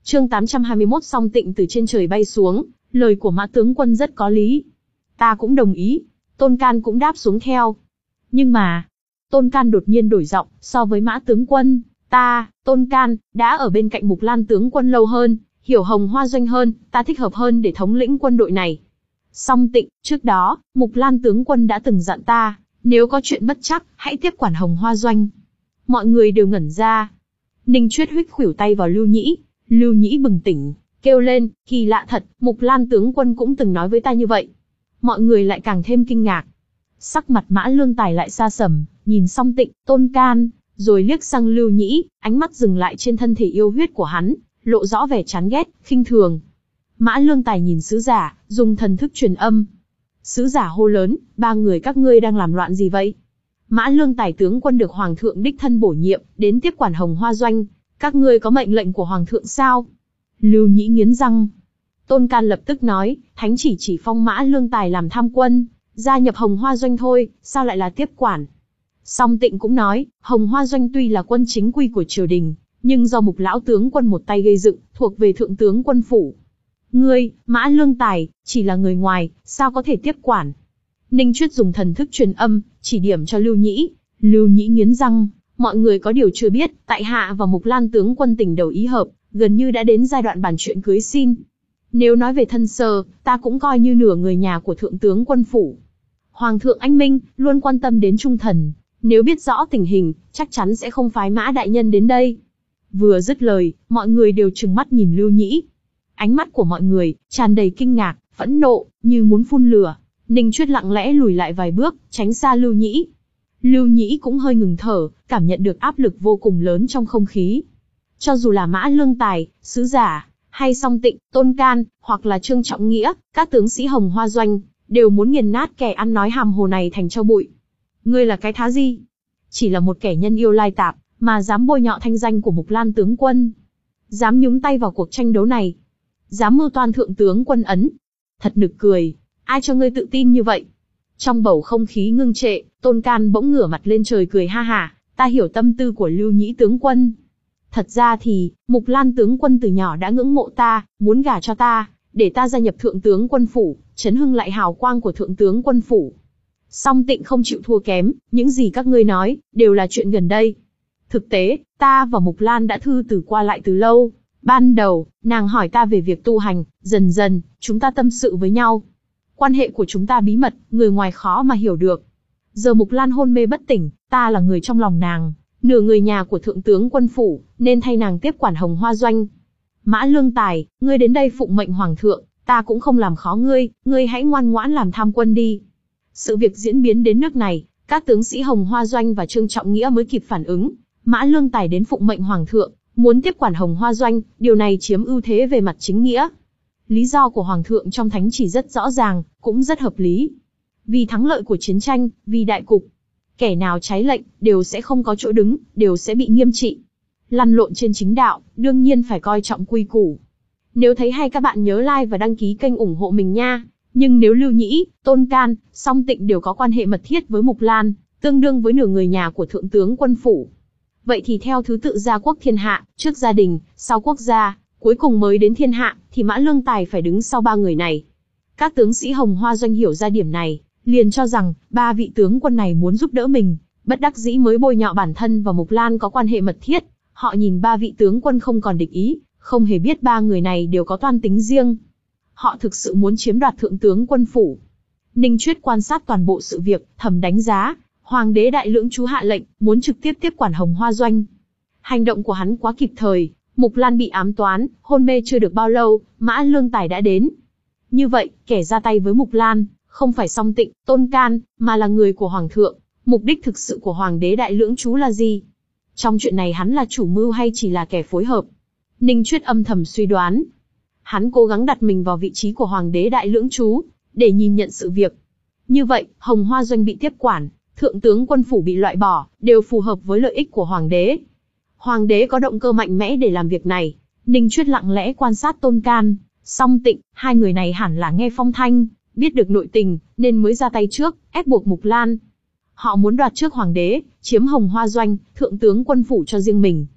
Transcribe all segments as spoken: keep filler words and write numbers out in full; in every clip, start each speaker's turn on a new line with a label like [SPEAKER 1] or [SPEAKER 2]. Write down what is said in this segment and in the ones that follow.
[SPEAKER 1] Chương tám trăm hai mươi mốt Song Tịnh từ trên trời bay xuống, lời của Mã tướng quân rất có lý. Ta cũng đồng ý, Tôn Can cũng đáp xuống theo. Nhưng mà, Tôn Can đột nhiên đổi giọng, so với Mã tướng quân, ta, Tôn Can, đã ở bên cạnh Mục Lan tướng quân lâu hơn, hiểu Hồng Hoa Doanh hơn, ta thích hợp hơn để thống lĩnh quân đội này. Song Tịnh, trước đó, Mục Lan tướng quân đã từng dặn ta, nếu có chuyện bất trắc, hãy tiếp quản Hồng Hoa Doanh. Mọi người đều ngẩn ra. Ninh Chuyết huých khuỷu tay vào Lưu Nhĩ, Lưu Nhĩ bừng tỉnh, kêu lên, kỳ lạ thật, Mục Lan tướng quân cũng từng nói với ta như vậy. Mọi người lại càng thêm kinh ngạc. Sắc mặt Mã Lương Tài lại xa sầm, nhìn Song Tịnh, Tôn Can, rồi liếc sang Lưu Nhĩ, ánh mắt dừng lại trên thân thể yêu huyết của hắn, lộ rõ vẻ chán ghét, khinh thường. Mã Lương Tài nhìn sứ giả, dùng thần thức truyền âm. Sứ giả hô lớn, ba người các ngươi đang làm loạn gì vậy? Mã Lương Tài tướng quân được Hoàng thượng đích thân bổ nhiệm, đến tiếp quản Hồng Hoa Doanh. Các ngươi có mệnh lệnh của Hoàng thượng sao? Lưu Nhĩ nghiến răng. Tôn Can lập tức nói, thánh chỉ chỉ phong Mã Lương Tài làm tham quân, gia nhập Hồng Hoa Doanh thôi, sao lại là tiếp quản? Song Tịnh cũng nói, Hồng Hoa Doanh tuy là quân chính quy của triều đình, nhưng do Mục lão tướng quân một tay gây dựng, thuộc về thượng tướng quân phủ. Ngươi, Mã Lương Tài, chỉ là người ngoài, sao có thể tiếp quản? Ninh Chuyết dùng thần thức truyền âm, chỉ điểm cho Lưu Nhĩ. Lưu Nhĩ nghiến răng, mọi người có điều chưa biết, tại hạ và Mục Lan tướng quân tình đầu ý hợp, gần như đã đến giai đoạn bàn chuyện cưới xin. Nếu nói về thân sơ, ta cũng coi như nửa người nhà của thượng tướng quân phủ. Hoàng thượng anh minh, luôn quan tâm đến trung thần, nếu biết rõ tình hình, chắc chắn sẽ không phái Mã đại nhân đến đây. Vừa dứt lời, mọi người đều trừng mắt nhìn Lưu Nhĩ. Ánh mắt của mọi người tràn đầy kinh ngạc, phẫn nộ, như muốn phun lửa. Ninh Chuyết lặng lẽ lùi lại vài bước, tránh xa Lưu Nhĩ. Lưu Nhĩ cũng hơi ngừng thở, cảm nhận được áp lực vô cùng lớn trong không khí. Cho dù là Mã Lương Tài, sứ giả, hay Song Tịnh, Tôn Can, hoặc là Trương Trọng Nghĩa, các tướng sĩ Hồng Hoa Doanh, đều muốn nghiền nát kẻ ăn nói hàm hồ này thành tro bụi. Ngươi là cái thá gì? Chỉ là một kẻ nhân yêu lai tạp, mà dám bôi nhọ thanh danh của Mục Lan tướng quân. Dám nhúng tay vào cuộc tranh đấu này. Dám mưu toan thượng tướng quân ấn. Thật nực cười, ai cho ngươi tự tin như vậy? Trong bầu không khí ngưng trệ, Tôn Can bỗng ngửa mặt lên trời cười ha hả, ta hiểu tâm tư của Lưu Nhĩ tướng quân. Thật ra thì, Mục Lan tướng quân từ nhỏ đã ngưỡng mộ ta, muốn gả cho ta, để ta gia nhập thượng tướng quân phủ, chấn hưng lại hào quang của thượng tướng quân phủ. Song Tịnh không chịu thua kém, những gì các ngươi nói, đều là chuyện gần đây. Thực tế, ta và Mục Lan đã thư từ qua lại từ lâu. Ban đầu, nàng hỏi ta về việc tu hành, dần dần, chúng ta tâm sự với nhau. Quan hệ của chúng ta bí mật, người ngoài khó mà hiểu được. Giờ Mục Lan hôn mê bất tỉnh, ta là người trong lòng nàng, nửa người nhà của thượng tướng quân phủ, nên thay nàng tiếp quản Hồng Hoa Doanh. Mã Lương Tài, ngươi đến đây phụng mệnh Hoàng thượng, ta cũng không làm khó ngươi, ngươi hãy ngoan ngoãn làm tham quân đi. Sự việc diễn biến đến nước này, các tướng sĩ Hồng Hoa Doanh và Trương Trọng Nghĩa mới kịp phản ứng. Mã Lương Tài đến phụng mệnh Hoàng thượng, muốn tiếp quản Hồng Hoa Doanh, điều này chiếm ưu thế về mặt chính nghĩa. Lý do của Hoàng thượng trong thánh chỉ rất rõ ràng, cũng rất hợp lý. Vì thắng lợi của chiến tranh, vì đại cục. Kẻ nào trái lệnh, đều sẽ không có chỗ đứng, đều sẽ bị nghiêm trị. Lăn lộn trên chính đạo, đương nhiên phải coi trọng quy củ. Nếu thấy hay các bạn nhớ like và đăng ký kênh ủng hộ mình nha. Nhưng nếu Lưu Nhĩ, Tôn Can, Song Tịnh đều có quan hệ mật thiết với Mục Lan, tương đương với nửa người nhà của thượng tướng quân phủ. Vậy thì theo thứ tự gia quốc thiên hạ, trước gia đình, sau quốc gia, cuối cùng mới đến thiên hạ, thì Mã Lương Tài phải đứng sau ba người này. Các tướng sĩ Hồng Hoa Doanh hiểu ra điểm này, liền cho rằng, ba vị tướng quân này muốn giúp đỡ mình, bất đắc dĩ mới bôi nhọ bản thân và Mục Lan có quan hệ mật thiết. Họ nhìn ba vị tướng quân không còn địch ý, không hề biết ba người này đều có toan tính riêng. Họ thực sự muốn chiếm đoạt thượng tướng quân phủ. Ninh Chuyết quan sát toàn bộ sự việc, thầm đánh giá, Hoàng đế đại lưỡng chú hạ lệnh, muốn trực tiếp tiếp quản Hồng Hoa Doanh. Hành động của hắn quá kịp thời, Mục Lan bị ám toán, hôn mê chưa được bao lâu, Mã Lương Tài đã đến. Như vậy, kẻ ra tay với Mục Lan, không phải Song Tịnh, Tôn Can, mà là người của Hoàng thượng. Mục đích thực sự của Hoàng đế đại lưỡng chú là gì? Trong chuyện này hắn là chủ mưu hay chỉ là kẻ phối hợp? Ninh Chuyết âm thầm suy đoán. Hắn cố gắng đặt mình vào vị trí của Hoàng đế đại lưỡng chú, để nhìn nhận sự việc. Như vậy, Hồng Hoa Doanh bị tiếp quản, thượng tướng quân phủ bị loại bỏ, đều phù hợp với lợi ích của Hoàng đế. Hoàng đế có động cơ mạnh mẽ để làm việc này. Ninh Chuyết lặng lẽ quan sát Tôn Can, Song Tịnh, hai người này hẳn là nghe phong thanh, biết được nội tình, nên mới ra tay trước, ép buộc Mục Lan. Họ muốn đoạt trước Hoàng đế, chiếm Hồng Hoa Doanh, thượng tướng quân phủ cho riêng mình.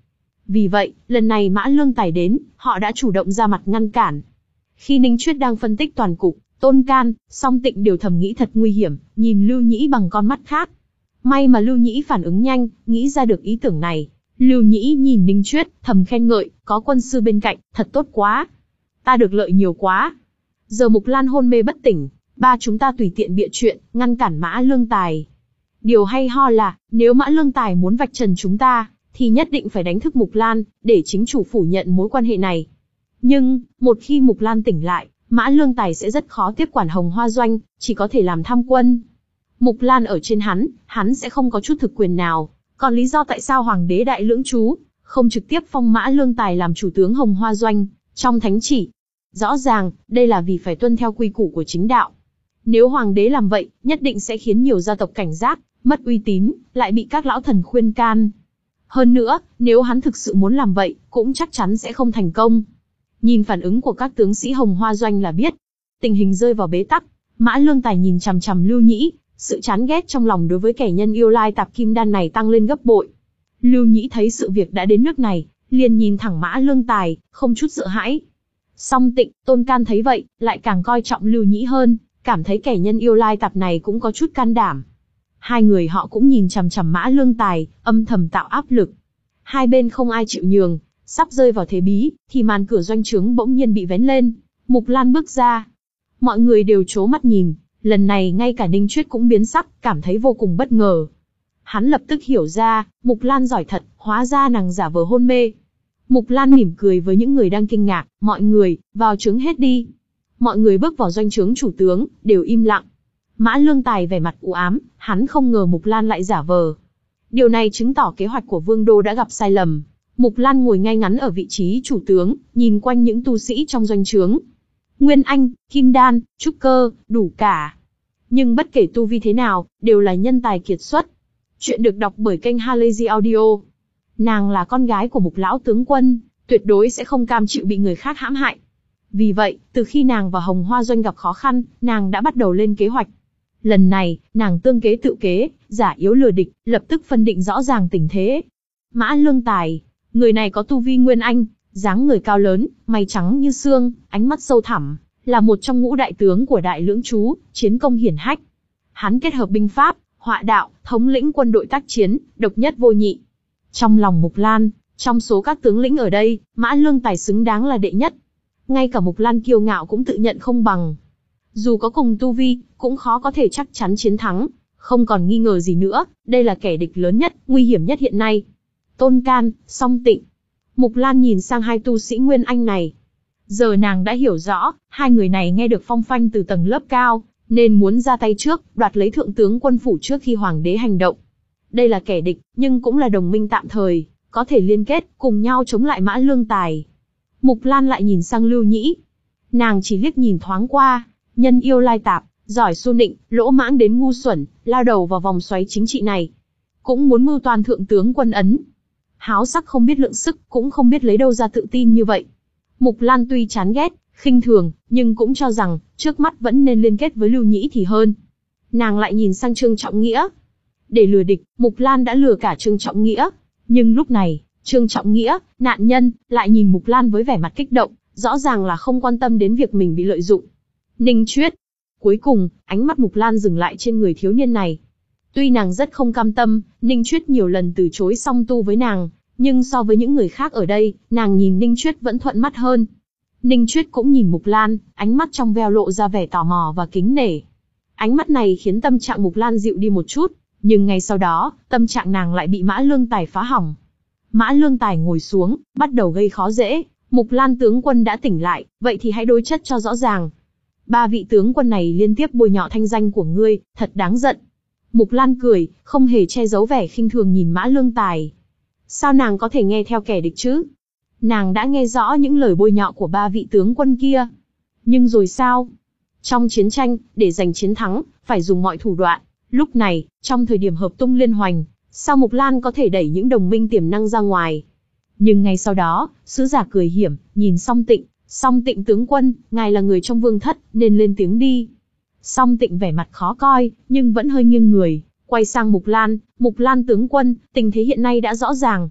[SPEAKER 1] Vì vậy, lần này Mã Lương Tài đến, họ đã chủ động ra mặt ngăn cản. Khi Ninh Chuyết đang phân tích toàn cục, Tôn Can, Song Tịnh đều thầm nghĩ thật nguy hiểm, nhìn Lưu Nhĩ bằng con mắt khác. May mà Lưu Nhĩ phản ứng nhanh, nghĩ ra được ý tưởng này. Lưu Nhĩ nhìn Ninh Chuyết, thầm khen ngợi, có quân sư bên cạnh, thật tốt quá. Ta được lợi nhiều quá. Giờ Mục Lan hôn mê bất tỉnh, ba chúng ta tùy tiện bịa chuyện, ngăn cản Mã Lương Tài. Điều hay ho là, nếu Mã Lương Tài muốn vạch trần chúng ta, thì nhất định phải đánh thức Mục Lan, để chính chủ phủ nhận mối quan hệ này. Nhưng, một khi Mục Lan tỉnh lại, Mã Lương Tài sẽ rất khó tiếp quản Hồng Hoa Doanh, chỉ có thể làm tham quân. Mục Lan ở trên hắn, hắn sẽ không có chút thực quyền nào. Còn lý do tại sao Hoàng đế Đại Lưỡng Chú không trực tiếp phong Mã Lương Tài làm chủ tướng Hồng Hoa Doanh, trong thánh chỉ? Rõ ràng, đây là vì phải tuân theo quy củ của chính đạo. Nếu Hoàng đế làm vậy, nhất định sẽ khiến nhiều gia tộc cảnh giác, mất uy tín, lại bị các lão thần khuyên can. Hơn nữa, nếu hắn thực sự muốn làm vậy, cũng chắc chắn sẽ không thành công. Nhìn phản ứng của các tướng sĩ Hồng Hoa Doanh là biết. Tình hình rơi vào bế tắc, Mã Lương Tài nhìn chằm chằm Lưu Nhĩ, sự chán ghét trong lòng đối với kẻ nhân yêu lai tạp kim đan này tăng lên gấp bội. Lưu Nhĩ thấy sự việc đã đến nước này, liền nhìn thẳng Mã Lương Tài, không chút sợ hãi. Song Tịnh, Tôn Can thấy vậy, lại càng coi trọng Lưu Nhĩ hơn, cảm thấy kẻ nhân yêu lai tạp này cũng có chút can đảm. Hai người họ cũng nhìn chằm chằm Mã Lương Tài, âm thầm tạo áp lực. Hai bên không ai chịu nhường, sắp rơi vào thế bí, thì màn cửa doanh trướng bỗng nhiên bị vén lên. Mục Lan bước ra. Mọi người đều trố mắt nhìn, lần này ngay cả Ninh Chuyết cũng biến sắc, cảm thấy vô cùng bất ngờ. Hắn lập tức hiểu ra, Mục Lan giỏi thật, hóa ra nàng giả vờ hôn mê. Mục Lan mỉm cười với những người đang kinh ngạc, mọi người, vào trướng hết đi. Mọi người bước vào doanh trướng chủ tướng, đều im lặng. Mã Lương Tài vẻ mặt u ám, hắn không ngờ Mục Lan lại giả vờ. Điều này chứng tỏ kế hoạch của Vương Đô đã gặp sai lầm. Mục Lan ngồi ngay ngắn ở vị trí chủ tướng, nhìn quanh những tu sĩ trong doanh trướng. Nguyên Anh, Kim Đan, Trúc Cơ, đủ cả. Nhưng bất kể tu vi thế nào, đều là nhân tài kiệt xuất. Chuyện được đọc bởi kênh Halazy Audio. Nàng là con gái của Mục Lão tướng quân, tuyệt đối sẽ không cam chịu bị người khác hãm hại. Vì vậy, từ khi nàng và Hồng Hoa Doanh gặp khó khăn, nàng đã bắt đầu lên kế hoạch. Lần này, nàng tương kế tự kế, giả yếu lừa địch, lập tức phân định rõ ràng tình thế. Mã Lương Tài, người này có tu vi Nguyên Anh, dáng người cao lớn, mày trắng như xương, ánh mắt sâu thẳm, là một trong ngũ đại tướng của Đại Lưỡng Chú, chiến công hiển hách. Hắn kết hợp binh pháp, họa đạo, thống lĩnh quân đội tác chiến, độc nhất vô nhị. Trong lòng Mục Lan, trong số các tướng lĩnh ở đây, Mã Lương Tài xứng đáng là đệ nhất. Ngay cả Mục Lan kiêu ngạo cũng tự nhận không bằng. Dù có cùng tu vi, cũng khó có thể chắc chắn chiến thắng. Không còn nghi ngờ gì nữa, đây là kẻ địch lớn nhất, nguy hiểm nhất hiện nay. Tôn Can, Song Tịnh. Mục Lan nhìn sang hai tu sĩ Nguyên Anh này. Giờ nàng đã hiểu rõ, hai người này nghe được phong phanh từ tầng lớp cao, nên muốn ra tay trước, đoạt lấy thượng tướng quân phủ trước khi hoàng đế hành động. Đây là kẻ địch, nhưng cũng là đồng minh tạm thời, có thể liên kết, cùng nhau chống lại Mã Lương Tài. Mục Lan lại nhìn sang Lưu Nhĩ. Nàng chỉ liếc nhìn thoáng qua, nhân yêu lai tạp, giỏi xu nịnh, lỗ mãng đến ngu xuẩn, lao đầu vào vòng xoáy chính trị này. Cũng muốn mưu toàn thượng tướng quân ấn. Háo sắc không biết lượng sức, cũng không biết lấy đâu ra tự tin như vậy. Mục Lan tuy chán ghét, khinh thường, nhưng cũng cho rằng, trước mắt vẫn nên liên kết với Lưu Nhĩ thì hơn. Nàng lại nhìn sang Trương Trọng Nghĩa. Để lừa địch, Mục Lan đã lừa cả Trương Trọng Nghĩa. Nhưng lúc này, Trương Trọng Nghĩa, nạn nhân, lại nhìn Mục Lan với vẻ mặt kích động, rõ ràng là không quan tâm đến việc mình bị lợi dụng. Ninh Chuyết. Cuối cùng, ánh mắt Mục Lan dừng lại trên người thiếu niên này. Tuy nàng rất không cam tâm, Ninh Chuyết nhiều lần từ chối song tu với nàng, nhưng so với những người khác ở đây, nàng nhìn Ninh Chuyết vẫn thuận mắt hơn. Ninh Chuyết cũng nhìn Mục Lan, ánh mắt trong veo lộ ra vẻ tò mò và kính nể. Ánh mắt này khiến tâm trạng Mục Lan dịu đi một chút, nhưng ngay sau đó, tâm trạng nàng lại bị Mã Lương Tài phá hỏng. Mã Lương Tài ngồi xuống, bắt đầu gây khó dễ. Mục Lan tướng quân đã tỉnh lại, vậy thì hãy đối chất cho rõ ràng. Ba vị tướng quân này liên tiếp bôi nhọ thanh danh của ngươi, thật đáng giận. Mục Lan cười, không hề che giấu vẻ khinh thường nhìn Mã Lương Tài. Sao nàng có thể nghe theo kẻ địch chứ? Nàng đã nghe rõ những lời bôi nhọ của ba vị tướng quân kia. Nhưng rồi sao? Trong chiến tranh, để giành chiến thắng, phải dùng mọi thủ đoạn. Lúc này, trong thời điểm hợp tung liên hoành, sao Mục Lan có thể đẩy những đồng minh tiềm năng ra ngoài? Nhưng ngay sau đó, sứ giả cười hiểm, nhìn Song Tịnh. Song Tịnh tướng quân, ngài là người trong vương thất, nên lên tiếng đi. Song Tịnh vẻ mặt khó coi, nhưng vẫn hơi nghiêng người, quay sang Mục Lan. Mục Lan tướng quân, tình thế hiện nay đã rõ ràng.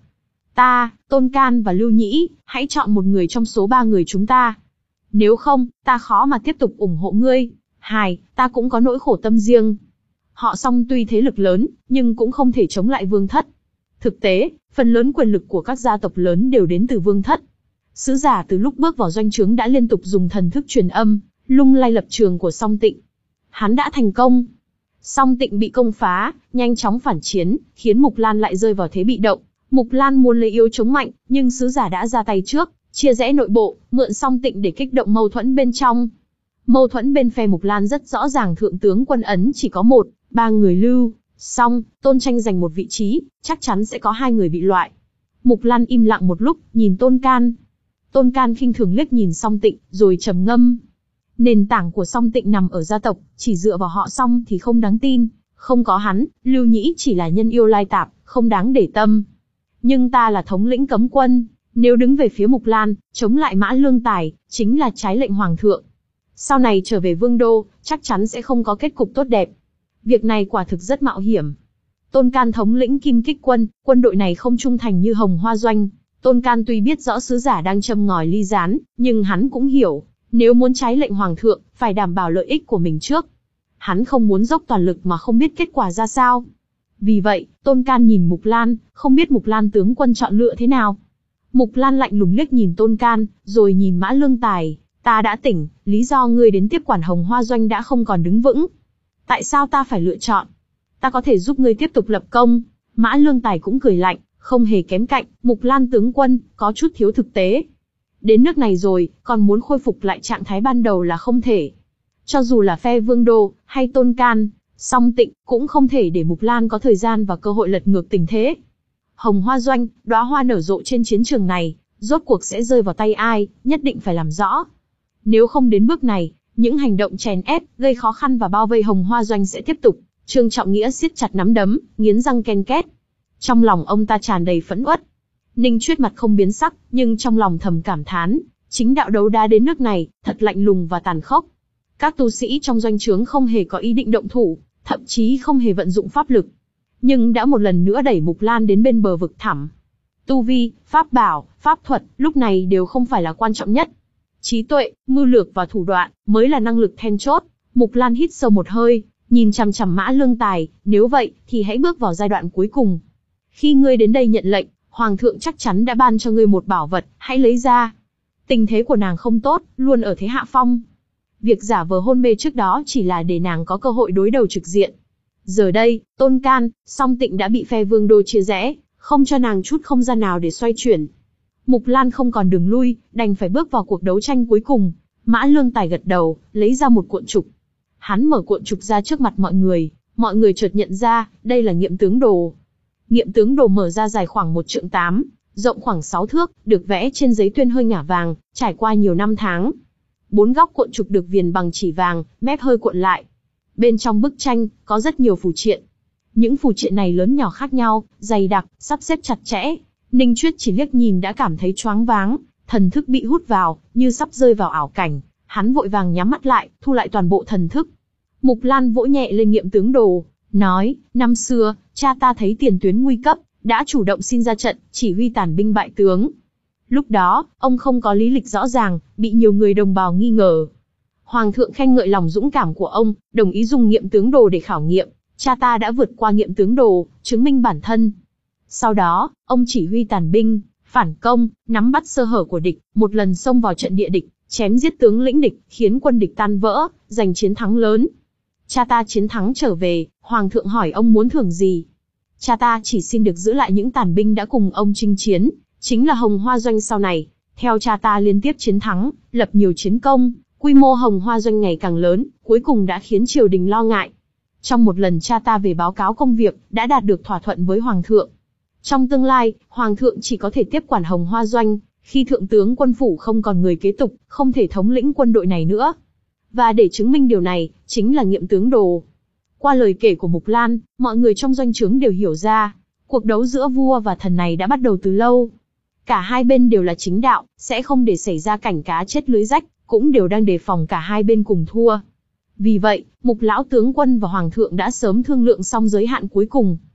[SPEAKER 1] Ta, Tôn Can và Lưu Nhĩ, hãy chọn một người trong số ba người chúng ta. Nếu không, ta khó mà tiếp tục ủng hộ ngươi. Hài, ta cũng có nỗi khổ tâm riêng. Họ Song tuy thế lực lớn, nhưng cũng không thể chống lại Vương Thất. Thực tế, phần lớn quyền lực của các gia tộc lớn đều đến từ Vương Thất. Sứ giả từ lúc bước vào doanh trướng đã liên tục dùng thần thức truyền âm, lung lay lập trường của Song Tịnh. Hắn đã thành công. Song Tịnh bị công phá, nhanh chóng phản chiến, khiến Mục Lan lại rơi vào thế bị động. Mục Lan muốn lấy yếu chống mạnh, nhưng sứ giả đã ra tay trước, chia rẽ nội bộ, mượn Song Tịnh để kích động mâu thuẫn bên trong. Mâu thuẫn bên phe Mục Lan rất rõ ràng, thượng tướng quân ấn chỉ có một, ba người Lưu, Song, Tôn tranh giành một vị trí, chắc chắn sẽ có hai người bị loại. Mục Lan im lặng một lúc, nhìn Tôn Can. Tôn Can khinh thường liếc nhìn Song Tịnh, rồi trầm ngâm. Nền tảng của Song Tịnh nằm ở gia tộc, chỉ dựa vào họ Song thì không đáng tin. Không có hắn, Lưu Nhĩ chỉ là nhân yêu lai tạp, không đáng để tâm. Nhưng ta là thống lĩnh cấm quân, nếu đứng về phía Mục Lan, chống lại Mã Lương Tài, chính là trái lệnh hoàng thượng. Sau này trở về Vương Đô, chắc chắn sẽ không có kết cục tốt đẹp. Việc này quả thực rất mạo hiểm. Tôn Can thống lĩnh Kim Kích quân, quân đội này không trung thành như Hồng Hoa Doanh. Tôn Can tuy biết rõ sứ giả đang châm ngòi ly gián, nhưng hắn cũng hiểu, nếu muốn trái lệnh hoàng thượng, phải đảm bảo lợi ích của mình trước. Hắn không muốn dốc toàn lực mà không biết kết quả ra sao. Vì vậy, Tôn Can nhìn Mục Lan, không biết Mục Lan tướng quân chọn lựa thế nào. Mục Lan lạnh lùng liếc nhìn Tôn Can, rồi nhìn Mã Lương Tài. Ta đã tỉnh, lý do ngươi đến tiếp quản Hồng Hoa Doanh đã không còn đứng vững. Tại sao ta phải lựa chọn? Ta có thể giúp ngươi tiếp tục lập công. Mã Lương Tài cũng cười lạnh, không hề kém cạnh. Mục Lan tướng quân, có chút thiếu thực tế. Đến nước này rồi, còn muốn khôi phục lại trạng thái ban đầu là không thể. Cho dù là phe Vương Đô, hay Tôn Can, Song Tịnh, cũng không thể để Mục Lan có thời gian và cơ hội lật ngược tình thế. Hồng Hoa Doanh, đóa hoa nở rộ trên chiến trường này, rốt cuộc sẽ rơi vào tay ai, nhất định phải làm rõ. Nếu không đến bước này, những hành động chèn ép, gây khó khăn và bao vây Hồng Hoa Doanh sẽ tiếp tục. Trương Trọng Nghĩa siết chặt nắm đấm, nghiến răng ken két. Trong lòng ông ta tràn đầy phẫn uất. Ninh Chuyết mặt không biến sắc, nhưng trong lòng thầm cảm thán, chính đạo đấu đá đến nước này, thật lạnh lùng và tàn khốc. Các tu sĩ trong doanh trướng không hề có ý định động thủ, thậm chí không hề vận dụng pháp lực. Nhưng đã một lần nữa đẩy Mục Lan đến bên bờ vực thẳm. Tu vi, pháp bảo, pháp thuật, lúc này đều không phải là quan trọng nhất. Trí tuệ, mưu lược và thủ đoạn, mới là năng lực then chốt. Mục Lan hít sâu một hơi, nhìn chằm chằm Mã Lương Tài, nếu vậy, thì hãy bước vào giai đoạn cuối cùng. Khi ngươi đến đây nhận lệnh, Hoàng thượng chắc chắn đã ban cho ngươi một bảo vật, hãy lấy ra. Tình thế của nàng không tốt, luôn ở thế hạ phong. Việc giả vờ hôn mê trước đó chỉ là để nàng có cơ hội đối đầu trực diện. Giờ đây, Tôn Can, Song Tịnh đã bị phe Vương Đô chia rẽ, không cho nàng chút không gian nào để xoay chuyển. Mục Lan không còn đường lui, đành phải bước vào cuộc đấu tranh cuối cùng. Mã Lương Tài gật đầu, lấy ra một cuộn trục. Hắn mở cuộn trục ra trước mặt mọi người, mọi người chợt nhận ra, đây là nghiệm tướng đồ. Nghiệm tướng đồ mở ra dài khoảng một trượng tám, rộng khoảng sáu thước, được vẽ trên giấy tuyên hơi ngả vàng, trải qua nhiều năm tháng. Bốn góc cuộn trục được viền bằng chỉ vàng, mép hơi cuộn lại. Bên trong bức tranh, có rất nhiều phù triện. Những phù triện này lớn nhỏ khác nhau, dày đặc, sắp xếp chặt chẽ. Ninh Chuyết chỉ liếc nhìn đã cảm thấy choáng váng, thần thức bị hút vào, như sắp rơi vào ảo cảnh. Hắn vội vàng nhắm mắt lại, thu lại toàn bộ thần thức. Mục Lan vỗ nhẹ lên nghiệm tướng đồ, nói, năm xưa, cha ta thấy tiền tuyến nguy cấp, đã chủ động xin ra trận, chỉ huy tàn binh bại tướng. Lúc đó, ông không có lý lịch rõ ràng, bị nhiều người đồng bào nghi ngờ. Hoàng thượng khen ngợi lòng dũng cảm của ông, đồng ý dùng nghiệm tướng đồ để khảo nghiệm. Cha ta đã vượt qua nghiệm tướng đồ, chứng minh bản thân. Sau đó, ông chỉ huy tàn binh, phản công, nắm bắt sơ hở của địch, một lần xông vào trận địa địch, chém giết tướng lĩnh địch, khiến quân địch tan vỡ, giành chiến thắng lớn. Cha ta chiến thắng trở về, Hoàng thượng hỏi ông muốn thưởng gì. Cha ta chỉ xin được giữ lại những tàn binh đã cùng ông chinh chiến, chính là Hồng Hoa Doanh sau này. Theo cha ta liên tiếp chiến thắng, lập nhiều chiến công, quy mô Hồng Hoa Doanh ngày càng lớn, cuối cùng đã khiến triều đình lo ngại. Trong một lần cha ta về báo cáo công việc, đã đạt được thỏa thuận với Hoàng thượng. Trong tương lai, Hoàng thượng chỉ có thể tiếp quản Hồng Hoa Doanh, khi Thượng tướng quân phủ không còn người kế tục, không thể thống lĩnh quân đội này nữa. Và để chứng minh điều này, chính là nghiệm tướng đồ. Qua lời kể của Mục Lan, mọi người trong doanh trướng đều hiểu ra, cuộc đấu giữa vua và thần này đã bắt đầu từ lâu. Cả hai bên đều là chính đạo, sẽ không để xảy ra cảnh cá chết lưới rách, cũng đều đang đề phòng cả hai bên cùng thua. Vì vậy, Mục lão tướng quân và Hoàng thượng đã sớm thương lượng xong giới hạn cuối cùng.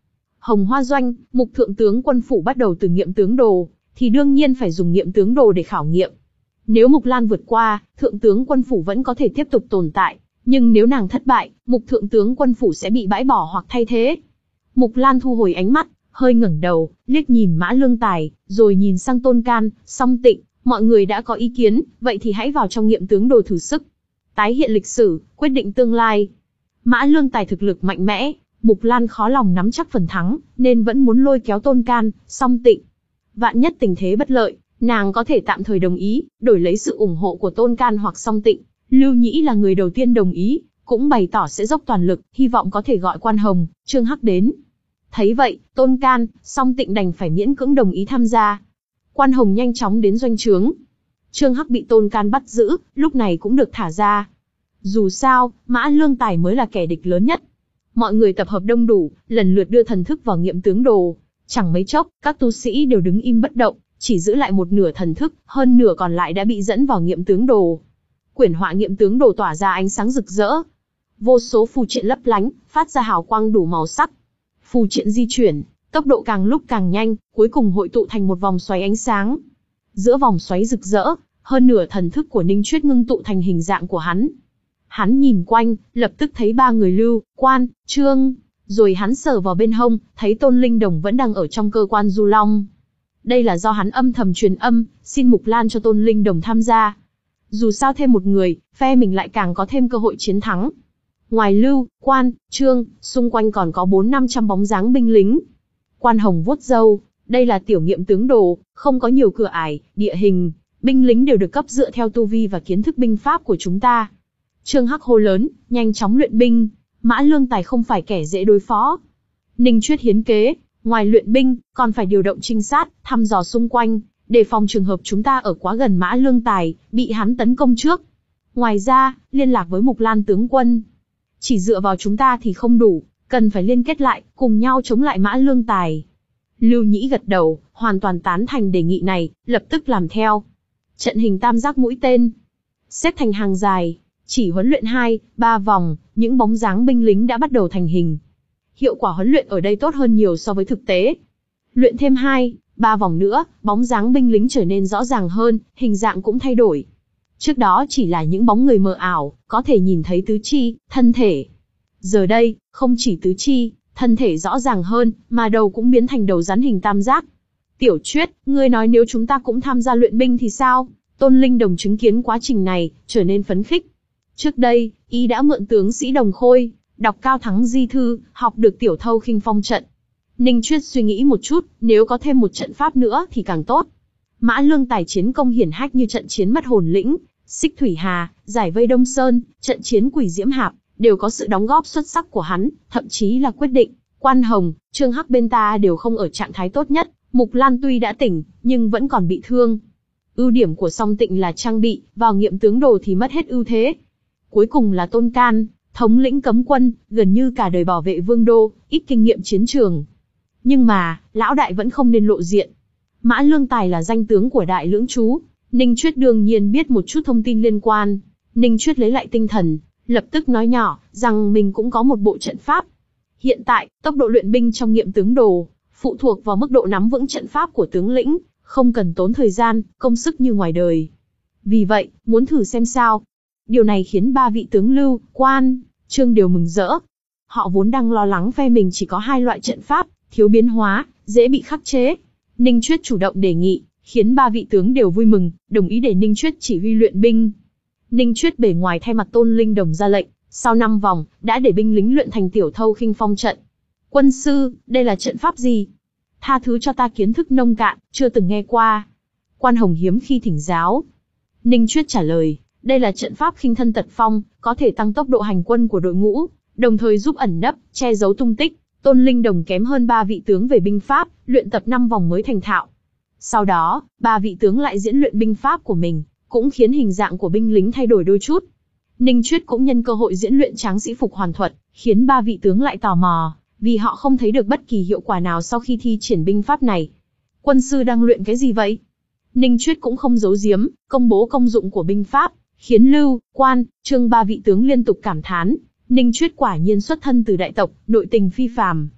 [SPEAKER 1] Hồng Hoa Doanh, Mục thượng tướng quân phủ bắt đầu từ nghiệm tướng đồ, thì đương nhiên phải dùng nghiệm tướng đồ để khảo nghiệm. Nếu Mục Lan vượt qua, thượng tướng quân phủ vẫn có thể tiếp tục tồn tại, nhưng nếu nàng thất bại, Mục thượng tướng quân phủ sẽ bị bãi bỏ hoặc thay thế. Mục Lan thu hồi ánh mắt, hơi ngẩng đầu, liếc nhìn Mã Lương Tài, rồi nhìn sang Tôn Can, Song Tịnh, mọi người đã có ý kiến, vậy thì hãy vào trong nghiệm tướng đồ thử sức. Tái hiện lịch sử, quyết định tương lai. Mã Lương Tài thực lực mạnh mẽ, Mục Lan khó lòng nắm chắc phần thắng, nên vẫn muốn lôi kéo Tôn Can, Song Tịnh. Vạn nhất tình thế bất lợi, nàng có thể tạm thời đồng ý, đổi lấy sự ủng hộ của Tôn Can hoặc Song Tịnh. Lưu Nhĩ là người đầu tiên đồng ý, cũng bày tỏ sẽ dốc toàn lực, hy vọng có thể gọi Quan Hồng, Trương Hắc đến. Thấy vậy, Tôn Can, Song Tịnh đành phải miễn cưỡng đồng ý tham gia. Quan Hồng nhanh chóng đến doanh trướng. Trương Hắc bị Tôn Can bắt giữ, lúc này cũng được thả ra. Dù sao, Mã Lương Tài mới là kẻ địch lớn nhất. Mọi người tập hợp đông đủ, lần lượt đưa thần thức vào nghiệm tướng đồ. Chẳng mấy chốc, các tu sĩ đều đứng im bất động, chỉ giữ lại một nửa thần thức, hơn nửa còn lại đã bị dẫn vào nghiệm tướng đồ. Quyển họa nghiệm tướng đồ tỏa ra ánh sáng rực rỡ. Vô số phù triện lấp lánh, phát ra hào quang đủ màu sắc. Phù triện di chuyển, tốc độ càng lúc càng nhanh, cuối cùng hội tụ thành một vòng xoáy ánh sáng. Giữa vòng xoáy rực rỡ, hơn nửa thần thức của Ninh Chuyết ngưng tụ thành hình dạng của hắn. Hắn nhìn quanh, lập tức thấy ba người Lưu, Quan, Trương, rồi hắn sờ vào bên hông, thấy Tôn Linh Đồng vẫn đang ở trong cơ quan Du Long. Đây là do hắn âm thầm truyền âm, xin Mục Lan cho Tôn Linh Đồng tham gia. Dù sao thêm một người, phe mình lại càng có thêm cơ hội chiến thắng. Ngoài Lưu, Quan, Trương, xung quanh còn có bốn năm trăm bóng dáng binh lính. Quan Hồng vuốt râu, đây là tiểu nghiệm tướng đồ, không có nhiều cửa ải, địa hình, binh lính đều được cấp dựa theo tu vi và kiến thức binh pháp của chúng ta. Trương Hắc hô lớn, nhanh chóng luyện binh, Mã Lương Tài không phải kẻ dễ đối phó. Ninh Chuyết hiến kế, ngoài luyện binh, còn phải điều động trinh sát, thăm dò xung quanh, đề phòng trường hợp chúng ta ở quá gần Mã Lương Tài, bị hắn tấn công trước. Ngoài ra, liên lạc với Mục Lan tướng quân. Chỉ dựa vào chúng ta thì không đủ, cần phải liên kết lại, cùng nhau chống lại Mã Lương Tài. Lưu Nhĩ gật đầu, hoàn toàn tán thành đề nghị này, lập tức làm theo. Trận hình tam giác mũi tên, xếp thành hàng dài, chỉ huấn luyện hai, ba vòng, những bóng dáng binh lính đã bắt đầu thành hình. Hiệu quả huấn luyện ở đây tốt hơn nhiều so với thực tế. Luyện thêm hai, ba vòng nữa, bóng dáng binh lính trở nên rõ ràng hơn, hình dạng cũng thay đổi. Trước đó chỉ là những bóng người mờ ảo, có thể nhìn thấy tứ chi, thân thể. Giờ đây, không chỉ tứ chi, thân thể rõ ràng hơn, mà đầu cũng biến thành đầu rắn hình tam giác. Tiểu Chuyết, ngươi nói nếu chúng ta cũng tham gia luyện binh thì sao? Tôn Linh Đồng chứng kiến quá trình này, trở nên phấn khích. Trước đây, y đã mượn tướng sĩ Đồng Khôi, đọc Cao Thắng Di Thư, học được Tiểu Thâu Khinh Phong trận. Ninh Chuyết suy nghĩ một chút, nếu có thêm một trận pháp nữa thì càng tốt. Mã Lương Tài chiến công hiển hách như trận chiến Mất Hồn Lĩnh, Xích Thủy Hà, giải vây Đông Sơn, trận chiến Quỷ Diễm Hạp, đều có sự đóng góp xuất sắc của hắn, thậm chí là quyết định. Quan Hồng, Trương Hắc bên ta đều không ở trạng thái tốt nhất, Mục Lan tuy đã tỉnh, nhưng vẫn còn bị thương. Ưu điểm của Song Tịnh là trang bị, vào nghiệm tướng đồ thì mất hết ưu thế. Cuối cùng là Tôn Can, thống lĩnh cấm quân, gần như cả đời bảo vệ vương đô, ít kinh nghiệm chiến trường. Nhưng mà, lão đại vẫn không nên lộ diện. Mã Lương Tài là danh tướng của Đại Lưỡng Chú, Ninh Chuyết đương nhiên biết một chút thông tin liên quan. Ninh Chuyết lấy lại tinh thần, lập tức nói nhỏ, rằng mình cũng có một bộ trận pháp. Hiện tại, tốc độ luyện binh trong nghiệm tướng đồ, phụ thuộc vào mức độ nắm vững trận pháp của tướng lĩnh, không cần tốn thời gian, công sức như ngoài đời. Vì vậy, muốn thử xem sao. Điều này khiến ba vị tướng Lưu, Quan, Trương đều mừng rỡ. Họ vốn đang lo lắng phe mình chỉ có hai loại trận pháp, thiếu biến hóa, dễ bị khắc chế. Ninh Chuyết chủ động đề nghị, khiến ba vị tướng đều vui mừng, đồng ý để Ninh Chuyết chỉ huy luyện binh. Ninh Chuyết bề ngoài thay mặt Tôn Linh Đồng ra lệnh, sau năm vòng, đã để binh lính luyện thành Tiểu Thâu Khinh Phong trận. Quân sư, đây là trận pháp gì? Tha thứ cho ta kiến thức nông cạn, chưa từng nghe qua. Quan Hồng hiếm khi thỉnh giáo. Ninh Chuyết trả lời, đây là trận pháp khinh thân tật phong, có thể tăng tốc độ hành quân của đội ngũ, đồng thời giúp ẩn nấp, che giấu tung tích. Tôn Linh Đồng kém hơn ba vị tướng về binh pháp, luyện tập năm vòng mới thành thạo. Sau đó, ba vị tướng lại diễn luyện binh pháp của mình, cũng khiến hình dạng của binh lính thay đổi đôi chút. Ninh Chuyết cũng nhân cơ hội diễn luyện tráng sĩ phục hoàn thuật, khiến ba vị tướng lại tò mò, vì họ không thấy được bất kỳ hiệu quả nào sau khi thi triển binh pháp này. Quân sư đang luyện cái gì vậy? Ninh Chuyết cũng không giấu giếm, công bố công dụng của binh pháp, khiến Lưu, Quan, Trương ba vị tướng liên tục cảm thán. Ninh Chuyết quả nhiên xuất thân từ đại tộc, nội tình phi phàm.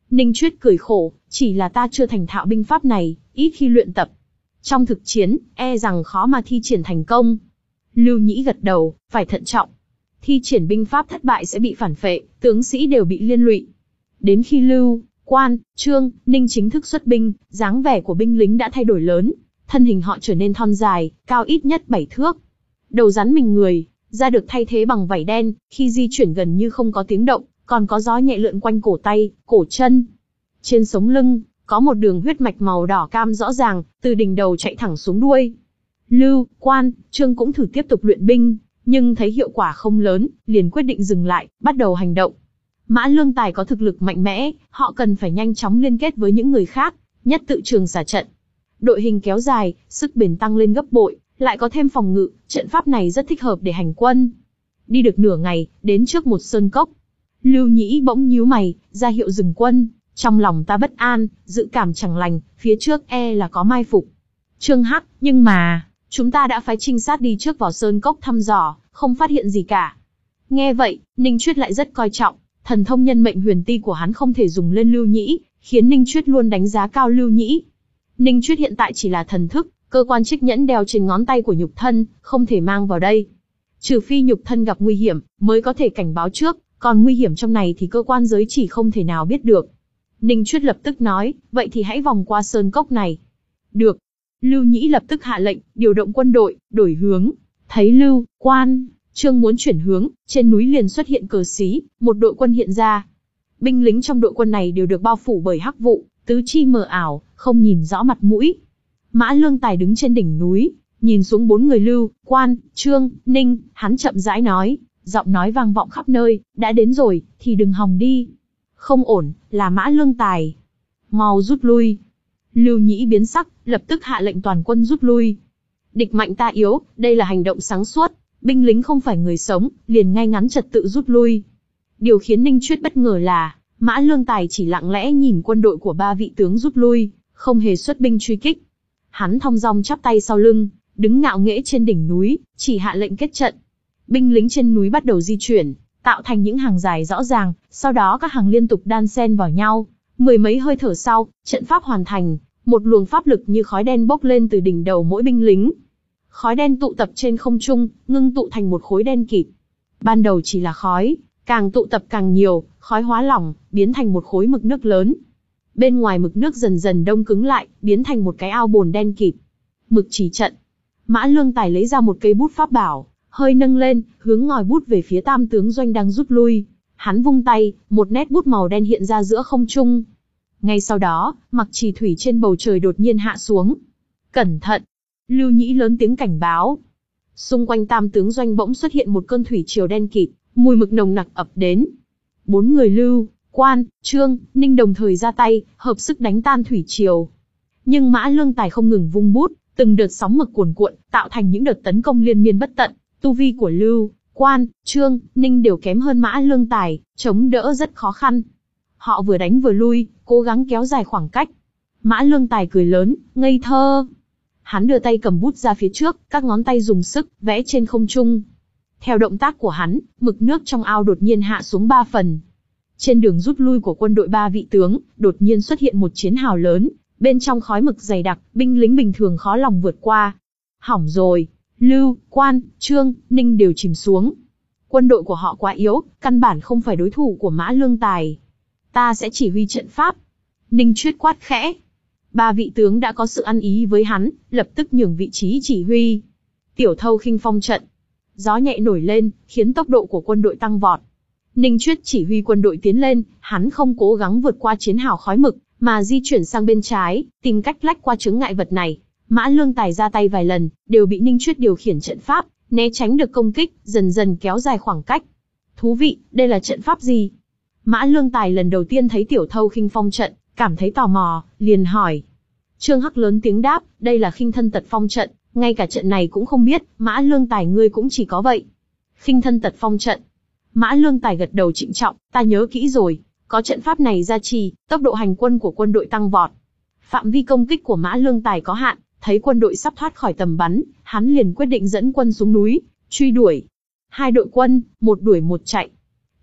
[SPEAKER 1] Ninh Chuyết cười khổ, chỉ là ta chưa thành thạo binh pháp này, ít khi luyện tập. Trong thực chiến, e rằng khó mà thi triển thành công. Lưu Nhĩ gật đầu, phải thận trọng. Thi triển binh pháp thất bại sẽ bị phản phệ, tướng sĩ đều bị liên lụy. Đến khi Lưu, Quan, Trương, Ninh chính thức xuất binh, dáng vẻ của binh lính đã thay đổi lớn. Thân hình họ trở nên thon dài, cao ít nhất bảy thước. Đầu rắn mình người, da được thay thế bằng vảy đen, khi di chuyển gần như không có tiếng động, còn có gió nhẹ lượn quanh cổ tay, cổ chân. Trên sống lưng, có một đường huyết mạch màu đỏ cam rõ ràng, từ đỉnh đầu chạy thẳng xuống đuôi. Lưu, Quan, Trương cũng thử tiếp tục luyện binh, nhưng thấy hiệu quả không lớn, liền quyết định dừng lại, bắt đầu hành động. Mã Lương Tài có thực lực mạnh mẽ, họ cần phải nhanh chóng liên kết với những người khác, nhất tự trường xả trận. Đội hình kéo dài, sức bền tăng lên gấp bội, lại có thêm phòng ngự, trận pháp này rất thích hợp để hành quân. Đi được nửa ngày, đến trước một sơn cốc. Lưu Nhĩ bỗng nhíu mày, ra hiệu dừng quân. Trong lòng ta bất an, dự cảm chẳng lành, phía trước e là có mai phục. Trương Hắc, nhưng mà, chúng ta đã phái trinh sát đi trước vào sơn cốc thăm dò, không phát hiện gì cả. Nghe vậy, Ninh Chuyết lại rất coi trọng, thần thông nhân mệnh huyền ti của hắn không thể dùng lên Lưu Nhĩ, khiến Ninh Chuyết luôn đánh giá cao Lưu Nhĩ. Ninh Chuyết hiện tại chỉ là thần thức, cơ quan trích nhẫn đeo trên ngón tay của nhục thân, không thể mang vào đây. Trừ phi nhục thân gặp nguy hiểm, mới có thể cảnh báo trước, còn nguy hiểm trong này thì cơ quan giới chỉ không thể nào biết được. Ninh Chuyết lập tức nói, vậy thì hãy vòng qua sơn cốc này. Được. Lưu Nhĩ lập tức hạ lệnh, điều động quân đội, đổi hướng. Thấy Lưu, Quan, Trương muốn chuyển hướng, trên núi liền xuất hiện cờ xí, một đội quân hiện ra. Binh lính trong đội quân này đều được bao phủ bởi hắc vụ, tứ chi mờ ảo, không nhìn rõ mặt mũi. Mã Lương Tài đứng trên đỉnh núi, nhìn xuống bốn người Lưu, Quan, Trương, Ninh, hắn chậm rãi nói, giọng nói vang vọng khắp nơi, đã đến rồi, thì đừng hòng đi. Không ổn, là Mã Lương Tài. Mau rút lui. Lưu Nhĩ biến sắc, lập tức hạ lệnh toàn quân rút lui. Địch mạnh ta yếu, đây là hành động sáng suốt, binh lính không phải người sống, liền ngay ngắn trật tự rút lui. Điều khiến Ninh Chuyết bất ngờ là, Mã Lương Tài chỉ lặng lẽ nhìn quân đội của ba vị tướng rút lui, không hề xuất binh truy kích. Hắn thong dong chắp tay sau lưng, đứng ngạo nghễ trên đỉnh núi, chỉ hạ lệnh kết trận. Binh lính trên núi bắt đầu di chuyển, tạo thành những hàng dài rõ ràng, sau đó các hàng liên tục đan xen vào nhau. Mười mấy hơi thở sau, trận pháp hoàn thành, một luồng pháp lực như khói đen bốc lên từ đỉnh đầu mỗi binh lính. Khói đen tụ tập trên không trung, ngưng tụ thành một khối đen kịt. Ban đầu chỉ là khói, càng tụ tập càng nhiều, khói hóa lỏng, biến thành một khối mực nước lớn. Bên ngoài mực nước dần dần đông cứng lại, biến thành một cái ao bồn đen kịt. Mực chỉ trận. Mã Lương Tài lấy ra một cây bút pháp bảo, hơi nâng lên, hướng ngòi bút về phía tam tướng doanh đang rút lui. Hắn vung tay, một nét bút màu đen hiện ra giữa không trung. Ngay sau đó, mặc chỉ thủy trên bầu trời đột nhiên hạ xuống. Cẩn thận! Lưu Nhĩ lớn tiếng cảnh báo. Xung quanh tam tướng doanh bỗng xuất hiện một cơn thủy triều đen kịt, mùi mực nồng nặc ập đến. Bốn người Lưu, Quan, Trương, Ninh đồng thời ra tay, hợp sức đánh tan thủy triều. Nhưng Mã Lương Tài không ngừng vung bút, từng đợt sóng mực cuồn cuộn, tạo thành những đợt tấn công liên miên bất tận. Tu vi của Lưu, Quan, Trương, Ninh đều kém hơn Mã Lương Tài, chống đỡ rất khó khăn. Họ vừa đánh vừa lui, cố gắng kéo dài khoảng cách. Mã Lương Tài cười lớn, ngây thơ. Hắn đưa tay cầm bút ra phía trước, các ngón tay dùng sức, vẽ trên không trung. Theo động tác của hắn, mực nước trong ao đột nhiên hạ xuống ba phần. Trên đường rút lui của quân đội ba vị tướng, đột nhiên xuất hiện một chiến hào lớn, bên trong khói mực dày đặc, binh lính bình thường khó lòng vượt qua. Hỏng rồi, Lưu, Quan, Trương, Ninh đều chìm xuống. Quân đội của họ quá yếu, căn bản không phải đối thủ của Mã Lương Tài. Ta sẽ chỉ huy trận pháp. Ninh Chuyết quát khẽ. Ba vị tướng đã có sự ăn ý với hắn, lập tức nhường vị trí chỉ huy. Tiểu Thâu khinh phong trận. Gió nhẹ nổi lên, khiến tốc độ của quân đội tăng vọt. Ninh Chuyết chỉ huy quân đội tiến lên, hắn không cố gắng vượt qua chiến hào khói mực, mà di chuyển sang bên trái, tìm cách lách qua chướng ngại vật này. Mã Lương Tài ra tay vài lần, đều bị Ninh Chuyết điều khiển trận pháp, né tránh được công kích, dần dần kéo dài khoảng cách. Thú vị, đây là trận pháp gì? Mã Lương Tài lần đầu tiên thấy Tiểu Thâu khinh phong trận, cảm thấy tò mò, liền hỏi. Trương Hắc lớn tiếng đáp, đây là khinh thân tật phong trận, ngay cả trận này cũng không biết, Mã Lương Tài ngươi cũng chỉ có vậy. Khinh thân tật phong trận. Mã Lương Tài gật đầu trịnh trọng, ta nhớ kỹ rồi, có trận pháp này gia trì, tốc độ hành quân của quân đội tăng vọt. Phạm vi công kích của Mã Lương Tài có hạn, thấy quân đội sắp thoát khỏi tầm bắn, hắn liền quyết định dẫn quân xuống núi, truy đuổi. Hai đội quân, một đuổi một chạy.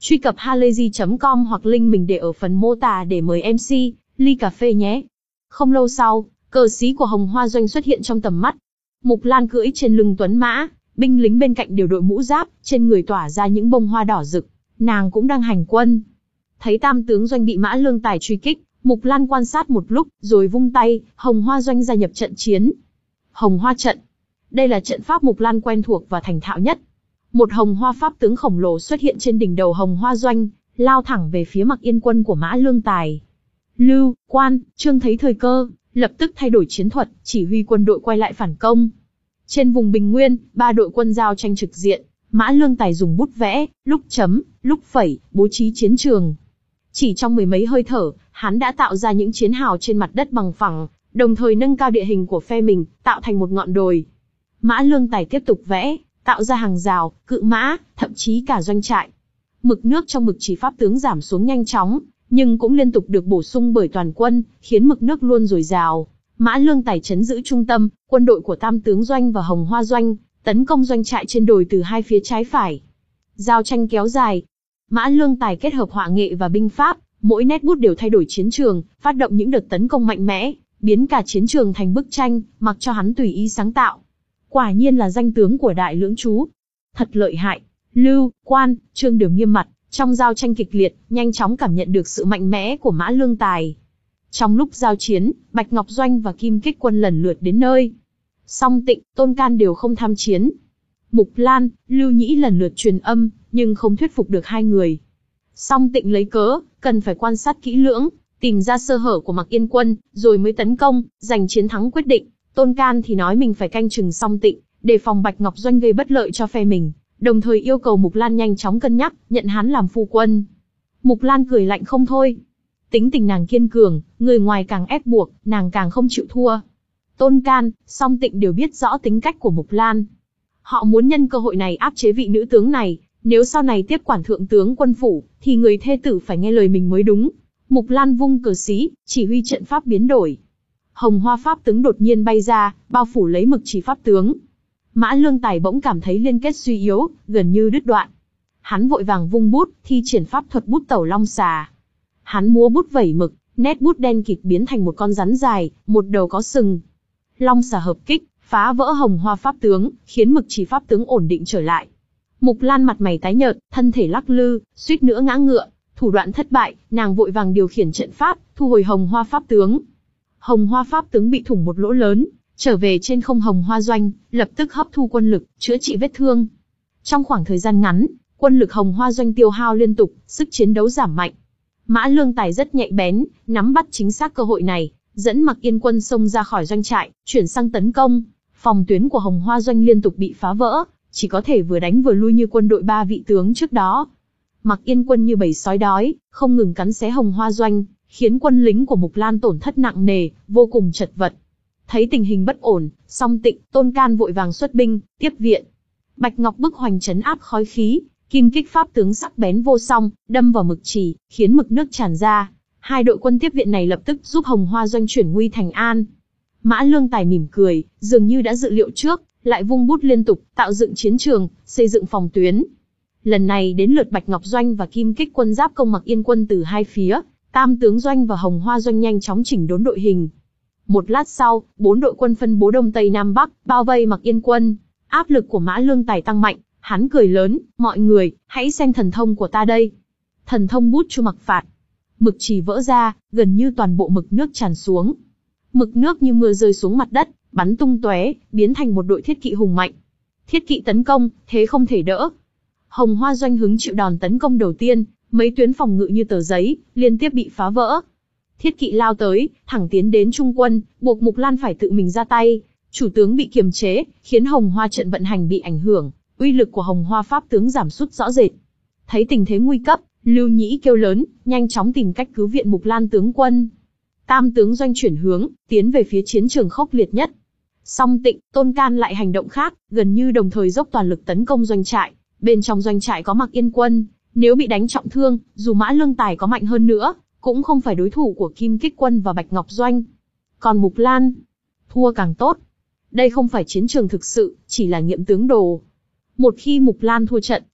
[SPEAKER 1] Truy cập halayzi chấm com hoặc link mình để ở phần mô tả để mời em xê, ly cà phê nhé. Không lâu sau, cờ xí của Hồng Hoa Doanh xuất hiện trong tầm mắt. Mục Lan cưỡi trên lưng tuấn mã, binh lính bên cạnh đều đội mũ giáp, trên người tỏa ra những bông hoa đỏ rực. Nàng cũng đang hành quân. Thấy Tam tướng Doanh bị Mã Lương Tài truy kích, Mục Lan quan sát một lúc, rồi vung tay, Hồng Hoa Doanh gia nhập trận chiến. Hồng Hoa trận. Đây là trận pháp Mục Lan quen thuộc và thành thạo nhất. Một Hồng Hoa pháp tướng khổng lồ xuất hiện trên đỉnh đầu Hồng Hoa Doanh, lao thẳng về phía Mặc Yên quân của Mã Lương Tài. Lưu, Quan, Trương thấy thời cơ, lập tức thay đổi chiến thuật, chỉ huy quân đội quay lại phản công. Trên vùng Bình Nguyên, ba đội quân giao tranh trực diện, Mã Lương Tài dùng bút vẽ, lúc chấm, lúc phẩy, bố trí chiến trường. Chỉ trong mười mấy hơi thở, hắn đã tạo ra những chiến hào trên mặt đất bằng phẳng, đồng thời nâng cao địa hình của phe mình, tạo thành một ngọn đồi. Mã Lương Tài tiếp tục vẽ, tạo ra hàng rào, cự mã, thậm chí cả doanh trại. Mực nước trong mực chỉ pháp tướng giảm xuống nhanh chóng, nhưng cũng liên tục được bổ sung bởi toàn quân, khiến mực nước luôn dồi dào. Mã Lương Tài trấn giữ trung tâm, quân đội của Tam tướng Doanh và Hồng Hoa Doanh tấn công doanh trại trên đồi từ hai phía trái phải. Giao tranh kéo dài. Mã Lương Tài kết hợp họa nghệ và binh pháp, mỗi nét bút đều thay đổi chiến trường, phát động những đợt tấn công mạnh mẽ, biến cả chiến trường thành bức tranh, mặc cho hắn tùy ý sáng tạo. Quả nhiên là danh tướng của Đại Lưỡng Chú. Thật lợi hại. Lưu, Quan, Trương đều nghiêm mặt, trong giao tranh kịch liệt, nhanh chóng cảm nhận được sự mạnh mẽ của Mã Lương Tài. Trong lúc giao chiến, Bạch Ngọc Doanh và Kim Kích Quân lần lượt đến nơi. Song Tịnh, Tôn Can đều không tham chiến. Mục Lan, Lưu Nhĩ lần lượt truyền âm, nhưng không thuyết phục được hai người. Song Tịnh lấy cớ, cần phải quan sát kỹ lưỡng, tìm ra sơ hở của Mặc Yên quân, rồi mới tấn công, giành chiến thắng quyết định. Tôn Can thì nói mình phải canh chừng Song Tịnh, đề phòng Bạch Ngọc Doanh gây bất lợi cho phe mình, đồng thời yêu cầu Mục Lan nhanh chóng cân nhắc, nhận hắn làm phu quân. Mục Lan cười lạnh không thôi. Tính tình nàng kiên cường, người ngoài càng ép buộc, nàng càng không chịu thua. Tôn Can, Song Tịnh đều biết rõ tính cách của Mục Lan. Họ muốn nhân cơ hội này áp chế vị nữ tướng này, nếu sau này tiếp quản thượng tướng quân phủ, thì người thê tử phải nghe lời mình mới đúng. Mục Lan vung cờ xí, chỉ huy trận pháp biến đổi. Hồng Hoa pháp tướng đột nhiên bay ra, bao phủ lấy mực chỉ pháp tướng. Mã Lương Tài bỗng cảm thấy liên kết suy yếu, gần như đứt đoạn. Hắn vội vàng vung bút, thi triển pháp thuật bút tẩu long xà. Hắn múa bút vẩy mực, nét bút đen kịt biến thành một con rắn dài, một đầu có sừng. Long xà hợp kích, phá vỡ Hồng Hoa pháp tướng, khiến mực chỉ pháp tướng ổn định trở lại. Mục Lan mặt mày tái nhợt, thân thể lắc lư, suýt nữa ngã ngựa. Thủ đoạn thất bại, nàng vội vàng điều khiển trận pháp, thu hồi Hồng Hoa pháp tướng. Hồng Hoa pháp tướng bị thủng một lỗ lớn, trở về trên không Hồng Hoa Doanh, lập tức hấp thu quân lực, chữa trị vết thương. Trong khoảng thời gian ngắn, quân lực Hồng Hoa Doanh tiêu hao liên tục, sức chiến đấu giảm mạnh. Mã Lương Tài rất nhạy bén, nắm bắt chính xác cơ hội này, dẫn Mặc Yên quân xông ra khỏi doanh trại, chuyển sang tấn công. Phòng tuyến của Hồng Hoa Doanh liên tục bị phá vỡ, chỉ có thể vừa đánh vừa lui như quân đội ba vị tướng trước đó. Mặc Yên quân như bầy sói đói, không ngừng cắn xé Hồng Hoa Doanh, khiến quân lính của Mục Lan tổn thất nặng nề, vô cùng chật vật. Thấy tình hình bất ổn, Song Tịnh, Tôn Can vội vàng xuất binh, tiếp viện. Bạch Ngọc bức hoành trấn áp khói khí, Kim Kích pháp tướng sắc bén vô song, đâm vào mực chỉ, khiến mực nước tràn ra. Hai đội quân tiếp viện này lập tức giúp Hồng Hoa Doanh chuyển nguy thành an. Mã Lương Tài mỉm cười, dường như đã dự liệu trước, lại vung bút liên tục, tạo dựng chiến trường, xây dựng phòng tuyến. Lần này đến lượt Bạch Ngọc Doanh và Kim Kích quân giáp công Mặc Yên quân từ hai phía, Tam tướng Doanh và Hồng Hoa Doanh nhanh chóng chỉnh đốn đội hình. Một lát sau, bốn đội quân phân bố đông tây nam bắc, bao vây Mặc Yên quân. Áp lực của Mã Lương Tài tăng mạnh, hắn cười lớn, mọi người, hãy xem thần thông của ta đây. Thần thông bút chu mặc phạt. Mực chỉ vỡ ra, gần như toàn bộ mực nước tràn xuống. Mực nước như mưa rơi xuống mặt đất, bắn tung tóe, biến thành một đội thiết kỵ hùng mạnh. Thiết kỵ tấn công, thế không thể đỡ. Hồng Hoa Doanh hứng chịu đòn tấn công đầu tiên, mấy tuyến phòng ngự như tờ giấy, liên tiếp bị phá vỡ. Thiết kỵ lao tới, thẳng tiến đến trung quân, buộc Mục Lan phải tự mình ra tay. Chủ tướng bị kiềm chế, khiến Hồng Hoa trận vận hành bị ảnh hưởng, uy lực của Hồng Hoa pháp tướng giảm sút rõ rệt. Thấy tình thế nguy cấp, Lưu Nhĩ kêu lớn, nhanh chóng tìm cách cứu viện Mục Lan tướng quân. Tam tướng Doanh chuyển hướng, tiến về phía chiến trường khốc liệt nhất. Song Tịnh, Tôn Can lại hành động khác, gần như đồng thời dốc toàn lực tấn công doanh trại. Bên trong doanh trại có Mặc Yên quân, nếu bị đánh trọng thương, dù Mã Lương Tài có mạnh hơn nữa, cũng không phải đối thủ của Kim Kích quân và Bạch Ngọc Doanh. Còn Mục Lan, thua càng tốt. Đây không phải chiến trường thực sự, chỉ là nghiệm tướng đồ. Một khi Mục Lan thua trận,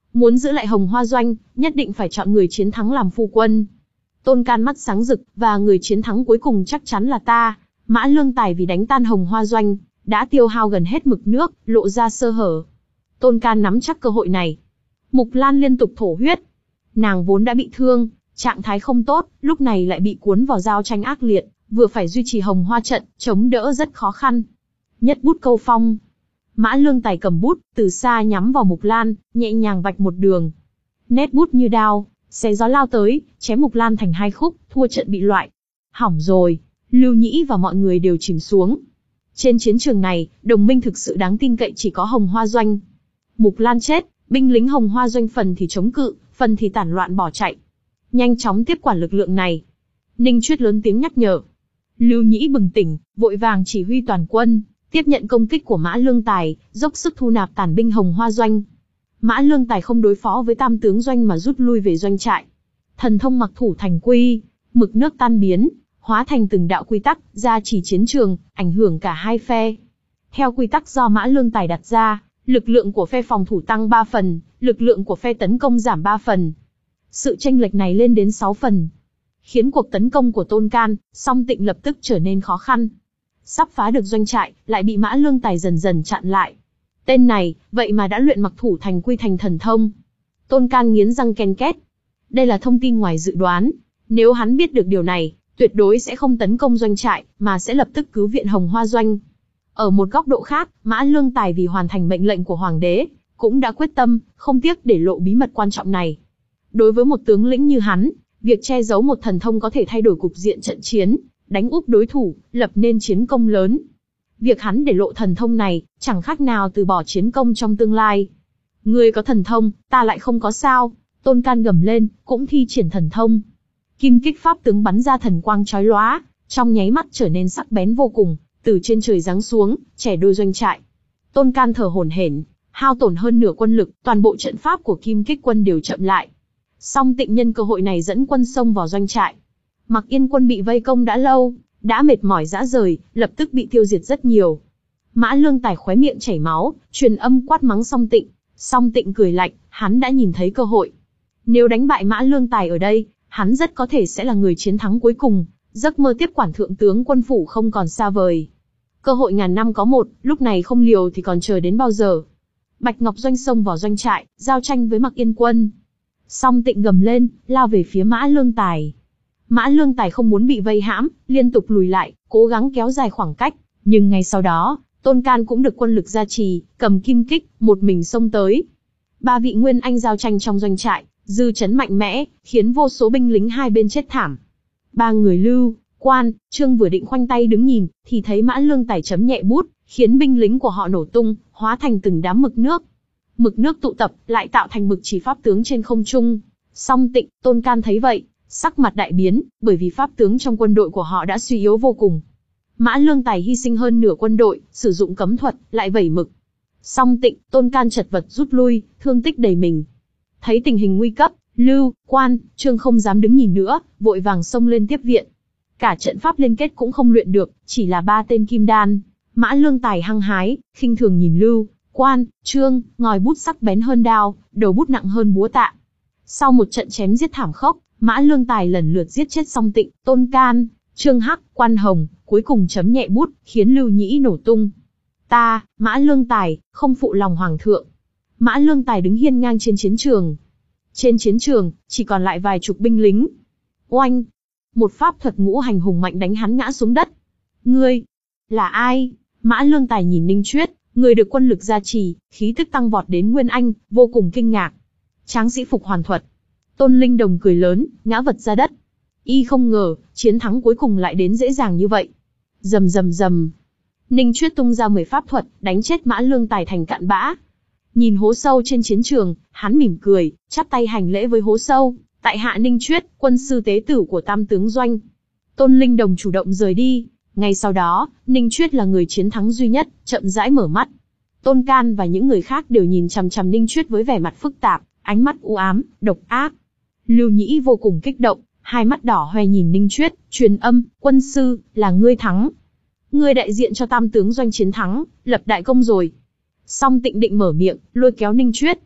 [SPEAKER 1] Muốn giữ lại Hồng Hoa Doanh, nhất định phải chọn người chiến thắng làm phu quân. Tôn Can mắt sáng rực, và người chiến thắng cuối cùng chắc chắn là ta. Mã Lương Tài vì đánh tan Hồng Hoa Doanh, đã tiêu hao gần hết mực nước, lộ ra sơ hở. Tôn Can nắm chắc cơ hội này. Mục Lan liên tục thổ huyết. Nàng vốn đã bị thương, trạng thái không tốt, lúc này lại bị cuốn vào giao tranh ác liệt, vừa phải duy trì Hồng Hoa trận, chống đỡ rất khó khăn. Nhất bút câu phong. Mã Lương Tài cầm bút, từ xa nhắm vào Mục Lan, nhẹ nhàng vạch một đường. Nét bút như đao, xé gió lao tới, chém Mục Lan thành hai khúc, thua trận bị loại. Hỏng rồi, Lưu Nhĩ và mọi người đều chìm xuống. Trên chiến trường này, đồng minh thực sự đáng tin cậy chỉ có Hồng Hoa Doanh. Mục Lan chết, binh lính Hồng Hoa Doanh phần thì chống cự, phần thì tản loạn bỏ chạy. Nhanh chóng tiếp quản lực lượng này. Ninh Chuyết lớn tiếng nhắc nhở. Lưu Nhĩ bừng tỉnh, vội vàng chỉ huy toàn quân, tiếp nhận công kích của Mã Lương Tài, dốc sức thu nạp tàn binh Hồng Hoa Doanh. Mã Lương Tài không đối phó với Tam tướng Doanh mà rút lui về doanh trại. Thần thông mặc thủ thành quy, mực nước tan biến, hóa thành từng đạo quy tắc, gia trì chiến trường, ảnh hưởng cả hai phe. Theo quy tắc do Mã Lương Tài đặt ra, lực lượng của phe phòng thủ tăng ba phần, lực lượng của phe tấn công giảm ba phần. Sự chênh lệch này lên đến sáu phần, khiến cuộc tấn công của Tôn Can, Song Tịnh lập tức trở nên khó khăn. Sắp phá được doanh trại, lại bị Mã Lương Tài dần dần chặn lại. Tên này, vậy mà đã luyện mặc thủ thành quy thành thần thông. Tôn Can nghiến răng ken két. Đây là thông tin ngoài dự đoán. Nếu hắn biết được điều này, tuyệt đối sẽ không tấn công doanh trại, mà sẽ lập tức cứu viện Hồng Hoa Doanh. Ở một góc độ khác, Mã Lương Tài vì hoàn thành mệnh lệnh của Hoàng đế, cũng đã quyết tâm, không tiếc để lộ bí mật quan trọng này. Đối với một tướng lĩnh như hắn, việc che giấu một thần thông có thể thay đổi cục diện trận chiến, đánh úp đối thủ, lập nên chiến công lớn. Việc hắn để lộ thần thông này, chẳng khác nào từ bỏ chiến công trong tương lai. Ngươi có thần thông, ta lại không có sao. Tôn Can gầm lên, cũng thi triển thần thông. Kim Kích Pháp tướng bắn ra thần quang chói lóa, trong nháy mắt trở nên sắc bén vô cùng, từ trên trời giáng xuống, chẻ đôi doanh trại. Tôn Can thở hổn hển, hao tổn hơn nửa quân lực, toàn bộ trận pháp của Kim Kích quân đều chậm lại. Song Tịnh nhân cơ hội này dẫn quân xông vào doanh trại. Mặc Yên quân bị vây công đã lâu, đã mệt mỏi rã rời, lập tức bị tiêu diệt rất nhiều. Mã Lương Tài khóe miệng chảy máu, truyền âm quát mắng Song Tịnh. Song Tịnh cười lạnh, hắn đã nhìn thấy cơ hội. Nếu đánh bại Mã Lương Tài ở đây, hắn rất có thể sẽ là người chiến thắng cuối cùng, giấc mơ tiếp quản thượng tướng quân phủ không còn xa vời. Cơ hội ngàn năm có một, lúc này không liều thì còn chờ đến bao giờ. Bạch Ngọc Doanh xông vào doanh trại, giao tranh với Mặc Yên quân. Song Tịnh gầm lên, lao về phía Mã Lương Tài. Mã Lương Tài không muốn bị vây hãm, liên tục lùi lại, cố gắng kéo dài khoảng cách. Nhưng ngay sau đó, Tôn Can cũng được quân lực gia trì, cầm kim kích, một mình xông tới. Ba vị nguyên anh giao tranh trong doanh trại, dư chấn mạnh mẽ, khiến vô số binh lính hai bên chết thảm. Ba người Lưu, Quan, Trương vừa định khoanh tay đứng nhìn, thì thấy Mã Lương Tài chấm nhẹ bút, khiến binh lính của họ nổ tung, hóa thành từng đám mực nước. Mực nước tụ tập, lại tạo thành mực chỉ pháp tướng trên không trung. Song Tịnh, Tôn Can thấy vậy, sắc mặt đại biến, bởi vì pháp tướng trong quân đội của họ đã suy yếu vô cùng. Mã Lương Tài hy sinh hơn nửa quân đội, sử dụng cấm thuật, lại vẩy mực. Song Tịnh, Tôn Can chật vật rút lui, thương tích đầy mình. Thấy tình hình nguy cấp, Lưu, Quan, Trương không dám đứng nhìn nữa, vội vàng xông lên tiếp viện. Cả trận pháp liên kết cũng không luyện được, chỉ là ba tên kim đan. Mã Lương Tài hăng hái, khinh thường nhìn Lưu, Quan, Trương, ngòi bút sắc bén hơn đao, đầu bút nặng hơn búa tạ. Sau một trận chém giết thảm khốc, Mã Lương Tài lần lượt giết chết Song Tịnh, Tôn Can, Trương Hắc, Quan Hồng, cuối cùng chấm nhẹ bút, khiến Lưu Nhĩ nổ tung. Ta, Mã Lương Tài, không phụ lòng hoàng thượng. Mã Lương Tài đứng hiên ngang trên chiến trường. Trên chiến trường, chỉ còn lại vài chục binh lính. Oanh! Một pháp thuật ngũ hành hùng mạnh đánh hắn ngã xuống đất. Ngươi, là ai? Mã Lương Tài nhìn Ninh Chuyết, người được quân lực gia trì, khí tức tăng vọt đến Nguyên Anh, vô cùng kinh ngạc. Tráng sĩ phục hoàn thuật. Tôn Linh Đồng cười lớn, ngã vật ra đất. Y không ngờ, chiến thắng cuối cùng lại đến dễ dàng như vậy. Rầm rầm rầm. Ninh Chuyết tung ra mười pháp thuật, đánh chết Mã Lương Tài thành cạn bã. Nhìn hố sâu trên chiến trường, hắn mỉm cười, chắp tay hành lễ với hố sâu. Tại hạ Ninh Chuyết, quân sư tế tử của Tam tướng Doanh. Tôn Linh Đồng chủ động rời đi. Ngay sau đó, Ninh Chuyết là người chiến thắng duy nhất, chậm rãi mở mắt. Tôn Can và những người khác đều nhìn chằm chằm Ninh Chuyết với vẻ mặt phức tạp, ánh mắt u ám, độc ác. Lưu Nhĩ vô cùng kích động, hai mắt đỏ hoe nhìn Ninh Chuyết, truyền âm, quân sư, là ngươi thắng. Ngươi đại diện cho Tam tướng Doanh chiến thắng, lập đại công rồi. Song Tịnh định mở miệng, lôi kéo Ninh Chuyết.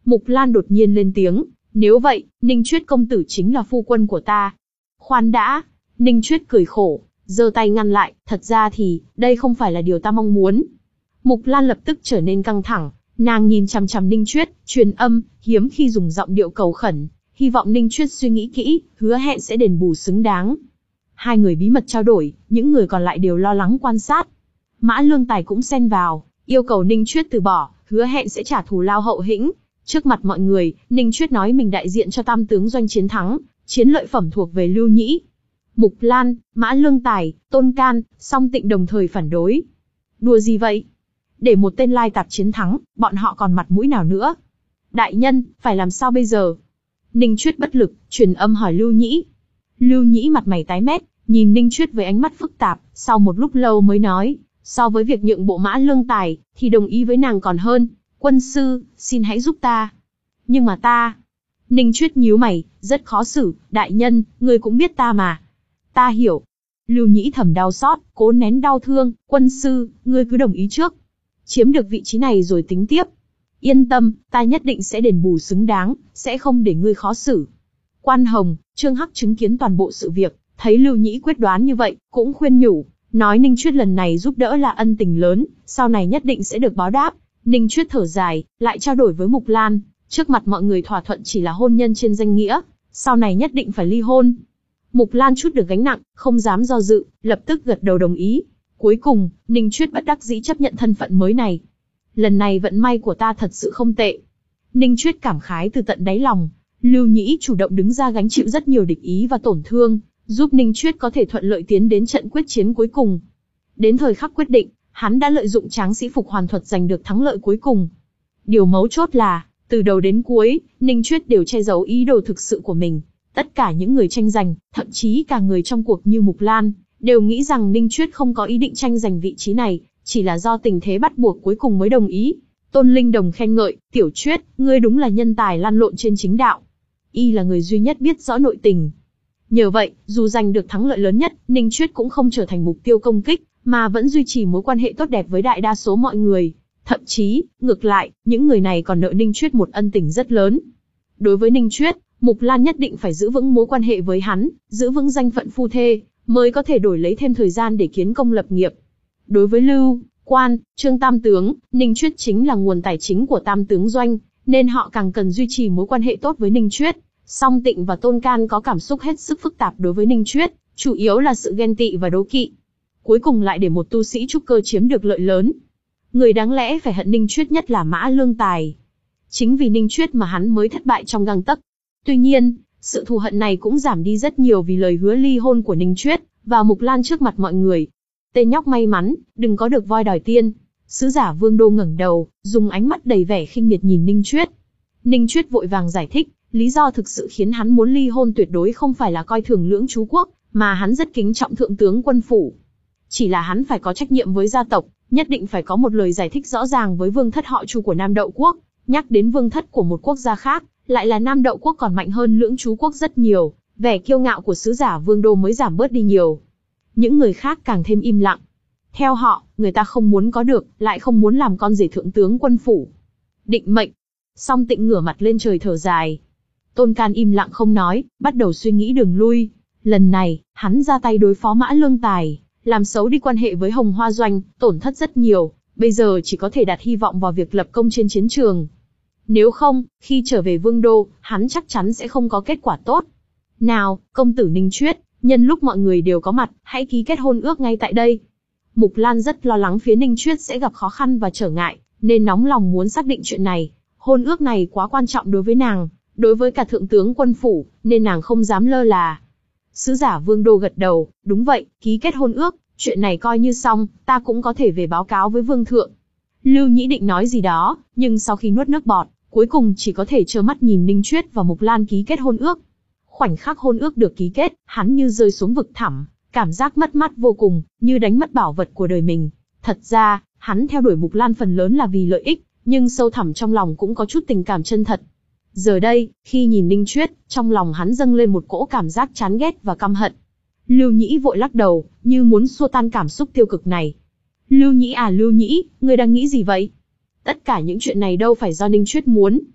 [SPEAKER 1] Mục Lan đột nhiên lên tiếng, nếu vậy, Ninh Chuyết công tử chính là phu quân của ta. Khoan đã, Ninh Chuyết cười khổ, giơ tay ngăn lại, thật ra thì, đây không phải là điều ta mong muốn. Mục Lan lập tức trở nên căng thẳng, nàng nhìn chằm chằm Ninh Chuyết, truyền âm, hiếm khi dùng giọng điệu cầu khẩn, hy vọng Ninh Chuyết suy nghĩ kỹ, hứa hẹn sẽ đền bù xứng đáng. Hai người bí mật trao đổi, những người còn lại đều lo lắng quan sát. Mã Lương Tài cũng xen vào, yêu cầu Ninh Chuyết từ bỏ, hứa hẹn sẽ trả thù lao hậu hĩnh. Trước mặt mọi người, Ninh Chuyết nói mình đại diện cho Tam tướng doanh chiến thắng, chiến lợi phẩm thuộc về Lưu Nhĩ. Mục Lan, Mã Lương Tài, Tôn Can, Song Tịnh đồng thời phản đối. Đùa gì vậy? Để một tên lai tạp chiến thắng, bọn họ còn mặt mũi nào nữa? Đại nhân, phải làm sao bây giờ? Ninh Chuyết bất lực, truyền âm hỏi Lưu Nhĩ. Lưu Nhĩ mặt mày tái mét, nhìn Ninh Chuyết với ánh mắt phức tạp, sau một lúc lâu mới nói, so với việc nhượng bộ Mã Lương Tài, thì đồng ý với nàng còn hơn. Quân sư, xin hãy giúp ta. Nhưng mà ta... Ninh Chuyết nhíu mày, rất khó xử, đại nhân, ngươi cũng biết ta mà. Ta hiểu. Lưu Nhĩ thầm đau xót, cố nén đau thương, quân sư, ngươi cứ đồng ý trước. Chiếm được vị trí này rồi tính tiếp. Yên tâm, ta nhất định sẽ đền bù xứng đáng, sẽ không để ngươi khó xử. Quan Hồng, Trương Hắc chứng kiến toàn bộ sự việc, thấy Lưu Nhĩ quyết đoán như vậy, cũng khuyên nhủ, nói Ninh Chuyết lần này giúp đỡ là ân tình lớn, sau này nhất định sẽ được báo đáp. Ninh Chuyết thở dài, lại trao đổi với Mục Lan, trước mặt mọi người thỏa thuận chỉ là hôn nhân trên danh nghĩa, sau này nhất định phải ly hôn. Mục Lan chút được gánh nặng, không dám do dự, lập tức gật đầu đồng ý. Cuối cùng, Ninh Chuyết bất đắc dĩ chấp nhận thân phận mới này. Lần này vận may của ta thật sự không tệ. Ninh Chuyết cảm khái từ tận đáy lòng, Lưu Nhĩ chủ động đứng ra gánh chịu rất nhiều địch ý và tổn thương, giúp Ninh Chuyết có thể thuận lợi tiến đến trận quyết chiến cuối cùng. Đến thời khắc quyết định, hắn đã lợi dụng tráng sĩ phục hoàn thuật giành được thắng lợi cuối cùng. Điều mấu chốt là, từ đầu đến cuối, Ninh Chuyết đều che giấu ý đồ thực sự của mình. Tất cả những người tranh giành, thậm chí cả người trong cuộc như Mục Lan, đều nghĩ rằng Ninh Chuyết không có ý định tranh giành vị trí này, chỉ là do tình thế bắt buộc cuối cùng mới đồng ý. Tôn Linh Đồng khen ngợi, Tiểu Chuyết, ngươi đúng là nhân tài lăn lộn trên chính đạo. Y là người duy nhất biết rõ nội tình. Nhờ vậy, dù giành được thắng lợi lớn nhất, Ninh Chuyết cũng không trở thành mục tiêu công kích, mà vẫn duy trì mối quan hệ tốt đẹp với đại đa số mọi người. Thậm chí, ngược lại, những người này còn nợ Ninh Chuyết một ân tình rất lớn. Đối với Ninh Chuyết, Mục Lan nhất định phải giữ vững mối quan hệ với hắn, giữ vững danh phận phu thê, mới có thể đổi lấy thêm thời gian để kiến công lập nghiệp. Đối với Lưu, Quan, Trương Tam tướng, Ninh Chuyết chính là nguồn tài chính của Tam tướng doanh, nên họ càng cần duy trì mối quan hệ tốt với Ninh Chuyết. Song Tịnh và Tôn Can có cảm xúc hết sức phức tạp đối với Ninh Chuyết, chủ yếu là sự ghen tị và đố kỵ. Cuối cùng lại để một tu sĩ trúc cơ chiếm được lợi lớn. Người đáng lẽ phải hận Ninh Chuyết nhất là Mã Lương Tài. Chính vì Ninh Chuyết mà hắn mới thất bại trong gang tấc. Tuy nhiên, sự thù hận này cũng giảm đi rất nhiều vì lời hứa ly hôn của Ninh Chuyết và Mục Lan trước mặt mọi người. Tên nhóc may mắn, đừng có được voi đòi tiên. Sứ giả Vương Đô ngẩng đầu, dùng ánh mắt đầy vẻ khinh miệt nhìn Ninh Chuyết. Ninh Chuyết vội vàng giải thích, lý do thực sự khiến hắn muốn ly hôn tuyệt đối không phải là coi thường Lưỡng Chú Quốc, mà hắn rất kính trọng thượng tướng quân phủ. Chỉ là hắn phải có trách nhiệm với gia tộc, nhất định phải có một lời giải thích rõ ràng với vương thất họ Chu của Nam Đậu Quốc. Nhắc đến vương thất của một quốc gia khác, lại là Nam Đậu Quốc còn mạnh hơn Lưỡng Chú Quốc rất nhiều, vẻ kiêu ngạo của sứ giả Vương Đô mới giảm bớt đi nhiều. Những người khác càng thêm im lặng. Theo họ, người ta không muốn có được, lại không muốn làm con rể thượng tướng quân phủ. Định mệnh. Song Tịnh ngửa mặt lên trời thở dài. Tôn Can im lặng không nói, bắt đầu suy nghĩ đường lui. Lần này, hắn ra tay đối phó Mã Lương Tài, làm xấu đi quan hệ với Hồng Hoa Doanh, tổn thất rất nhiều, bây giờ chỉ có thể đặt hy vọng vào việc lập công trên chiến trường. Nếu không, khi trở về Vương Đô, hắn chắc chắn sẽ không có kết quả tốt. Nào, công tử Ninh Chuyết, nhân lúc mọi người đều có mặt, hãy ký kết hôn ước ngay tại đây. Mục Lan rất lo lắng phía Ninh Chuyết sẽ gặp khó khăn và trở ngại, nên nóng lòng muốn xác định chuyện này. Hôn ước này quá quan trọng đối với nàng, đối với cả thượng tướng quân phủ, nên nàng không dám lơ là. Sứ giả Vương Đô gật đầu, đúng vậy, ký kết hôn ước, chuyện này coi như xong, ta cũng có thể về báo cáo với Vương thượng. Lưu Nhĩ định nói gì đó, nhưng sau khi nuốt nước bọt, cuối cùng chỉ có thể trơ mắt nhìn Ninh Chuyết và Mục Lan ký kết hôn ước. Khoảnh khắc hôn ước được ký kết, hắn như rơi xuống vực thẳm, cảm giác mất mát vô cùng, như đánh mất bảo vật của đời mình. Thật ra, hắn theo đuổi Mục Lan phần lớn là vì lợi ích, nhưng sâu thẳm trong lòng cũng có chút tình cảm chân thật. Giờ đây, khi nhìn Ninh Chuyết, trong lòng hắn dâng lên một cỗ cảm giác chán ghét và căm hận. Lưu Nhĩ vội lắc đầu, như muốn xua tan cảm xúc tiêu cực này. Lưu Nhĩ à Lưu Nhĩ, ngươi đang nghĩ gì vậy? Tất cả những chuyện này đâu phải do Ninh Chuyết muốn.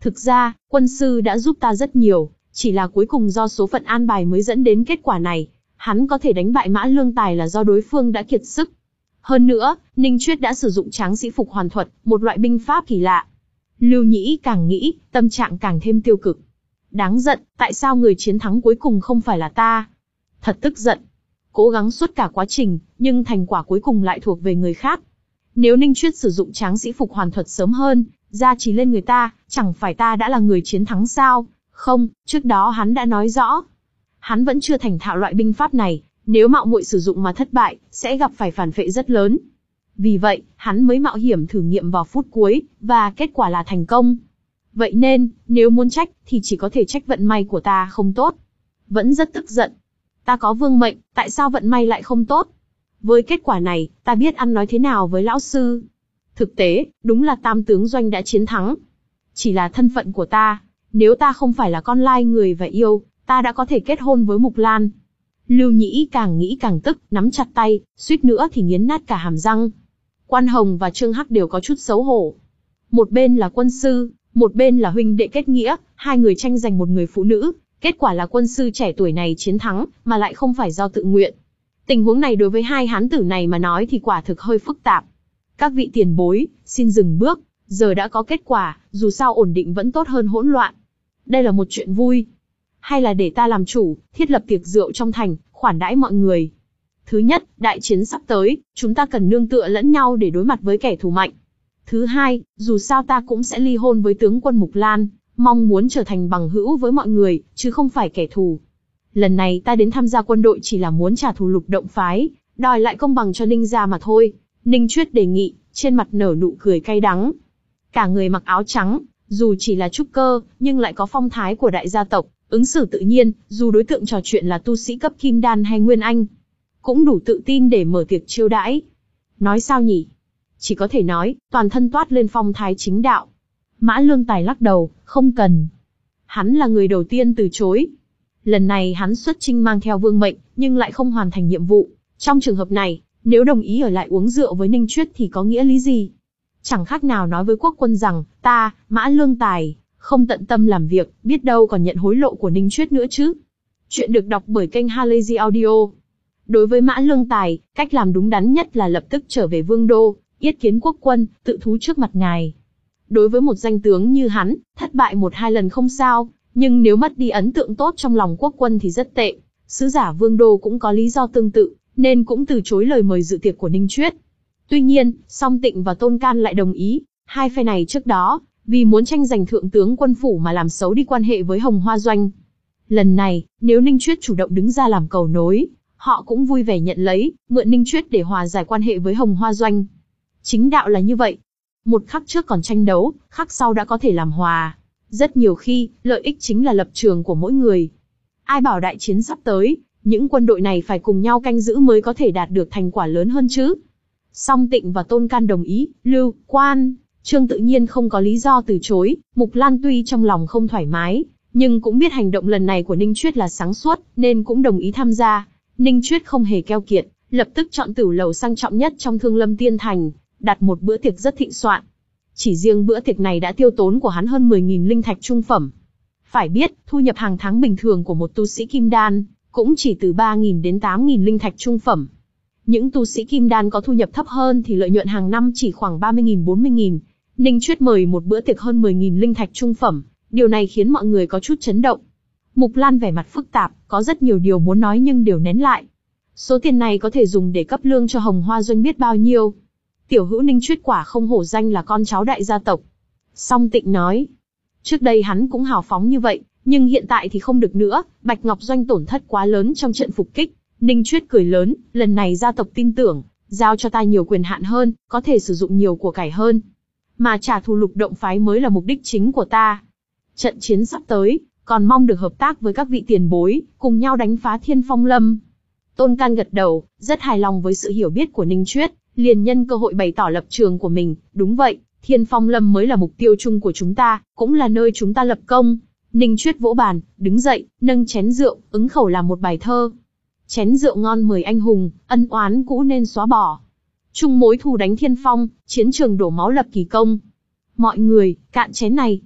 [SPEAKER 1] Thực ra, quân sư đã giúp ta rất nhiều, chỉ là cuối cùng do số phận an bài mới dẫn đến kết quả này. Hắn có thể đánh bại Mã Lương Tài là do đối phương đã kiệt sức. Hơn nữa, Ninh Chuyết đã sử dụng Tráng Sĩ Phục Hoàn Thuật, một loại binh pháp kỳ lạ. Lưu Nhĩ càng nghĩ, tâm trạng càng thêm tiêu cực. Đáng giận, tại sao người chiến thắng cuối cùng không phải là ta? Thật tức giận. Cố gắng suốt cả quá trình, nhưng thành quả cuối cùng lại thuộc về người khác. Nếu Ninh Chuyết sử dụng Tráng Sĩ Phục Hoàn Thuật sớm hơn, gia trì lên người ta, chẳng phải ta đã là người chiến thắng sao? Không, trước đó hắn đã nói rõ. Hắn vẫn chưa thành thạo loại binh pháp này, nếu mạo muội sử dụng mà thất bại, sẽ gặp phải phản phệ rất lớn. Vì vậy, hắn mới mạo hiểm thử nghiệm vào phút cuối, và kết quả là thành công. Vậy nên, nếu muốn trách, thì chỉ có thể trách vận may của ta không tốt. Vẫn rất tức giận. Ta có vương mệnh, tại sao vận may lại không tốt? Với kết quả này, ta biết ăn nói thế nào với lão sư. Thực tế, đúng là Tam tướng Doanh đã chiến thắng. Chỉ là thân phận của ta, nếu ta không phải là con lai người và yêu, ta đã có thể kết hôn với Mục Lan. Lưu Nhĩ càng nghĩ càng tức, nắm chặt tay, suýt nữa thì nghiến nát cả hàm răng. Quan Hồng và Trương Hắc đều có chút xấu hổ. Một bên là quân sư, một bên là huynh đệ kết nghĩa, hai người tranh giành một người phụ nữ. Kết quả là quân sư trẻ tuổi này chiến thắng, mà lại không phải do tự nguyện. Tình huống này đối với hai hán tử này mà nói thì quả thực hơi phức tạp. Các vị tiền bối, xin dừng bước, giờ đã có kết quả, dù sao ổn định vẫn tốt hơn hỗn loạn. Đây là một chuyện vui. Hay là để ta làm chủ, thiết lập tiệc rượu trong thành, khoản đãi mọi người. Thứ nhất, đại chiến sắp tới, chúng ta cần nương tựa lẫn nhau để đối mặt với kẻ thù mạnh. Thứ hai, dù sao ta cũng sẽ ly hôn với tướng quân Mục Lan, mong muốn trở thành bằng hữu với mọi người, chứ không phải kẻ thù. Lần này ta đến tham gia quân đội chỉ là muốn trả thù Lục Động phái, đòi lại công bằng cho Ninh gia mà thôi. Ninh Chuyết đề nghị, trên mặt nở nụ cười cay đắng. Cả người mặc áo trắng, dù chỉ là trúc cơ, nhưng lại có phong thái của đại gia tộc, ứng xử tự nhiên, dù đối tượng trò chuyện là tu sĩ cấp kim đan hay nguyên anh, cũng đủ tự tin để mở tiệc chiêu đãi. Nói sao nhỉ? Chỉ có thể nói, toàn thân toát lên phong thái chính đạo. Mã Lương Tài lắc đầu, không cần. Hắn là người đầu tiên từ chối. Lần này hắn xuất chinh mang theo vương mệnh, nhưng lại không hoàn thành nhiệm vụ. Trong trường hợp này, nếu đồng ý ở lại uống rượu với Ninh Chuyết thì có nghĩa lý gì? Chẳng khác nào nói với quốc quân rằng, ta, Mã Lương Tài, không tận tâm làm việc, biết đâu còn nhận hối lộ của Ninh Chuyết nữa chứ. Chuyện được đọc bởi kênh Halazy Audio. Đối với Mã Lương Tài, cách làm đúng đắn nhất là lập tức trở về vương đô, yết kiến quốc quân, tự thú trước mặt ngài. Đối với một danh tướng như hắn, thất bại một hai lần không sao, nhưng nếu mất đi ấn tượng tốt trong lòng quốc quân thì rất tệ. Sứ giả vương đô cũng có lý do tương tự, nên cũng từ chối lời mời dự tiệc của Ninh Chuyết. Tuy nhiên, Song Tịnh và Tôn Can lại đồng ý. Hai phe này trước đó, vì muốn tranh giành thượng tướng quân phủ mà làm xấu đi quan hệ với Hồng Hoa Doanh. Lần này, nếu Ninh Chuyết chủ động đứng ra làm cầu nối, họ cũng vui vẻ nhận lấy, mượn Ninh Chuyết để hòa giải quan hệ với Hồng Hoa Doanh. Chính đạo là như vậy. Một khắc trước còn tranh đấu, khắc sau đã có thể làm hòa. Rất nhiều khi, lợi ích chính là lập trường của mỗi người. Ai bảo đại chiến sắp tới, những quân đội này phải cùng nhau canh giữ mới có thể đạt được thành quả lớn hơn chứ. Song Tịnh và Tôn Can đồng ý, Lưu, Quan, Trương tự nhiên không có lý do từ chối. Mục Lan tuy trong lòng không thoải mái, nhưng cũng biết hành động lần này của Ninh Chuyết là sáng suốt, nên cũng đồng ý tham gia. Ninh Chuyết không hề keo kiệt, lập tức chọn tửu lầu sang trọng nhất trong Thương Lâm Tiên Thành, đặt một bữa tiệc rất thịnh soạn. Chỉ riêng bữa tiệc này đã tiêu tốn của hắn hơn mười nghìn linh thạch trung phẩm. Phải biết, thu nhập hàng tháng bình thường của một tu sĩ kim đan, cũng chỉ từ ba nghìn đến tám nghìn linh thạch trung phẩm. Những tu sĩ kim đan có thu nhập thấp hơn thì lợi nhuận hàng năm chỉ khoảng ba mươi nghìn bốn mươi nghìn. Ninh Chuyết mời một bữa tiệc hơn mười nghìn linh thạch trung phẩm, điều này khiến mọi người có chút chấn động. Mục Lan vẻ mặt phức tạp, có rất nhiều điều muốn nói nhưng đều nén lại. Số tiền này có thể dùng để cấp lương cho Hồng Hoa Doanh biết bao nhiêu. Tiểu hữu Ninh Chuyết quả không hổ danh là con cháu đại gia tộc. Song Tịnh nói, trước đây hắn cũng hào phóng như vậy, nhưng hiện tại thì không được nữa, Bạch Ngọc Doanh tổn thất quá lớn trong trận phục kích. Ninh Chuyết cười lớn, lần này gia tộc tin tưởng, giao cho ta nhiều quyền hạn hơn, có thể sử dụng nhiều của cải hơn. Mà trả thù Lục Động phái mới là mục đích chính của ta. Trận chiến sắp tới, còn mong được hợp tác với các vị tiền bối, cùng nhau đánh phá Thiên Phong Lâm. Tôn Can gật đầu, rất hài lòng với sự hiểu biết của Ninh Chuyết, liền nhân cơ hội bày tỏ lập trường của mình. Đúng vậy, Thiên Phong Lâm mới là mục tiêu chung của chúng ta, cũng là nơi chúng ta lập công. Ninh Chuyết vỗ bàn, đứng dậy, nâng chén rượu, ứng khẩu làm một bài thơ. Chén rượu ngon mời anh hùng, ân oán cũ nên xóa bỏ. Chung mối thù đánh thiên phong, chiến trường đổ máu lập kỳ công. Mọi người, cạn chén này.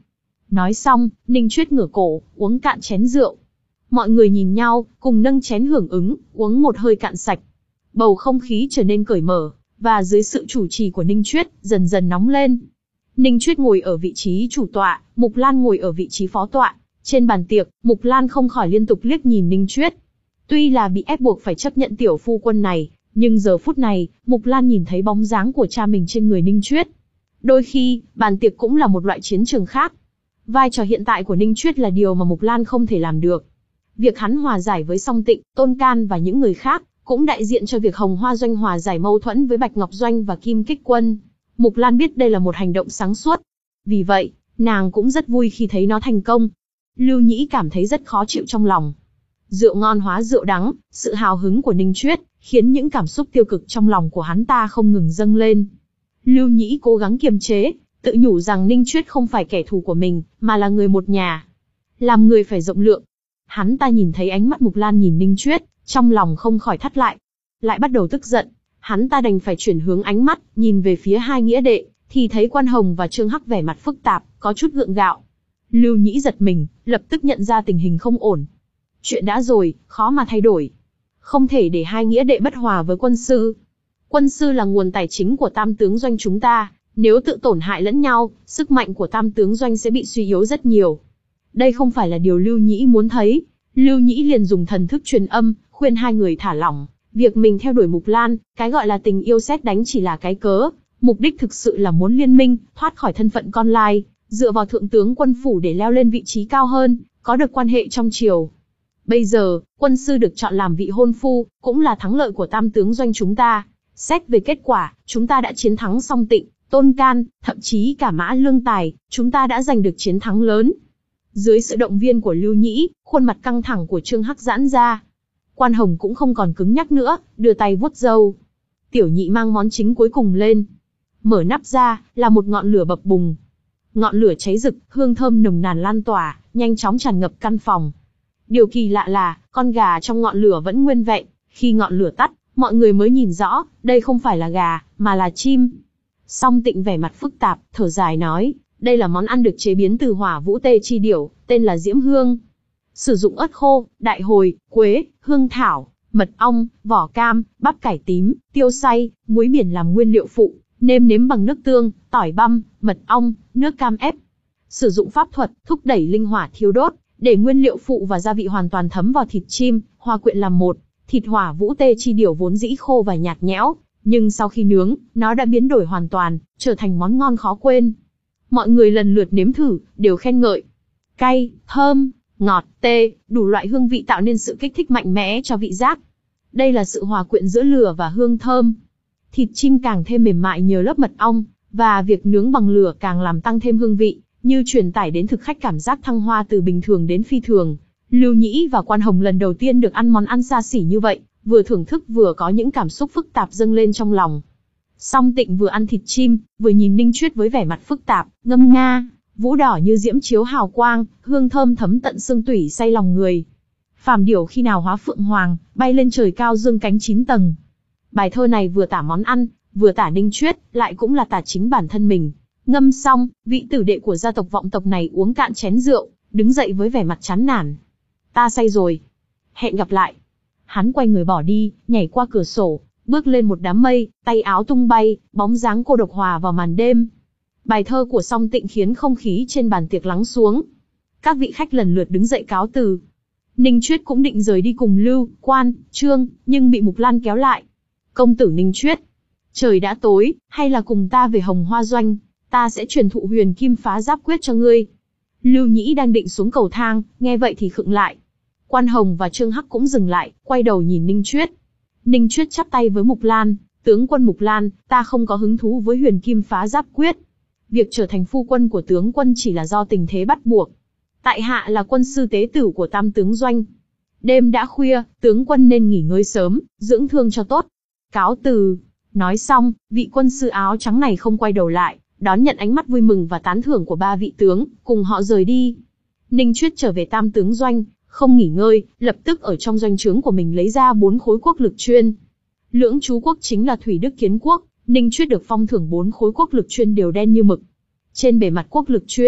[SPEAKER 1] Nói xong, Ninh Chuyết ngửa cổ, uống cạn chén rượu. Mọi người nhìn nhau, cùng nâng chén hưởng ứng, uống một hơi cạn sạch. Bầu không khí trở nên cởi mở, và dưới sự chủ trì của Ninh Chuyết, dần dần nóng lên. Ninh Chuyết ngồi ở vị trí chủ tọa, Mục Lan ngồi ở vị trí phó tọa. Trên bàn tiệc, Mục Lan không khỏi liên tục liếc nhìn Ninh Chuyết. Tuy là bị ép buộc phải chấp nhận tiểu phu quân này, nhưng giờ phút này, Mục Lan nhìn thấy bóng dáng của cha mình trên người Ninh Chuyết. Đôi khi, bàn tiệc cũng là một loại chiến trường khác. Vai trò hiện tại của Ninh Chuyết là điều mà Mục Lan không thể làm được. Việc hắn hòa giải với Song Tịnh, Tôn Can và những người khác, cũng đại diện cho việc Hồng Hoa Doanh hòa giải mâu thuẫn với Bạch Ngọc Doanh và Kim Kích Quân. Mục Lan biết đây là một hành động sáng suốt. Vì vậy, nàng cũng rất vui khi thấy nó thành công. Lưu Nhĩ cảm thấy rất khó chịu trong lòng. Rượu ngon hóa rượu đắng, sự hào hứng của Ninh Chuyết, khiến những cảm xúc tiêu cực trong lòng của hắn ta không ngừng dâng lên. Lưu Nhĩ cố gắng kiềm chế, tự nhủ rằng Ninh Chuyết không phải kẻ thù của mình, mà là người một nhà. Làm người phải rộng lượng. Hắn ta nhìn thấy ánh mắt Mục Lan nhìn Ninh Chuyết, trong lòng không khỏi thắt lại. Lại bắt đầu tức giận, hắn ta đành phải chuyển hướng ánh mắt, nhìn về phía hai nghĩa đệ, thì thấy Quan Hồng và Trương Hắc vẻ mặt phức tạp, có chút gượng gạo. Lưu Nhĩ giật mình, lập tức nhận ra tình hình không ổn. Chuyện đã rồi, khó mà thay đổi. Không thể để hai nghĩa đệ bất hòa với quân sư. Quân sư là nguồn tài chính của Tam tướng Doanh chúng ta, nếu tự tổn hại lẫn nhau, sức mạnh của Tam tướng Doanh sẽ bị suy yếu rất nhiều. Đây không phải là điều Lưu Nhĩ muốn thấy. Lưu Nhĩ liền dùng thần thức truyền âm, khuyên hai người thả lỏng. Việc mình theo đuổi Mục Lan, cái gọi là tình yêu sét đánh chỉ là cái cớ. Mục đích thực sự là muốn liên minh, thoát khỏi thân phận con lai, dựa vào thượng tướng quân phủ để leo lên vị trí cao hơn, có được quan hệ trong triều. Bây giờ, quân sư được chọn làm vị hôn phu, cũng là thắng lợi của Tam tướng Doanh chúng ta. Xét về kết quả, chúng ta đã chiến thắng Song Tịnh, Tôn Can, thậm chí cả Mã Lương Tài, chúng ta đã giành được chiến thắng lớn. Dưới sự động viên của Lưu Nhĩ, khuôn mặt căng thẳng của Trương Hắc giãn ra. Quan Hồng cũng không còn cứng nhắc nữa, đưa tay vuốt râu. Tiểu Nhị mang món chính cuối cùng lên. Mở nắp ra, là một ngọn lửa bập bùng. Ngọn lửa cháy rực, hương thơm nồng nàn lan tỏa, nhanh chóng tràn ngập căn phòng. Điều kỳ lạ là, con gà trong ngọn lửa vẫn nguyên vẹn. Khi ngọn lửa tắt, mọi người mới nhìn rõ, đây không phải là gà, mà là chim. Song Tịnh vẻ mặt phức tạp, thở dài nói, đây là món ăn được chế biến từ hỏa vũ tê chi điểu, tên là diễm hương. Sử dụng ớt khô, đại hồi, quế, hương thảo, mật ong, vỏ cam, bắp cải tím, tiêu xay, muối biển làm nguyên liệu phụ, nêm nếm bằng nước tương, tỏi băm, mật ong, nước cam ép. Sử dụng pháp thuật, thúc đẩy linh hỏa thiêu đốt, để nguyên liệu phụ và gia vị hoàn toàn thấm vào thịt chim, hòa quyện làm một. Thịt hỏa vũ tê chi điểu vốn dĩ khô và nhạt nhẽo, nhưng sau khi nướng, nó đã biến đổi hoàn toàn, trở thành món ngon khó quên. Mọi người lần lượt nếm thử, đều khen ngợi. Cay, thơm, ngọt, tê, đủ loại hương vị tạo nên sự kích thích mạnh mẽ cho vị giác. Đây là sự hòa quyện giữa lửa và hương thơm. Thịt chim càng thêm mềm mại nhờ lớp mật ong, và việc nướng bằng lửa càng làm tăng thêm hương vị, như truyền tải đến thực khách cảm giác thăng hoa từ bình thường đến phi thường. Lưu Nhĩ và Quan Hồng lần đầu tiên được ăn món ăn xa xỉ như vậy, vừa thưởng thức vừa có những cảm xúc phức tạp dâng lên trong lòng. Song Tịnh vừa ăn thịt chim, vừa nhìn Ninh Chuyết với vẻ mặt phức tạp, ngâm nga, vũ đỏ như diễm chiếu hào quang, hương thơm thấm tận xương tủy say lòng người. Phàm điểu khi nào hóa phượng hoàng, bay lên trời cao dương cánh chín tầng. Bài thơ này vừa tả món ăn, vừa tả Ninh Chuyết, lại cũng là tả chính bản thân mình. Ngâm xong, vị tử đệ của gia tộc Vọng tộc này uống cạn chén rượu, đứng dậy với vẻ mặt chán nản. Ta say rồi. Hẹn gặp lại. Hắn quay người bỏ đi, nhảy qua cửa sổ, bước lên một đám mây, tay áo tung bay, bóng dáng cô độc hòa vào màn đêm. Bài thơ của Song Tịnh khiến không khí trên bàn tiệc lắng xuống. Các vị khách lần lượt đứng dậy cáo từ. Ninh Chuyết cũng định rời đi cùng Lưu, Quan, Trương, nhưng bị Mục Lan kéo lại. Công tử Ninh Chuyết, trời đã tối, hay là cùng ta về Hồng Hoa Doanh, ta sẽ truyền thụ Huyền Kim Phá Giáp Quyết cho ngươi. Lưu Nhĩ đang định xuống cầu thang, nghe vậy thì khựng lại. Quan Hồng và Trương Hắc cũng dừng lại, quay đầu nhìn Ninh Chuyết. Ninh Chuyết chắp tay với Mục Lan, tướng quân Mục Lan, ta không có hứng thú với Huyền Kim Phá Giáp Quyết. Việc trở thành phu quân của tướng quân chỉ là do tình thế bắt buộc. Tại hạ là quân sư tế tử của Tam tướng Doanh. Đêm đã khuya, tướng quân nên nghỉ ngơi sớm, dưỡng thương cho tốt. Cáo từ. Nói xong, vị quân sư áo trắng này không quay đầu lại, đón nhận ánh mắt vui mừng và tán thưởng của ba vị tướng, cùng họ rời đi. Ninh Chuyết trở về Tam tướng Doanh, không nghỉ ngơi, lập tức ở trong doanh trướng của mình lấy ra bốn khối quốc lực chuyên. Lưỡng chú quốc chính là Thủy Đức Kiến Quốc, Ninh Chuyết được phong thưởng bốn khối quốc lực chuyên đều đen như mực. Trên bề mặt quốc lực chuyên,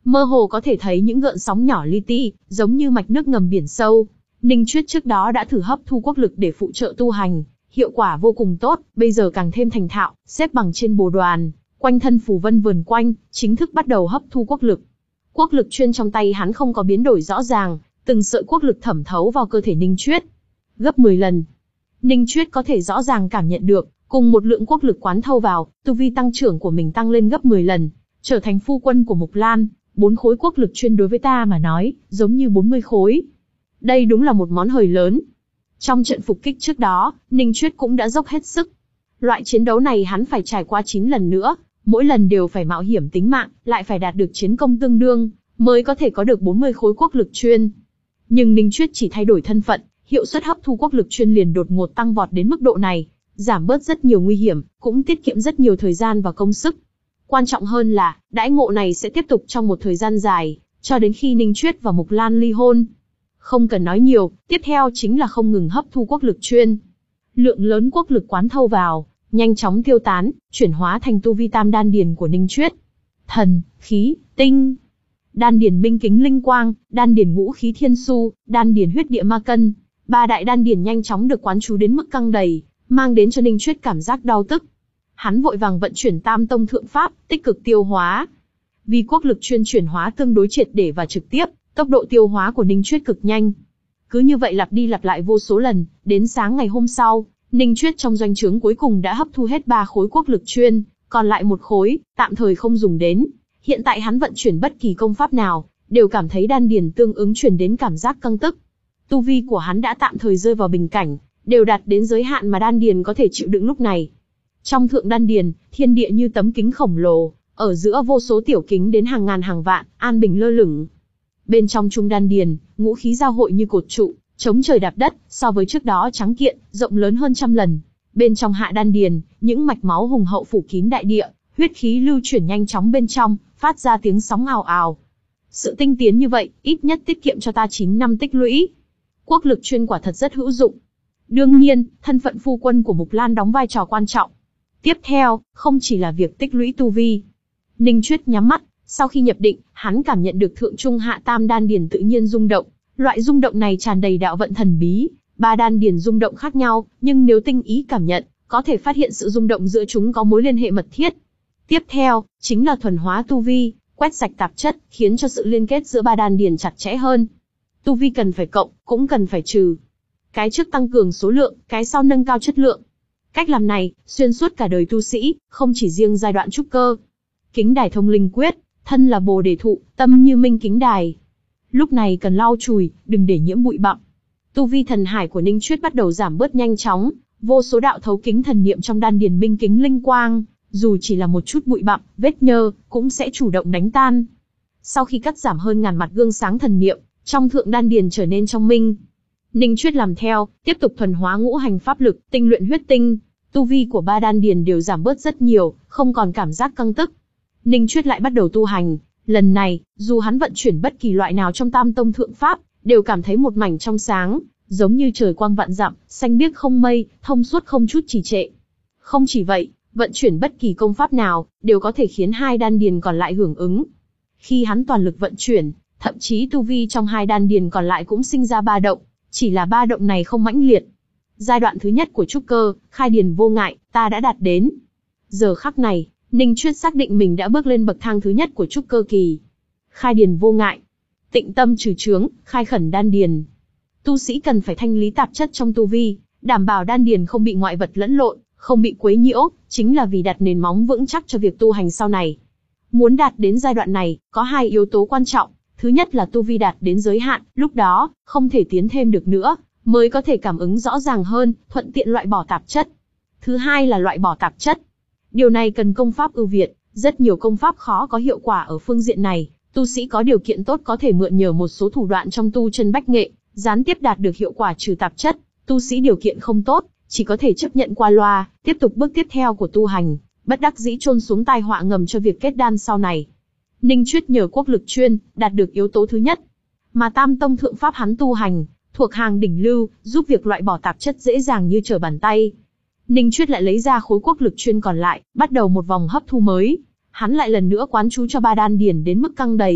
[SPEAKER 1] mơ hồ có thể thấy những gợn sóng nhỏ li ti, giống như mạch nước ngầm biển sâu. Ninh Chuyết trước đó đã thử hấp thu quốc lực để phụ trợ tu hành, hiệu quả vô cùng tốt, bây giờ càng thêm thành thạo, xếp bằng trên bồ đoàn, quanh thân phù vân vườn quanh, chính thức bắt đầu hấp thu quốc lực. Quốc lực chuyên trong tay hắn không có biến đổi rõ ràng, từng sợi quốc lực thẩm thấu vào cơ thể Ninh Chuyết. Gấp mười lần. Ninh Chuyết có thể rõ ràng cảm nhận được, cùng một lượng quốc lực quán thâu vào, tu vi tăng trưởng của mình tăng lên gấp mười lần, trở thành phu quân của Mục Lan. Bốn khối quốc lực chuyên đối với ta mà nói, giống như bốn mươi khối. Đây đúng là một món hời lớn. Trong trận phục kích trước đó, Ninh Chuyết cũng đã dốc hết sức. Loại chiến đấu này hắn phải trải qua chín lần nữa, mỗi lần đều phải mạo hiểm tính mạng, lại phải đạt được chiến công tương đương, mới có thể có được bốn mươi khối quốc lực chuyên. Nhưng Ninh Chuyết chỉ thay đổi thân phận, hiệu suất hấp thu quốc lực chuyên liền đột ngột tăng vọt đến mức độ này, giảm bớt rất nhiều nguy hiểm, cũng tiết kiệm rất nhiều thời gian và công sức. Quan trọng hơn là, đãi ngộ này sẽ tiếp tục trong một thời gian dài, cho đến khi Ninh Chuyết và Mục Lan ly hôn. Không cần nói nhiều, tiếp theo chính là không ngừng hấp thu quốc lực chuyên. Lượng lớn quốc lực quán thâu vào, nhanh chóng tiêu tán, chuyển hóa thành tu vi tam đan điền của Ninh Chuyết. Thần, khí, tinh. Đan điền minh kính linh quang, đan điền ngũ khí thiên su, đan điền huyết địa ma cân. Ba đại đan điền nhanh chóng được quán chú đến mức căng đầy, mang đến cho Ninh Chuyết cảm giác đau tức. Hắn vội vàng vận chuyển Tam Tông Thượng Pháp, tích cực tiêu hóa. Vì quốc lực chuyên chuyển hóa tương đối triệt để và trực tiếp, tốc độ tiêu hóa của Ninh Chuyết cực nhanh. Cứ như vậy lặp đi lặp lại vô số lần, đến sáng ngày hôm sau, Ninh Chuyết trong doanh trướng cuối cùng đã hấp thu hết ba khối quốc lực chuyên, còn lại một khối, tạm thời không dùng đến. Hiện tại hắn vận chuyển bất kỳ công pháp nào, đều cảm thấy đan điền tương ứng truyền đến cảm giác căng tức. Tu vi của hắn đã tạm thời rơi vào bình cảnh, đều đạt đến giới hạn mà đan điền có thể chịu đựng lúc này. Trong thượng đan điền, thiên địa như tấm kính khổng lồ, ở giữa vô số tiểu kính đến hàng ngàn hàng vạn, an bình lơ lửng. Bên trong trung đan điền, ngũ khí giao hội như cột trụ, chống trời đạp đất, so với trước đó trắng kiện, rộng lớn hơn trăm lần. Bên trong hạ đan điền, những mạch máu hùng hậu phủ kín đại địa, huyết khí lưu chuyển nhanh chóng bên trong, phát ra tiếng sóng ào ào. Sự tinh tiến như vậy, ít nhất tiết kiệm cho ta chín năm tích lũy. Quốc lực chuyên quả thật rất hữu dụng. Đương nhiên, thân phận phu quân của Mục Lan đóng vai trò quan trọng. Tiếp theo, không chỉ là việc tích lũy tu vi. Ninh Chuyết nhắm mắt, sau khi nhập định, hắn cảm nhận được thượng trung hạ tam đan điền tự nhiên rung động. Loại rung động này tràn đầy đạo vận thần bí, ba đan điền rung động khác nhau, nhưng nếu tinh ý cảm nhận, có thể phát hiện sự rung động giữa chúng có mối liên hệ mật thiết. Tiếp theo, chính là thuần hóa tu vi, quét sạch tạp chất, khiến cho sự liên kết giữa ba đan điền chặt chẽ hơn. Tu vi cần phải cộng, cũng cần phải trừ. Cái trước tăng cường số lượng, cái sau nâng cao chất lượng. Cách làm này, xuyên suốt cả đời tu sĩ, không chỉ riêng giai đoạn trúc cơ. Kính đài thông linh quyết, thân là bồ đề thụ, tâm như minh kính đài. Lúc này cần lau chùi, đừng để nhiễm bụi bặm. Tu vi thần hải của Ninh Chuyết bắt đầu giảm bớt nhanh chóng, vô số đạo thấu kính thần niệm trong đan điền minh kính linh quang, dù chỉ là một chút bụi bặm, vết nhơ, cũng sẽ chủ động đánh tan. Sau khi cắt giảm hơn ngàn mặt gương sáng thần niệm, trong thượng đan điền trở nên trong minh. Ninh Chuyết làm theo, tiếp tục thuần hóa ngũ hành pháp lực, tinh luyện huyết tinh, tu vi của ba đan điền đều giảm bớt rất nhiều, không còn cảm giác căng tức. Ninh Chuyết lại bắt đầu tu hành, lần này, dù hắn vận chuyển bất kỳ loại nào trong Tam Tông Thượng Pháp, đều cảm thấy một mảnh trong sáng, giống như trời quang vạn dặm, xanh biếc không mây, thông suốt không chút trì trệ. Không chỉ vậy, vận chuyển bất kỳ công pháp nào, đều có thể khiến hai đan điền còn lại hưởng ứng. Khi hắn toàn lực vận chuyển, thậm chí tu vi trong hai đan điền còn lại cũng sinh ra ba động, chỉ là ba động này không mãnh liệt. Giai đoạn thứ nhất của trúc cơ, khai điền vô ngại, ta đã đạt đến. Giờ khắc này, Ninh Chuyết xác định mình đã bước lên bậc thang thứ nhất của trúc cơ kỳ. Khai điền vô ngại, tịnh tâm trừ chướng, khai khẩn đan điền. Tu sĩ cần phải thanh lý tạp chất trong tu vi, đảm bảo đan điền không bị ngoại vật lẫn lộn, không bị quấy nhiễu, chính là vì đặt nền móng vững chắc cho việc tu hành sau này. Muốn đạt đến giai đoạn này, có hai yếu tố quan trọng. Thứ nhất là tu vi đạt đến giới hạn, lúc đó, không thể tiến thêm được nữa, mới có thể cảm ứng rõ ràng hơn, thuận tiện loại bỏ tạp chất. Thứ hai là loại bỏ tạp chất. Điều này cần công pháp ưu việt, rất nhiều công pháp khó có hiệu quả ở phương diện này. Tu sĩ có điều kiện tốt có thể mượn nhờ một số thủ đoạn trong tu chân bách nghệ, gián tiếp đạt được hiệu quả trừ tạp chất. Tu sĩ điều kiện không tốt, chỉ có thể chấp nhận qua loa, tiếp tục bước tiếp theo của tu hành, bất đắc dĩ chôn xuống tai họa ngầm cho việc kết đan sau này. Ninh Chuyết nhờ quốc lực chuyên, đạt được yếu tố thứ nhất. Mà Tam Tông Thượng Pháp hắn tu hành, thuộc hàng đỉnh lưu, giúp việc loại bỏ tạp chất dễ dàng như trở bàn tay. Ninh Chuyết lại lấy ra khối quốc lực chuyên còn lại, bắt đầu một vòng hấp thu mới. Hắn lại lần nữa quán chú cho ba đan điền đến mức căng đầy,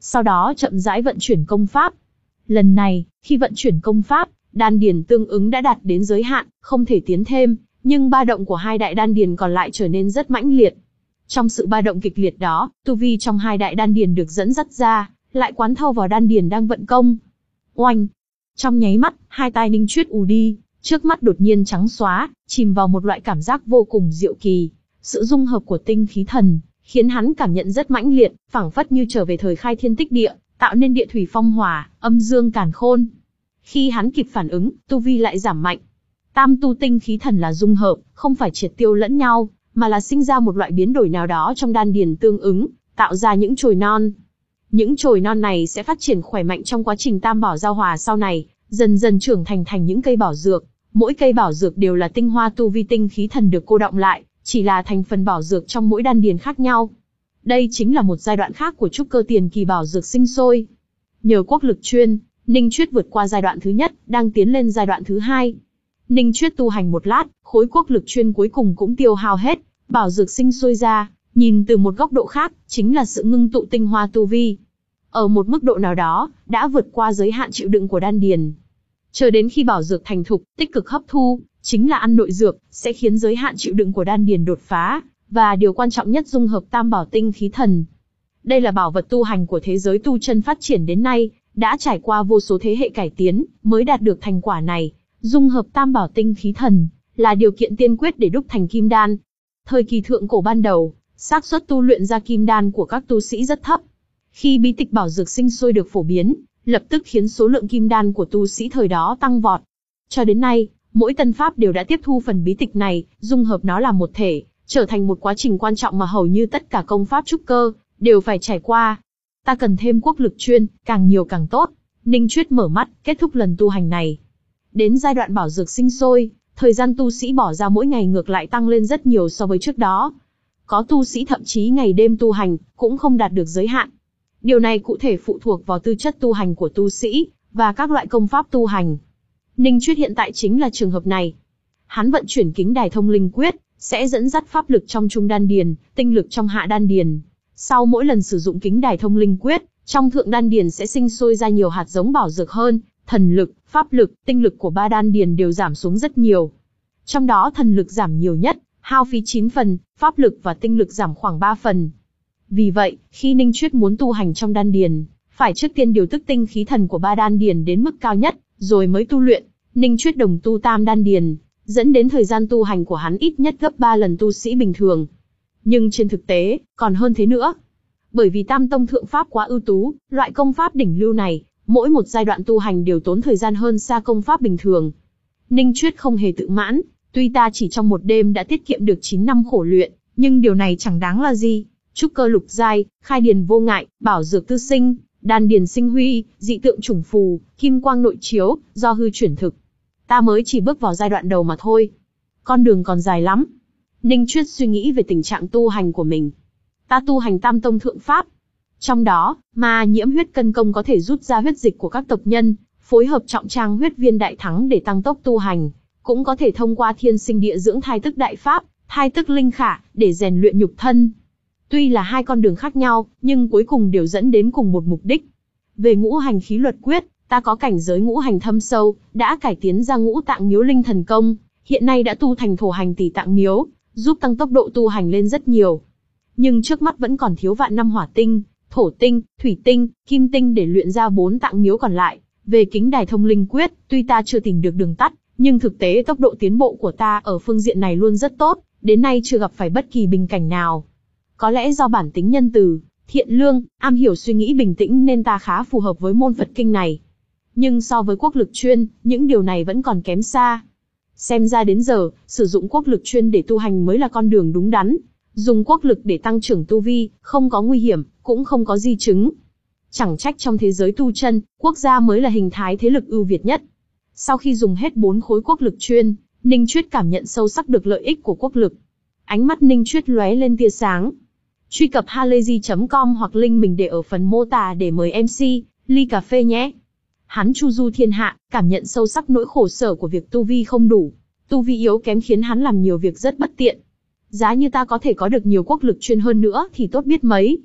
[SPEAKER 1] sau đó chậm rãi vận chuyển công pháp. Lần này, khi vận chuyển công pháp, đan điền tương ứng đã đạt đến giới hạn, không thể tiến thêm, nhưng ba động của hai đại đan điền còn lại trở nên rất mãnh liệt. Trong sự ba động kịch liệt đó, tu vi trong hai đại đan điền được dẫn dắt ra, lại quán thâu vào đan điền đang vận công. Oanh! Trong nháy mắt, hai tai Ninh Chuyết ù đi, trước mắt đột nhiên trắng xóa, chìm vào một loại cảm giác vô cùng diệu kỳ. Sự dung hợp của tinh khí thần, khiến hắn cảm nhận rất mãnh liệt, phảng phất như trở về thời khai thiên tích địa, tạo nên địa thủy phong hỏa, âm dương càn khôn. Khi hắn kịp phản ứng, tu vi lại giảm mạnh. Tam tu tinh khí thần là dung hợp, không phải triệt tiêu lẫn nhau, mà là sinh ra một loại biến đổi nào đó trong đan điền tương ứng, tạo ra những chồi non. Những chồi non này sẽ phát triển khỏe mạnh trong quá trình tam bảo giao hòa sau này, dần dần trưởng thành thành những cây bảo dược. Mỗi cây bảo dược đều là tinh hoa tu vi tinh khí thần được cô đọng lại, chỉ là thành phần bảo dược trong mỗi đan điền khác nhau. Đây chính là một giai đoạn khác của trúc cơ tiền kỳ bảo dược sinh sôi. Nhờ quốc lực chuyên, Ninh Chuyết vượt qua giai đoạn thứ nhất, đang tiến lên giai đoạn thứ hai. Ninh Chuyết tu hành một lát, khối quốc lực chuyên cuối cùng cũng tiêu hao hết, bảo dược sinh sôi ra, nhìn từ một góc độ khác, chính là sự ngưng tụ tinh hoa tu vi. Ở một mức độ nào đó, đã vượt qua giới hạn chịu đựng của đan điền. Chờ đến khi bảo dược thành thục, tích cực hấp thu, chính là ăn nội dược, sẽ khiến giới hạn chịu đựng của đan điền đột phá, và điều quan trọng nhất dung hợp tam bảo tinh khí thần. Đây là bảo vật tu hành của thế giới tu chân phát triển đến nay, đã trải qua vô số thế hệ cải tiến, mới đạt được thành quả này. Dung hợp tam bảo tinh khí thần, là điều kiện tiên quyết để đúc thành kim đan. Thời kỳ thượng cổ ban đầu, xác suất tu luyện ra kim đan của các tu sĩ rất thấp. Khi bí tịch bảo dược sinh sôi được phổ biến, lập tức khiến số lượng kim đan của tu sĩ thời đó tăng vọt. Cho đến nay, mỗi tân pháp đều đã tiếp thu phần bí tịch này, dung hợp nó làm một thể, trở thành một quá trình quan trọng mà hầu như tất cả công pháp trúc cơ đều phải trải qua. Ta cần thêm quốc lực chuyên, càng nhiều càng tốt. Ninh Chuyết mở mắt, kết thúc lần tu hành này. Đến giai đoạn bảo dược sinh sôi, thời gian tu sĩ bỏ ra mỗi ngày ngược lại tăng lên rất nhiều so với trước đó. Có tu sĩ thậm chí ngày đêm tu hành, cũng không đạt được giới hạn. Điều này cụ thể phụ thuộc vào tư chất tu hành của tu sĩ, và các loại công pháp tu hành. Ninh Chuyết hiện tại chính là trường hợp này. Hắn vận chuyển kính đài thông linh quyết, sẽ dẫn dắt pháp lực trong trung đan điền, tinh lực trong hạ đan điền. Sau mỗi lần sử dụng kính đài thông linh quyết, trong thượng đan điền sẽ sinh sôi ra nhiều hạt giống bảo dược hơn, thần lực, pháp lực, tinh lực của ba đan điền đều giảm xuống rất nhiều. Trong đó thần lực giảm nhiều nhất, hao phí chín phần, pháp lực và tinh lực giảm khoảng ba phần. Vì vậy, khi Ninh Chuyết muốn tu hành trong đan điền, phải trước tiên điều tức tinh khí thần của ba đan điền đến mức cao nhất, rồi mới tu luyện. Ninh Chuyết đồng tu tam đan điền, dẫn đến thời gian tu hành của hắn ít nhất gấp ba lần tu sĩ bình thường. Nhưng trên thực tế, còn hơn thế nữa. Bởi vì tam tông thượng pháp quá ưu tú, loại công pháp đỉnh lưu này, mỗi một giai đoạn tu hành đều tốn thời gian hơn xa công pháp bình thường. Ninh Chuyết không hề tự mãn, tuy ta chỉ trong một đêm đã tiết kiệm được chín năm khổ luyện, nhưng điều này chẳng đáng là gì. Trúc cơ lục giai, khai điền vô ngại, bảo dược tư sinh, đan điền sinh huy, dị tượng chủng phù, kim quang nội chiếu, do hư chuyển thực. Ta mới chỉ bước vào giai đoạn đầu mà thôi. Con đường còn dài lắm. Ninh Chuyết suy nghĩ về tình trạng tu hành của mình. Ta tu hành tam tông thượng pháp. Trong đó, ma nhiễm huyết cân công có thể rút ra huyết dịch của các tộc nhân, phối hợp trọng trang huyết viên đại thắng để tăng tốc tu hành. Cũng có thể thông qua thiên sinh địa dưỡng thai tức đại pháp, thai tức linh khả, để rèn luyện nhục thân. Tuy là hai con đường khác nhau, nhưng cuối cùng đều dẫn đến cùng một mục đích. Về ngũ hành khí luật quyết, ta có cảnh giới ngũ hành thâm sâu, đã cải tiến ra ngũ tạng miếu linh thần công, hiện nay đã tu thành thổ hành tỷ tạng miếu, giúp tăng tốc độ tu hành lên rất nhiều. Nhưng trước mắt vẫn còn thiếu vạn năm hỏa tinh, thổ tinh, thủy tinh, kim tinh để luyện ra bốn tạng miếu còn lại. Về kính đài thông linh quyết, tuy ta chưa tìm được đường tắt, nhưng thực tế tốc độ tiến bộ của ta ở phương diện này luôn rất tốt, đến nay chưa gặp phải bất kỳ bình cảnh nào. Có lẽ do bản tính nhân từ, thiện lương, am hiểu suy nghĩ bình tĩnh nên ta khá phù hợp với môn Phật kinh này. Nhưng so với quốc lực chuyên, những điều này vẫn còn kém xa. Xem ra đến giờ, sử dụng quốc lực chuyên để tu hành mới là con đường đúng đắn. Dùng quốc lực để tăng trưởng tu vi, không có nguy hiểm, cũng không có di chứng. Chẳng trách trong thế giới tu chân, quốc gia mới là hình thái thế lực ưu việt nhất. Sau khi dùng hết bốn khối quốc lực chuyên, Ninh Chuyết cảm nhận sâu sắc được lợi ích của quốc lực. Ánh mắt Ninh Chuyết lóe lên tia sáng. Truy cập halayzi chấm com hoặc link mình để ở phần mô tả để mời em xê, ly cà phê nhé. Hắn chu du thiên hạ, cảm nhận sâu sắc nỗi khổ sở của việc tu vi không đủ. Tu vi yếu kém khiến hắn làm nhiều việc rất bất tiện. Giá như ta có thể có được nhiều quốc lực chuyên hơn nữa thì tốt biết mấy.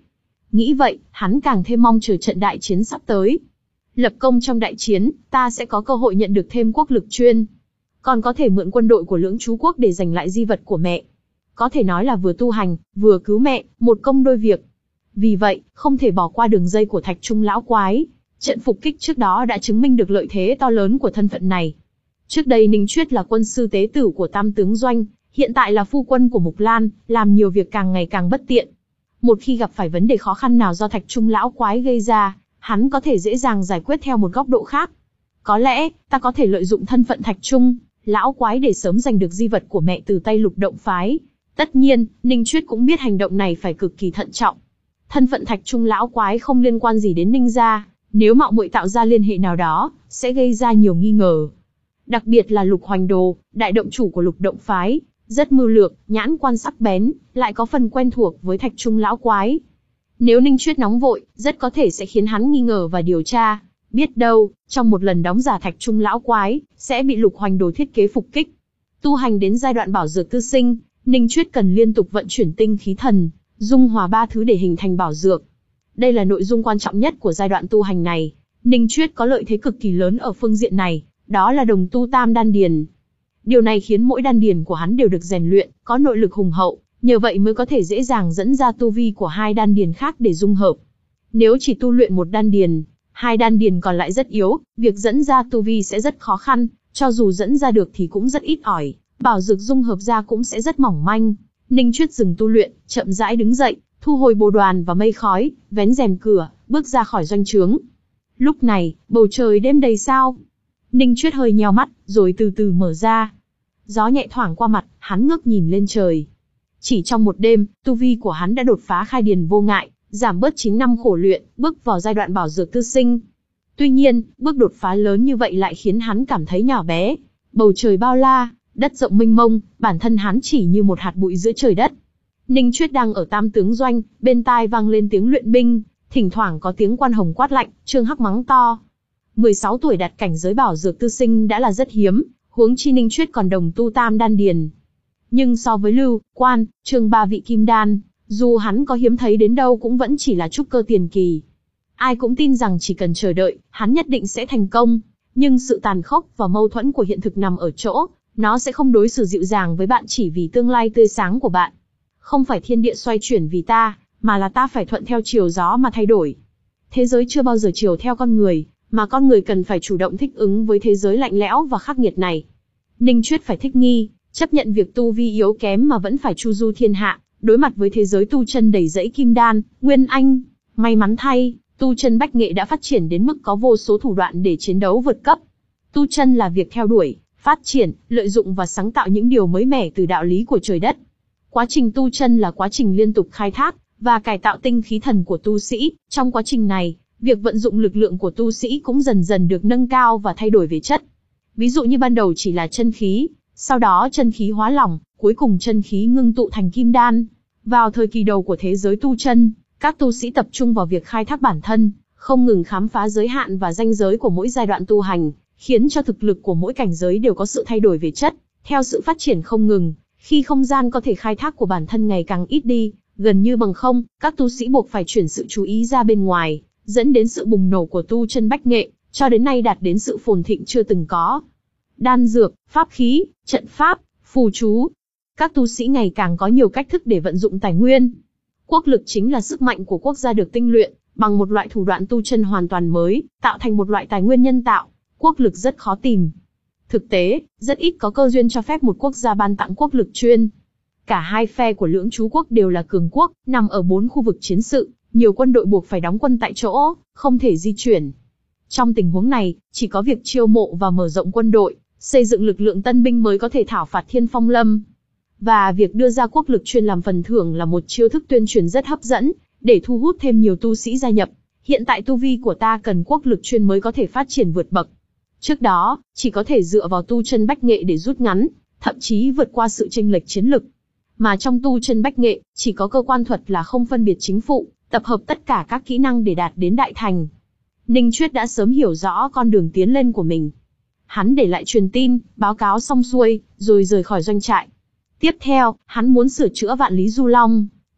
[SPEAKER 1] Nghĩ vậy, hắn càng thêm mong chờ trận đại chiến sắp tới. Lập công trong đại chiến, ta sẽ có cơ hội nhận được thêm quốc lực chuyên. Còn có thể mượn quân đội của Lưỡng Chú Quốc để giành lại di vật của mẹ. Có thể nói là vừa tu hành, vừa cứu mẹ, một công đôi việc. Vì vậy, không thể bỏ qua đường dây của Thạch Trung lão quái. Trận phục kích trước đó đã chứng minh được lợi thế to lớn của thân phận này. Trước đây Ninh Chuyết là quân sư tế tử của Tam tướng doanh, hiện tại là phu quân của Mục Lan, làm nhiều việc càng ngày càng bất tiện. Một khi gặp phải vấn đề khó khăn nào do Thạch Trung lão quái gây ra, hắn có thể dễ dàng giải quyết theo một góc độ khác. Có lẽ, ta có thể lợi dụng thân phận Thạch Trung lão quái để sớm giành được di vật của mẹ từ tay Lục Động phái. Tất nhiên, Ninh Chuyết cũng biết hành động này phải cực kỳ thận trọng. Thân phận Thạch Trung lão quái không liên quan gì đến Ninh gia, nếu mạo muội tạo ra liên hệ nào đó, sẽ gây ra nhiều nghi ngờ. Đặc biệt là Lục Hoành Đồ, đại động chủ của Lục Động phái, rất mưu lược, nhãn quan sắc bén, lại có phần quen thuộc với Thạch Trung lão quái. Nếu Ninh Chuyết nóng vội, rất có thể sẽ khiến hắn nghi ngờ và điều tra. Biết đâu, trong một lần đóng giả Thạch Trung lão quái, sẽ bị Lục Hoành Đồ thiết kế phục kích. Tu hành đến giai đoạn bảo dược tư sinh, Ninh Chuyết cần liên tục vận chuyển tinh khí thần, dung hòa ba thứ để hình thành bảo dược. Đây là nội dung quan trọng nhất của giai đoạn tu hành này. Ninh Chuyết có lợi thế cực kỳ lớn ở phương diện này, đó là đồng tu tam đan điền. Điều này khiến mỗi đan điền của hắn đều được rèn luyện, có nội lực hùng hậu, nhờ vậy mới có thể dễ dàng dẫn ra tu vi của hai đan điền khác để dung hợp. Nếu chỉ tu luyện một đan điền, hai đan điền còn lại rất yếu, việc dẫn ra tu vi sẽ rất khó khăn, cho dù dẫn ra được thì cũng rất ít ỏi, bảo dược dung hợp ra cũng sẽ rất mỏng manh. Ninh Chuyết dừng tu luyện, chậm rãi đứng dậy, thu hồi bồ đoàn và mây khói, vén rèm cửa, bước ra khỏi doanh trướng. Lúc này, bầu trời đêm đầy sao. Ninh Chuyết hơi nheo mắt, rồi từ từ mở ra. Gió nhẹ thoảng qua mặt, hắn ngước nhìn lên trời. Chỉ trong một đêm, tu vi của hắn đã đột phá khai điền vô ngại, giảm bớt chín năm khổ luyện, bước vào giai đoạn bảo dược tư sinh. Tuy nhiên, bước đột phá lớn như vậy lại khiến hắn cảm thấy nhỏ bé. Bầu trời bao la, đất rộng mênh mông, bản thân hắn chỉ như một hạt bụi giữa trời đất. Ninh Chuyết đang ở Tam tướng doanh, bên tai vang lên tiếng luyện binh, thỉnh thoảng có tiếng quan hồng quát lạnh, Trương Hắc mắng to. mười sáu tuổi đạt cảnh giới bảo dược tư sinh đã là rất hiếm, huống chi Ninh Chuyết còn đồng tu tam đan điền. Nhưng so với Lưu, Quan, Trương ba vị kim đan, dù hắn có hiếm thấy đến đâu cũng vẫn chỉ là trúc cơ tiền kỳ. Ai cũng tin rằng chỉ cần chờ đợi, hắn nhất định sẽ thành công. Nhưng sự tàn khốc và mâu thuẫn của hiện thực nằm ở chỗ, nó sẽ không đối xử dịu dàng với bạn chỉ vì tương lai tươi sáng của bạn. Không phải thiên địa xoay chuyển vì ta, mà là ta phải thuận theo chiều gió mà thay đổi. Thế giới chưa bao giờ chiều theo con người, mà con người cần phải chủ động thích ứng với thế giới lạnh lẽo và khắc nghiệt này. Ninh Chuyết phải thích nghi, chấp nhận việc tu vi yếu kém mà vẫn phải chu du thiên hạ, đối mặt với thế giới tu chân đầy rẫy kim đan, nguyên anh. May mắn thay, tu chân bách nghệ đã phát triển đến mức có vô số thủ đoạn để chiến đấu vượt cấp. Tu chân là việc theo đuổi, phát triển, lợi dụng và sáng tạo những điều mới mẻ từ đạo lý của trời đất. Quá trình tu chân là quá trình liên tục khai thác và cải tạo tinh khí thần của tu sĩ. Trong quá trình này, việc vận dụng lực lượng của tu sĩ cũng dần dần được nâng cao và thay đổi về chất. Ví dụ như ban đầu chỉ là chân khí, sau đó chân khí hóa lỏng, cuối cùng chân khí ngưng tụ thành kim đan. Vào thời kỳ đầu của thế giới tu chân, các tu sĩ tập trung vào việc khai thác bản thân, không ngừng khám phá giới hạn và ranh giới của mỗi giai đoạn tu hành, khiến cho thực lực của mỗi cảnh giới đều có sự thay đổi về chất. Theo sự phát triển không ngừng, khi không gian có thể khai thác của bản thân ngày càng ít đi, gần như bằng không, các tu sĩ buộc phải chuyển sự chú ý ra bên ngoài, dẫn đến sự bùng nổ của tu chân bách nghệ, cho đến nay đạt đến sự phồn thịnh chưa từng có. Đan dược, pháp khí, trận pháp, phù chú. Các tu sĩ ngày càng có nhiều cách thức để vận dụng tài nguyên. Quốc lực chính là sức mạnh của quốc gia được tinh luyện, bằng một loại thủ đoạn tu chân hoàn toàn mới, tạo thành một loại tài nguyên nhân tạo. Quốc lực rất khó tìm. Thực tế, rất ít có cơ duyên cho phép một quốc gia ban tặng quốc lực chuyên. Cả hai phe của Lưỡng Chú Quốc đều là cường quốc, nằm ở bốn khu vực chiến sự, nhiều quân đội buộc phải đóng quân tại chỗ, không thể di chuyển. Trong tình huống này, chỉ có việc chiêu mộ và mở rộng quân đội, xây dựng lực lượng tân binh mới có thể thảo phạt Thiên Phong Lâm. Và việc đưa ra quốc lực chuyên làm phần thưởng là một chiêu thức tuyên truyền rất hấp dẫn, để thu hút thêm nhiều tu sĩ gia nhập. Hiện tại tu vi của ta cần quốc lực chuyên mới có thể phát triển vượt bậc. Trước đó, chỉ có thể dựa vào tu chân bách nghệ để rút ngắn, thậm chí vượt qua sự chênh lệch chiến lực. Mà trong tu chân bách nghệ, chỉ có cơ quan thuật là không phân biệt chính phụ, tập hợp tất cả các kỹ năng để đạt đến đại thành. Ninh Chuyết đã sớm hiểu rõ con đường tiến lên của mình. Hắn để lại truyền tin, báo cáo xong xuôi, rồi rời khỏi doanh trại. Tiếp theo, hắn muốn sửa chữa Vạn Lý Du Long.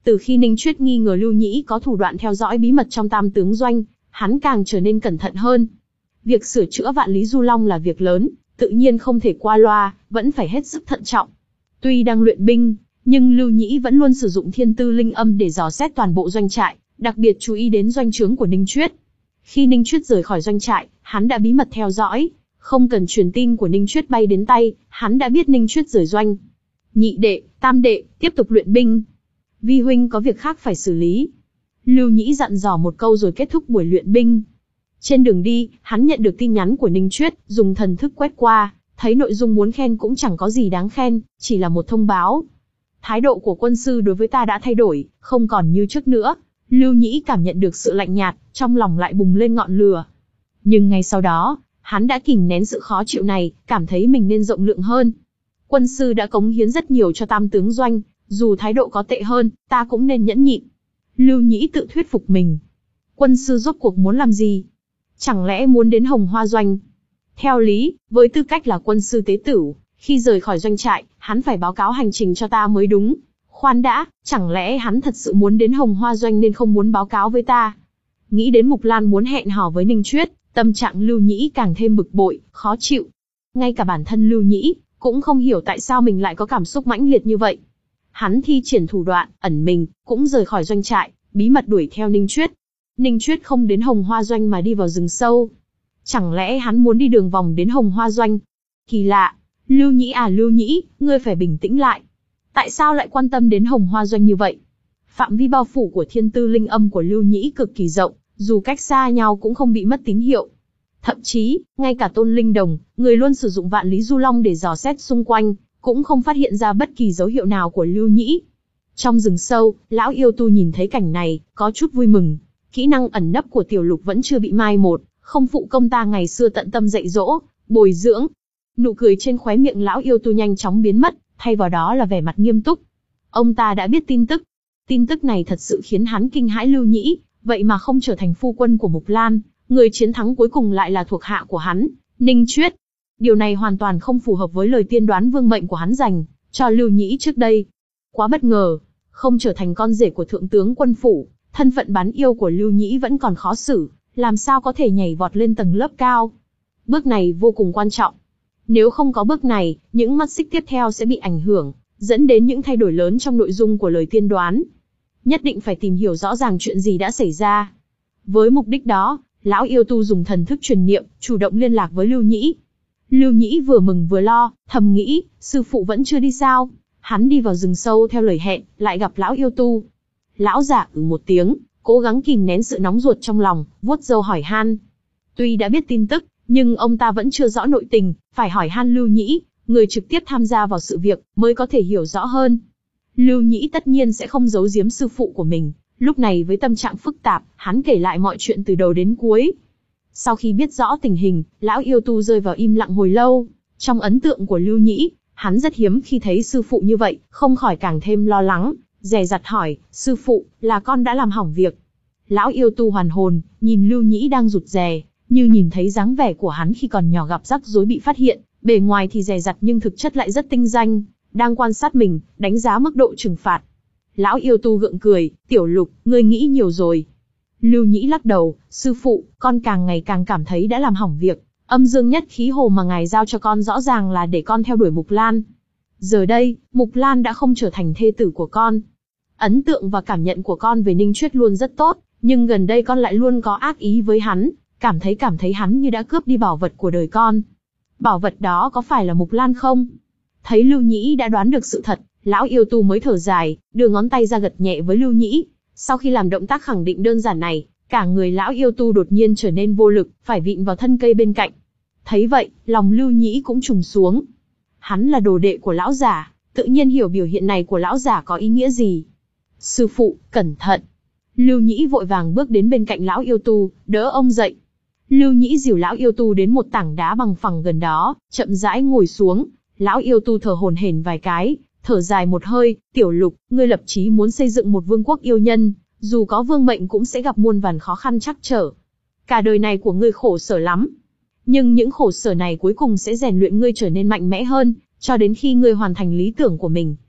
[SPEAKER 1] Từ khi Ninh Chuyết nghi ngờ Lưu Nhĩ có thủ đoạn theo dõi bí mật trong Tam tướng doanh, hắn càng trở nên cẩn thận hơn. Việc sửa chữa Vạn Lý Du Long là việc lớn, tự nhiên không thể qua loa, vẫn phải hết sức thận trọng. Tuy đang luyện binh, nhưng Lưu Nhĩ vẫn luôn sử dụng thiên tư linh âm để dò xét toàn bộ doanh trại, đặc biệt chú ý đến doanh trướng của Ninh Chuyết. Khi Ninh Chuyết rời khỏi doanh trại, hắn đã bí mật theo dõi, không cần truyền tin của Ninh Chuyết bay đến tay, hắn đã biết Ninh Chuyết rời doanh. Nhị đệ, tam đệ, tiếp tục luyện binh. Vi huynh có việc khác phải xử lý. Lưu Nhĩ dặn dò một câu rồi kết thúc buổi luyện binh. Trên đường đi, hắn nhận được tin nhắn của Ninh Chuyết, dùng thần thức quét qua, thấy nội dung muốn khen cũng chẳng có gì đáng khen, chỉ là một thông báo. Thái độ của quân sư đối với ta đã thay đổi, không còn như trước nữa. Lưu Nhĩ cảm nhận được sự lạnh nhạt, trong lòng lại bùng lên ngọn lửa. Nhưng ngay sau đó, hắn đã kìm nén sự khó chịu này, cảm thấy mình nên rộng lượng hơn. Quân sư đã cống hiến rất nhiều cho Tam tướng doanh, dù thái độ có tệ hơn, ta cũng nên nhẫn nhịn. Lưu Nhĩ tự thuyết phục mình. Quân sư rốt cuộc muốn làm gì? Chẳng lẽ muốn đến Hồng Hoa doanh? Theo lý, với tư cách là quân sư tế tửu, khi rời khỏi doanh trại, hắn phải báo cáo hành trình cho ta mới đúng. Khoan đã, chẳng lẽ hắn thật sự muốn đến Hồng Hoa doanh nên không muốn báo cáo với ta? Nghĩ đến Mục Lan muốn hẹn hò với Ninh Chuyết, tâm trạng Lưu Nhĩ càng thêm bực bội, khó chịu. Ngay cả bản thân Lưu Nhĩ cũng không hiểu tại sao mình lại có cảm xúc mãnh liệt như vậy. Hắn thi triển thủ đoạn, ẩn mình, cũng rời khỏi doanh trại, bí mật đuổi theo Ninh Chuyết. Ninh Chuyết không đến Hồng Hoa doanh mà đi vào rừng sâu. Chẳng lẽ hắn muốn đi đường vòng đến Hồng Hoa doanh? Kỳ lạ, Lưu Nhĩ à Lưu Nhĩ, ngươi phải bình tĩnh lại. Tại sao lại quan tâm đến Hồng Hoa doanh như vậy? Phạm vi bao phủ của thiên tư linh âm của Lưu Nhĩ cực kỳ rộng, dù cách xa nhau cũng không bị mất tín hiệu. Thậm chí, ngay cả Tôn Linh Đồng, người luôn sử dụng Vạn Lý Du Long để dò xét xung quanh, cũng không phát hiện ra bất kỳ dấu hiệu nào của Lưu Nhĩ. Trong rừng sâu, lão yêu tu nhìn thấy cảnh này, có chút vui mừng. Kỹ năng ẩn nấp của Tiểu Lục vẫn chưa bị mai một, không phụ công ta ngày xưa tận tâm dạy dỗ, bồi dưỡng. Nụ cười trên khóe miệng lão yêu tu nhanh chóng biến mất, thay vào đó là vẻ mặt nghiêm túc. Ông ta đã biết tin tức. Tin tức này thật sự khiến hắn kinh hãi. Lưu Nhĩ, vậy mà không trở thành phu quân của Mục Lan, người chiến thắng cuối cùng lại là thuộc hạ của hắn, Ninh Chuyết. Điều này hoàn toàn không phù hợp với lời tiên đoán vương mệnh của hắn dành cho Lưu Nhĩ trước đây. Quá bất ngờ, không trở thành con rể của thượng tướng quân phủ, thân phận bán yêu của Lưu Nhĩ vẫn còn khó xử, làm sao có thể nhảy vọt lên tầng lớp cao. Bước này vô cùng quan trọng. Nếu không có bước này, những mắt xích tiếp theo sẽ bị ảnh hưởng, dẫn đến những thay đổi lớn trong nội dung của lời tiên đoán. Nhất định phải tìm hiểu rõ ràng chuyện gì đã xảy ra. Với mục đích đó, lão yêu tu dùng thần thức truyền niệm, chủ động liên lạc với Lưu Nhĩ. Lưu Nhĩ vừa mừng vừa lo, thầm nghĩ, sư phụ vẫn chưa đi sao? Hắn đi vào rừng sâu theo lời hẹn, lại gặp lão yêu tu. Lão giả ừ một tiếng, cố gắng kìm nén sự nóng ruột trong lòng, vuốt râu hỏi han. Tuy đã biết tin tức, nhưng ông ta vẫn chưa rõ nội tình, phải hỏi han Lưu Nhĩ, người trực tiếp tham gia vào sự việc, mới có thể hiểu rõ hơn. Lưu Nhĩ tất nhiên sẽ không giấu giếm sư phụ của mình, lúc này với tâm trạng phức tạp, hắn kể lại mọi chuyện từ đầu đến cuối. Sau khi biết rõ tình hình, lão yêu tu rơi vào im lặng hồi lâu. Trong ấn tượng của Lưu Nhĩ, hắn rất hiếm khi thấy sư phụ như vậy, không khỏi càng thêm lo lắng, dè dặt hỏi, sư phụ, là con đã làm hỏng việc. Lão yêu tu hoàn hồn, nhìn Lưu Nhĩ đang rụt rè, như nhìn thấy dáng vẻ của hắn khi còn nhỏ gặp rắc rối bị phát hiện, bề ngoài thì dè dặt nhưng thực chất lại rất tinh danh, đang quan sát mình, đánh giá mức độ trừng phạt. Lão yêu tu gượng cười, Tiểu Lục, ngươi nghĩ nhiều rồi. Lưu Nhĩ lắc đầu, sư phụ, con càng ngày càng cảm thấy đã làm hỏng việc. Âm dương nhất khí hồ mà ngài giao cho con rõ ràng là để con theo đuổi Mục Lan. Giờ đây, Mục Lan đã không trở thành thê tử của con. Ấn tượng và cảm nhận của con về Ninh Chuyết luôn rất tốt, nhưng gần đây con lại luôn có ác ý với hắn, cảm thấy cảm thấy hắn như đã cướp đi bảo vật của đời con. Bảo vật đó có phải là Mục Lan không? Thấy Lưu Nhĩ đã đoán được sự thật, lão yêu tu mới thở dài, đưa ngón tay ra gật nhẹ với Lưu Nhĩ. Sau khi làm động tác khẳng định đơn giản này, cả người lão yêu tu đột nhiên trở nên vô lực, phải vịn vào thân cây bên cạnh. Thấy vậy, lòng Lưu Nhĩ cũng trùng xuống. Hắn là đồ đệ của lão giả, tự nhiên hiểu biểu hiện này của lão giả có ý nghĩa gì. Sư phụ, cẩn thận. Lưu Nhĩ vội vàng bước đến bên cạnh lão yêu tu, đỡ ông dậy. Lưu Nhĩ dìu lão yêu tu đến một tảng đá bằng phẳng gần đó, chậm rãi ngồi xuống. Lão yêu tu thở hổn hển vài cái, thở dài một hơi, Tiểu Lục, ngươi lập chí muốn xây dựng một vương quốc yêu nhân, dù có vương mệnh cũng sẽ gặp muôn vàn khó khăn trắc trở. Cả đời này của ngươi khổ sở lắm. Nhưng những khổ sở này cuối cùng sẽ rèn luyện ngươi trở nên mạnh mẽ hơn, cho đến khi ngươi hoàn thành lý tưởng của mình.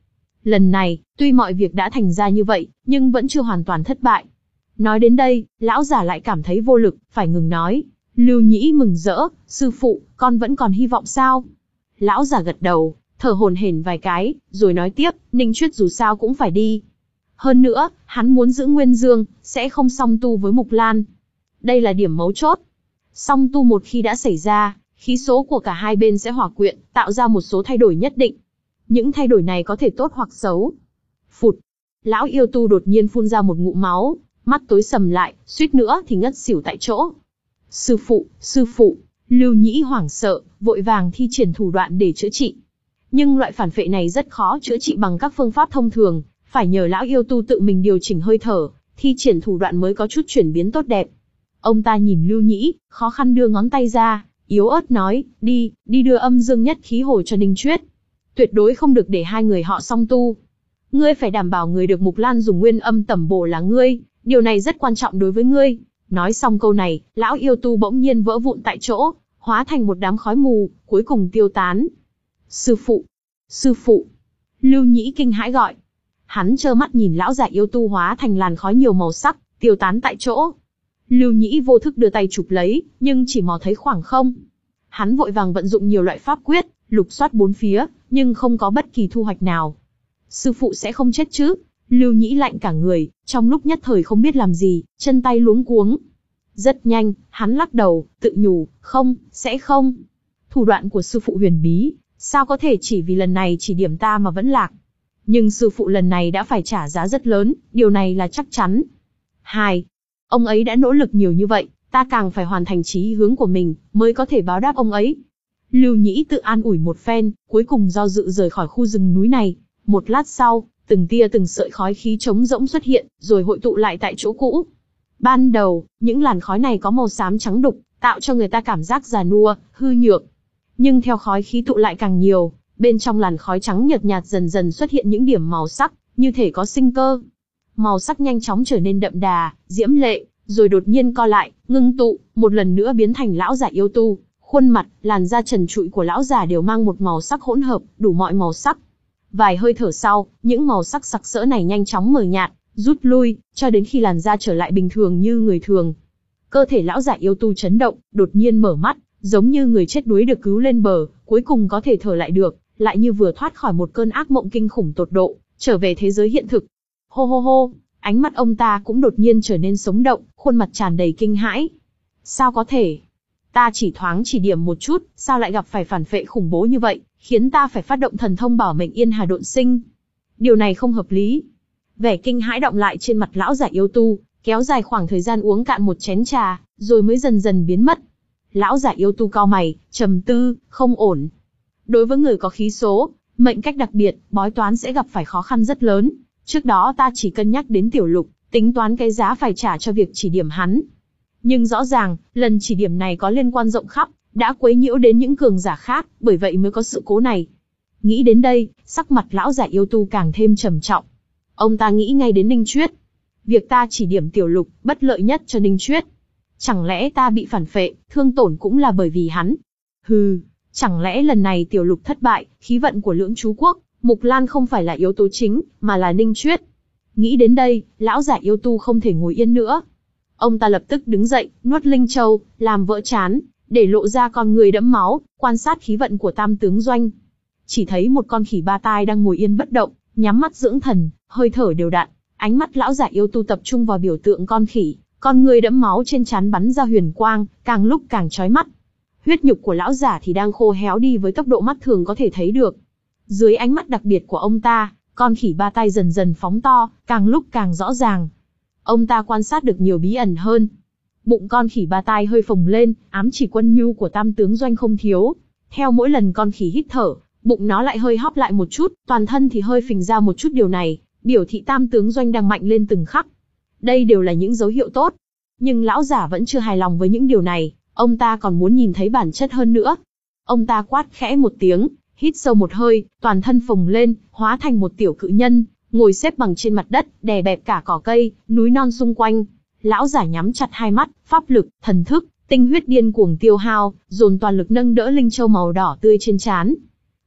[SPEAKER 1] Lần này, tuy mọi việc đã thành ra như vậy, nhưng vẫn chưa hoàn toàn thất bại. Nói đến đây, lão giả lại cảm thấy vô lực, phải ngừng nói. Lưu Nhĩ mừng rỡ, sư phụ, con vẫn còn hy vọng sao? Lão giả gật đầu, thở hổn hển vài cái, rồi nói tiếp, Ninh Chuyết dù sao cũng phải đi. Hơn nữa, hắn muốn giữ Nguyên Dương, sẽ không song tu với Mục Lan. Đây là điểm mấu chốt. Song tu một khi đã xảy ra, khí số của cả hai bên sẽ hòa quyện, tạo ra một số thay đổi nhất định. Những thay đổi này có thể tốt hoặc xấu. Phụt! Lão yêu tu đột nhiên phun ra một ngụm máu, mắt tối sầm lại, suýt nữa thì ngất xỉu tại chỗ. Sư phụ, sư phụ! Lưu Nhĩ hoảng sợ, vội vàng thi triển thủ đoạn để chữa trị. Nhưng loại phản phệ này rất khó chữa trị bằng các phương pháp thông thường, phải nhờ lão yêu tu tự mình điều chỉnh hơi thở, thi triển thủ đoạn mới có chút chuyển biến tốt đẹp. Ông ta nhìn Lưu Nhĩ, khó khăn đưa ngón tay ra, yếu ớt nói, đi, đi đưa âm dương nhất khí hồi cho Ninh Chuyết. Tuyệt đối không được để hai người họ song tu. Ngươi phải đảm bảo người được Mục Lan dùng nguyên âm tẩm bổ là ngươi, điều này rất quan trọng đối với ngươi. Nói xong câu này, lão yêu tu bỗng nhiên vỡ vụn tại chỗ, hóa thành một đám khói mù, cuối cùng tiêu tán. Sư phụ! Sư phụ! Lưu Nhĩ kinh hãi gọi. Hắn trơ mắt nhìn lão giả yêu tu hóa thành làn khói nhiều màu sắc, tiêu tán tại chỗ. Lưu Nhĩ vô thức đưa tay chụp lấy, nhưng chỉ mò thấy khoảng không. Hắn vội vàng vận dụng nhiều loại pháp quyết, lục soát bốn phía, nhưng không có bất kỳ thu hoạch nào. Sư phụ sẽ không chết chứ? Lưu Nhĩ lạnh cả người, trong lúc nhất thời không biết làm gì, chân tay luống cuống. Rất nhanh, hắn lắc đầu, tự nhủ, không, sẽ không. Thủ đoạn của sư phụ huyền bí, sao có thể chỉ vì lần này chỉ điểm ta mà vẫn lạc. Nhưng sư phụ lần này đã phải trả giá rất lớn, điều này là chắc chắn. Hai, ông ấy đã nỗ lực nhiều như vậy, ta càng phải hoàn thành chí hướng của mình, mới có thể báo đáp ông ấy. Lưu Nhĩ tự an ủi một phen, cuối cùng do dự rời khỏi khu rừng núi này. Một lát sau, từng tia từng sợi khói khí trống rỗng xuất hiện, rồi hội tụ lại tại chỗ cũ. Ban đầu, những làn khói này có màu xám trắng đục, tạo cho người ta cảm giác già nua, hư nhược. Nhưng theo khói khí tụ lại càng nhiều, bên trong làn khói trắng nhợt nhạt dần dần xuất hiện những điểm màu sắc, như thể có sinh cơ. Màu sắc nhanh chóng trở nên đậm đà, diễm lệ, rồi đột nhiên co lại, ngưng tụ, một lần nữa biến thành lão giả yêu tu. Khuôn mặt, làn da trần trụi của lão già đều mang một màu sắc hỗn hợp, đủ mọi màu sắc. Vài hơi thở sau, những màu sắc sặc sỡ này nhanh chóng mờ nhạt, rút lui, cho đến khi làn da trở lại bình thường như người thường. Cơ thể lão giả yêu tu chấn động, đột nhiên mở mắt, giống như người chết đuối được cứu lên bờ, cuối cùng có thể thở lại được, lại như vừa thoát khỏi một cơn ác mộng kinh khủng tột độ, trở về thế giới hiện thực. Hô hô hô, ánh mắt ông ta cũng đột nhiên trở nên sống động, khuôn mặt tràn đầy kinh hãi. Sao có thể? Ta chỉ thoáng chỉ điểm một chút, sao lại gặp phải phản phệ khủng bố như vậy, khiến ta phải phát động thần thông bảo mệnh Yên Hà Độn Sinh. Điều này không hợp lý. Vẻ kinh hãi đọng lại trên mặt lão giả yêu tu, kéo dài khoảng thời gian uống cạn một chén trà, rồi mới dần dần biến mất. Lão giả yêu tu cau mày, trầm tư, không ổn. Đối với người có khí số, mệnh cách đặc biệt, bói toán sẽ gặp phải khó khăn rất lớn. Trước đó ta chỉ cân nhắc đến Tiểu Lục, tính toán cái giá phải trả cho việc chỉ điểm hắn. Nhưng rõ ràng, lần chỉ điểm này có liên quan rộng khắp, đã quấy nhiễu đến những cường giả khác, bởi vậy mới có sự cố này. Nghĩ đến đây, sắc mặt lão giả yêu tu càng thêm trầm trọng. Ông ta nghĩ ngay đến Ninh Chuyết. Việc ta chỉ điểm Tiểu Lục, bất lợi nhất cho Ninh Chuyết. Chẳng lẽ ta bị phản phệ, thương tổn cũng là bởi vì hắn? Hừ, chẳng lẽ lần này Tiểu Lục thất bại, khí vận của Lưỡng Chú Quốc, Mục Lan không phải là yếu tố chính, mà là Ninh Chuyết. Nghĩ đến đây, lão giả yêu tu không thể ngồi yên nữa. Ông ta lập tức đứng dậy, nuốt linh châu, làm vỡ trán, để lộ ra con người đẫm máu, quan sát khí vận của Tam Tướng Doanh. Chỉ thấy một con khỉ ba tai đang ngồi yên bất động, nhắm mắt dưỡng thần, hơi thở đều đặn. Ánh mắt lão giả yêu tu tập trung vào biểu tượng con khỉ, con người đẫm máu trên trán bắn ra huyền quang, càng lúc càng chói mắt. Huyết nhục của lão giả thì đang khô héo đi với tốc độ mắt thường có thể thấy được. Dưới ánh mắt đặc biệt của ông ta, con khỉ ba tai dần dần phóng to, càng lúc càng rõ ràng. Ông ta quan sát được nhiều bí ẩn hơn. Bụng con khỉ ba tai hơi phồng lên, ám chỉ quân nhu của Tam Tướng Doanh không thiếu. Theo mỗi lần con khỉ hít thở, bụng nó lại hơi hóp lại một chút, toàn thân thì hơi phình ra một chút, điều này biểu thị Tam Tướng Doanh đang mạnh lên từng khắc. Đây đều là những dấu hiệu tốt. Nhưng lão giả vẫn chưa hài lòng với những điều này, ông ta còn muốn nhìn thấy bản chất hơn nữa. Ông ta quát khẽ một tiếng, hít sâu một hơi, toàn thân phồng lên, hóa thành một tiểu cự nhân, ngồi xếp bằng trên mặt đất, đè bẹp cả cỏ cây, núi non xung quanh. Lão giả nhắm chặt hai mắt, pháp lực, thần thức, tinh huyết điên cuồng tiêu hao, dồn toàn lực nâng đỡ linh châu màu đỏ tươi trên trán.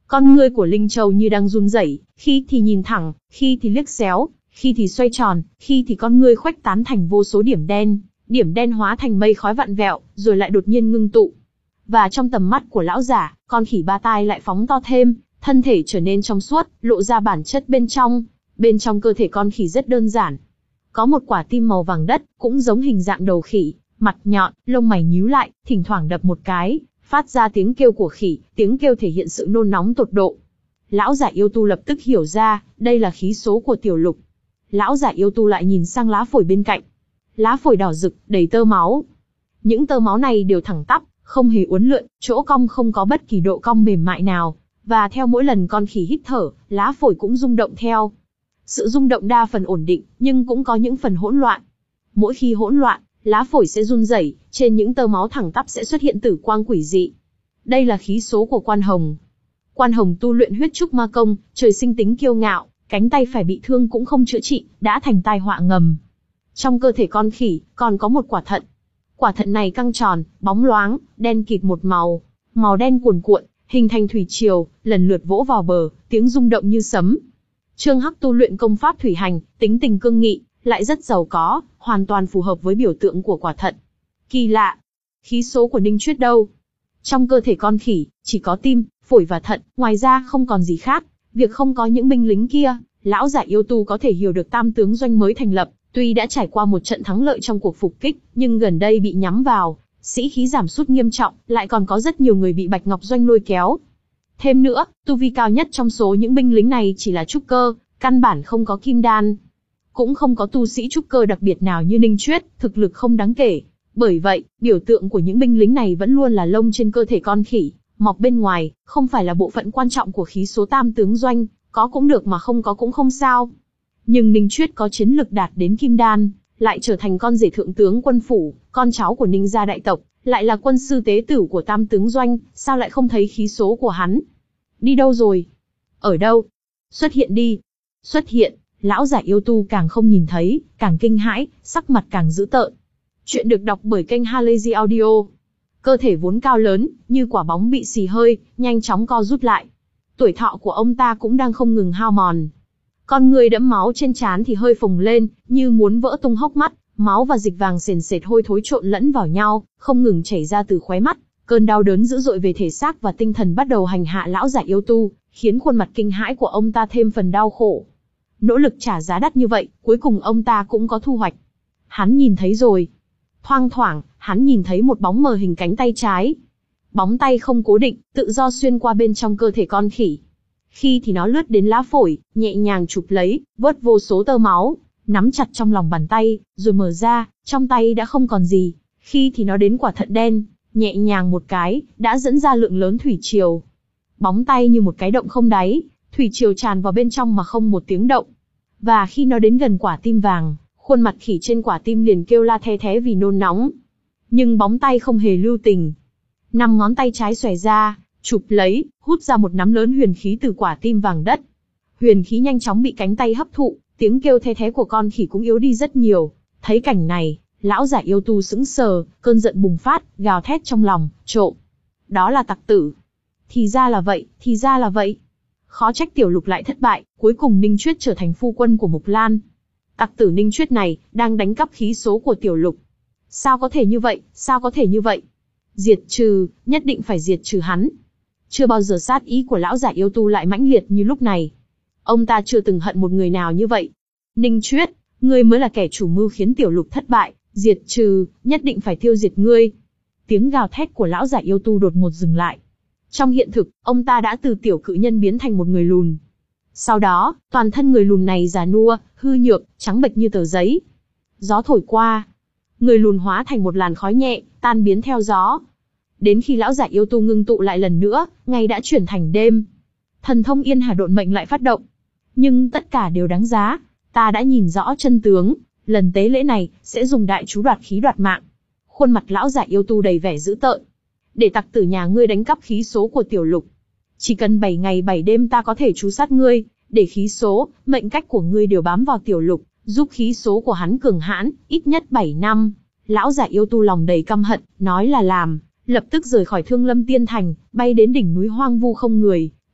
[SPEAKER 1] Con ngươi của Linh Châu như đang run rẩy, khi thì nhìn thẳng, khi thì liếc xéo, khi thì xoay tròn, khi thì con ngươi khuếch tán thành vô số điểm đen, điểm đen hóa thành mây khói vặn vẹo, rồi lại đột nhiên ngưng tụ. Và trong tầm mắt của lão giả, con khỉ ba tai lại phóng to thêm, thân thể trở nên trong suốt, lộ ra bản chất bên trong. Bên trong cơ thể con khỉ rất đơn giản. Có một quả tim màu vàng đất, cũng giống hình dạng đầu khỉ, mặt nhọn, lông mày nhíu lại, thỉnh thoảng đập một cái, phát ra tiếng kêu của khỉ, tiếng kêu thể hiện sự nôn nóng tột độ. Lão giả yêu tu lập tức hiểu ra, đây là khí số của Tiểu Lục. Lão giả yêu tu lại nhìn sang lá phổi bên cạnh. Lá phổi đỏ rực, đầy tơ máu. Những tơ máu này đều thẳng tắp, không hề uốn lượn, chỗ cong không có bất kỳ độ cong mềm mại nào. Và theo mỗi lần con khỉ hít thở, lá phổi cũng rung động theo. Sự rung động đa phần ổn định, nhưng cũng có những phần hỗn loạn. Mỗi khi hỗn loạn, lá phổi sẽ run rẩy, trên những tơ máu thẳng tắp sẽ xuất hiện tử quang quỷ dị. Đây là khí số của Quan Hồng. Quan Hồng tu luyện huyết trúc ma công, trời sinh tính kiêu ngạo, cánh tay phải bị thương cũng không chữa trị, đã thành tai họa ngầm. Trong cơ thể con khỉ, còn có một quả thận. Quả thận này căng tròn, bóng loáng, đen kịt một màu, màu đen cuồn cuộn, hình thành thủy triều, lần lượt vỗ vào bờ, tiếng rung động như sấm. Trương Hắc tu luyện công pháp thủy hành, tính tình cương nghị, lại rất giàu có, hoàn toàn phù hợp với biểu tượng của quả thận. Kỳ lạ, khí số của Ninh Chuyết đâu? Trong cơ thể con khỉ, chỉ có tim, phổi và thận, ngoài ra không còn gì khác. Việc không có những binh lính kia, lão giả yêu tu có thể hiểu được Tam tướng doanh mới thành lập, tuy đã trải qua một trận thắng lợi trong cuộc phục kích, nhưng gần đây bị nhắm vào, sĩ khí giảm sút nghiêm trọng, lại còn có rất nhiều người bị Bạch Ngọc Doanh lôi kéo. Thêm nữa, tu vi cao nhất trong số những binh lính này chỉ là trúc cơ, căn bản không có kim đan. Cũng không có tu sĩ trúc cơ đặc biệt nào như Ninh Chuyết, thực lực không đáng kể. Bởi vậy, biểu tượng của những binh lính này vẫn luôn là lông trên cơ thể con khỉ, mọc bên ngoài, không phải là bộ phận quan trọng của khí số Tam tướng doanh, có cũng được mà không có cũng không sao. Nhưng Ninh Chuyết có chiến lực đạt đến kim đan, lại trở thành con rể thượng tướng quân phủ, con cháu của Ninh gia đại tộc, lại là quân sư tế tử của Tam tướng doanh, sao lại không thấy khí số của hắn? Đi đâu rồi? Ở đâu? Xuất hiện đi. Xuất hiện, lão giả yêu tu càng không nhìn thấy, càng kinh hãi, sắc mặt càng dữ tợn. Chuyện được đọc bởi kênh Halazy Audio. Cơ thể vốn cao lớn, như quả bóng bị xì hơi, nhanh chóng co rút lại. Tuổi thọ của ông ta cũng đang không ngừng hao mòn. Con người đẫm máu trên trán thì hơi phồng lên, như muốn vỡ tung hốc mắt, máu và dịch vàng sền sệt hôi thối trộn lẫn vào nhau, không ngừng chảy ra từ khóe mắt. Cơn đau đớn dữ dội về thể xác và tinh thần bắt đầu hành hạ lão giả yêu tu, khiến khuôn mặt kinh hãi của ông ta thêm phần đau khổ. Nỗ lực trả giá đắt như vậy, cuối cùng ông ta cũng có thu hoạch. Hắn nhìn thấy rồi. Thoang thoảng, hắn nhìn thấy một bóng mờ hình cánh tay trái. Bóng tay không cố định, tự do xuyên qua bên trong cơ thể con khỉ. Khi thì nó lướt đến lá phổi, nhẹ nhàng chụp lấy, vớt vô số tơ máu, nắm chặt trong lòng bàn tay, rồi mở ra, trong tay đã không còn gì. Khi thì nó đến quả thận đen, nhẹ nhàng một cái, đã dẫn ra lượng lớn thủy triều. Bóng tay như một cái động không đáy, thủy triều tràn vào bên trong mà không một tiếng động. Và khi nó đến gần quả tim vàng, khuôn mặt khỉ trên quả tim liền kêu la the thé vì nôn nóng. Nhưng bóng tay không hề lưu tình. Năm ngón tay trái xòe ra, chụp lấy, hút ra một nắm lớn huyền khí từ quả tim vàng đất. Huyền khí nhanh chóng bị cánh tay hấp thụ, tiếng kêu the thé của con khỉ cũng yếu đi rất nhiều. Thấy cảnh này, lão giả yêu tu sững sờ, cơn giận bùng phát, gào thét trong lòng, trộm. Đó là tặc tử. Thì ra là vậy, thì ra là vậy. Khó trách Tiểu Lục lại thất bại, cuối cùng Ninh Chuyết trở thành phu quân của Mục Lan. Tặc tử Ninh Chuyết này, đang đánh cắp khí số của Tiểu Lục. Sao có thể như vậy, sao có thể như vậy? Diệt trừ, nhất định phải diệt trừ hắn. Chưa bao giờ sát ý của lão giả yêu tu lại mãnh liệt như lúc này. Ông ta chưa từng hận một người nào như vậy. Ninh Chuyết, ngươi mới là kẻ chủ mưu khiến Tiểu Lục thất bại, diệt trừ, nhất định phải tiêu diệt ngươi. Tiếng gào thét của lão giả yêu tu đột ngột dừng lại. Trong hiện thực, ông ta đã từ tiểu cự nhân biến thành một người lùn. Sau đó, toàn thân người lùn này già nua, hư nhược, trắng bệch như tờ giấy. Gió thổi qua, người lùn hóa thành một làn khói nhẹ, tan biến theo gió. Đến khi lão giả yêu tu ngưng tụ lại lần nữa, ngày đã chuyển thành đêm. Thần thông Yên Hà Độn Mệnh lại phát động. Nhưng tất cả đều đáng giá. Ta đã nhìn rõ chân tướng, lần tế lễ này sẽ dùng đại chú đoạt khí đoạt mạng. Khuôn mặt lão giả yêu tu đầy vẻ dữ tợn. Để tặc tử nhà ngươi đánh cắp khí số của Tiểu Lục. Chỉ cần bảy ngày bảy đêm ta có thể trú sát ngươi, để khí số, mệnh cách của ngươi đều bám vào Tiểu Lục, giúp khí số của hắn cường hãn, ít nhất bảy năm. Lão giả yêu tu lòng đầy căm hận, nói là làm, lập tức rời khỏi Thương Lâm Tiên Thành, bay đến đỉnh núi hoang vu không người,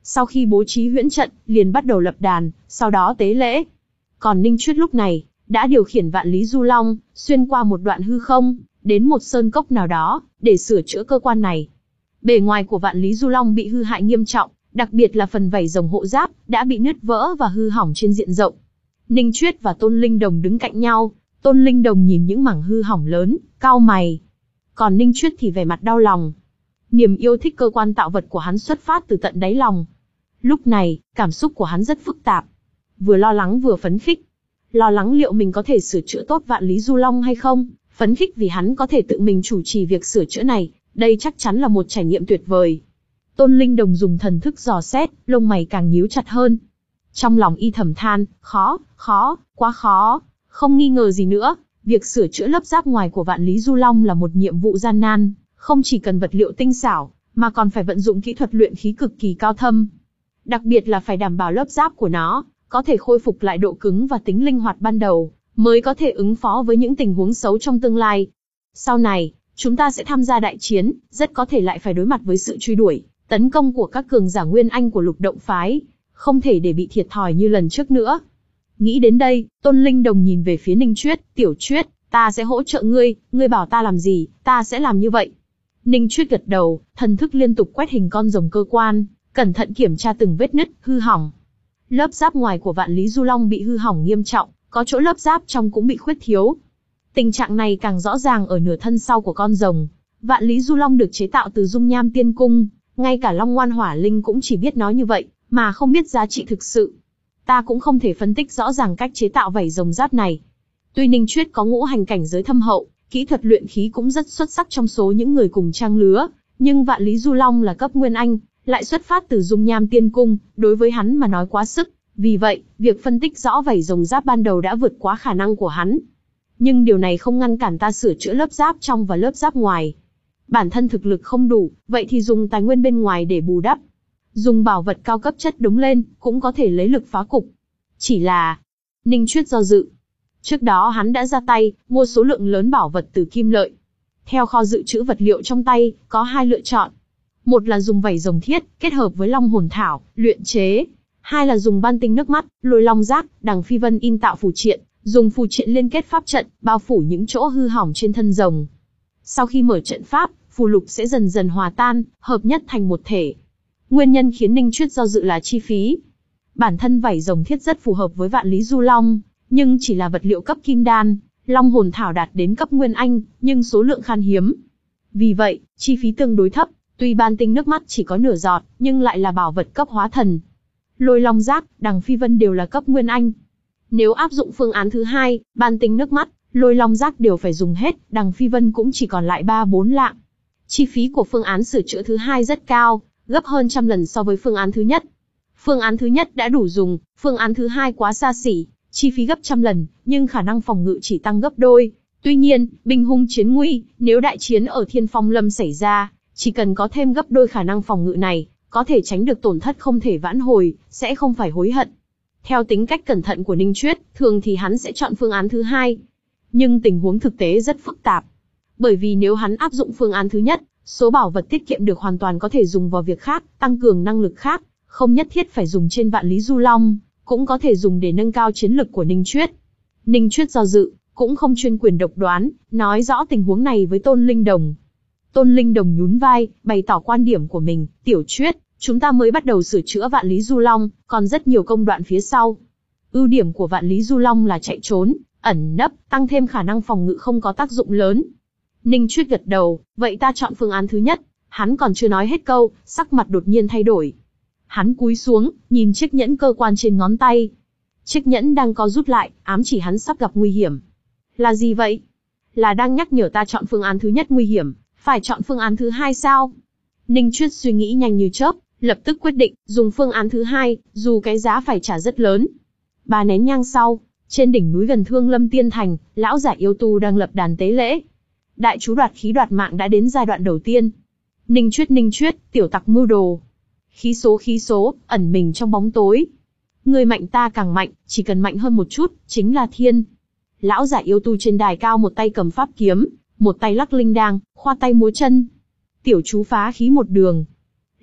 [SPEAKER 1] Sau khi bố trí huyễn trận, liền bắt đầu lập đàn, sau đó tế lễ. Còn Ninh Chuyết lúc này, đã điều khiển Vạn Lý Du Long, xuyên qua một đoạn hư không, đến một sơn cốc nào đó, để sửa chữa cơ quan này. Bề ngoài của Vạn Lý Du Long bị hư hại nghiêm trọng, đặc biệt là phần vảy rồng hộ giáp, đã bị nứt vỡ và hư hỏng trên diện rộng. Ninh Chuyết và Tôn Linh Đồng đứng cạnh nhau, Tôn Linh Đồng nhìn những mảng hư hỏng lớn, cau mày. Còn Ninh Chuyết thì vẻ mặt đau lòng. Niềm yêu thích cơ quan tạo vật của hắn xuất phát từ tận đáy lòng. Lúc này, cảm xúc của hắn rất phức tạp. Vừa lo lắng vừa phấn khích. Lo lắng liệu mình có thể sửa chữa tốt Vạn Lý Du Long hay không, phấn khích vì hắn có thể tự mình chủ trì việc sửa chữa này, đây chắc chắn là một trải nghiệm tuyệt vời. Tôn Linh Đồng dùng thần thức dò xét, lông mày càng nhíu chặt hơn. Trong lòng y thầm than, khó, khó, quá khó. Không nghi ngờ gì nữa, việc sửa chữa lớp giáp ngoài của Vạn Lý Du Long là một nhiệm vụ gian nan, không chỉ cần vật liệu tinh xảo, mà còn phải vận dụng kỹ thuật luyện khí cực kỳ cao thâm. Đặc biệt là phải đảm bảo lớp giáp của nó có thể khôi phục lại độ cứng và tính linh hoạt ban đầu, mới có thể ứng phó với những tình huống xấu trong tương lai. Sau này, chúng ta sẽ tham gia đại chiến, rất có thể lại phải đối mặt với sự truy đuổi, tấn công của các cường giả Nguyên Anh của Lục Động Phái, không thể để bị thiệt thòi như lần trước nữa. Nghĩ đến đây, Tôn Linh Đồng nhìn về phía Ninh Chuyết, Tiểu Chuyết, ta sẽ hỗ trợ ngươi, ngươi bảo ta làm gì, ta sẽ làm như vậy. Ninh Chuyết gật đầu, thần thức liên tục quét hình con rồng cơ quan, cẩn thận kiểm tra từng vết nứt, hư hỏng. Lớp giáp ngoài của Vạn Lý Du Long bị hư hỏng nghiêm trọng, có chỗ lớp giáp trong cũng bị khuyết thiếu. Tình trạng này càng rõ ràng ở nửa thân sau của con rồng. Vạn Lý Du Long được chế tạo từ dung nham tiên cung, ngay cả Long Ngoan Hỏa Linh cũng chỉ biết nói như vậy, mà không biết giá trị thực sự. Ta cũng không thể phân tích rõ ràng cách chế tạo vảy rồng giáp này. Tuy Ninh Chuyết có ngũ hành cảnh giới thâm hậu, kỹ thuật luyện khí cũng rất xuất sắc trong số những người cùng trang lứa, nhưng Vạn Lý Du Long là cấp Nguyên Anh, lại xuất phát từ dung nham tiên cung, đối với hắn mà nói quá sức. Vì vậy, việc phân tích rõ vảy rồng giáp ban đầu đã vượt quá khả năng của hắn. Nhưng điều này không ngăn cản ta sửa chữa lớp giáp trong và lớp giáp ngoài. Bản thân thực lực không đủ, vậy thì dùng tài nguyên bên ngoài để bù đắp. Dùng bảo vật cao cấp chất đống lên, cũng có thể lấy lực phá cục. Chỉ là... Ninh Chuyết do dự. Trước đó hắn đã ra tay, mua số lượng lớn bảo vật từ Kim Lợi. Theo kho dự trữ vật liệu trong tay, có hai lựa chọn. Một là dùng vảy rồng thiết, kết hợp với long hồn thảo, luyện chế. Hai là dùng ban tinh nước mắt, lôi long giác, đằng phi vân in tạo phù triện, dùng phù triện liên kết pháp trận, bao phủ những chỗ hư hỏng trên thân rồng. Sau khi mở trận pháp, phù lục sẽ dần dần hòa tan, hợp nhất thành một thể. Nguyên nhân khiến Ninh Chuyết do dự là chi phí. Bản thân vảy rồng thiết rất phù hợp với Vạn Lý Du Long, nhưng chỉ là vật liệu cấp kim đan, long hồn thảo đạt đến cấp Nguyên Anh, nhưng số lượng khan hiếm. Vì vậy, chi phí tương đối thấp, tuy ban tinh nước mắt chỉ có nửa giọt, nhưng lại là bảo vật cấp hóa thần. Lôi long giác, đằng phi vân đều là cấp Nguyên Anh. Nếu áp dụng phương án thứ hai, ban tinh nước mắt, lôi long giác đều phải dùng hết, đằng phi vân cũng chỉ còn lại ba bốn lạng. Chi phí của phương án sửa chữa thứ hai rất cao, gấp hơn trăm lần so với phương án thứ nhất. Phương án thứ nhất đã đủ dùng, phương án thứ hai quá xa xỉ, chi phí gấp trăm lần, nhưng khả năng phòng ngự chỉ tăng gấp đôi. Tuy nhiên, binh hung chiến nguy, nếu đại chiến ở Thiên Phong Lâm xảy ra, chỉ cần có thêm gấp đôi khả năng phòng ngự này, có thể tránh được tổn thất không thể vãn hồi, sẽ không phải hối hận. Theo tính cách cẩn thận của Ninh Chuyết, thường thì hắn sẽ chọn phương án thứ hai. Nhưng tình huống thực tế rất phức tạp. Bởi vì nếu hắn áp dụng phương án thứ nhất, số bảo vật tiết kiệm được hoàn toàn có thể dùng vào việc khác, tăng cường năng lực khác, không nhất thiết phải dùng trên Vạn Lý Du Long, cũng có thể dùng để nâng cao chiến lực của Ninh Chuyết. Ninh Chuyết do dự, cũng không chuyên quyền độc đoán, nói rõ tình huống này với Tôn Linh Đồng. Tôn Linh Đồng nhún vai, bày tỏ quan điểm của mình, Tiểu Chuyết, chúng ta mới bắt đầu sửa chữa Vạn Lý Du Long, còn rất nhiều công đoạn phía sau. Ưu điểm của Vạn Lý Du Long là chạy trốn, ẩn nấp, tăng thêm khả năng phòng ngự không có tác dụng lớn. Ninh Chuyết gật đầu, vậy ta chọn phương án thứ nhất. Hắn còn chưa nói hết câu, sắc mặt đột nhiên thay đổi. Hắn cúi xuống, nhìn chiếc nhẫn cơ quan trên ngón tay. Chiếc nhẫn đang co rút lại, ám chỉ hắn sắp gặp nguy hiểm. Là gì vậy? Là đang nhắc nhở ta chọn phương án thứ nhất nguy hiểm, phải chọn phương án thứ hai sao? Ninh Chuyết suy nghĩ nhanh như chớp, lập tức quyết định, dùng phương án thứ hai, dù cái giá phải trả rất lớn. Ba nén nhang sau, trên đỉnh núi gần Thương Lâm Tiên Thành, lão giả yêu tu đang lập đàn tế lễ. Đại chú đoạt khí đoạt mạng đã đến giai đoạn đầu tiên. Ninh Chuyết Ninh Chuyết, tiểu tặc mưu đồ. Khí số khí số, ẩn mình trong bóng tối. Người mạnh ta càng mạnh, chỉ cần mạnh hơn một chút, chính là thiên. Lão giả yêu tu trên đài cao một tay cầm pháp kiếm, một tay lắc linh đàng, khoa tay múa chân. Tiểu chú phá khí một đường.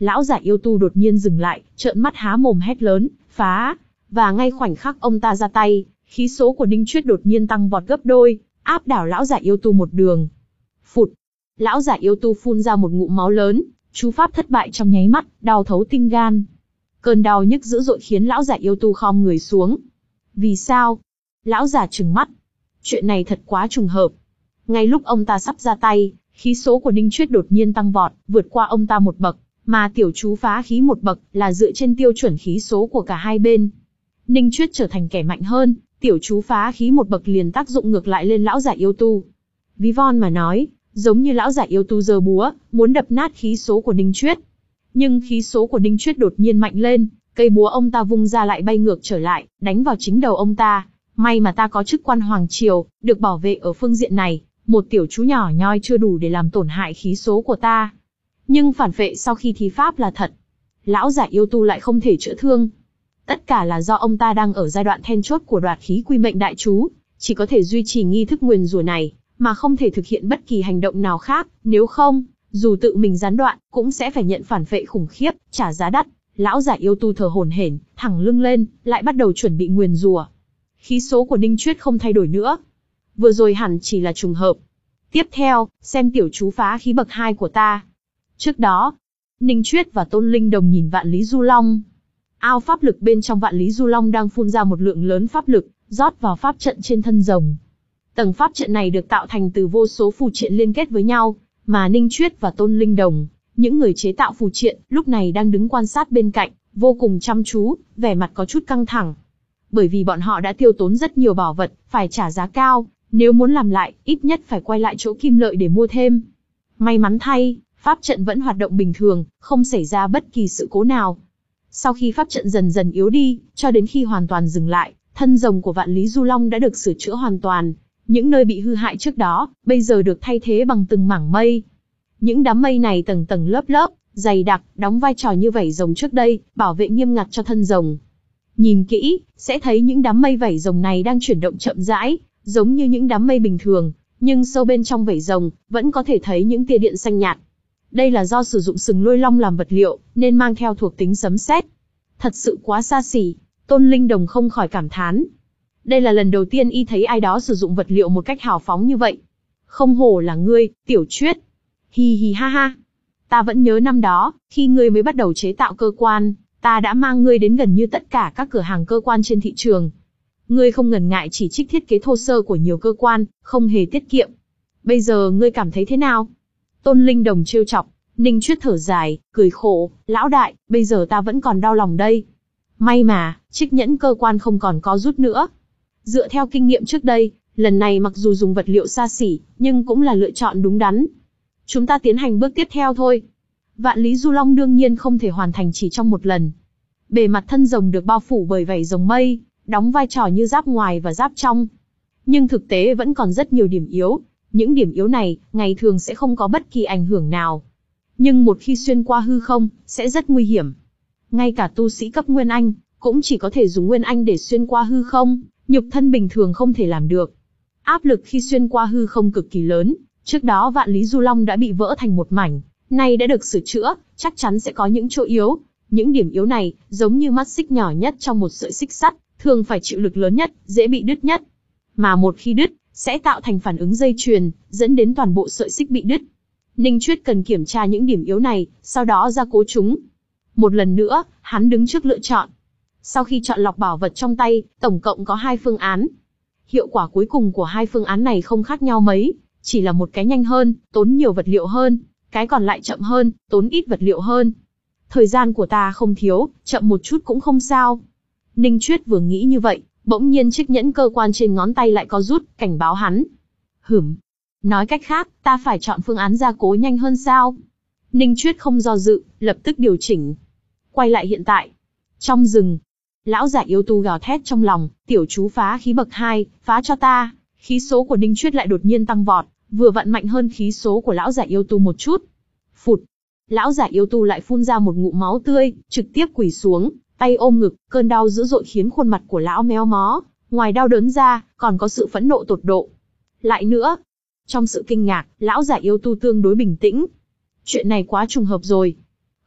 [SPEAKER 1] Lão giả yêu tu đột nhiên dừng lại, trợn mắt há mồm hét lớn, phá! Và ngay khoảnh khắc ông ta ra tay, khí số của Ninh Chuyết đột nhiên tăng vọt gấp đôi, áp đảo lão giả yêu tu một đường. Phụt! Lão giả yêu tu phun ra một ngụm máu lớn, chú pháp thất bại trong nháy mắt, đau thấu tim gan. Cơn đau nhức dữ dội khiến lão giả yêu tu khom người xuống. Vì sao? Lão giả trừng mắt. Chuyện này thật quá trùng hợp. Ngay lúc ông ta sắp ra tay, khí số của Ninh Chuyết đột nhiên tăng vọt, vượt qua ông ta một bậc, mà tiểu chú phá khí một bậc là dựa trên tiêu chuẩn khí số của cả hai bên. Ninh Chuyết trở thành kẻ mạnh hơn, tiểu chú phá khí một bậc liền tác dụng ngược lại lên lão giả yêu tu. Ví von mà nói, giống như lão giả yêu tu giơ búa, muốn đập nát khí số của Ninh Chuyết. Nhưng khí số của Ninh Chuyết đột nhiên mạnh lên, cây búa ông ta vung ra lại bay ngược trở lại, đánh vào chính đầu ông ta. May mà ta có chức quan hoàng triều, được bảo vệ ở phương diện này, một tiểu chú nhỏ nhoi chưa đủ để làm tổn hại khí số của ta. Nhưng phản phệ sau khi thí pháp là thật. Lão giả yêu tu lại không thể chữa thương. Tất cả là do ông ta đang ở giai đoạn then chốt của đoạt khí quy mệnh đại chú, chỉ có thể duy trì nghi thức nguyền rủa này, mà không thể thực hiện bất kỳ hành động nào khác, nếu không, dù tự mình gián đoạn, cũng sẽ phải nhận phản phệ khủng khiếp, trả giá đắt. Lão giả yêu tu thở hổn hển, thẳng lưng lên, lại bắt đầu chuẩn bị nguyền rủa. Khí số của Ninh Chuyết không thay đổi nữa. Vừa rồi hẳn chỉ là trùng hợp. Tiếp theo, xem tiểu chú phá khí bậc hai của ta. Trước đó, Ninh Chuyết và Tôn Linh Đồng nhìn Vạn Lý Du Long. Ao pháp lực bên trong Vạn Lý Du Long đang phun ra một lượng lớn pháp lực, rót vào pháp trận trên thân rồng. Tầng pháp trận này được tạo thành từ vô số phù triện liên kết với nhau, mà Ninh Chuyết và Tôn Linh Đồng, những người chế tạo phù triện, lúc này đang đứng quan sát bên cạnh, vô cùng chăm chú, vẻ mặt có chút căng thẳng. Bởi vì bọn họ đã tiêu tốn rất nhiều bảo vật, phải trả giá cao, nếu muốn làm lại, ít nhất phải quay lại chỗ Kim Lợi để mua thêm. May mắn thay, pháp trận vẫn hoạt động bình thường, không xảy ra bất kỳ sự cố nào. Sau khi pháp trận dần dần yếu đi, cho đến khi hoàn toàn dừng lại, thân rồng của Vạn Lý Du Long đã được sửa chữa hoàn toàn. Những nơi bị hư hại trước đó, bây giờ được thay thế bằng từng mảng mây. Những đám mây này tầng tầng lớp lớp, dày đặc, đóng vai trò như vảy rồng trước đây, bảo vệ nghiêm ngặt cho thân rồng. Nhìn kỹ, sẽ thấy những đám mây vảy rồng này đang chuyển động chậm rãi, giống như những đám mây bình thường, nhưng sâu bên trong vảy rồng, vẫn có thể thấy những tia điện xanh nhạt. Đây là do sử dụng sừng lôi long làm vật liệu, nên mang theo thuộc tính sấm sét. Thật sự quá xa xỉ, Tôn Linh Đồng không khỏi cảm thán. Đây là lần đầu tiên y thấy ai đó sử dụng vật liệu một cách hào phóng như vậy. Không hổ là ngươi, Tiểu Chuyết. Hi hi ha ha. Ta vẫn nhớ năm đó, khi ngươi mới bắt đầu chế tạo cơ quan, ta đã mang ngươi đến gần như tất cả các cửa hàng cơ quan trên thị trường. Ngươi không ngần ngại chỉ trích thiết kế thô sơ của nhiều cơ quan, không hề tiết kiệm. Bây giờ ngươi cảm thấy thế nào? Tôn Linh Đồng trêu chọc. Ninh Chuyết thở dài, cười khổ, lão đại, bây giờ ta vẫn còn đau lòng đây. May mà, trích nhẫn cơ quan không còn có rút nữa. Dựa theo kinh nghiệm trước đây, lần này mặc dù dùng vật liệu xa xỉ, nhưng cũng là lựa chọn đúng đắn. Chúng ta tiến hành bước tiếp theo thôi. Vạn Lý Du Long đương nhiên không thể hoàn thành chỉ trong một lần. Bề mặt thân rồng được bao phủ bởi vảy rồng mây, đóng vai trò như giáp ngoài và giáp trong. Nhưng thực tế vẫn còn rất nhiều điểm yếu. Những điểm yếu này, ngày thường sẽ không có bất kỳ ảnh hưởng nào. Nhưng một khi xuyên qua hư không, sẽ rất nguy hiểm. Ngay cả tu sĩ cấp Nguyên Anh, cũng chỉ có thể dùng Nguyên Anh để xuyên qua hư không, nhục thân bình thường không thể làm được. Áp lực khi xuyên qua hư không cực kỳ lớn, trước đó Vạn Lý Du Long đã bị vỡ thành một mảnh, nay đã được sửa chữa, chắc chắn sẽ có những chỗ yếu. Những điểm yếu này, giống như mắt xích nhỏ nhất trong một sợi xích sắt, thường phải chịu lực lớn nhất, dễ bị đứt nhất. Mà một khi đứt, sẽ tạo thành phản ứng dây chuyền, dẫn đến toàn bộ sợi xích bị đứt. Ninh Chuyết cần kiểm tra những điểm yếu này, sau đó gia cố chúng. Một lần nữa, hắn đứng trước lựa chọn. Sau khi chọn lọc bảo vật trong tay, tổng cộng có hai phương án. Hiệu quả cuối cùng của hai phương án này không khác nhau mấy, chỉ là một cái nhanh hơn, tốn nhiều vật liệu hơn, cái còn lại chậm hơn, tốn ít vật liệu hơn. Thời gian của ta không thiếu, chậm một chút cũng không sao. Ninh Chuyết vừa nghĩ như vậy, bỗng nhiên chiếc nhẫn cơ quan trên ngón tay lại có rút, cảnh báo hắn. Hửm. Nói cách khác, ta phải chọn phương án gia cố nhanh hơn sao? Ninh Chuyết không do dự, lập tức điều chỉnh. Quay lại hiện tại. Trong rừng, lão giả yêu tu gào thét trong lòng, tiểu chú phá khí bậc hai, phá cho ta. Khí số của Ninh Chuyết lại đột nhiên tăng vọt, vừa vặn mạnh hơn khí số của lão giả yêu tu một chút. Phụt. Lão giả yêu tu lại phun ra một ngụm máu tươi, trực tiếp quỳ xuống, tay ôm ngực, cơn đau dữ dội khiến khuôn mặt của lão méo mó, ngoài đau đớn ra, còn có sự phẫn nộ tột độ. Lại nữa. Trong sự kinh ngạc, lão giả yêu tu tương đối bình tĩnh. Chuyện này quá trùng hợp rồi.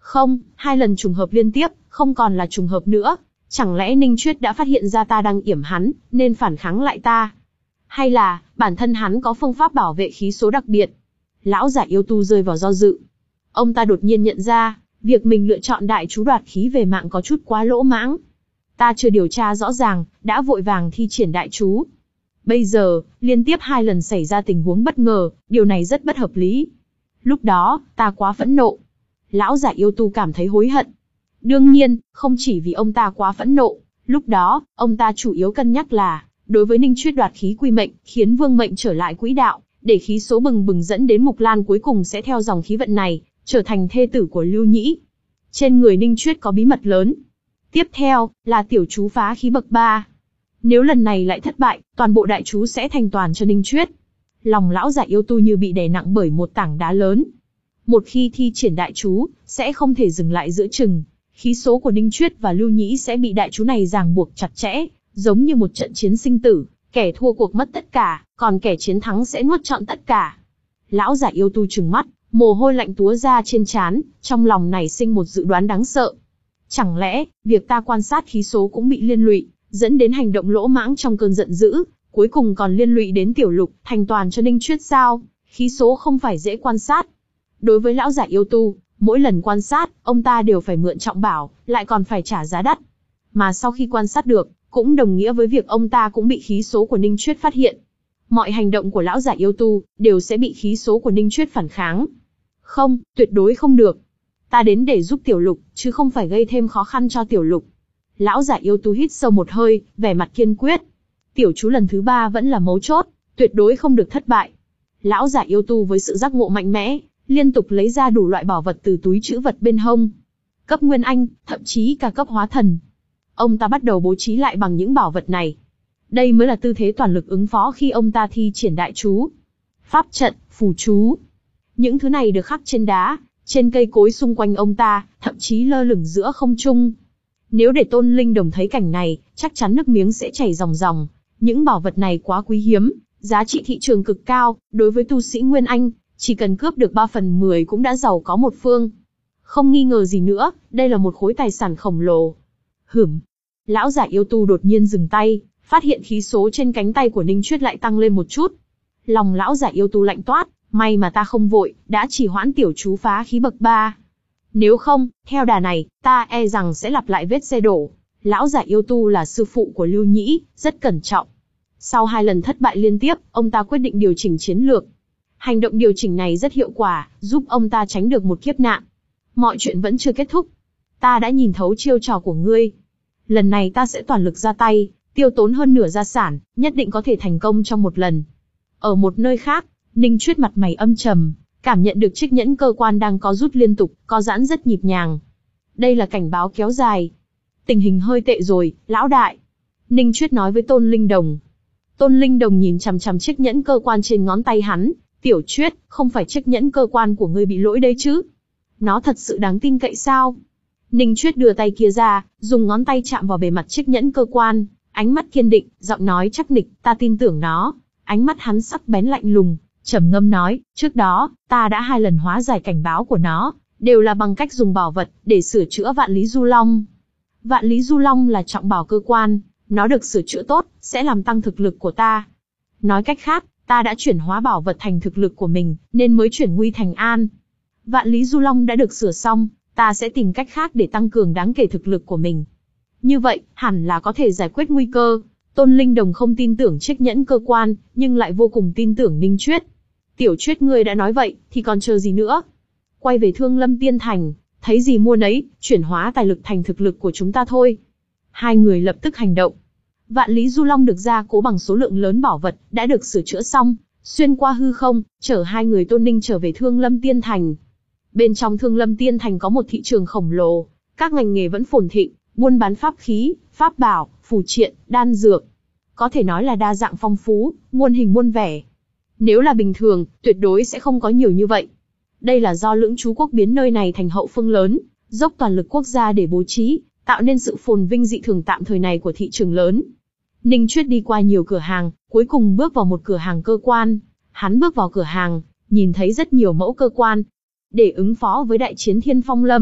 [SPEAKER 1] Không, hai lần trùng hợp liên tiếp, không còn là trùng hợp nữa. Chẳng lẽ Ninh Chuyết đã phát hiện ra ta đang yểm hắn, nên phản kháng lại ta? Hay là, bản thân hắn có phương pháp bảo vệ khí số đặc biệt? Lão giả yêu tu rơi vào do dự. Ông ta đột nhiên nhận ra, việc mình lựa chọn đại chú đoạt khí về mạng có chút quá lỗ mãng. Ta chưa điều tra rõ ràng, đã vội vàng thi triển đại chú. Bây giờ, liên tiếp hai lần xảy ra tình huống bất ngờ, điều này rất bất hợp lý. Lúc đó, ta quá phẫn nộ. Lão giả yêu tu cảm thấy hối hận. Đương nhiên, không chỉ vì ông ta quá phẫn nộ, lúc đó, ông ta chủ yếu cân nhắc là, đối với Ninh Chuyết đoạt khí quy mệnh, khiến vương mệnh trở lại quỹ đạo, để khí số bừng bừng dẫn đến Mục Lan cuối cùng sẽ theo dòng khí vận này, trở thành thê tử của Lưu Nhĩ. Trên người Ninh Chuyết có bí mật lớn. Tiếp theo, là tiểu chú phá khí bậc ba. Nếu lần này lại thất bại, toàn bộ đại chú sẽ thành toàn cho Ninh Chuyết. Lòng lão giả yêu tu như bị đè nặng bởi một tảng đá lớn. Một khi thi triển đại chú, sẽ không thể dừng lại giữa chừng. Khí số của Ninh Chuyết và Lưu Nhĩ sẽ bị đại chú này ràng buộc chặt chẽ, giống như một trận chiến sinh tử, kẻ thua cuộc mất tất cả, còn kẻ chiến thắng sẽ nuốt trọn tất cả. Lão giả yêu tu trừng mắt, mồ hôi lạnh túa ra trên trán, trong lòng nảy sinh một dự đoán đáng sợ. Chẳng lẽ, việc ta quan sát khí số cũng bị liên lụy, dẫn đến hành động lỗ mãng trong cơn giận dữ, cuối cùng còn liên lụy đến tiểu lục, thành toàn cho Ninh Chuyết sao? Khí số không phải dễ quan sát. Đối với lão giả yêu tu, mỗi lần quan sát, ông ta đều phải mượn trọng bảo, lại còn phải trả giá đắt. Mà sau khi quan sát được, cũng đồng nghĩa với việc ông ta cũng bị khí số của Ninh Chuyết phát hiện. Mọi hành động của lão giả yêu tu, đều sẽ bị khí số của Ninh Chuyết phản kháng. Không, tuyệt đối không được. Ta đến để giúp tiểu lục, chứ không phải gây thêm khó khăn cho tiểu lục. Lão giả yêu tu hít sâu một hơi, vẻ mặt kiên quyết. Tiểu chú lần thứ ba vẫn là mấu chốt, tuyệt đối không được thất bại. Lão giả yêu tu với sự giác ngộ mạnh mẽ, liên tục lấy ra đủ loại bảo vật từ túi trữ vật bên hông. Cấp Nguyên Anh, thậm chí cả cấp hóa thần. Ông ta bắt đầu bố trí lại bằng những bảo vật này. Đây mới là tư thế toàn lực ứng phó khi ông ta thi triển đại chú. Pháp trận, phù chú. Những thứ này được khắc trên đá, trên cây cối xung quanh ông ta, thậm chí lơ lửng giữa không trung. Nếu để Tôn Linh Đồng thấy cảnh này, chắc chắn nước miếng sẽ chảy ròng ròng. Những bảo vật này quá quý hiếm, giá trị thị trường cực cao, đối với tu sĩ Nguyên Anh, chỉ cần cướp được ba phần mười cũng đã giàu có một phương. Không nghi ngờ gì nữa, đây là một khối tài sản khổng lồ. Hửm. Lão giả yêu tu đột nhiên dừng tay, phát hiện khí số trên cánh tay của Ninh Chuyết lại tăng lên một chút. Lòng lão giả yêu tu lạnh toát, may mà ta không vội, đã chỉ hoãn tiểu chú phá khí bậc ba. Nếu không, theo đà này, ta e rằng sẽ lặp lại vết xe đổ. Lão giả yêu tu là sư phụ của Lưu Nhĩ, rất cẩn trọng. Sau hai lần thất bại liên tiếp, ông ta quyết định điều chỉnh chiến lược. Hành động điều chỉnh này rất hiệu quả, giúp ông ta tránh được một kiếp nạn. Mọi chuyện vẫn chưa kết thúc. Ta đã nhìn thấu chiêu trò của ngươi. Lần này ta sẽ toàn lực ra tay, tiêu tốn hơn nửa gia sản, nhất định có thể thành công trong một lần. Ở một nơi khác, Ninh Chuyết mặt mày âm trầm, cảm nhận được chiếc nhẫn cơ quan đang có rút liên tục, có giãn rất nhịp nhàng. Đây là cảnh báo kéo dài. Tình hình hơi tệ rồi, lão đại. Ninh Chuyết nói với Tôn Linh Đồng. Tôn Linh Đồng nhìn chằm chằm chiếc nhẫn cơ quan trên ngón tay hắn. Tiểu Chuyết, không phải chiếc nhẫn cơ quan của ngươi bị lỗi đấy chứ? Nó thật sự đáng tin cậy sao? Ninh Chuyết đưa tay kia ra, dùng ngón tay chạm vào bề mặt chiếc nhẫn cơ quan, ánh mắt kiên định, giọng nói chắc nịch, ta tin tưởng nó. Ánh mắt hắn sắc bén lạnh lùng, trầm ngâm nói, trước đó, ta đã hai lần hóa giải cảnh báo của nó, đều là bằng cách dùng bảo vật, để sửa chữa Vạn Lý Du Long. Vạn Lý Du Long là trọng bảo cơ quan, nó được sửa chữa tốt, sẽ làm tăng thực lực của ta. Nói cách khác, ta đã chuyển hóa bảo vật thành thực lực của mình, nên mới chuyển nguy thành an. Vạn Lý Du Long đã được sửa xong, ta sẽ tìm cách khác để tăng cường đáng kể thực lực của mình. Như vậy, hẳn là có thể giải quyết nguy cơ. Tôn Linh Đồng không tin tưởng chiếc nhẫn cơ quan, nhưng lại vô cùng tin tưởng Ninh Chuyết. Tiểu Chuyết ngươi đã nói vậy, thì còn chờ gì nữa? Quay về Thương Lâm Tiên Thành, thấy gì mua nấy, chuyển hóa tài lực thành thực lực của chúng ta thôi. Hai người lập tức hành động. Vạn Lý Du Long được gia cố bằng số lượng lớn bảo vật, đã được sửa chữa xong, xuyên qua hư không, chở hai người Tôn Ninh trở về Thương Lâm Tiên Thành. Bên trong Thương Lâm Tiên Thành có một thị trường khổng lồ, các ngành nghề vẫn phồn thịnh, buôn bán pháp khí, pháp bảo, phù triện, đan dược. Có thể nói là đa dạng phong phú, muôn hình muôn vẻ. Nếu là bình thường, tuyệt đối sẽ không có nhiều như vậy. Đây là do Lưỡng Chú Quốc biến nơi này thành hậu phương lớn, dốc toàn lực quốc gia để bố trí, tạo nên sự phồn vinh dị thường tạm thời này của thị trường lớn. Ninh Chuyết đi qua nhiều cửa hàng, cuối cùng bước vào một cửa hàng cơ quan. Hắn bước vào cửa hàng, nhìn thấy rất nhiều mẫu cơ quan. Để ứng phó với đại chiến Thiên Phong Lâm,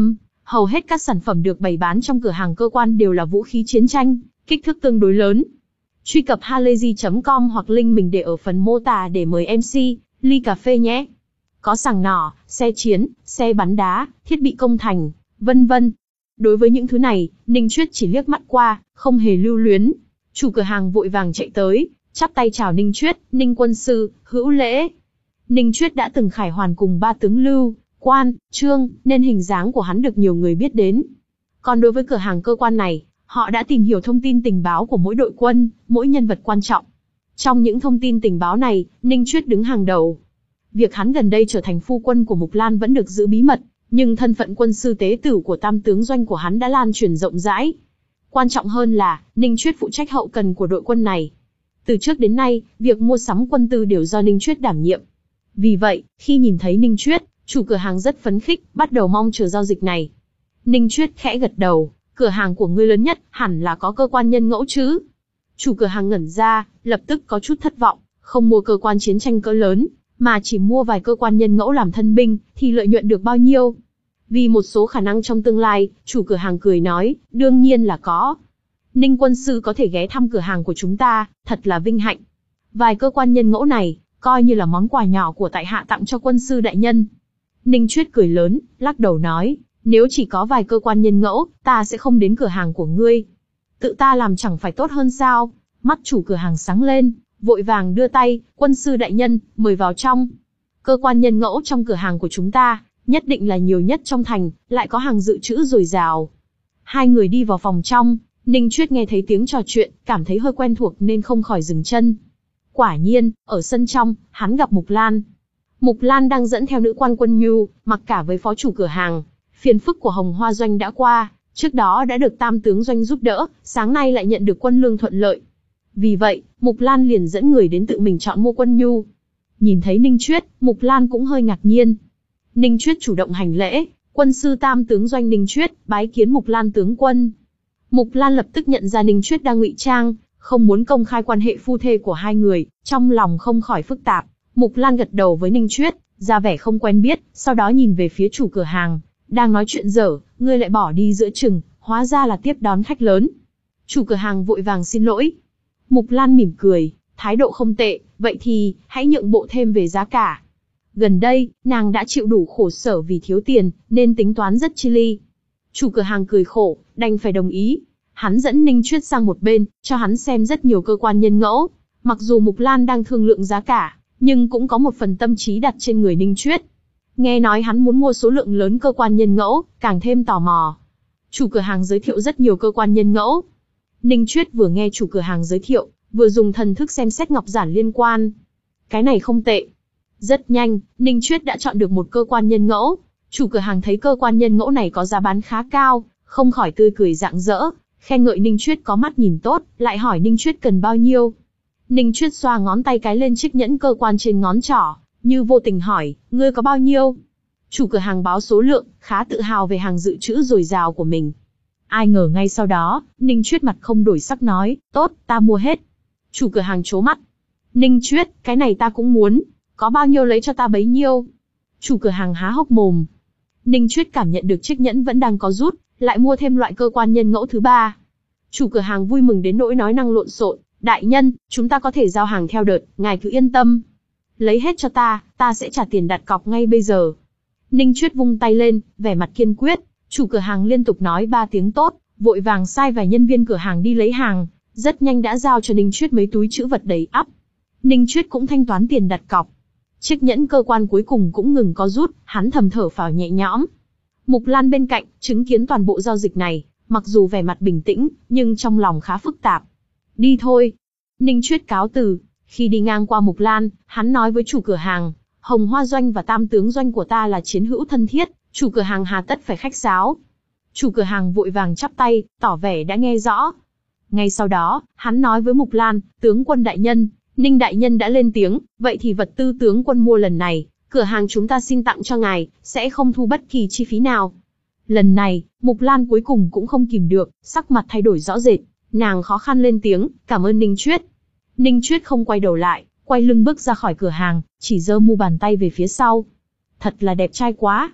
[SPEAKER 1] Hầu hết các sản phẩm được bày bán trong cửa hàng cơ quan đều là vũ khí chiến tranh, kích thước tương đối lớn. Truy cập halayzi chấm com hoặc link mình để ở phần mô tả để mời em xê, ly cà phê nhé. Có sàng nỏ, xe chiến, xe bắn đá, thiết bị công thành, vân vân. Đối với những thứ này, Ninh Chuyết chỉ liếc mắt qua, không hề lưu luyến. Chủ cửa hàng vội vàng chạy tới, chắp tay chào Ninh Chuyết, Ninh quân sư, hữu lễ. Ninh Chuyết đã từng khải hoàn cùng ba tướng Lưu, Quan, Trương, nên hình dáng của hắn được nhiều người biết đến. Còn đối với cửa hàng cơ quan này, họ đã tìm hiểu thông tin tình báo của mỗi đội quân, mỗi nhân vật quan trọng. Trong những thông tin tình báo này, Ninh Chuyết đứng hàng đầu. Việc hắn gần đây trở thành phu quân của Mục Lan vẫn được giữ bí mật, nhưng thân phận quân sư tế tử của tam tướng doanh của hắn đã lan truyền rộng rãi. Quan trọng hơn là, Ninh Chuyết phụ trách hậu cần của đội quân này. Từ trước đến nay, việc mua sắm quân tư đều do Ninh Chuyết đảm nhiệm. Vì vậy, khi nhìn thấy Ninh Chuyết, chủ cửa hàng rất phấn khích, bắt đầu mong chờ giao dịch này. Ninh Chuyết khẽ gật đầu, cửa hàng của ngươi lớn nhất, hẳn là có cơ quan nhân ngẫu chứ. Chủ cửa hàng ngẩn ra, lập tức có chút thất vọng, không mua cơ quan chiến tranh cỡ lớn, mà chỉ mua vài cơ quan nhân ngẫu làm thân binh, thì lợi nhuận được bao nhiêu? Vì một số khả năng trong tương lai, chủ cửa hàng cười nói, đương nhiên là có. Ninh quân sư có thể ghé thăm cửa hàng của chúng ta, thật là vinh hạnh. Vài cơ quan nhân ngẫu này, coi như là món quà nhỏ của tại hạ tặng cho quân sư đại nhân. Ninh Chuyết cười lớn, lắc đầu nói, nếu chỉ có vài cơ quan nhân ngẫu, ta sẽ không đến cửa hàng của ngươi. Tự ta làm chẳng phải tốt hơn sao? Mắt chủ cửa hàng sáng lên, vội vàng đưa tay, quân sư đại nhân, mời vào trong. Cơ quan nhân ngẫu trong cửa hàng của chúng ta, nhất định là nhiều nhất trong thành, lại có hàng dự trữ dồi dào. Hai người đi vào phòng trong, Ninh Chuyết nghe thấy tiếng trò chuyện, cảm thấy hơi quen thuộc nên không khỏi dừng chân. Quả nhiên, ở sân trong, hắn gặp Mục Lan. Mục Lan đang dẫn theo nữ quan quân Nhu, mặc cả với phó chủ cửa hàng. Phiền phức của Hồng Hoa Doanh đã qua, trước đó đã được tam tướng doanh giúp đỡ, sáng nay lại nhận được quân lương thuận lợi. Vì vậy, Mục Lan liền dẫn người đến tự mình chọn mua quân Nhu. Nhìn thấy Ninh Chuyết, Mục Lan cũng hơi ngạc nhiên. Ninh Chuyết chủ động hành lễ, quân sư tam tướng doanh Ninh Chuyết, bái kiến Mục Lan tướng quân. Mục Lan lập tức nhận ra Ninh Chuyết đang ngụy trang, không muốn công khai quan hệ phu thê của hai người, trong lòng không khỏi phức tạp. Mục Lan gật đầu với Ninh Chuyết, ra vẻ không quen biết, sau đó nhìn về phía chủ cửa hàng, đang nói chuyện dở, ngươi lại bỏ đi giữa chừng, hóa ra là tiếp đón khách lớn. Chủ cửa hàng vội vàng xin lỗi. Mục Lan mỉm cười, thái độ không tệ, vậy thì, hãy nhượng bộ thêm về giá cả. Gần đây, nàng đã chịu đủ khổ sở vì thiếu tiền, nên tính toán rất chi ly. Chủ cửa hàng cười khổ, đành phải đồng ý. Hắn dẫn Ninh Chuyết sang một bên, cho hắn xem rất nhiều cơ quan nhân ngẫu. Mặc dù Mục Lan đang thương lượng giá cả, nhưng cũng có một phần tâm trí đặt trên người Ninh Chuyết. Nghe nói hắn muốn mua số lượng lớn cơ quan nhân ngẫu, càng thêm tò mò. Chủ cửa hàng giới thiệu rất nhiều cơ quan nhân ngẫu. Ninh Chuyết vừa nghe chủ cửa hàng giới thiệu, vừa dùng thần thức xem xét ngọc giản liên quan. Cái này không tệ. Rất nhanh, Ninh Chuyết đã chọn được một cơ quan nhân ngẫu. Chủ cửa hàng thấy cơ quan nhân ngẫu này có giá bán khá cao, không khỏi tươi cười rạng rỡ, khen ngợi Ninh Chuyết có mắt nhìn tốt, lại hỏi Ninh Chuyết cần bao nhiêu. Ninh Chuyết xoa ngón tay cái lên chiếc nhẫn cơ quan trên ngón trỏ, như vô tình hỏi, ngươi có bao nhiêu? Chủ cửa hàng báo số lượng, khá tự hào về hàng dự trữ dồi dào của mình. Ai ngờ ngay sau đó, Ninh Chuyết mặt không đổi sắc nói, tốt, ta mua hết. Chủ cửa hàng trố mắt. Ninh Chuyết, cái này ta cũng muốn, có bao nhiêu lấy cho ta bấy nhiêu. Chủ cửa hàng há hốc mồm. Ninh Chuyết cảm nhận được chiếc nhẫn vẫn đang có rút, lại mua thêm loại cơ quan nhân ngẫu thứ ba. Chủ cửa hàng vui mừng đến nỗi nói năng lộn xộn, đại nhân, chúng ta có thể giao hàng theo đợt, ngài cứ yên tâm. Lấy hết cho ta, ta sẽ trả tiền đặt cọc ngay bây giờ. Ninh Chuyết vung tay lên, vẻ mặt kiên quyết. Chủ cửa hàng liên tục nói ba tiếng tốt, vội vàng sai vài nhân viên cửa hàng đi lấy hàng, rất nhanh đã giao cho Ninh Chuyết mấy túi trữ vật đầy ắp. Ninh Chuyết cũng thanh toán tiền đặt cọc. Chiếc nhẫn cơ quan cuối cùng cũng ngừng có rút, hắn thầm thở phào nhẹ nhõm. Mục Lan bên cạnh, chứng kiến toàn bộ giao dịch này, mặc dù vẻ mặt bình tĩnh, nhưng trong lòng khá phức tạp. Đi thôi. Ninh Chuyết cáo từ. Khi đi ngang qua Mục Lan, hắn nói với chủ cửa hàng, Hồng Hoa Doanh và Tam Tướng Doanh của ta là chiến hữu thân thiết, chủ cửa hàng hà tất phải khách sáo. Chủ cửa hàng vội vàng chắp tay, tỏ vẻ đã nghe rõ. Ngay sau đó, hắn nói với Mục Lan, tướng quân đại nhân, Ninh đại nhân đã lên tiếng, vậy thì vật tư tướng quân mua lần này, cửa hàng chúng ta xin tặng cho ngài, sẽ không thu bất kỳ chi phí nào. Lần này, Mục Lan cuối cùng cũng không kìm được, sắc mặt thay đổi rõ rệt, nàng khó khăn lên tiếng, cảm ơn Ninh Chuyết. Ninh Chuyết không quay đầu lại, quay lưng bước ra khỏi cửa hàng, chỉ giơ mu bàn tay về phía sau. Thật là đẹp trai quá.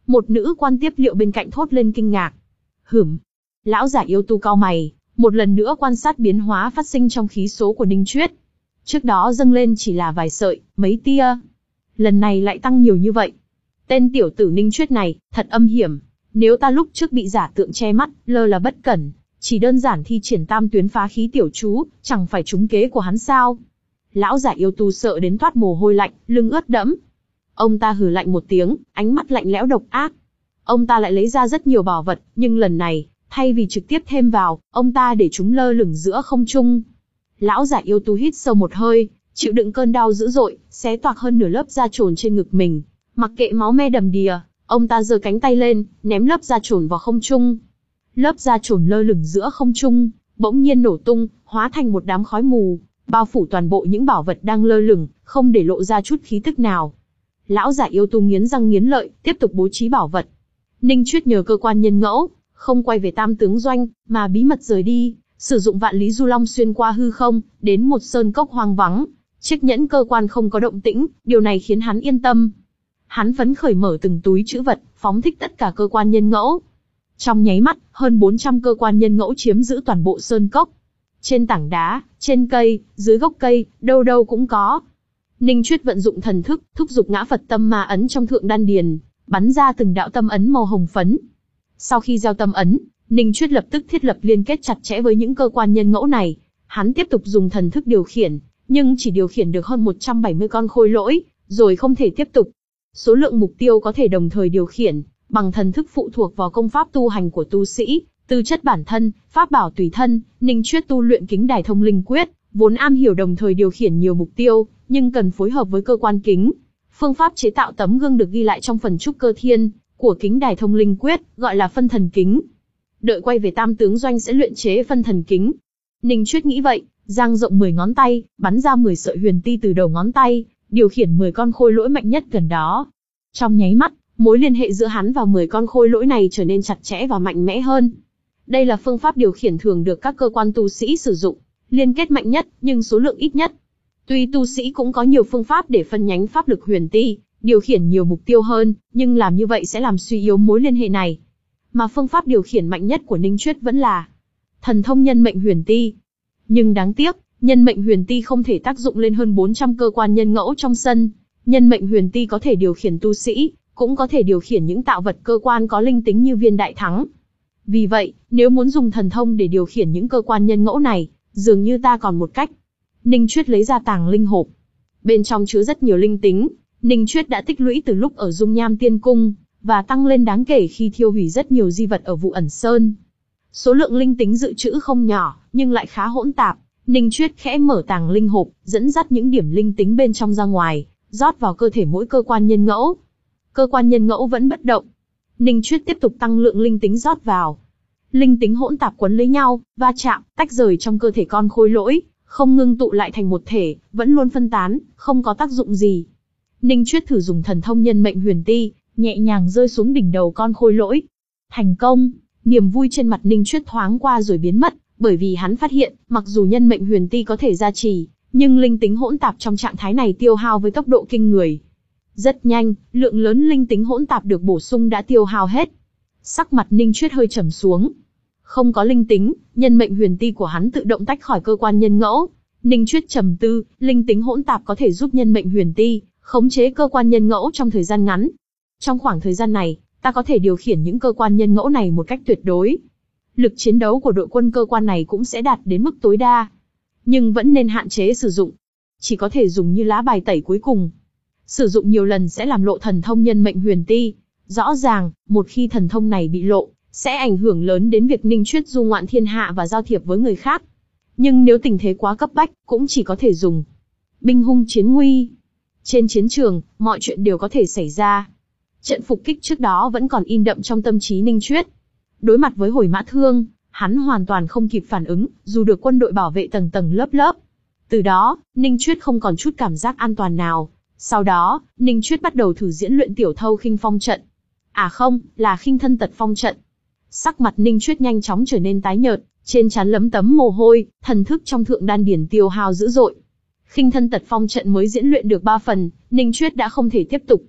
[SPEAKER 1] Một nữ quan tiếp liệu bên cạnh thốt lên kinh ngạc. Hửm. Lão giả yêu tu cau mày, một lần nữa quan sát biến hóa phát sinh trong khí số của Ninh Chuyết. Trước đó dâng lên chỉ là vài sợi, mấy tia. Lần này lại tăng nhiều như vậy. Tên tiểu tử Ninh Chuyết này, thật âm hiểm. Nếu ta lúc trước bị giả tượng che mắt, lơ là bất cẩn, chỉ đơn giản thi triển tam tuyến phá khí tiểu chú, chẳng phải trúng kế của hắn sao? Lão giả yêu tu sợ đến toát mồ hôi lạnh, lưng ướt đẫm. Ông ta hừ lạnh một tiếng, ánh mắt lạnh lẽo độc ác. Ông ta lại lấy ra rất nhiều bảo vật, nhưng lần này, thay vì trực tiếp thêm vào, ông ta để chúng lơ lửng giữa không trung. Lão giả yêu tu hít sâu một hơi, chịu đựng cơn đau dữ dội, xé toạc hơn nửa lớp da trồn trên ngực mình. Mặc kệ máu me đầm đìa, ông ta giơ cánh tay lên, ném lớp da trồn vào không trung. Lớp da trồn lơ lửng giữa không trung, bỗng nhiên nổ tung, hóa thành một đám khói mù, bao phủ toàn bộ những bảo vật đang lơ lửng, không để lộ ra chút khí tức nào. Lão giả yêu tu nghiến răng nghiến lợi, tiếp tục bố trí bảo vật. Ninh Chuyết nhờ cơ quan nhân ngẫu, không quay về Tam Tướng Doanh, mà bí mật rời đi, sử dụng vạn lý du long xuyên qua hư không, đến một sơn cốc hoang vắng. Chiếc nhẫn cơ quan không có động tĩnh, điều này khiến hắn yên tâm. Hắn phấn khởi mở từng túi trữ vật, phóng thích tất cả cơ quan nhân ngẫu. Trong nháy mắt, hơn bốn trăm cơ quan nhân ngẫu chiếm giữ toàn bộ sơn cốc. Trên tảng đá, trên cây, dưới gốc cây, đâu đâu cũng có. Ninh Chuyết vận dụng thần thức, thúc giục ngã Phật tâm ma ấn trong thượng đan điền, bắn ra từng đạo tâm ấn màu hồng phấn. Sau khi gieo tâm ấn, Ninh Chuyết lập tức thiết lập liên kết chặt chẽ với những cơ quan nhân ngẫu này. Hắn tiếp tục dùng thần thức điều khiển, nhưng chỉ điều khiển được hơn một trăm bảy mươi con khôi lỗi, rồi không thể tiếp tục. Số lượng mục tiêu có thể đồng thời điều khiển, bằng thần thức phụ thuộc vào công pháp tu hành của tu sĩ, tư chất bản thân, pháp bảo tùy thân. Ninh Chuyết tu luyện kính đài thông linh quyết, vốn am hiểu đồng thời điều khiển nhiều mục tiêu, nhưng cần phối hợp với cơ quan kính. Phương pháp chế tạo tấm gương được ghi lại trong phần trúc cơ thiên của kính đài thông linh quyết, gọi là phân thần kính. Đợi quay về Tam Tướng Doanh sẽ luyện chế phân thần kính. Ninh Chuyết nghĩ vậy, dang rộng mười ngón tay, bắn ra mười sợi huyền ti từ đầu ngón tay, điều khiển mười con khôi lỗi mạnh nhất gần đó. Trong nháy mắt, mối liên hệ giữa hắn và mười con khôi lỗi này trở nên chặt chẽ và mạnh mẽ hơn. Đây là phương pháp điều khiển thường được các cơ quan tu sĩ sử dụng, liên kết mạnh nhất, nhưng số lượng ít nhất. Tuy tu sĩ cũng có nhiều phương pháp để phân nhánh pháp lực huyền ti, điều khiển nhiều mục tiêu hơn, nhưng làm như vậy sẽ làm suy yếu mối liên hệ này. Mà phương pháp điều khiển mạnh nhất của Ninh Chuyết vẫn là thần thông nhân mệnh huyền ti. Nhưng đáng tiếc, nhân mệnh huyền ti không thể tác dụng lên hơn bốn trăm cơ quan nhân ngẫu trong sân. Nhân mệnh huyền ti có thể điều khiển tu sĩ, cũng có thể điều khiển những tạo vật cơ quan có linh tính như viên đại thắng. Vì vậy, nếu muốn dùng thần thông để điều khiển những cơ quan nhân ngẫu này, dường như ta còn một cách. Ninh Chuyết lấy ra tàng linh hộp. Bên trong chứa rất nhiều linh tính, Ninh Chuyết đã tích lũy từ lúc ở Dung Nham Tiên Cung, và tăng lên đáng kể khi thiêu hủy rất nhiều di vật ở Vụ Ẩn Sơn. Số lượng linh tính dự trữ không nhỏ, nhưng lại khá hỗn tạp. Ninh Chuyết khẽ mở tàng linh hộp, dẫn dắt những điểm linh tính bên trong ra ngoài, rót vào cơ thể mỗi cơ quan nhân ngẫu. Cơ quan nhân ngẫu vẫn bất động. Ninh Chuyết tiếp tục tăng lượng linh tính rót vào. Linh tính hỗn tạp quấn lấy nhau, va chạm, tách rời trong cơ thể con khôi lỗi, không ngưng tụ lại thành một thể, vẫn luôn phân tán, không có tác dụng gì. Ninh Chuyết thử dùng thần thông nhân mệnh huyền ti, nhẹ nhàng rơi xuống đỉnh đầu con khôi lỗi. Thành công, niềm vui trên mặt Ninh Chuyết thoáng qua rồi biến mất, bởi vì hắn phát hiện, mặc dù nhân mệnh huyền ti có thể gia trì, nhưng linh tính hỗn tạp trong trạng thái này tiêu hao với tốc độ kinh người. Rất nhanh, lượng lớn linh tính hỗn tạp được bổ sung đã tiêu hao hết. Sắc mặt Ninh Chuyết hơi trầm xuống. Không có linh tính, nhân mệnh huyền ti của hắn tự động tách khỏi cơ quan nhân ngẫu. Ninh Chuyết trầm tư, linh tính hỗn tạp có thể giúp nhân mệnh huyền ti khống chế cơ quan nhân ngẫu trong thời gian ngắn. Trong khoảng thời gian này, ta có thể điều khiển những cơ quan nhân ngẫu này một cách tuyệt đối. Lực chiến đấu của đội quân cơ quan này cũng sẽ đạt đến mức tối đa. Nhưng vẫn nên hạn chế sử dụng. Chỉ có thể dùng như lá bài tẩy cuối cùng. Sử dụng nhiều lần sẽ làm lộ thần thông nhân mệnh huyền ti. Rõ ràng, một khi thần thông này bị lộ, sẽ ảnh hưởng lớn đến việc Ninh Chuyết du ngoạn thiên hạ và giao thiệp với người khác. Nhưng nếu tình thế quá cấp bách, cũng chỉ có thể dùng. Binh hung chiến nguy. Trên chiến trường, mọi chuyện đều có thể xảy ra. Trận phục kích trước đó vẫn còn in đậm trong tâm trí Ninh Chuyết. Đối mặt với Hồi Mã Thương, hắn hoàn toàn không kịp phản ứng, dù được quân đội bảo vệ tầng tầng lớp lớp. Từ đó, Ninh Chuyết không còn chút cảm giác an toàn nào. Sau đó, Ninh Chuyết bắt đầu thử diễn luyện tiểu thâu khinh phong trận. À không, là khinh thân tật phong trận. Sắc mặt Ninh Chuyết nhanh chóng trở nên tái nhợt, trên trán lấm tấm mồ hôi, thần thức trong thượng đan điển tiêu hao dữ dội. Khinh thân tật phong trận mới diễn luyện được ba phần, Ninh Chuyết đã không thể tiếp tục.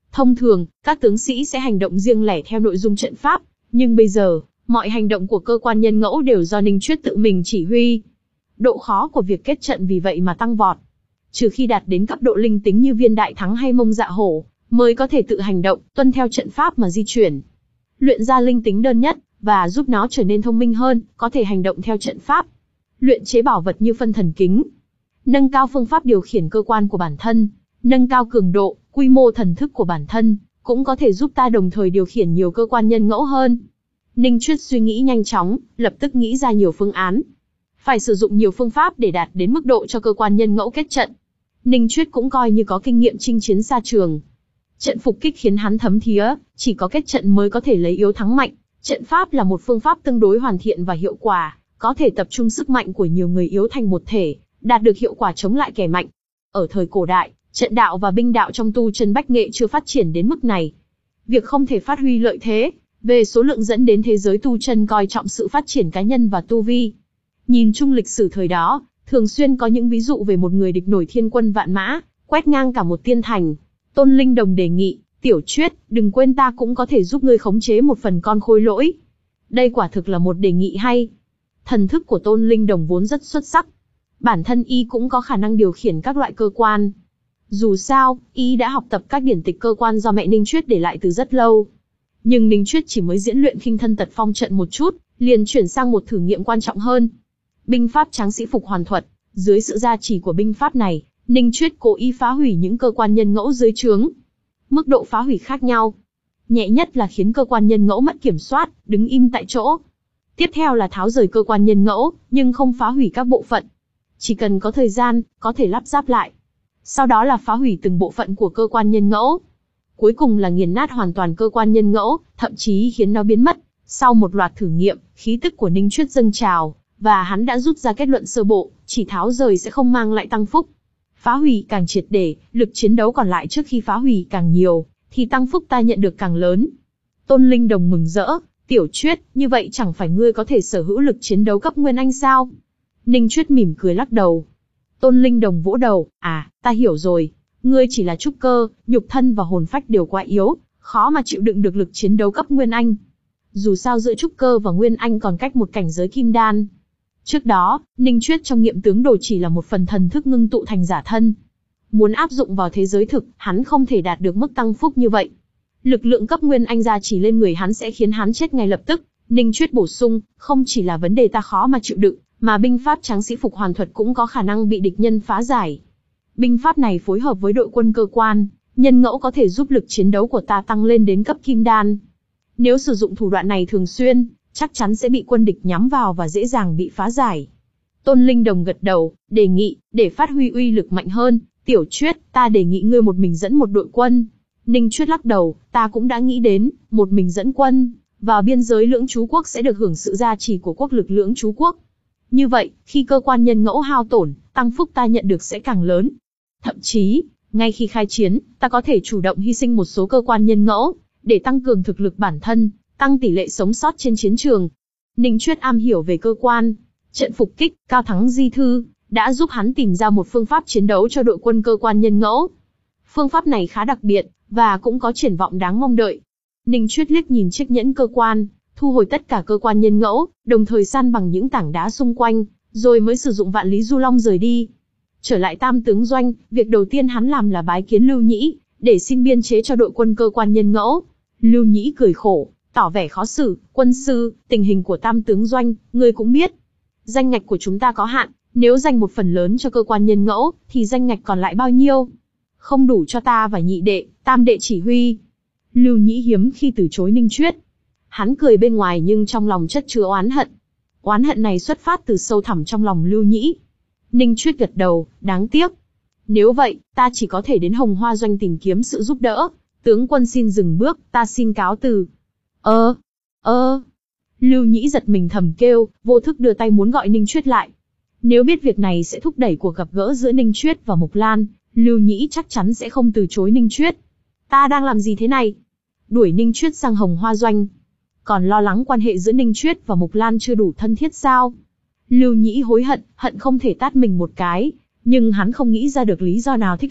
[SPEAKER 1] Thông thường, các tướng sĩ sẽ hành động riêng lẻ theo nội dung trận pháp, nhưng bây giờ, mọi hành động của cơ quan nhân ngẫu đều do Ninh Chuyết tự mình chỉ huy. Độ khó của việc kết trận vì vậy mà tăng vọt. Trừ khi đạt đến cấp độ linh tính như Viên Đại Thắng hay Mông Dạ Hổ, mới có thể tự hành động, tuân theo trận pháp mà di chuyển. Luyện ra linh tính đơn nhất, và giúp nó trở nên thông minh hơn, có thể hành động theo trận pháp. Luyện chế bảo vật như phân thần kính. Nâng cao phương pháp điều khiển cơ quan của bản thân, nâng cao cường độ, quy mô thần thức của bản thân, cũng có thể giúp ta đồng thời điều khiển nhiều cơ quan nhân ngẫu hơn. Ninh Chuyết suy nghĩ nhanh chóng, lập tức nghĩ ra nhiều phương án. Phải sử dụng nhiều phương pháp để đạt đến mức độ cho cơ quan nhân ngẫu kết trận. Ninh Chuyết cũng coi như có kinh nghiệm chinh chiến xa trường. Trận phục kích khiến hắn thấm thía, chỉ có kết trận mới có thể lấy yếu thắng mạnh. Trận pháp là một phương pháp tương đối hoàn thiện và hiệu quả, có thể tập trung sức mạnh của nhiều người yếu thành một thể, đạt được hiệu quả chống lại kẻ mạnh. Ở thời cổ đại, trận đạo và binh đạo trong tu chân bách nghệ chưa phát triển đến mức này. Việc không thể phát huy lợi thế về số lượng dẫn đến thế giới tu chân coi trọng sự phát triển cá nhân và tu vi. Nhìn chung lịch sử thời đó, thường xuyên có những ví dụ về một người địch nổi thiên quân vạn mã, quét ngang cả một tiên thành. Tôn Linh Đồng đề nghị, Tiểu Chuyết, đừng quên ta cũng có thể giúp ngươi khống chế một phần con khôi lỗi. Đây quả thực là một đề nghị hay. Thần thức của Tôn Linh Đồng vốn rất xuất sắc. Bản thân y cũng có khả năng điều khiển các loại cơ quan. Dù sao, y đã học tập các điển tịch cơ quan do mẹ Ninh Chuyết để lại từ rất lâu. Nhưng Ninh Chuyết chỉ mới diễn luyện khinh thân tật phong trận một chút, liền chuyển sang một thử nghiệm quan trọng hơn. Binh pháp tráng sĩ phục hoàn thuật. Dưới sự gia trì của binh pháp này, Ninh Chuyết cố ý phá hủy những cơ quan nhân ngẫu dưới trướng. Mức độ phá hủy khác nhau. Nhẹ nhất là khiến cơ quan nhân ngẫu mất kiểm soát, đứng im tại chỗ. Tiếp theo là tháo rời cơ quan nhân ngẫu, nhưng không phá hủy các bộ phận. Chỉ cần có thời gian, có thể lắp ráp lại. Sau đó là phá hủy từng bộ phận của cơ quan nhân ngẫu. Cuối cùng là nghiền nát hoàn toàn cơ quan nhân ngẫu, thậm chí khiến nó biến mất. Sau một loạt thử nghiệm, khí tức của Ninh Chuyết dâng trào, và hắn đã rút ra kết luận sơ bộ, chỉ tháo rời sẽ không mang lại tăng phúc. Phá hủy càng triệt để, lực chiến đấu còn lại trước khi phá hủy càng nhiều, thì tăng phúc ta nhận được càng lớn. Tôn Linh Đồng mừng rỡ, Tiểu Chuyết, như vậy chẳng phải ngươi có thể sở hữu lực chiến đấu cấp Nguyên Anh sao? Ninh Chuyết mỉm cười lắc đầu. Tôn Linh Đồng vỗ đầu, à, ta hiểu rồi. Ngươi chỉ là trúc cơ, nhục thân và hồn phách đều quá yếu, khó mà chịu đựng được lực chiến đấu cấp Nguyên Anh. Dù sao giữa trúc cơ và Nguyên Anh còn cách một cảnh giới kim đan. Trước đó, Ninh Chuyết trong nghiệm tướng đồ chỉ là một phần thần thức ngưng tụ thành giả thân. Muốn áp dụng vào thế giới thực, hắn không thể đạt được mức tăng phúc như vậy. Lực lượng cấp Nguyên Anh gia chỉ lên người hắn sẽ khiến hắn chết ngay lập tức. Ninh Chuyết bổ sung, không chỉ là vấn đề ta khó mà chịu đựng, mà binh pháp tráng sĩ phục hoàn thuật cũng có khả năng bị địch nhân phá giải. Binh pháp này phối hợp với đội quân cơ quan, nhân ngẫu có thể giúp lực chiến đấu của ta tăng lên đến cấp kim đan. Nếu sử dụng thủ đoạn này thường xuyên, chắc chắn sẽ bị quân địch nhắm vào và dễ dàng bị phá giải. Tôn Linh Đồng gật đầu, đề nghị, để phát huy uy lực mạnh hơn, Tiểu Chuyết, ta đề nghị ngươi một mình dẫn một đội quân. Ninh Chuyết lắc đầu, ta cũng đã nghĩ đến, một mình dẫn quân, vào biên giới Lưỡng Chú Quốc sẽ được hưởng sự gia trì của quốc lực Lưỡng Chú Quốc. Như vậy, khi cơ quan nhân ngẫu hao tổn, tăng phúc ta nhận được sẽ càng lớn. Thậm chí, ngay khi khai chiến, ta có thể chủ động hy sinh một số cơ quan nhân ngẫu, để tăng cường thực lực bản thân, tăng tỷ lệ sống sót trên chiến trường. Ninh Chuyết am hiểu về cơ quan, trận phục kích, cao thắng di thư, đã giúp hắn tìm ra một phương pháp chiến đấu cho đội quân cơ quan nhân ngẫu. Phương pháp này khá đặc biệt, và cũng có triển vọng đáng mong đợi. Ninh Chuyết liếc nhìn chiếc nhẫn cơ quan, thu hồi tất cả cơ quan nhân ngẫu, đồng thời san bằng những tảng đá xung quanh, rồi mới sử dụng Vạn Lý Du Long rời đi. Trở lại Tam Tướng Doanh, việc đầu tiên hắn làm là bái kiến Lưu Nhĩ, để xin biên chế cho đội quân cơ quan nhân ngẫu. Lưu Nhĩ cười khổ, tỏ vẻ khó xử, quân sư, tình hình của Tam Tướng Doanh, ngươi cũng biết. Danh ngạch của chúng ta có hạn, nếu dành một phần lớn cho cơ quan nhân ngẫu, thì danh ngạch còn lại bao nhiêu? Không đủ cho ta và nhị đệ, tam đệ chỉ huy. Lưu Nhĩ hiếm khi từ chối Ninh Chuyết. Hắn cười bên ngoài nhưng trong lòng chất chứa oán hận. Oán hận này xuất phát từ sâu thẳm trong lòng Lưu Nhĩ. Ninh Chuyết gật đầu, đáng tiếc. Nếu vậy, ta chỉ có thể đến Hồng Hoa Doanh tìm kiếm sự giúp đỡ. Tướng quân xin dừng bước, ta xin cáo từ. Ơ, ơ. Lưu Nhĩ giật mình thầm kêu, vô thức đưa tay muốn gọi Ninh Chuyết lại. Nếu biết việc này sẽ thúc đẩy cuộc gặp gỡ giữa Ninh Chuyết và Mộc Lan, Lưu Nhĩ chắc chắn sẽ không từ chối Ninh Chuyết. Ta đang làm gì thế này? Đuổi Ninh Chuyết sang Hồng Hoa Doanh. Còn lo lắng quan hệ giữa Ninh Chuyết và Mộc Lan chưa đủ thân thiết sao? Lưu Nhĩ hối hận, hận không thể tát mình một cái, nhưng hắn không nghĩ ra được lý do nào thích hợp,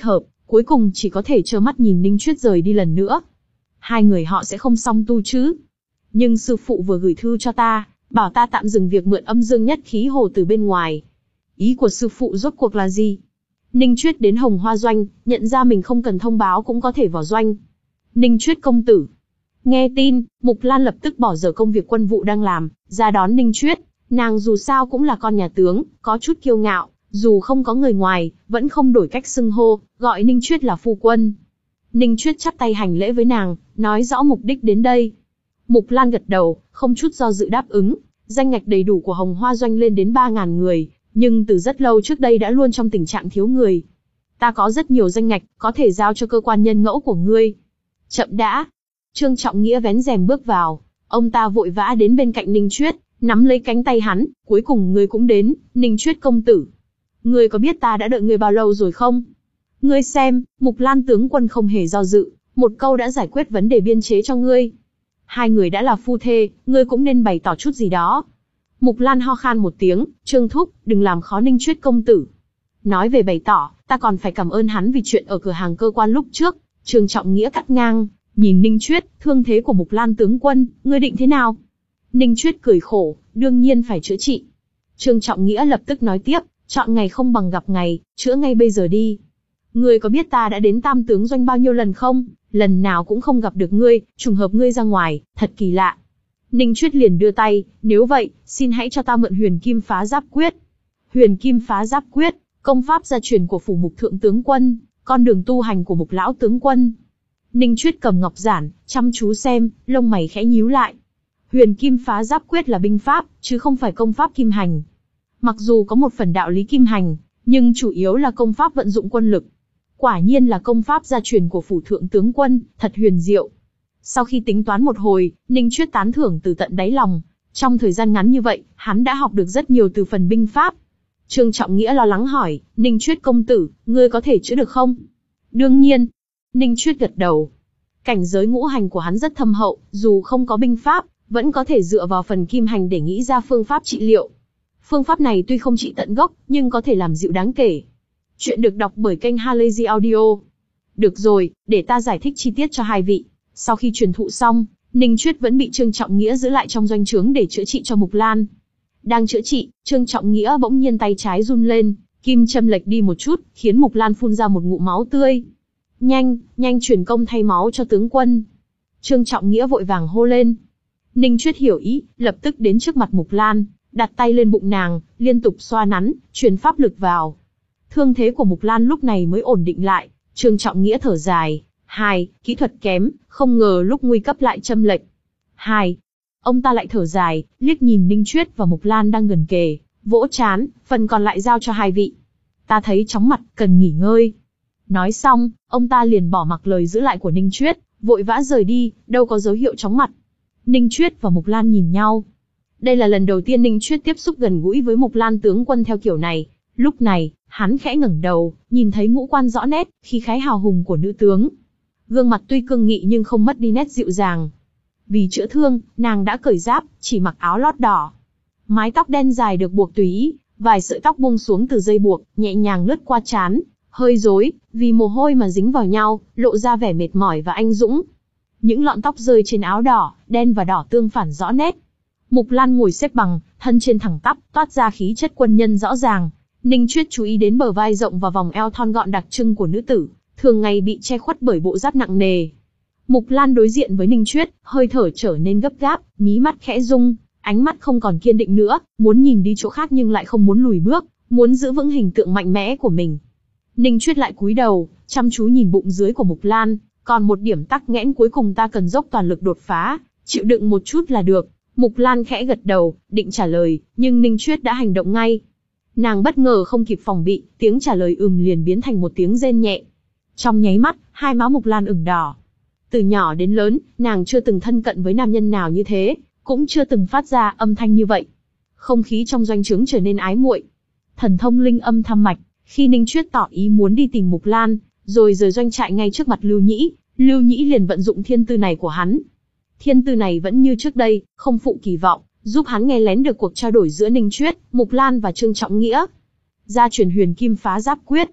[SPEAKER 1] cuối cùng chỉ có thể trơ mắt nhìn Ninh Chuyết rời đi lần nữa. Hai người họ sẽ không song tu chứ? Nhưng sư phụ vừa gửi thư cho ta, bảo ta tạm dừng việc mượn âm dương nhất khí hồ từ bên ngoài. Ý của sư phụ rốt cuộc là gì? Ninh Chuyết đến Hồng Hoa Doanh, nhận ra mình không cần thông báo cũng có thể vào doanh. Ninh Chuyết công tử. Nghe tin, Mục Lan lập tức bỏ dở công việc quân vụ đang làm, ra đón Ninh Chuyết. Nàng dù sao cũng là con nhà tướng, có chút kiêu ngạo, dù không có người ngoài, vẫn không đổi cách xưng hô, gọi Ninh Chuyết là phu quân. Ninh Chuyết chắp tay hành lễ với nàng, nói rõ mục đích đến đây. Mục Lan gật đầu, không chút do dự đáp ứng. Danh ngạch đầy đủ của Hồng Hoa Doanh lên đến ba ngàn người, nhưng từ rất lâu trước đây đã luôn trong tình trạng thiếu người. Ta có rất nhiều danh ngạch, có thể giao cho cơ quan nhân ngẫu của ngươi. Chậm đã. Trương Trọng Nghĩa vén rèm bước vào, ông ta vội vã đến bên cạnh Ninh Chuyết, nắm lấy cánh tay hắn, cuối cùng ngươi cũng đến, Ninh Chuyết công tử. Ngươi có biết ta đã đợi ngươi bao lâu rồi không? Ngươi xem, Mục Lan tướng quân không hề do dự, một câu đã giải quyết vấn đề biên chế cho ngươi. Hai người đã là phu thê, ngươi cũng nên bày tỏ chút gì đó. Mục Lan ho khan một tiếng, Trương thúc, đừng làm khó Ninh Chuyết công tử. Nói về bày tỏ, ta còn phải cảm ơn hắn vì chuyện ở cửa hàng cơ quan lúc trước. Trương Trọng Nghĩa cắt ngang, nhìn Ninh Chuyết, thương thế của Mục Lan tướng quân, ngươi định thế nào? Ninh Chuyết cười khổ, đương nhiên phải chữa trị. Trương Trọng Nghĩa lập tức nói tiếp, chọn ngày không bằng gặp ngày, chữa ngay bây giờ đi. Ngươi có biết ta đã đến Tam tướng doanh bao nhiêu lần không? Lần nào cũng không gặp được ngươi, trùng hợp ngươi ra ngoài, thật kỳ lạ. Ninh Chuyết liền đưa tay, nếu vậy, xin hãy cho ta mượn Huyền Kim Phá Giáp Quyết. Huyền Kim Phá Giáp Quyết, công pháp gia truyền của phủ Mục thượng tướng quân, con đường tu hành của Mục lão tướng quân. Ninh Chuyết cầm ngọc giản, chăm chú xem, lông mày khẽ nhíu lại. Huyền Kim Phá Giáp Quyết là binh pháp, chứ không phải công pháp kim hành. Mặc dù có một phần đạo lý kim hành, nhưng chủ yếu là công pháp vận dụng quân lực. Quả nhiên là công pháp gia truyền của phủ thượng tướng quân, thật huyền diệu. Sau khi tính toán một hồi, Ninh Chuyết tán thưởng từ tận đáy lòng. Trong thời gian ngắn như vậy, hắn đã học được rất nhiều từ phần binh pháp. Trương Trọng Nghĩa lo lắng hỏi, Ninh Chuyết công tử, ngươi có thể chữa được không? Đương nhiên. Ninh Chuyết gật đầu. Cảnh giới ngũ hành của hắn rất thâm hậu, dù không có binh pháp, vẫn có thể dựa vào phần kim hành để nghĩ ra phương pháp trị liệu. Phương pháp này tuy không trị tận gốc, nhưng có thể làm dịu đáng kể. Chuyện được đọc bởi kênh Halazy Audio. Được rồi, để ta giải thích chi tiết cho hai vị. Sau khi truyền thụ xong, Ninh Chuyết vẫn bị Trương Trọng Nghĩa giữ lại trong doanh trướng để chữa trị cho Mục Lan. Đang chữa trị, Trương Trọng Nghĩa bỗng nhiên tay trái run lên, kim châm lệch đi một chút, khiến Mục Lan phun ra một ngụm máu tươi. Nhanh, nhanh truyền công thay máu cho tướng quân. Trương Trọng Nghĩa vội vàng hô lên. Ninh Chuyết hiểu ý, lập tức đến trước mặt Mục Lan, đặt tay lên bụng nàng, liên tục xoa nắn, truyền pháp lực vào. Thương thế của Mục Lan lúc này mới ổn định lại. Trương Trọng Nghĩa thở dài. Hai, kỹ thuật kém, không ngờ lúc nguy cấp lại châm lệch. Hai, ông ta lại thở dài, liếc nhìn Ninh Chuyết và Mục Lan đang gần kề, vỗ chán, phần còn lại giao cho hai vị. Ta thấy chóng mặt, cần nghỉ ngơi. Nói xong, ông ta liền bỏ mặc lời giữ lại của Ninh Chuyết, vội vã rời đi, đâu có dấu hiệu chóng mặt. Ninh Chuyết và Mục Lan nhìn nhau. Đây là lần đầu tiên Ninh Chuyết tiếp xúc gần gũi với Mục Lan tướng quân theo kiểu này. Lúc này, hắn khẽ ngẩng đầu, nhìn thấy ngũ quan rõ nét, khí khái hào hùng của nữ tướng. Gương mặt tuy cương nghị nhưng không mất đi nét dịu dàng. Vì chữa thương, nàng đã cởi giáp, chỉ mặc áo lót đỏ. Mái tóc đen dài được buộc tùy ý, vài sợi tóc buông xuống từ dây buộc, nhẹ nhàng lướt qua trán, hơi rối, vì mồ hôi mà dính vào nhau, lộ ra vẻ mệt mỏi và anh dũng. Những lọn tóc rơi trên áo đỏ, đen và đỏ tương phản rõ nét. Mục Lan ngồi xếp bằng, thân trên thẳng tắp, toát ra khí chất quân nhân rõ ràng. Ninh Chuyết chú ý đến bờ vai rộng và vòng eo thon gọn đặc trưng của nữ tử, thường ngày bị che khuất bởi bộ giáp nặng nề. Mục Lan đối diện với Ninh Chuyết, hơi thở trở nên gấp gáp, mí mắt khẽ rung, ánh mắt không còn kiên định nữa, muốn nhìn đi chỗ khác nhưng lại không muốn lùi bước, muốn giữ vững hình tượng mạnh mẽ của mình. Ninh Chuyết lại cúi đầu, chăm chú nhìn bụng dưới của Mục Lan, còn một điểm tắc nghẽn cuối cùng ta cần dốc toàn lực đột phá, chịu đựng một chút là được. Mục Lan khẽ gật đầu, định trả lời, nhưng Ninh Chuyết đã hành động ngay. Nàng bất ngờ không kịp phòng bị, tiếng trả lời ừm liền biến thành một tiếng rên nhẹ. Trong nháy mắt, hai má Mục Lan ửng đỏ. Từ nhỏ đến lớn, nàng chưa từng thân cận với nam nhân nào như thế, cũng chưa từng phát ra âm thanh như vậy. Không khí trong doanh trướng trở nên ái muội. Thần thông linh âm tham mạch, khi Ninh Chuyết tỏ ý muốn đi tìm Mục Lan, rồi rời doanh trại ngay trước mặt Lưu Nhĩ, Lưu Nhĩ liền vận dụng thiên tư này của hắn. Thiên tư này vẫn như trước đây, không phụ kỳ vọng, giúp hắn nghe lén được cuộc trao đổi giữa Ninh Chuyết, Mục Lan và Trương Trọng Nghĩa. Gia truyền Huyền Kim Phá Giáp Quyết.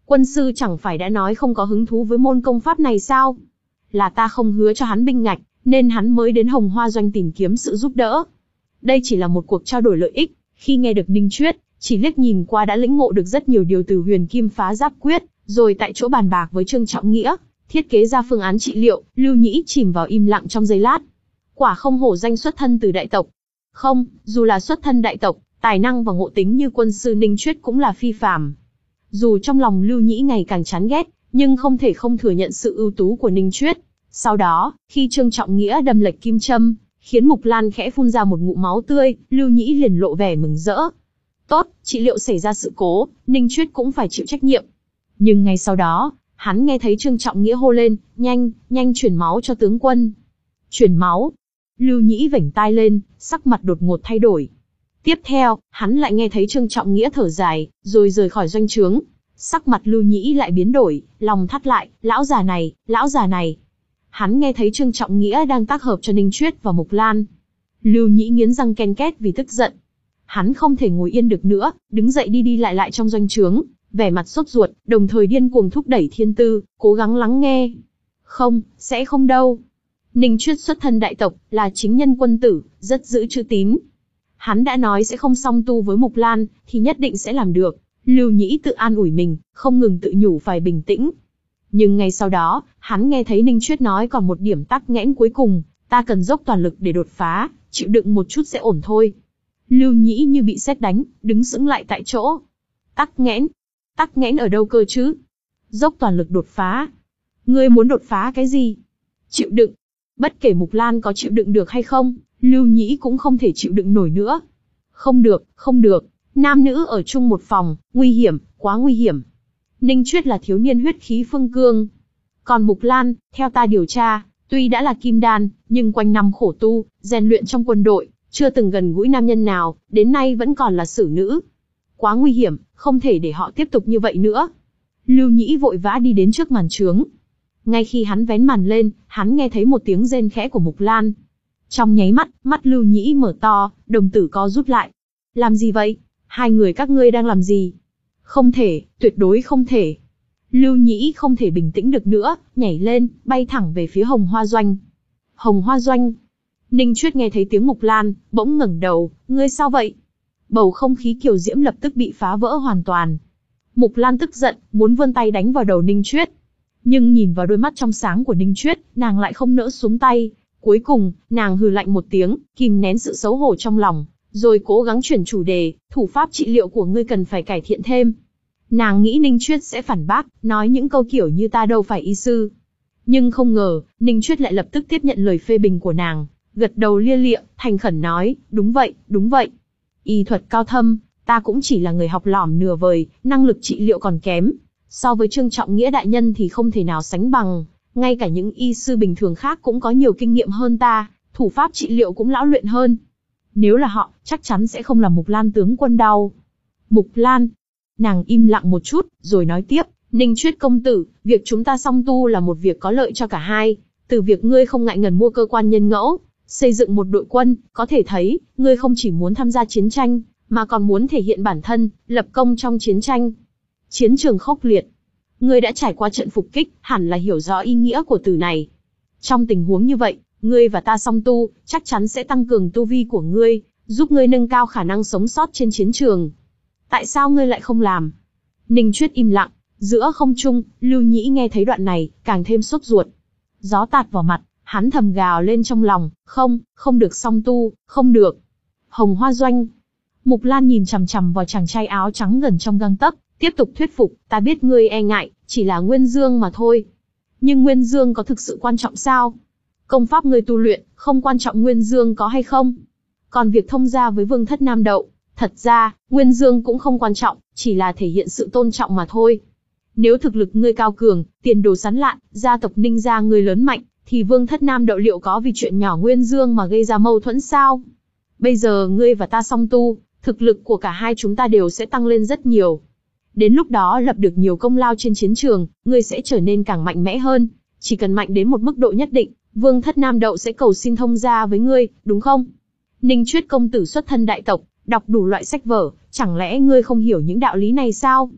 [SPEAKER 1] Quân sư chẳng phải đã nói không có hứng thú với môn công pháp này sao? Là ta không hứa cho hắn binh ngạch, nên hắn mới đến Hồng Hoa Doanh tìm kiếm sự giúp đỡ. Đây chỉ là một cuộc trao đổi lợi ích. Khi nghe được Ninh Chuyết, chỉ liếc nhìn qua đã lĩnh ngộ được rất nhiều điều từ Huyền Kim Phá Giáp Quyết, rồi tại chỗ bàn bạc với Trương Trọng Nghĩa, thiết kế ra phương án trị liệu. Lưu Nhĩ chìm vào im lặng trong giây lát. Quả không hổ danh xuất thân từ đại tộc. Không, dù là xuất thân đại tộc, tài năng và ngộ tính như quân sư Ninh Chuyết cũng là phi phàm. Dù trong lòng Lưu Nhĩ ngày càng chán ghét, nhưng không thể không thừa nhận sự ưu tú của Ninh Chuyết. Sau đó, khi Trương Trọng Nghĩa đâm lệch kim châm, khiến Mục Lan khẽ phun ra một ngụm máu tươi, Lưu Nhĩ liền lộ vẻ mừng rỡ. Tốt, trị liệu xảy ra sự cố, Ninh Chuyết cũng phải chịu trách nhiệm. Nhưng ngay sau đó, hắn nghe thấy Trương Trọng Nghĩa hô lên, nhanh, nhanh chuyển máu cho tướng quân. Chuyển máu. Lưu Nhĩ vểnh tai lên, sắc mặt đột ngột thay đổi. Tiếp theo, hắn lại nghe thấy Trương Trọng Nghĩa thở dài, rồi rời khỏi doanh trướng. Sắc mặt Lưu Nhĩ lại biến đổi, lòng thắt lại, lão già này, lão già này. Hắn nghe thấy Trương Trọng Nghĩa đang tác hợp cho Ninh Chuyết và Mục Lan. Lưu Nhĩ nghiến răng ken két vì tức giận. Hắn không thể ngồi yên được nữa, đứng dậy đi đi lại lại trong doanh trướng, vẻ mặt sốt ruột, đồng thời điên cuồng thúc đẩy thiên tư, cố gắng lắng nghe. Không, sẽ không đâu. Ninh Chuyết xuất thân đại tộc, là chính nhân quân tử, rất giữ chữ tín. Hắn đã nói sẽ không song tu với Mục Lan, thì nhất định sẽ làm được. Lưu Nhĩ tự an ủi mình, không ngừng tự nhủ phải bình tĩnh. Nhưng ngay sau đó, hắn nghe thấy Ninh Chuyết nói còn một điểm tắc nghẽn cuối cùng, ta cần dốc toàn lực để đột phá, chịu đựng một chút sẽ ổn thôi. Lưu Nhĩ như bị sét đánh, đứng sững lại tại chỗ. Tắc nghẽn? Tắc nghẽn ở đâu cơ chứ? Dốc toàn lực đột phá. Ngươi muốn đột phá cái gì? Chịu đựng. Bất kể Mục Lan có chịu đựng được hay không, Lưu Nhĩ cũng không thể chịu đựng nổi nữa. Không được, không được. Nam nữ ở chung một phòng, nguy hiểm, quá nguy hiểm. Ninh Chuyết là thiếu niên huyết khí phương cương. Còn Mục Lan, theo ta điều tra, tuy đã là kim đan, nhưng quanh năm khổ tu, rèn luyện trong quân đội, chưa từng gần gũi nam nhân nào, đến nay vẫn còn là xử nữ. Quá nguy hiểm, không thể để họ tiếp tục như vậy nữa. Lưu Nhĩ vội vã đi đến trước màn trướng. Ngay khi hắn vén màn lên, hắn nghe thấy một tiếng rên khẽ của Mục Lan. Trong nháy mắt, mắt Lưu Nhĩ mở to, đồng tử co rút lại. Làm gì vậy? Hai người các ngươi đang làm gì? Không thể, tuyệt đối không thể. Lưu Nhĩ không thể bình tĩnh được nữa, nhảy lên, bay thẳng về phía Hồng Hoa Doanh. Hồng Hoa Doanh. Ninh Chuyết nghe thấy tiếng Mục Lan, bỗng ngẩng đầu, ngươi sao vậy? Bầu không khí kiều diễm lập tức bị phá vỡ hoàn toàn. Mục Lan tức giận, muốn vươn tay đánh vào đầu Ninh Chuyết. Nhưng nhìn vào đôi mắt trong sáng của Ninh Chuyết, nàng lại không nỡ xuống tay. Cuối cùng, nàng hừ lạnh một tiếng, kìm nén sự xấu hổ trong lòng, rồi cố gắng chuyển chủ đề, thủ pháp trị liệu của ngươi cần phải cải thiện thêm. Nàng nghĩ Ninh Chuyết sẽ phản bác, nói những câu kiểu như ta đâu phải y sư. Nhưng không ngờ, Ninh Chuyết lại lập tức tiếp nhận lời phê bình của nàng, gật đầu lia lịa, thành khẩn nói, đúng vậy, đúng vậy. Y thuật cao thâm, ta cũng chỉ là người học lỏm nửa vời, năng lực trị liệu còn kém. So với Trương Trọng Nghĩa đại nhân thì không thể nào sánh bằng, ngay cả những y sư bình thường khác cũng có nhiều kinh nghiệm hơn ta, thủ pháp trị liệu cũng lão luyện hơn. Nếu là họ, chắc chắn sẽ không làm Mục Lan tướng quân đau. Mục Lan. Nàng im lặng một chút, rồi nói tiếp, Ninh Chuyết công tử, việc chúng ta song tu là một việc có lợi cho cả hai. Từ việc ngươi không ngại ngần mua cơ quan nhân ngẫu, xây dựng một đội quân, có thể thấy, ngươi không chỉ muốn tham gia chiến tranh, mà còn muốn thể hiện bản thân, lập công trong chiến tranh. Chiến trường khốc liệt. Ngươi đã trải qua trận phục kích, hẳn là hiểu rõ ý nghĩa của từ này. Trong tình huống như vậy, ngươi và ta song tu, chắc chắn sẽ tăng cường tu vi của ngươi, giúp ngươi nâng cao khả năng sống sót trên chiến trường. Tại sao ngươi lại không làm? Ninh Chuyết im lặng, giữa không trung, Lưu Nhĩ nghe thấy đoạn này, càng thêm sốt ruột. Gió tạt vào mặt, hắn thầm gào lên trong lòng, không, không được song tu, không được. Hồng Hoa Doanh. Mục Lan nhìn chằm chằm vào chàng trai áo trắng gần trong gang tấc, tiếp tục thuyết phục, ta biết ngươi e ngại, chỉ là Nguyên Dương mà thôi. Nhưng Nguyên Dương có thực sự quan trọng sao? Công pháp ngươi tu luyện, không quan trọng Nguyên Dương có hay không? Còn việc thông gia với Vương Thất Nam Đậu, thật ra, Nguyên Dương cũng không quan trọng, chỉ là thể hiện sự tôn trọng mà thôi. Nếu thực lực ngươi cao cường, tiền đồ sán lạn, gia tộc Ninh gia ngươi lớn mạnh, thì Vương Thất Nam Đậu liệu có vì chuyện nhỏ Nguyên Dương mà gây ra mâu thuẫn sao? Bây giờ ngươi và ta song tu, thực lực của cả hai chúng ta đều sẽ tăng lên rất nhiều. Đến lúc đó lập được nhiều công lao trên chiến trường, ngươi sẽ trở nên càng mạnh mẽ hơn. Chỉ cần mạnh đến một mức độ nhất định, Vương Thất Nam Đậu sẽ cầu xin thông gia với ngươi, đúng không? Ninh Chuyết công tử xuất thân đại tộc, đọc đủ loại sách vở, chẳng lẽ ngươi không hiểu những đạo lý này sao?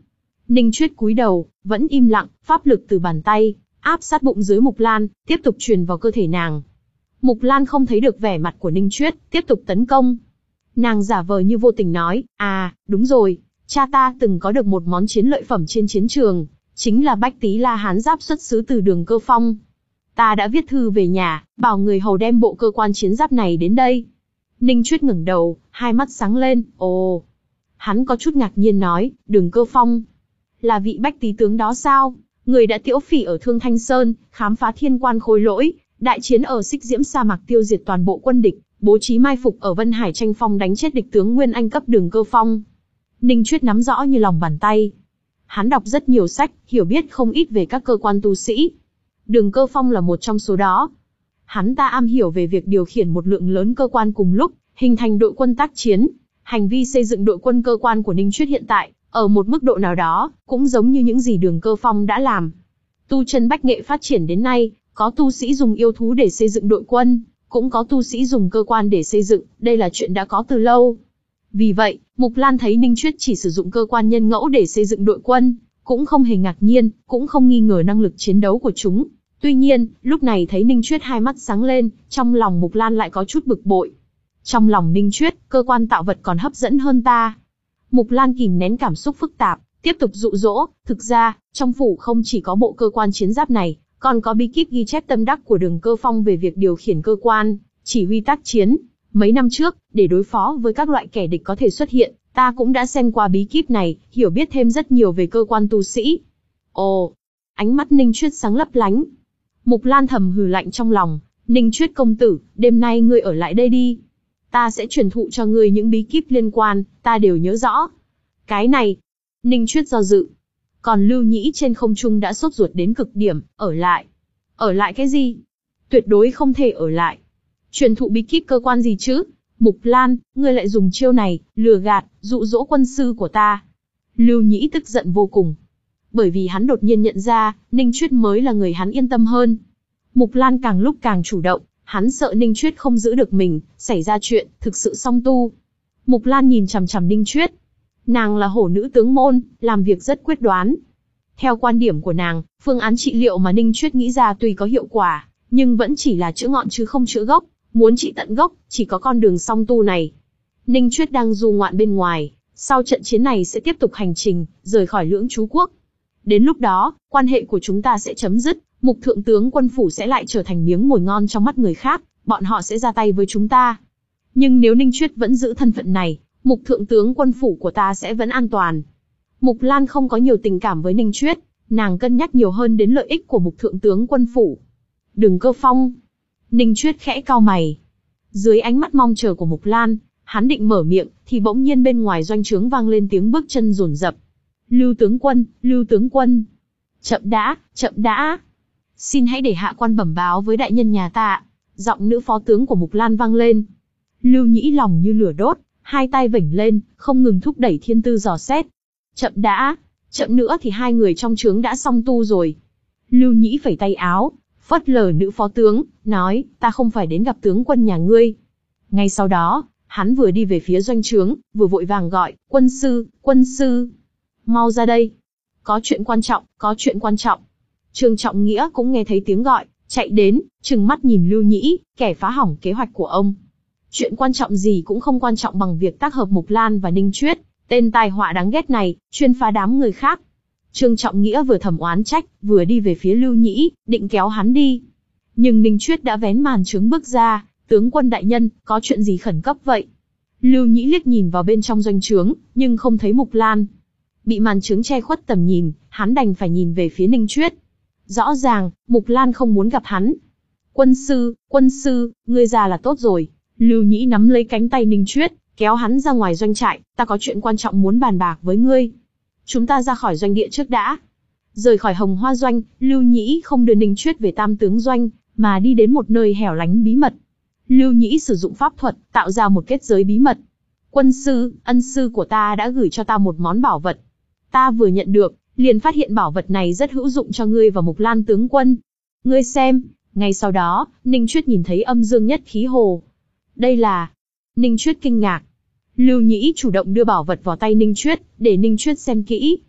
[SPEAKER 1] Ninh Chuyết cúi đầu, vẫn im lặng, pháp lực từ bàn tay, áp sát bụng dưới Mục Lan, tiếp tục truyền vào cơ thể nàng. Mục Lan không thấy được vẻ mặt của Ninh Chuyết, tiếp tục tấn công. Nàng giả vờ như vô tình nói, à, đúng rồi, cha ta từng có được một món chiến lợi phẩm trên chiến trường, chính là Bách Tý La Hán giáp xuất xứ từ Đường Cơ Phong. Ta đã viết thư về nhà, bảo người hầu đem bộ cơ quan chiến giáp này đến đây. Ninh Chuyết ngẩng đầu, hai mắt sáng lên, ồ. Hắn có chút ngạc nhiên nói, Đường Cơ Phong. Là vị Bách Tý tướng đó sao? Người đã tiễu phỉ ở Thương Thanh Sơn, khám phá thiên quan khôi lỗi, đại chiến ở Xích Diễm sa mạc tiêu diệt toàn bộ quân địch, bố trí mai phục ở Vân Hải tranh phong đánh chết địch tướng Nguyên Anh cấp Đường Cơ Phong. Ninh Chuyết nắm rõ như lòng bàn tay. Hắn đọc rất nhiều sách, hiểu biết không ít về các cơ quan tu sĩ. Đường Cơ Phong là một trong số đó. Hắn ta am hiểu về việc điều khiển một lượng lớn cơ quan cùng lúc, hình thành đội quân tác chiến. Hành vi xây dựng đội quân cơ quan của Ninh Chuyết hiện tại, ở một mức độ nào đó, cũng giống như những gì Đường Cơ Phong đã làm. Tu chân bách nghệ phát triển đến nay, có tu sĩ dùng yêu thú để xây dựng đội quân, cũng có tu sĩ dùng cơ quan để xây dựng, đây là chuyện đã có từ lâu. Vì vậy, Mục Lan thấy Ninh Chuyết chỉ sử dụng cơ quan nhân ngẫu để xây dựng đội quân, cũng không hề ngạc nhiên, cũng không nghi ngờ năng lực chiến đấu của chúng. Tuy nhiên, lúc này thấy Ninh Chuyết hai mắt sáng lên, trong lòng Mục Lan lại có chút bực bội. Trong lòng Ninh Chuyết, cơ quan tạo vật còn hấp dẫn hơn ta. Mục Lan kìm nén cảm xúc phức tạp, tiếp tục dụ dỗ, thực ra, trong phủ không chỉ có bộ cơ quan chiến giáp này, còn có bí kíp ghi chép tâm đắc của Đường Cơ Phong về việc điều khiển cơ quan, chỉ huy tác chiến. Mấy năm trước, để đối phó với các loại kẻ địch có thể xuất hiện, ta cũng đã xem qua bí kíp này, hiểu biết thêm rất nhiều về cơ quan tu sĩ. Ồ, ánh mắt Ninh Chuyết sáng lấp lánh. Mục Lan thầm hừ lạnh trong lòng, Ninh Chuyết công tử, đêm nay ngươi ở lại đây đi. Ta sẽ truyền thụ cho ngươi những bí kíp liên quan, ta đều nhớ rõ. Cái này, Ninh Chuyết do dự. Còn Lưu Nhĩ trên không trung đã sốt ruột đến cực điểm, ở lại. Ở lại cái gì? Tuyệt đối không thể ở lại. Truyền thụ bí kíp cơ quan gì chứ? Mục Lan, ngươi lại dùng chiêu này, lừa gạt, dụ dỗ quân sư của ta. Lưu Nhĩ tức giận vô cùng. Bởi vì hắn đột nhiên nhận ra, Ninh Chuyết mới là người hắn yên tâm hơn. Mục Lan càng lúc càng chủ động, hắn sợ Ninh Chuyết không giữ được mình, xảy ra chuyện, thực sự song tu. Mục Lan nhìn chằm chằm Ninh Chuyết. Nàng là hổ nữ tướng môn, làm việc rất quyết đoán. Theo quan điểm của nàng, phương án trị liệu mà Ninh Chuyết nghĩ ra tuy có hiệu quả, nhưng vẫn chỉ là chữa ngọn chứ không chữa gốc. Muốn trị tận gốc, chỉ có con đường song tu này. Ninh Chuyết đang du ngoạn bên ngoài, sau trận chiến này sẽ tiếp tục hành trình, rời khỏi Lưỡng Chú Quốc. Đến lúc đó, quan hệ của chúng ta sẽ chấm dứt, Mục thượng tướng quân phủ sẽ lại trở thành miếng mồi ngon trong mắt người khác, bọn họ sẽ ra tay với chúng ta. Nhưng nếu Ninh Chuyết vẫn giữ thân phận này, Mục thượng tướng quân phủ của ta sẽ vẫn an toàn. Mục Lan không có nhiều tình cảm với Ninh Chuyết, nàng cân nhắc nhiều hơn đến lợi ích của Mục thượng tướng quân phủ. Đường Cơ Phong. Ninh Chuyết khẽ cau mày. Dưới ánh mắt mong chờ của Mục Lan, hắn định mở miệng, thì bỗng nhiên bên ngoài doanh trướng vang lên tiếng bước chân dồn dập. Lưu tướng quân, Lưu tướng quân. Chậm đã, chậm đã. Xin hãy để hạ quan bẩm báo với đại nhân nhà ta. Giọng nữ phó tướng của Mục Lan vang lên. Lưu Nhĩ lòng như lửa đốt, hai tay vểnh lên, không ngừng thúc đẩy thiên tư dò xét. Chậm đã, chậm nữa thì hai người trong trướng đã xong tu rồi. Lưu Nhĩ phẩy tay áo, phớt lờ nữ phó tướng, nói, ta không phải đến gặp tướng quân nhà ngươi. Ngay sau đó, hắn vừa đi về phía doanh trướng, vừa vội vàng gọi, quân sư, quân sư. Mau ra đây. Có chuyện quan trọng, có chuyện quan trọng. Trương Trọng Nghĩa cũng nghe thấy tiếng gọi, chạy đến, trừng mắt nhìn Lưu Nhĩ, kẻ phá hỏng kế hoạch của ông. Chuyện quan trọng gì cũng không quan trọng bằng việc tác hợp Mục Lan và Ninh Chuyết, tên tai họa đáng ghét này, chuyên phá đám người khác. Trương Trọng Nghĩa vừa thầm oán trách, vừa đi về phía Lưu Nhĩ, định kéo hắn đi. Nhưng Ninh Chuyết đã vén màn trướng bước ra, tướng quân đại nhân, có chuyện gì khẩn cấp vậy? Lưu Nhĩ liếc nhìn vào bên trong doanh trướng, nhưng không thấy Mục Lan. Bị màn trướng che khuất tầm nhìn, hắn đành phải nhìn về phía Ninh Chuyết. Rõ ràng, Mục Lan không muốn gặp hắn. Quân sư, quân sư, ngươi già là tốt rồi. Lưu Nhĩ nắm lấy cánh tay Ninh Chuyết, kéo hắn ra ngoài doanh trại, ta có chuyện quan trọng muốn bàn bạc với ngươi. Chúng ta ra khỏi doanh địa trước đã. Rời khỏi Hồng Hoa doanh, Lưu Nhĩ không đưa Ninh Chuyết về Tam Tướng doanh, mà đi đến một nơi hẻo lánh bí mật. Lưu Nhĩ sử dụng pháp thuật, tạo ra một kết giới bí mật. Quân sư, ân sư của ta đã gửi cho ta một món bảo vật. Ta vừa nhận được, liền phát hiện bảo vật này rất hữu dụng cho ngươi và Mục Lan tướng quân. Ngươi xem. Ngay sau đó, Ninh Chuyết nhìn thấy âm dương nhất khí hồ. Đây là... Ninh Chuyết kinh ngạc. Lưu Nhĩ chủ động đưa bảo vật vào tay Ninh Chuyết, để Ninh Chuyết xem kỹ.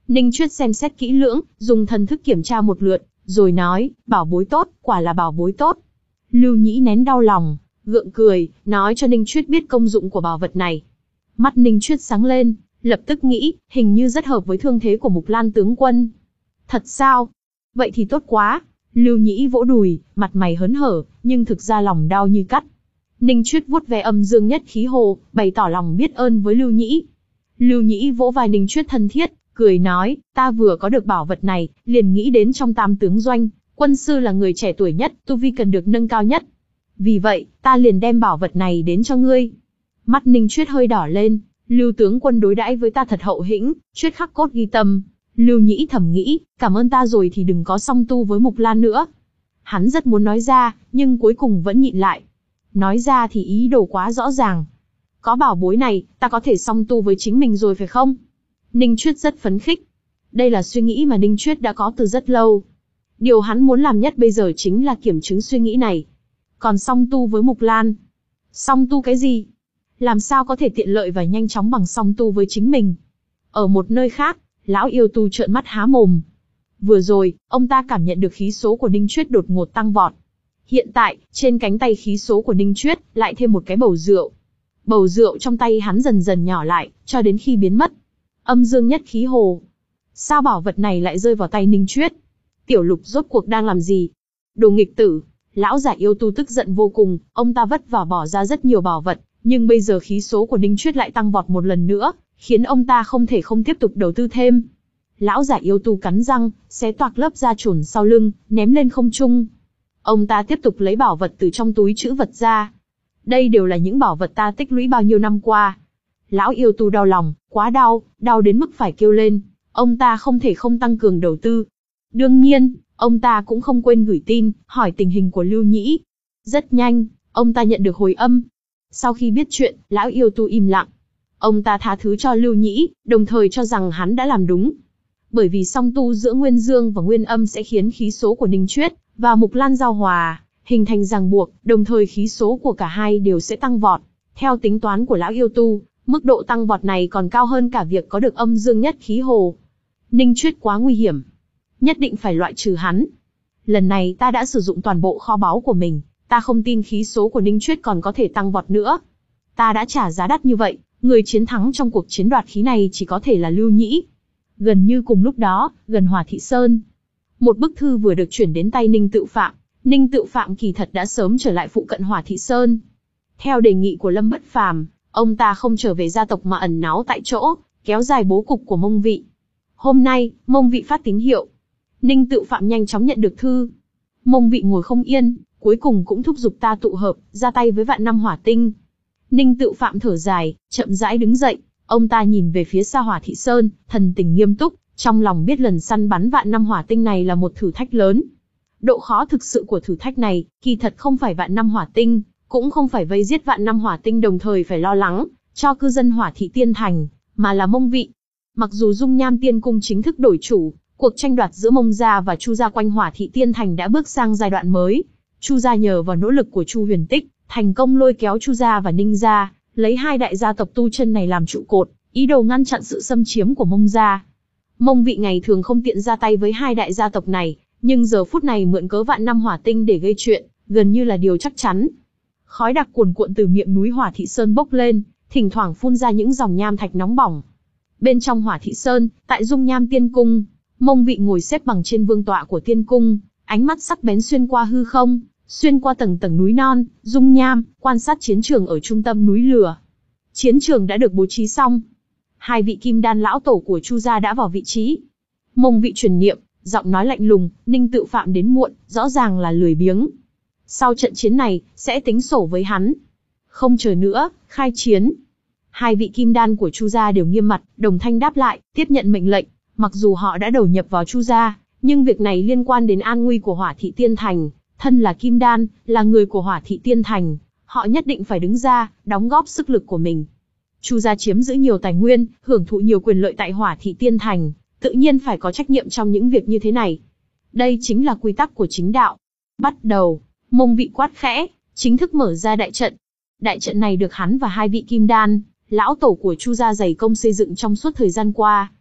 [SPEAKER 1] Ninh Chuyết xem xét kỹ lưỡng, dùng thần thức kiểm tra một lượt, rồi nói, bảo bối tốt, quả là bảo bối tốt. Lưu Nhĩ nén đau lòng, gượng cười, nói cho Ninh Chuyết biết công dụng của bảo vật này. Mắt Ninh Chuyết sáng lên, lập tức nghĩ, hình như rất hợp với thương thế của Mục Lan tướng quân. Thật sao? Vậy thì tốt quá. Lưu Nhĩ vỗ đùi, mặt mày hớn hở, nhưng thực ra lòng đau như cắt. Ninh Chuyết vuốt ve âm dương nhất khí hồ, bày tỏ lòng biết ơn với Lưu Nhĩ. Lưu Nhĩ vỗ vai Ninh Chuyết thân thiết, cười nói, ta vừa có được bảo vật này, liền nghĩ đến trong tam tướng doanh, quân sư là người trẻ tuổi nhất, tu vi cần được nâng cao nhất. Vì vậy, ta liền đem bảo vật này đến cho ngươi. Mắt Ninh Chuyết hơi đỏ lên, Lưu tướng quân đối đãi với ta thật hậu hĩnh, Chuyết khắc cốt ghi tâm. Lưu Nhĩ thầm nghĩ, cảm ơn ta rồi thì đừng có song tu với Mục Lan nữa. Hắn rất muốn nói ra, nhưng cuối cùng vẫn nhịn lại. Nói ra thì ý đồ quá rõ ràng. Có bảo bối này, ta có thể song tu với chính mình rồi phải không? Ninh Chuyết rất phấn khích. Đây là suy nghĩ mà Ninh Chuyết đã có từ rất lâu. Điều hắn muốn làm nhất bây giờ chính là kiểm chứng suy nghĩ này. Còn song tu với Mục Lan. Song tu cái gì? Làm sao có thể tiện lợi và nhanh chóng bằng song tu với chính mình? Ở một nơi khác, lão yêu tu trợn mắt há mồm. Vừa rồi, ông ta cảm nhận được khí số của Ninh Chuyết đột ngột tăng vọt. Hiện tại, trên cánh tay khí số của Ninh Chuyết, lại thêm một cái bầu rượu. Bầu rượu trong tay hắn dần dần nhỏ lại, cho đến khi biến mất. Âm dương nhất khí hồ. Sao bảo vật này lại rơi vào tay Ninh Chuyết? Tiểu Lục rốt cuộc đang làm gì? Đồ nghịch tử! Lão giả yêu tu tức giận vô cùng, ông ta vất vả bỏ ra rất nhiều bảo vật, nhưng bây giờ khí số của Ninh Chuyết lại tăng vọt một lần nữa, khiến ông ta không thể không tiếp tục đầu tư thêm. Lão giả yêu tu cắn răng, xé toạc lớp da trồn sau lưng, ném lên không trung. Ông ta tiếp tục lấy bảo vật từ trong túi trữ vật ra. Đây đều là những bảo vật ta tích lũy bao nhiêu năm qua. Lão yêu tu đau lòng, quá đau, đau đến mức phải kêu lên. Ông ta không thể không tăng cường đầu tư. Đương nhiên, ông ta cũng không quên gửi tin, hỏi tình hình của Lưu Nhĩ. Rất nhanh, ông ta nhận được hồi âm. Sau khi biết chuyện, lão yêu tu im lặng. Ông ta tha thứ cho Lưu Nhĩ, đồng thời cho rằng hắn đã làm đúng. Bởi vì song tu giữa Nguyên Dương và Nguyên Âm sẽ khiến khí số của Ninh Chuyết và Mục Lan giao hòa, hình thành ràng buộc, đồng thời khí số của cả hai đều sẽ tăng vọt. Theo tính toán của lão yêu tu, mức độ tăng vọt này còn cao hơn cả việc có được âm dương nhất khí hồ. Ninh Chuyết quá nguy hiểm. Nhất định phải loại trừ hắn. Lần này ta đã sử dụng toàn bộ kho báu của mình, ta không tin khí số của Ninh Chuyết còn có thể tăng vọt nữa. Ta đã trả giá đắt như vậy, người chiến thắng trong cuộc chiến đoạt khí này chỉ có thể là Lưu Nhĩ. Gần như cùng lúc đó, gần Hỏa Thị Sơn, một bức thư vừa được chuyển đến tay Ninh Tự Phạm. Ninh Tự Phạm kỳ thật đã sớm trở lại phụ cận Hỏa Thị Sơn. Theo đề nghị của Lâm Bất Phàm, ông ta không trở về gia tộc mà ẩn náu tại chỗ, kéo dài bố cục của Mông Vị. Hôm nay, Mông Vị phát tín hiệu. Ninh Tự Phạm nhanh chóng nhận được thư. Mông Vị ngồi không yên, cuối cùng cũng thúc giục ta tụ hợp, ra tay với vạn năm hỏa tinh. Ninh Tự Phạm thở dài, chậm rãi đứng dậy. Ông ta nhìn về phía xa Hỏa Thị Sơn, thần tình nghiêm túc, trong lòng biết lần săn bắn vạn năm hỏa tinh này là một thử thách lớn. Độ khó thực sự của thử thách này, kỳ thật không phải vạn năm hỏa tinh, cũng không phải vây giết vạn năm hỏa tinh đồng thời phải lo lắng cho cư dân Hỏa Thị Tiên Thành, mà là Mông Vị. Mặc dù Dung Nham Tiên Cung chính thức đổi chủ, cuộc tranh đoạt giữa Mông gia và Chu gia quanh Hỏa Thị Tiên Thành đã bước sang giai đoạn mới. Chu gia nhờ vào nỗ lực của Chu Huyền Tích, thành công lôi kéo Chu gia và Ninh gia, lấy hai đại gia tộc tu chân này làm trụ cột, ý đồ ngăn chặn sự xâm chiếm của Mông gia. Mông Vị ngày thường không tiện ra tay với hai đại gia tộc này, nhưng giờ phút này mượn cớ vạn năm hỏa tinh để gây chuyện, gần như là điều chắc chắn. Khói đặc cuồn cuộn từ miệng núi Hỏa Thị Sơn bốc lên, thỉnh thoảng phun ra những dòng nham thạch nóng bỏng. Bên trong Hỏa Thị Sơn, tại Dung Nham Tiên Cung, Mông Vị ngồi xếp bằng trên vương tọa của tiên cung, ánh mắt sắc bén xuyên qua hư không, xuyên qua tầng tầng núi non, dung nham, quan sát chiến trường ở trung tâm núi lửa. Chiến trường đã được bố trí xong. Hai vị kim đan lão tổ của Chu gia đã vào vị trí. Mông Vị truyền niệm, giọng nói lạnh lùng, Ninh Tự Phạm đến muộn, rõ ràng là lười biếng. Sau trận chiến này, sẽ tính sổ với hắn. Không chờ nữa, khai chiến. Hai vị kim đan của Chu gia đều nghiêm mặt, đồng thanh đáp lại, tiếp nhận mệnh lệnh. Mặc dù họ đã đầu nhập vào Chu gia, nhưng việc này liên quan đến an nguy của Hỏa Thị Tiên Thành. Thân là kim đan, là người của Hỏa Thị Tiên Thành, họ nhất định phải đứng ra, đóng góp sức lực của mình. Chu gia chiếm giữ nhiều tài nguyên, hưởng thụ nhiều quyền lợi tại Hỏa Thị Tiên Thành, tự nhiên phải có trách nhiệm trong những việc như thế này. Đây chính là quy tắc của chính đạo. Bắt đầu, Mông Vị quát khẽ, chính thức mở ra đại trận. Đại trận này được hắn và hai vị kim đan, lão tổ của Chu gia dày công xây dựng trong suốt thời gian qua.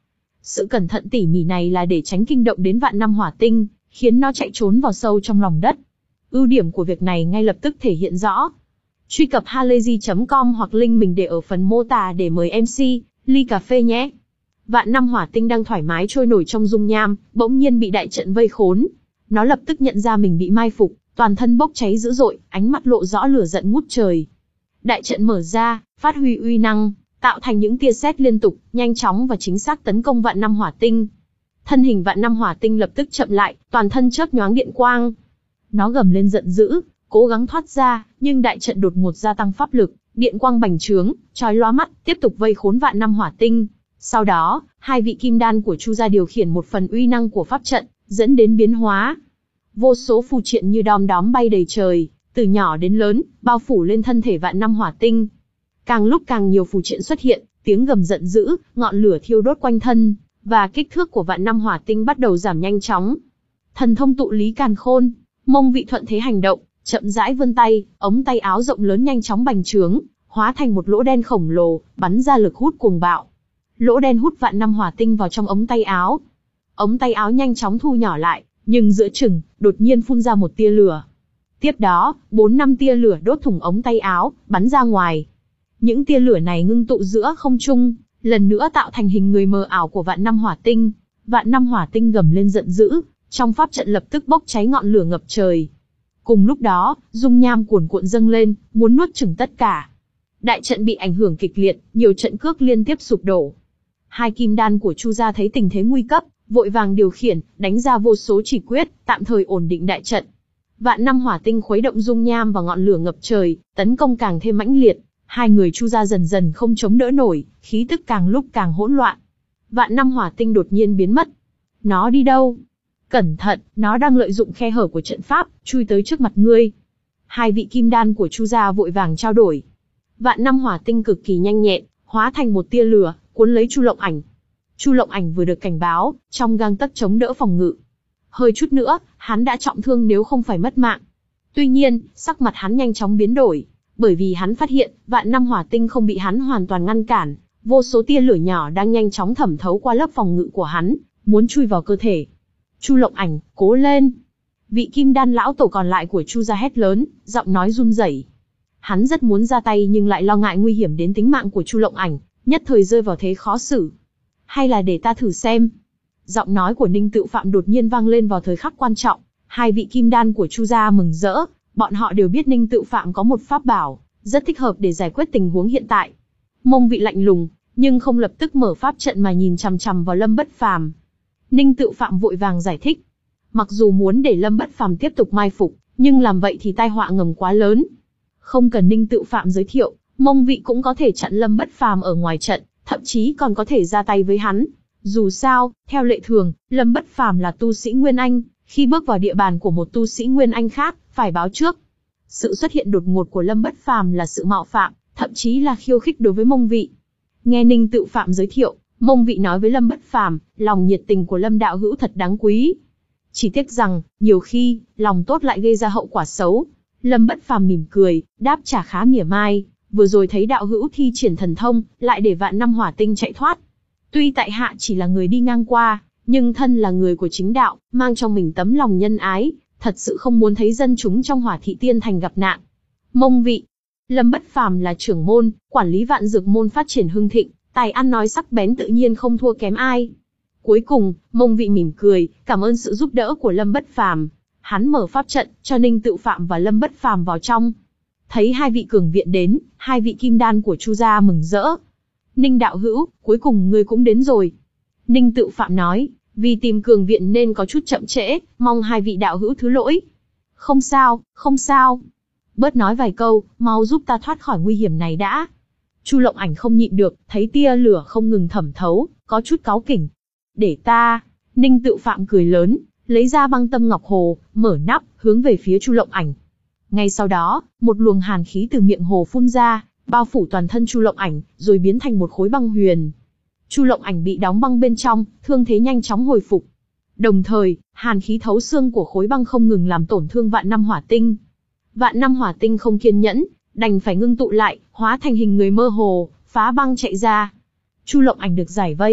[SPEAKER 1] Sự cẩn thận tỉ mỉ này là để tránh kinh động đến vạn năm hỏa tinh, khiến nó chạy trốn vào sâu trong lòng đất. Ưu điểm của việc này ngay lập tức thể hiện rõ. Truy cập halayzi chấm com hoặc link mình để ở phần mô tả để mời em xê, ly cà phê nhé. Vạn năm hỏa tinh đang thoải mái trôi nổi trong dung nham, bỗng nhiên bị đại trận vây khốn. Nó lập tức nhận ra mình bị mai phục, toàn thân bốc cháy dữ dội, ánh mắt lộ rõ lửa giận ngút trời. Đại trận mở ra, phát huy uy năng, tạo thành những tia sét liên tục, nhanh chóng và chính xác tấn công vạn năm hỏa tinh. Thân hình vạn năm hỏa tinh lập tức chậm lại, toàn thân chớp nhoáng điện quang. Nó gầm lên giận dữ, cố gắng thoát ra, nhưng đại trận đột ngột gia tăng pháp lực, điện quang bành trướng, chói lóa mắt, tiếp tục vây khốn vạn năm hỏa tinh. Sau đó, hai vị kim đan của Chu gia điều khiển một phần uy năng của pháp trận, dẫn đến biến hóa. Vô số phù triện như đom đóm bay đầy trời, từ nhỏ đến lớn, bao phủ lên thân thể vạn năm hỏa tinh. Càng lúc càng nhiều phù triện xuất hiện, tiếng gầm giận dữ, ngọn lửa thiêu đốt quanh thân, và kích thước của vạn năm hỏa tinh bắt đầu giảm nhanh chóng. Thần thông tụ lý càn khôn, Mông Vị thuận thế hành động, chậm rãi vươn tay, ống tay áo rộng lớn nhanh chóng bành trướng, hóa thành một lỗ đen khổng lồ, bắn ra lực hút cuồng bạo. Lỗ đen hút vạn năm hỏa tinh vào trong ống tay áo. Ống tay áo nhanh chóng thu nhỏ lại, nhưng giữa chừng, đột nhiên phun ra một tia lửa. Tiếp đó, bốn năm tia lửa đốt thủng ống tay áo, bắn ra ngoài. Những tia lửa này ngưng tụ giữa không trung, lần nữa tạo thành hình người mờ ảo của vạn năm hỏa tinh. Vạn năm hỏa tinh gầm lên giận dữ, trong pháp trận lập tức bốc cháy ngọn lửa ngập trời. Cùng lúc đó, dung nham cuồn cuộn dâng lên, muốn nuốt chửng tất cả. Đại trận bị ảnh hưởng kịch liệt, nhiều trận cước liên tiếp sụp đổ. Hai kim đan của Chu gia thấy tình thế nguy cấp, vội vàng điều khiển, đánh ra vô số chỉ quyết, tạm thời ổn định đại trận. Vạn năm hỏa tinh khuấy động dung nham và ngọn lửa ngập trời, tấn công càng thêm mãnh liệt. Hai người Chu gia dần dần không chống đỡ nổi, khí tức càng lúc càng hỗn loạn. Vạn năm hỏa tinh đột nhiên biến mất. Nó đi đâu? Cẩn thận, nó đang lợi dụng khe hở của trận pháp, chui tới trước mặt ngươi. Hai vị kim đan của Chu gia vội vàng trao đổi. Vạn năm hỏa tinh cực kỳ nhanh nhẹn, hóa thành một tia lửa, cuốn lấy Chu Lộng Ảnh. Chu Lộng Ảnh vừa được cảnh báo, trong gang tấc chống đỡ phòng ngự. Hơi chút nữa, hắn đã trọng thương nếu không phải mất mạng. Tuy nhiên, sắc mặt hắn nhanh chóng biến đổi, bởi vì hắn phát hiện, vạn năm hỏa tinh không bị hắn hoàn toàn ngăn cản, vô số tia lửa nhỏ đang nhanh chóng thẩm thấu qua lớp phòng ngự của hắn, muốn chui vào cơ thể. Chu Lộng Ảnh, cố lên! Vị kim đan lão tổ còn lại của Chu gia hét lớn, giọng nói run rẩy. Hắn rất muốn ra tay nhưng lại lo ngại nguy hiểm đến tính mạng của Chu Lộng Ảnh, nhất thời rơi vào thế khó xử. Hay là để ta thử xem? Giọng nói của Ninh Tự Phạm đột nhiên vang lên vào thời khắc quan trọng. Hai vị kim đan của Chu gia mừng rỡ, bọn họ đều biết Ninh Tự Phạm có một pháp bảo, rất thích hợp để giải quyết tình huống hiện tại. Mông Vị lạnh lùng, nhưng không lập tức mở pháp trận mà nhìn chằm chằm vào Lâm Bất Phàm. Ninh Tự Phạm vội vàng giải thích. Mặc dù muốn để Lâm Bất Phàm tiếp tục mai phục, nhưng làm vậy thì tai họa ngầm quá lớn. Không cần Ninh Tự Phạm giới thiệu, Mông Vị cũng có thể chặn Lâm Bất Phàm ở ngoài trận, thậm chí còn có thể ra tay với hắn. Dù sao, theo lệ thường, Lâm Bất Phàm là tu sĩ Nguyên Anh, khi bước vào địa bàn của một tu sĩ Nguyên Anh khác, phải báo trước. Sự xuất hiện đột ngột của Lâm Bất Phàm là sự mạo phạm, thậm chí là khiêu khích đối với Mông Vị. Nghe Ninh Tự Phạm giới thiệu, Mông Vị nói với Lâm Bất Phàm, lòng nhiệt tình của Lâm đạo hữu thật đáng quý. Chỉ tiếc rằng, nhiều khi, lòng tốt lại gây ra hậu quả xấu. Lâm Bất Phàm mỉm cười, đáp trả khá mỉa mai, vừa rồi thấy đạo hữu thi triển thần thông, lại để vạn năm hỏa tinh chạy thoát. Tuy tại hạ chỉ là người đi ngang qua, nhưng thân là người của chính đạo, mang trong mình tấm lòng nhân ái, thật sự không muốn thấy dân chúng trong Hỏa Thị Tiên Thành gặp nạn. Mông Vị. Lâm Bất Phàm là trưởng môn, quản lý vạn dược môn phát triển hưng thịnh, tài ăn nói sắc bén tự nhiên không thua kém ai. Cuối cùng, Mông Vị mỉm cười, cảm ơn sự giúp đỡ của Lâm Bất Phàm. Hắn mở pháp trận, cho Ninh Tự Phạm và Lâm Bất Phàm vào trong. Thấy hai vị cường viện đến, hai vị kim đan của Chu gia mừng rỡ. Ninh đạo hữu, cuối cùng ngươi cũng đến rồi. Ninh Tự Phạm nói, vì tìm cường viện nên có chút chậm trễ, mong hai vị đạo hữu thứ lỗi. Không sao, không sao. Bớt nói vài câu, mau giúp ta thoát khỏi nguy hiểm này đã. Chu Lộng Ảnh không nhịn được, thấy tia lửa không ngừng thẩm thấu, có chút cáu kỉnh. Để ta. Ninh Tự Phạm cười lớn, lấy ra băng tâm ngọc hồ, mở nắp, hướng về phía Chu Lộng Ảnh. Ngay sau đó, một luồng hàn khí từ miệng hồ phun ra, bao phủ toàn thân Chu Lộng Ảnh, rồi biến thành một khối băng huyền. Chu Lộng Ảnh bị đóng băng bên trong, thương thế nhanh chóng hồi phục. Đồng thời, hàn khí thấu xương của khối băng không ngừng làm tổn thương vạn năm hỏa tinh. Vạn năm hỏa tinh không kiên nhẫn, đành phải ngưng tụ lại, hóa thành hình người mơ hồ, phá băng chạy ra. Chu Lộng Ảnh được giải vây,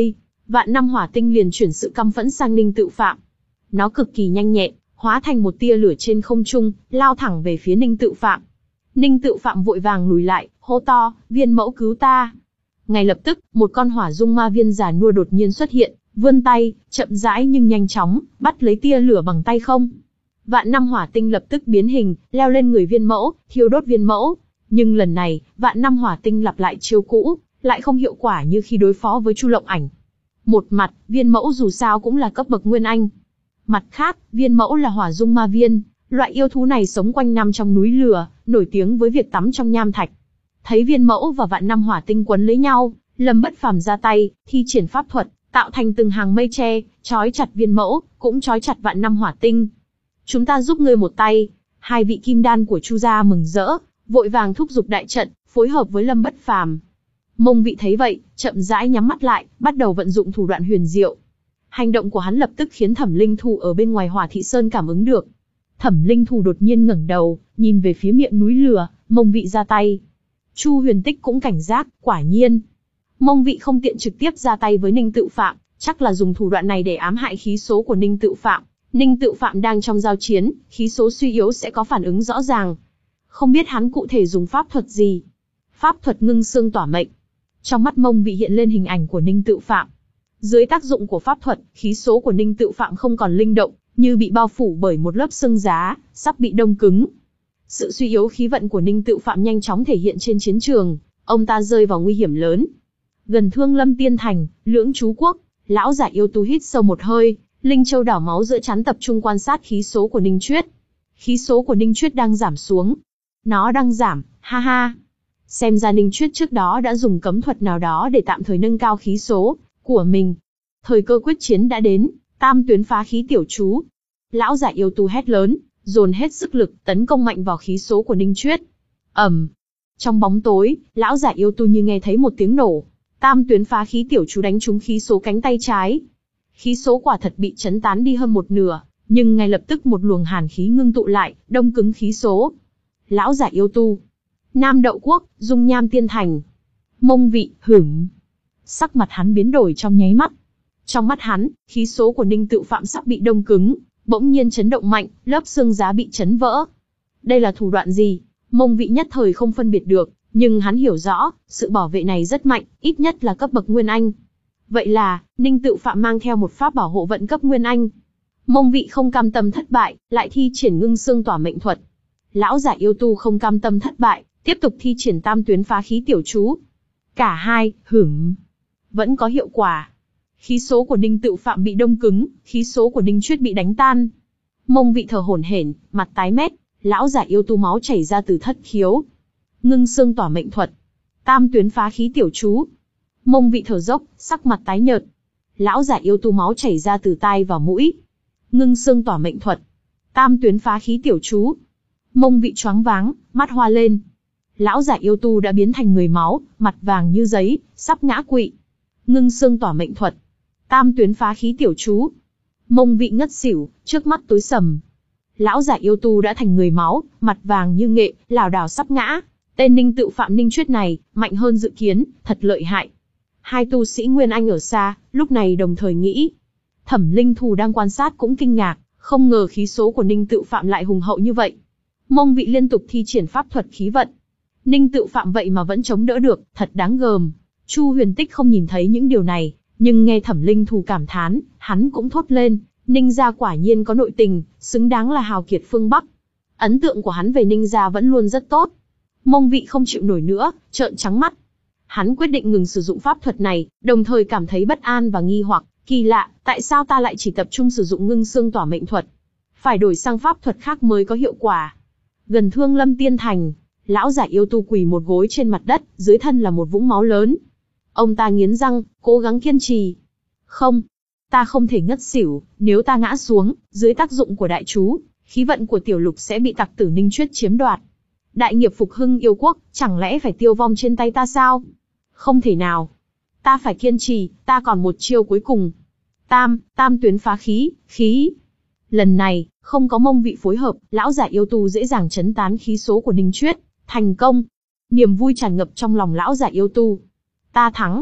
[SPEAKER 1] Vạn năm hỏa tinh liền chuyển sự căm phẫn sang Ninh Tự Phạm. Nó cực kỳ nhanh nhẹn, hóa thành một tia lửa trên không trung, lao thẳng về phía Ninh Tự Phạm. Ninh Tự Phạm vội vàng lùi lại, hô to, viên mẫu cứu ta. Ngay lập tức, một con hỏa dung ma viên già nua đột nhiên xuất hiện, vươn tay, chậm rãi nhưng nhanh chóng, bắt lấy tia lửa bằng tay không. Vạn năm hỏa tinh lập tức biến hình, leo lên người viên mẫu, thiêu đốt viên mẫu. Nhưng lần này, vạn năm hỏa tinh lặp lại chiêu cũ, lại không hiệu quả như khi đối phó với Chu Lộng Ảnh. Một mặt, viên mẫu dù sao cũng là cấp bậc nguyên anh. Mặt khác, viên mẫu là hỏa dung ma viên, loại yêu thú này sống quanh năm trong núi lửa, nổi tiếng với việc tắm trong nham thạch. Thấy viên mẫu và vạn năm hỏa tinh quấn lấy nhau, Lâm Bất Phàm ra tay, thi triển pháp thuật, tạo thành từng hàng mây tre, trói chặt viên mẫu, cũng trói chặt vạn năm hỏa tinh. Chúng ta giúp ngươi một tay. Hai vị kim đan của Chu gia mừng rỡ, vội vàng thúc giục đại trận, phối hợp với Lâm Bất Phàm. Mông Vị thấy vậy, chậm rãi nhắm mắt lại, bắt đầu vận dụng thủ đoạn huyền diệu. Hành động của hắn lập tức khiến Thẩm Linh Thù ở bên ngoài Hỏa Thị Sơn cảm ứng được. Thẩm Linh Thù đột nhiên ngẩng đầu, nhìn về phía miệng núi lửa, Mông Vị ra tay. Chu Huyền Tích cũng cảnh giác, quả nhiên. Mông Vị không tiện trực tiếp ra tay với Ninh Tự Phạm, chắc là dùng thủ đoạn này để ám hại khí số của Ninh Tự Phạm. Ninh Tự Phạm đang trong giao chiến, khí số suy yếu sẽ có phản ứng rõ ràng. Không biết hắn cụ thể dùng pháp thuật gì? Pháp thuật ngưng xương tỏa mệnh. Trong mắt Mông Vị hiện lên hình ảnh của Ninh Tự Phạm. Dưới tác dụng của pháp thuật, khí số của Ninh Tự Phạm không còn linh động, như bị bao phủ bởi một lớp xương giá, sắp bị đông cứng. Sự suy yếu khí vận của Ninh Tự Phạm nhanh chóng thể hiện trên chiến trường, ông ta rơi vào nguy hiểm lớn. Gần Thương Lâm Tiên Thành, Lưỡng Chú Quốc, lão giả yêu tu hít sâu một hơi, linh châu đảo máu giữa trán tập trung quan sát khí số của Ninh Chuyết. Khí số của Ninh Chuyết đang giảm xuống. Nó đang giảm, ha ha. Xem ra Ninh Chuyết trước đó đã dùng cấm thuật nào đó để tạm thời nâng cao khí số của mình. Thời cơ quyết chiến đã đến, tam tuyến phá khí tiểu chú. Lão giả yêu tu hét lớn, dồn hết sức lực tấn công mạnh vào khí số của Ninh Chuyết. ầm, trong bóng tối, lão giả yêu tu như nghe thấy một tiếng nổ. Tam tuyến phá khí tiểu chú đánh trúng khí số cánh tay trái. Khí số quả thật bị chấn tán đi hơn một nửa, nhưng ngay lập tức một luồng hàn khí ngưng tụ lại, đông cứng khí số. Lão giả yêu tu. Nam Đậu Quốc, Dung Nham Tiên Thành. Mông Vị, hửng. Sắc mặt hắn biến đổi trong nháy mắt. Trong mắt hắn, khí số của Ninh Tự Phạm sắp bị đông cứng, bỗng nhiên chấn động mạnh, lớp xương giá bị chấn vỡ. Đây là thủ đoạn gì? Mông Vị nhất thời không phân biệt được, nhưng hắn hiểu rõ, sự bảo vệ này rất mạnh, ít nhất là cấp bậc Nguyên Anh. Vậy là, Ninh Tự Phạm mang theo một pháp bảo hộ vận cấp Nguyên Anh. Mông Vị không cam tâm thất bại, lại thi triển ngưng xương tỏa mệnh thuật. Lão giả yêu tu không cam tâm thất bại, tiếp tục thi triển tam tuyến phá khí tiểu chú. Cả hai, hửng, vẫn có hiệu quả. Khí số của Ninh Tự Phạm bị đông cứng, khí số của Ninh Chuyết bị đánh tan. Mông Vị thở hổn hển, mặt tái mét, lão giả yêu tu máu chảy ra từ thất khiếu. Ngưng xương tỏa mệnh thuật, tam tuyến phá khí tiểu chú. Mông Vị thở dốc, sắc mặt tái nhợt. Lão giả yêu tu máu chảy ra từ tai vào mũi. Ngưng xương tỏa mệnh thuật, tam tuyến phá khí tiểu chú. Mông Vị choáng váng, mắt hoa lên. Lão giả yêu tu đã biến thành người máu, mặt vàng như giấy, sắp ngã quỵ. Ngưng xương tỏa mệnh thuật, tam tuyến phá khí tiểu chú. Mông Vị ngất xỉu, trước mắt tối sầm. Lão giả yêu tu đã thành người máu, mặt vàng như nghệ, lảo đảo sắp ngã. Tên Ninh Tự Phạm Ninh Chuyết này, mạnh hơn dự kiến, thật lợi hại. Hai tu sĩ Nguyên Anh ở xa, lúc này đồng thời nghĩ. Thẩm Linh Thù đang quan sát cũng kinh ngạc, không ngờ khí số của Ninh Tự Phạm lại hùng hậu như vậy. Mông Vị liên tục thi triển pháp thuật khí vận. Ninh Tự Phạm vậy mà vẫn chống đỡ được, thật đáng gờm. Chu Huyền Tích không nhìn thấy những điều này, nhưng nghe Thẩm Linh Thù cảm thán, hắn cũng thốt lên, Ninh gia quả nhiên có nội tình, xứng đáng là hào kiệt phương Bắc. Ấn tượng của hắn về Ninh gia vẫn luôn rất tốt. Mông Vị không chịu nổi nữa, trợn trắng mắt. Hắn quyết định ngừng sử dụng pháp thuật này, đồng thời cảm thấy bất an và nghi hoặc, kỳ lạ, tại sao ta lại chỉ tập trung sử dụng ngưng xương tỏa mệnh thuật? Phải đổi sang pháp thuật khác mới có hiệu quả. Gần Thương Lâm Tiên Thành, lão giả yêu tu quỳ một gối trên mặt đất, dưới thân là một vũng máu lớn. Ông ta nghiến răng, cố gắng kiên trì. Không, ta không thể ngất xỉu, nếu ta ngã xuống, dưới tác dụng của đại chú, khí vận của tiểu lục sẽ bị tặc tử Ninh Chuyết chiếm đoạt. Đại nghiệp phục hưng yêu quốc, chẳng lẽ phải tiêu vong trên tay ta sao? Không thể nào. Ta phải kiên trì, ta còn một chiêu cuối cùng. Tam, tam tuyến phá khí, khí. Lần này, không có Mông Vị phối hợp, lão giả yêu tu dễ dàng chấn tán khí số của Ninh Chuyết. Thành công. Niềm vui tràn ngập trong lòng lão giả yêu tu. Ta thắng.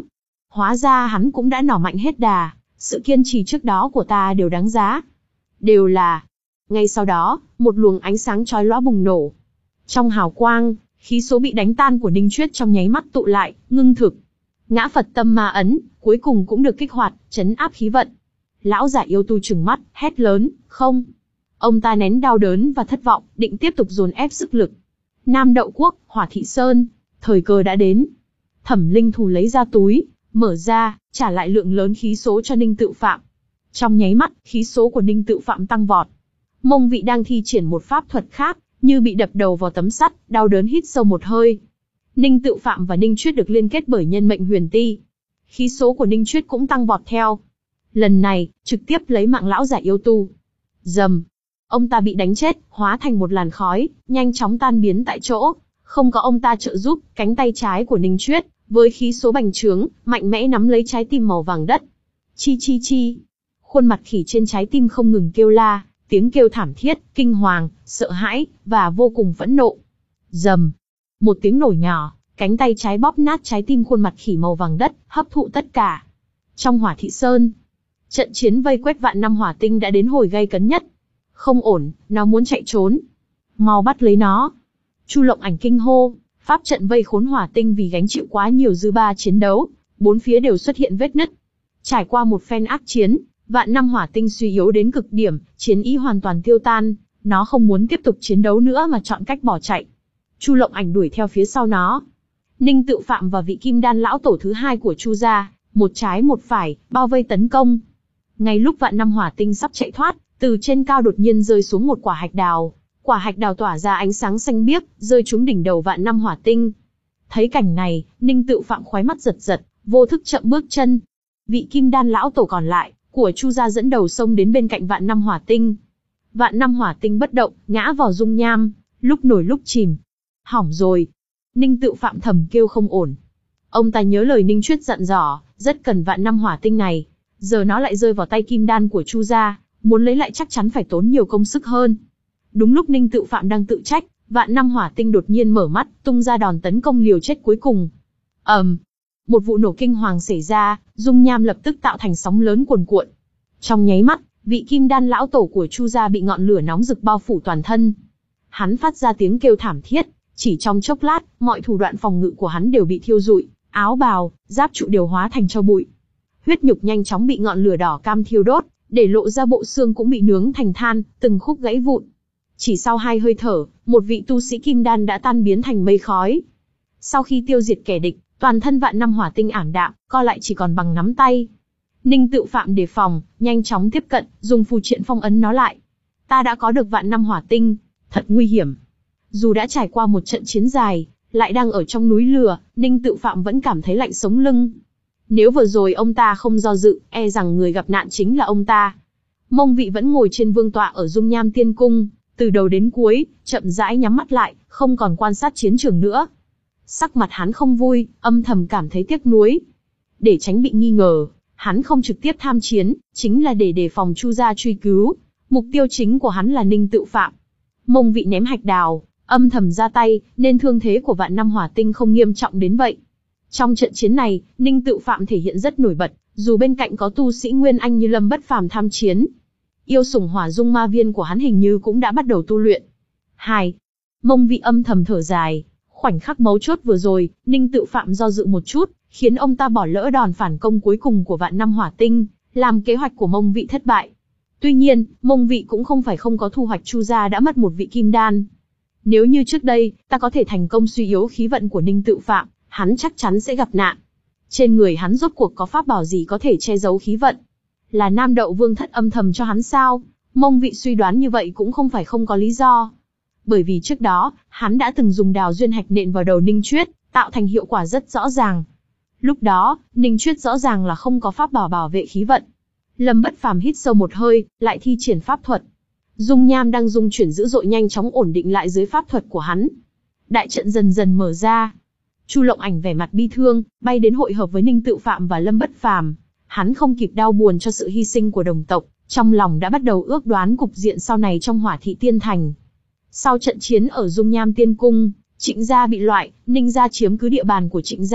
[SPEAKER 1] Hóa ra hắn cũng đã nỏ mạnh hết đà, sự kiên trì trước đó của ta đều đáng giá. Đều là. Ngay sau đó, một luồng ánh sáng chói lóa bùng nổ. Trong hào quang, khí số bị đánh tan của Ninh Chuyết trong nháy mắt tụ lại, ngưng thực. Ngã Phật tâm ma ấn, cuối cùng cũng được kích hoạt, trấn áp khí vận. Lão giả yêu tu trừng mắt, hét lớn, không. Ông ta nén đau đớn và thất vọng, định tiếp tục dồn ép sức lực. Nam Đậu Quốc, Hỏa Thị Sơn, thời cơ đã đến. Thẩm Linh Thù lấy ra túi, mở ra, trả lại lượng lớn khí số cho Ninh Tự Phạm. Trong nháy mắt, khí số của Ninh Tự Phạm tăng vọt. Mông Vị đang thi triển một pháp thuật khác, như bị đập đầu vào tấm sắt, đau đớn hít sâu một hơi. Ninh Tự Phạm và Ninh Chuyết được liên kết bởi nhân mệnh huyền ti. Khí số của Ninh Chuyết cũng tăng vọt theo. Lần này, trực tiếp lấy mạng lão giả yêu tu. Rầm. Ông ta bị đánh chết, hóa thành một làn khói, nhanh chóng tan biến tại chỗ. Không có ông ta trợ giúp, cánh tay trái của Ninh Chuyết, với khí số bành trướng, mạnh mẽ nắm lấy trái tim màu vàng đất. Chi chi chi. Khuôn mặt khỉ trên trái tim không ngừng kêu la, tiếng kêu thảm thiết, kinh hoàng, sợ hãi, và vô cùng phẫn nộ. Rầm. Một tiếng nổ nhỏ, cánh tay trái bóp nát trái tim khuôn mặt khỉ màu vàng đất, hấp thụ tất cả. Trong Hỏa Thị Sơn, trận chiến vây quét vạn năm hỏa tinh đã đến hồi gay cấn nhất. Không ổn, nó muốn chạy trốn. Mau bắt lấy nó. Chu Lộng Ảnh kinh hô, pháp trận vây khốn hỏa tinh vì gánh chịu quá nhiều dư ba chiến đấu, bốn phía đều xuất hiện vết nứt. Trải qua một phen ác chiến, vạn năm hỏa tinh suy yếu đến cực điểm, chiến ý hoàn toàn tiêu tan, nó không muốn tiếp tục chiến đấu nữa mà chọn cách bỏ chạy. Chu Lộng Ảnh đuổi theo phía sau nó. Ninh Tự Phạm và vị Kim Đan lão tổ thứ hai của Chu gia, một trái một phải, bao vây tấn công. Ngay lúc vạn năm hỏa tinh sắp chạy thoát, từ trên cao đột nhiên rơi xuống một quả hạch đào. Quả hạch đào tỏa ra ánh sáng xanh biếc, rơi trúng đỉnh đầu vạn năm hỏa tinh. Thấy cảnh này, Ninh Tự Phạm khóe mắt giật giật, vô thức chậm bước chân. Vị Kim Đan lão tổ còn lại của Chu gia dẫn đầu xông đến bên cạnh vạn năm hỏa tinh. Vạn năm hỏa tinh bất động, ngã vào dung nham, lúc nổi lúc chìm. Hỏng rồi. Ninh Tự Phạm thầm kêu không ổn. Ông ta nhớ lời Ninh Chuyết dặn dò, rất cần vạn năm hỏa tinh này. Giờ nó lại rơi vào tay Kim Đan của Chu gia, muốn lấy lại chắc chắn phải tốn nhiều công sức hơn. Đúng lúc Ninh Tự Phạm đang tự trách, vạn năm hỏa tinh đột nhiên mở mắt, tung ra đòn tấn công liều chết cuối cùng. ầm, um, một vụ nổ kinh hoàng xảy ra, dung nham lập tức tạo thành sóng lớn cuồn cuộn. Trong nháy mắt, vị Kim Đan lão tổ của Chu gia bị ngọn lửa nóng rực bao phủ toàn thân. Hắn phát ra tiếng kêu thảm thiết, chỉ trong chốc lát, mọi thủ đoạn phòng ngự của hắn đều bị thiêu rụi, áo bào, giáp trụ đều hóa thành tro bụi. Huyết nhục nhanh chóng bị ngọn lửa đỏ cam thiêu đốt, để lộ ra bộ xương cũng bị nướng thành than, từng khúc gãy vụn. Chỉ sau hai hơi thở, một vị tu sĩ Kim Đan đã tan biến thành mây khói. Sau khi tiêu diệt kẻ địch, toàn thân vạn năm hỏa tinh ảm đạm, co lại chỉ còn bằng nắm tay. Ninh Tự Phạm đề phòng, nhanh chóng tiếp cận, dùng phù triện phong ấn nó lại. Ta đã có được vạn năm hỏa tinh, thật nguy hiểm. Dù đã trải qua một trận chiến dài, lại đang ở trong núi lửa, Ninh Tự Phạm vẫn cảm thấy lạnh sống lưng. Nếu vừa rồi ông ta không do dự, e rằng người gặp nạn chính là ông ta. Mông Vị vẫn ngồi trên vương tọa ở dung nham tiên cung, từ đầu đến cuối, chậm rãi nhắm mắt lại, không còn quan sát chiến trường nữa. Sắc mặt hắn không vui, âm thầm cảm thấy tiếc nuối. Để tránh bị nghi ngờ, hắn không trực tiếp tham chiến, chính là để đề phòng Chu gia truy cứu. Mục tiêu chính của hắn là Ninh Tự Phạm. Mông Vị ném hạch đào, âm thầm ra tay, nên thương thế của vạn năm hỏa tinh không nghiêm trọng đến vậy. Trong trận chiến này, Ninh Tự Phạm thể hiện rất nổi bật, dù bên cạnh có tu sĩ Nguyên Anh như Lâm Bất Phàm tham chiến. Yêu sủng hỏa dung ma viên của hắn hình như cũng đã bắt đầu tu luyện. Hai. Mông Vị âm thầm thở dài, khoảnh khắc mấu chốt vừa rồi, Ninh Tự Phạm do dự một chút, khiến ông ta bỏ lỡ đòn phản công cuối cùng của vạn năm hỏa tinh, làm kế hoạch của Mông Vị thất bại. Tuy nhiên, Mông Vị cũng không phải không có thu hoạch. Chu gia đã mất một vị kim đan. Nếu như trước đây, ta có thể thành công suy yếu khí vận của Ninh Tự Phạm, hắn chắc chắn sẽ gặp nạn. Trên người hắn rốt cuộc có pháp bảo gì có thể che giấu khí vận? Là Nam Đậu Vương thất âm thầm cho hắn sao? Mông Vị suy đoán như vậy cũng không phải không có lý do. Bởi vì trước đó, hắn đã từng dùng đào duyên hạch nện vào đầu Ninh Chuyết, tạo thành hiệu quả rất rõ ràng. Lúc đó, Ninh Chuyết rõ ràng là không có pháp bảo bảo vệ khí vận. Lâm Bất Phàm hít sâu một hơi, lại thi triển pháp thuật. Dung nham đang dung chuyển dữ dội nhanh chóng ổn định lại dưới pháp thuật của hắn. Đại trận dần dần mở ra. Chu Lộng Ảnh vẻ mặt bi thương, bay đến hội hợp với Ninh Tự Phạm và Lâm Bất Phàm. Hắn không kịp đau buồn cho sự hy sinh của đồng tộc, trong lòng đã bắt đầu ước đoán cục diện sau này trong Hỏa Thị Tiên Thành. Sau trận chiến ở Dung Nham Tiên Cung, Trịnh gia bị loại, Ninh gia chiếm cứ địa bàn của Trịnh gia,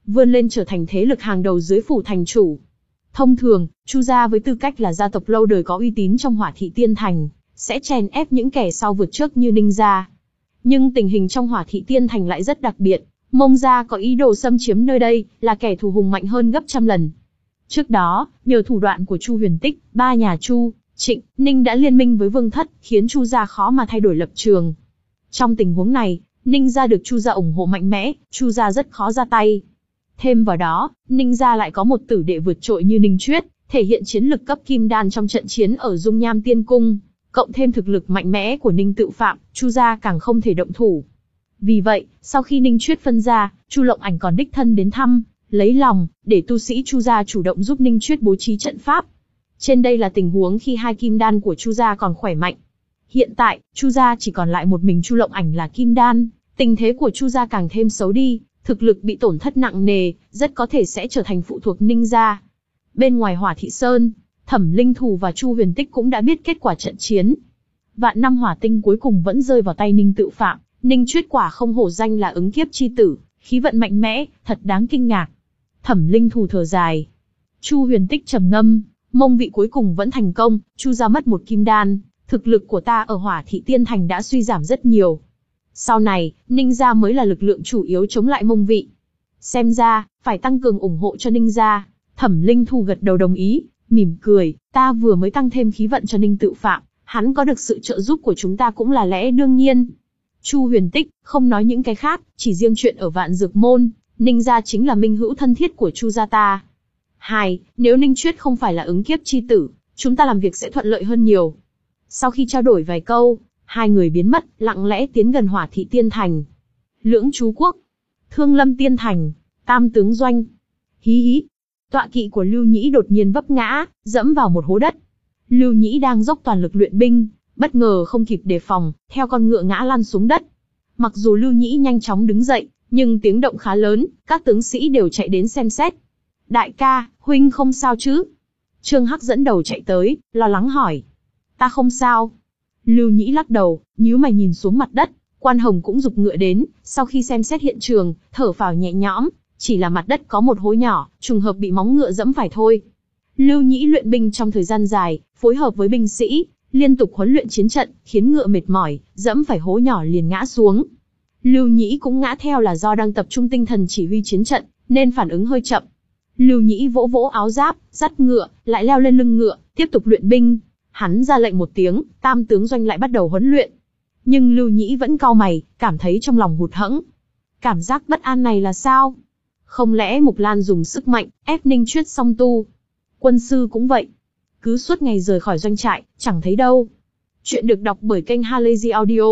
[SPEAKER 1] vươn lên trở thành thế lực hàng đầu dưới phủ thành chủ. Thông thường, Chu gia với tư cách là gia tộc lâu đời có uy tín trong Hỏa Thị Tiên Thành, sẽ chèn ép những kẻ sau vượt trước như Ninh gia. Nhưng tình hình trong Hỏa Thị Tiên Thành lại rất đặc biệt, Mông gia có ý đồ xâm chiếm nơi đây, là kẻ thù hùng mạnh hơn gấp trăm lần. Trước đó, nhờ thủ đoạn của Chu Huyền Tích, ba nhà Chu, Trịnh, Ninh đã liên minh với Vương Thất, khiến Chu gia khó mà thay đổi lập trường. Trong tình huống này, Ninh gia được Chu gia ủng hộ mạnh mẽ, Chu gia rất khó ra tay. Thêm vào đó, Ninh gia lại có một tử đệ vượt trội như Ninh Chuyết, thể hiện chiến lực cấp kim đan trong trận chiến ở Dung Nham Tiên Cung, cộng thêm thực lực mạnh mẽ của Ninh Tự Phạm, Chu gia càng không thể động thủ. Vì vậy, sau khi Ninh Chuyết phân ra, Chu Lộng Ảnh còn đích thân đến thăm, lấy lòng, để tu sĩ Chu gia chủ động giúp Ninh Chuyết bố trí trận pháp. Trên đây là tình huống khi hai kim đan của Chu gia còn khỏe mạnh. Hiện tại, Chu gia chỉ còn lại một mình Chu Lộng Ảnh là kim đan, tình thế của Chu gia càng thêm xấu đi, thực lực bị tổn thất nặng nề, rất có thể sẽ trở thành phụ thuộc Ninh gia. Bên ngoài Hỏa Thị Sơn, Thẩm Linh Thù và Chu Huyền Tích cũng đã biết kết quả trận chiến. Vạn năm hỏa tinh cuối cùng vẫn rơi vào tay Ninh Tự Phạm, Ninh Chuyết quả không hổ danh là ứng kiếp chi tử, khí vận mạnh mẽ, thật đáng kinh ngạc. Thẩm Linh Thù thở dài. Chu Huyền Tích trầm ngâm, mông vị cuối cùng vẫn thành công, Chu gia mất một kim đan, thực lực của ta ở Hỏa Thị Tiên Thành đã suy giảm rất nhiều. Sau này, Ninh gia mới là lực lượng chủ yếu chống lại mông vị. Xem ra, phải tăng cường ủng hộ cho Ninh gia. Thẩm Linh Thù gật đầu đồng ý, mỉm cười, ta vừa mới tăng thêm khí vận cho Ninh Tự Phạm, hắn có được sự trợ giúp của chúng ta cũng là lẽ đương nhiên. Chu Huyền Tích, không nói những cái khác, chỉ riêng chuyện ở Vạn Dược Môn, Ninh gia chính là minh hữu thân thiết của Chu gia ta. Hai, nếu Ninh Chuyết không phải là ứng kiếp chi tử, chúng ta làm việc sẽ thuận lợi hơn nhiều. Sau khi trao đổi vài câu, hai người biến mất, lặng lẽ tiến gần Hỏa Thị Tiên Thành. Lưỡng Chú Quốc, Thương Lâm Tiên Thành, Tam Tướng Doanh. Hí hí. Tọa kỵ của Lưu Nhĩ đột nhiên vấp ngã, dẫm vào một hố đất. Lưu Nhĩ đang dốc toàn lực luyện binh, bất ngờ không kịp đề phòng, theo con ngựa ngã lăn xuống đất. Mặc dù Lưu Nhĩ nhanh chóng đứng dậy, nhưng tiếng động khá lớn, các tướng sĩ đều chạy đến xem xét. Đại ca, huynh không sao chứ? Trương Hắc dẫn đầu chạy tới, lo lắng hỏi. Ta không sao. Lưu Nhĩ lắc đầu, nhíu mày nhìn xuống mặt đất. Quan Hồng cũng giục ngựa đến, sau khi xem xét hiện trường, thở phào nhẹ nhõm, chỉ là mặt đất có một hố nhỏ, trùng hợp bị móng ngựa dẫm phải thôi. Lưu Nhĩ luyện binh trong thời gian dài, phối hợp với binh sĩ, liên tục huấn luyện chiến trận, khiến ngựa mệt mỏi, dẫm phải hố nhỏ liền ngã xuống. Lưu Nhĩ cũng ngã theo là do đang tập trung tinh thần chỉ huy chiến trận, nên phản ứng hơi chậm. Lưu Nhĩ vỗ vỗ áo giáp, dắt ngựa, lại leo lên lưng ngựa, tiếp tục luyện binh. Hắn ra lệnh một tiếng, Tam Tướng Doanh lại bắt đầu huấn luyện. Nhưng Lưu Nhĩ vẫn cau mày, cảm thấy trong lòng hụt hẫng. Cảm giác bất an này là sao? Không lẽ Mục Lan dùng sức mạnh, ép Ninh Chuyết song tu? Quân sư cũng vậy. Cứ suốt ngày rời khỏi doanh trại, chẳng thấy đâu. Chuyện được đọc bởi kênh Halazy Audio.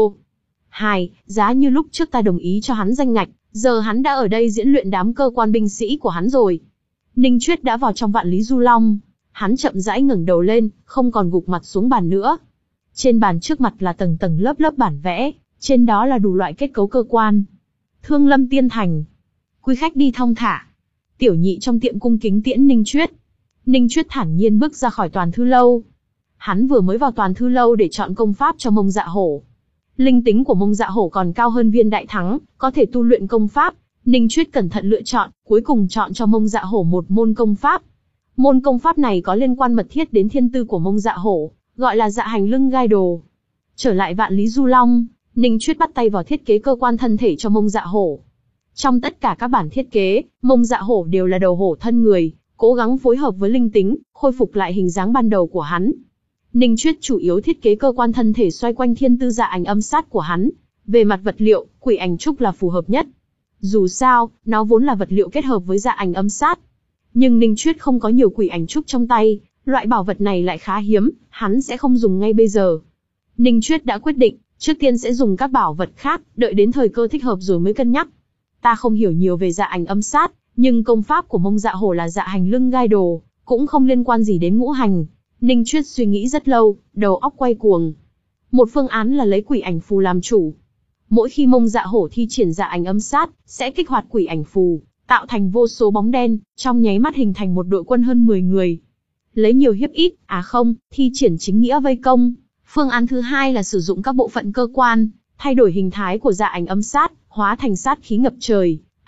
[SPEAKER 1] Hai, giá như lúc trước ta đồng ý cho hắn danh ngạch, giờ hắn đã ở đây diễn luyện đám cơ quan binh sĩ của hắn rồi. Ninh Chuyết đã vào trong Vạn Lý Du Long. Hắn chậm rãi ngẩng đầu lên, không còn gục mặt xuống bàn nữa. Trên bàn trước mặt là tầng tầng lớp lớp bản vẽ, trên đó là đủ loại kết cấu cơ quan. Thương Lâm Tiên Thành. Quý khách đi thong thả. Tiểu nhị trong tiệm cung kính tiễn Ninh Chuyết. Ninh Chuyết thản nhiên bước ra khỏi Toàn Thư Lâu. Hắn vừa mới vào Toàn Thư Lâu để chọn công pháp cho Mông Dạ Hổ. Linh tính của Mông Dạ Hổ còn cao hơn Viên Đại Thắng, có thể tu luyện công pháp. Ninh Chuyết cẩn thận lựa chọn, cuối cùng chọn cho Mông Dạ Hổ một môn công pháp. Môn công pháp này có liên quan mật thiết đến thiên tư của Mông Dạ Hổ, gọi là Dạ Hành Lưng Gai Đồ. Trở lại Vạn Lý Du Long, Ninh Chuyết bắt tay vào thiết kế cơ quan thân thể cho Mông Dạ Hổ. Trong tất cả các bản thiết kế, Mông Dạ Hổ đều là đầu hổ thân người, cố gắng phối hợp với linh tính, khôi phục lại hình dáng ban đầu của hắn. Ninh Chuyết chủ yếu thiết kế cơ quan thân thể xoay quanh thiên tư dạ ảnh âm sát của hắn. Về mặt vật liệu, quỷ ảnh trúc là phù hợp nhất. Dù sao, nó vốn là vật liệu kết hợp với dạ ảnh âm sát. Nhưng Ninh Chuyết không có nhiều quỷ ảnh trúc trong tay, loại bảo vật này lại khá hiếm, hắn sẽ không dùng ngay bây giờ. Ninh Chuyết đã quyết định, trước tiên sẽ dùng các bảo vật khác, đợi đến thời cơ thích hợp rồi mới cân nhắc. Ta không hiểu nhiều về dạ ảnh âm sát, nhưng công pháp của Mông Dạ Hổ là Dạ Hành Lưng Gai Đồ, cũng không liên quan gì đến ngũ hành. Ninh Chuyết suy nghĩ rất lâu, đầu óc quay cuồng. Một phương án là lấy quỷ ảnh phù làm chủ. Mỗi khi Mông Dạ Hổ thi triển dạ ảnh âm sát, sẽ kích hoạt quỷ ảnh phù, tạo thành vô số bóng đen, trong nháy mắt hình thành một đội quân hơn mười người. Lấy nhiều hiếp ít, à không, thi triển chính nghĩa vây công. Phương án thứ hai là sử dụng các bộ phận cơ quan, thay đổi hình thái của dạ ảnh âm sát, hóa thành sát khí ngập trời,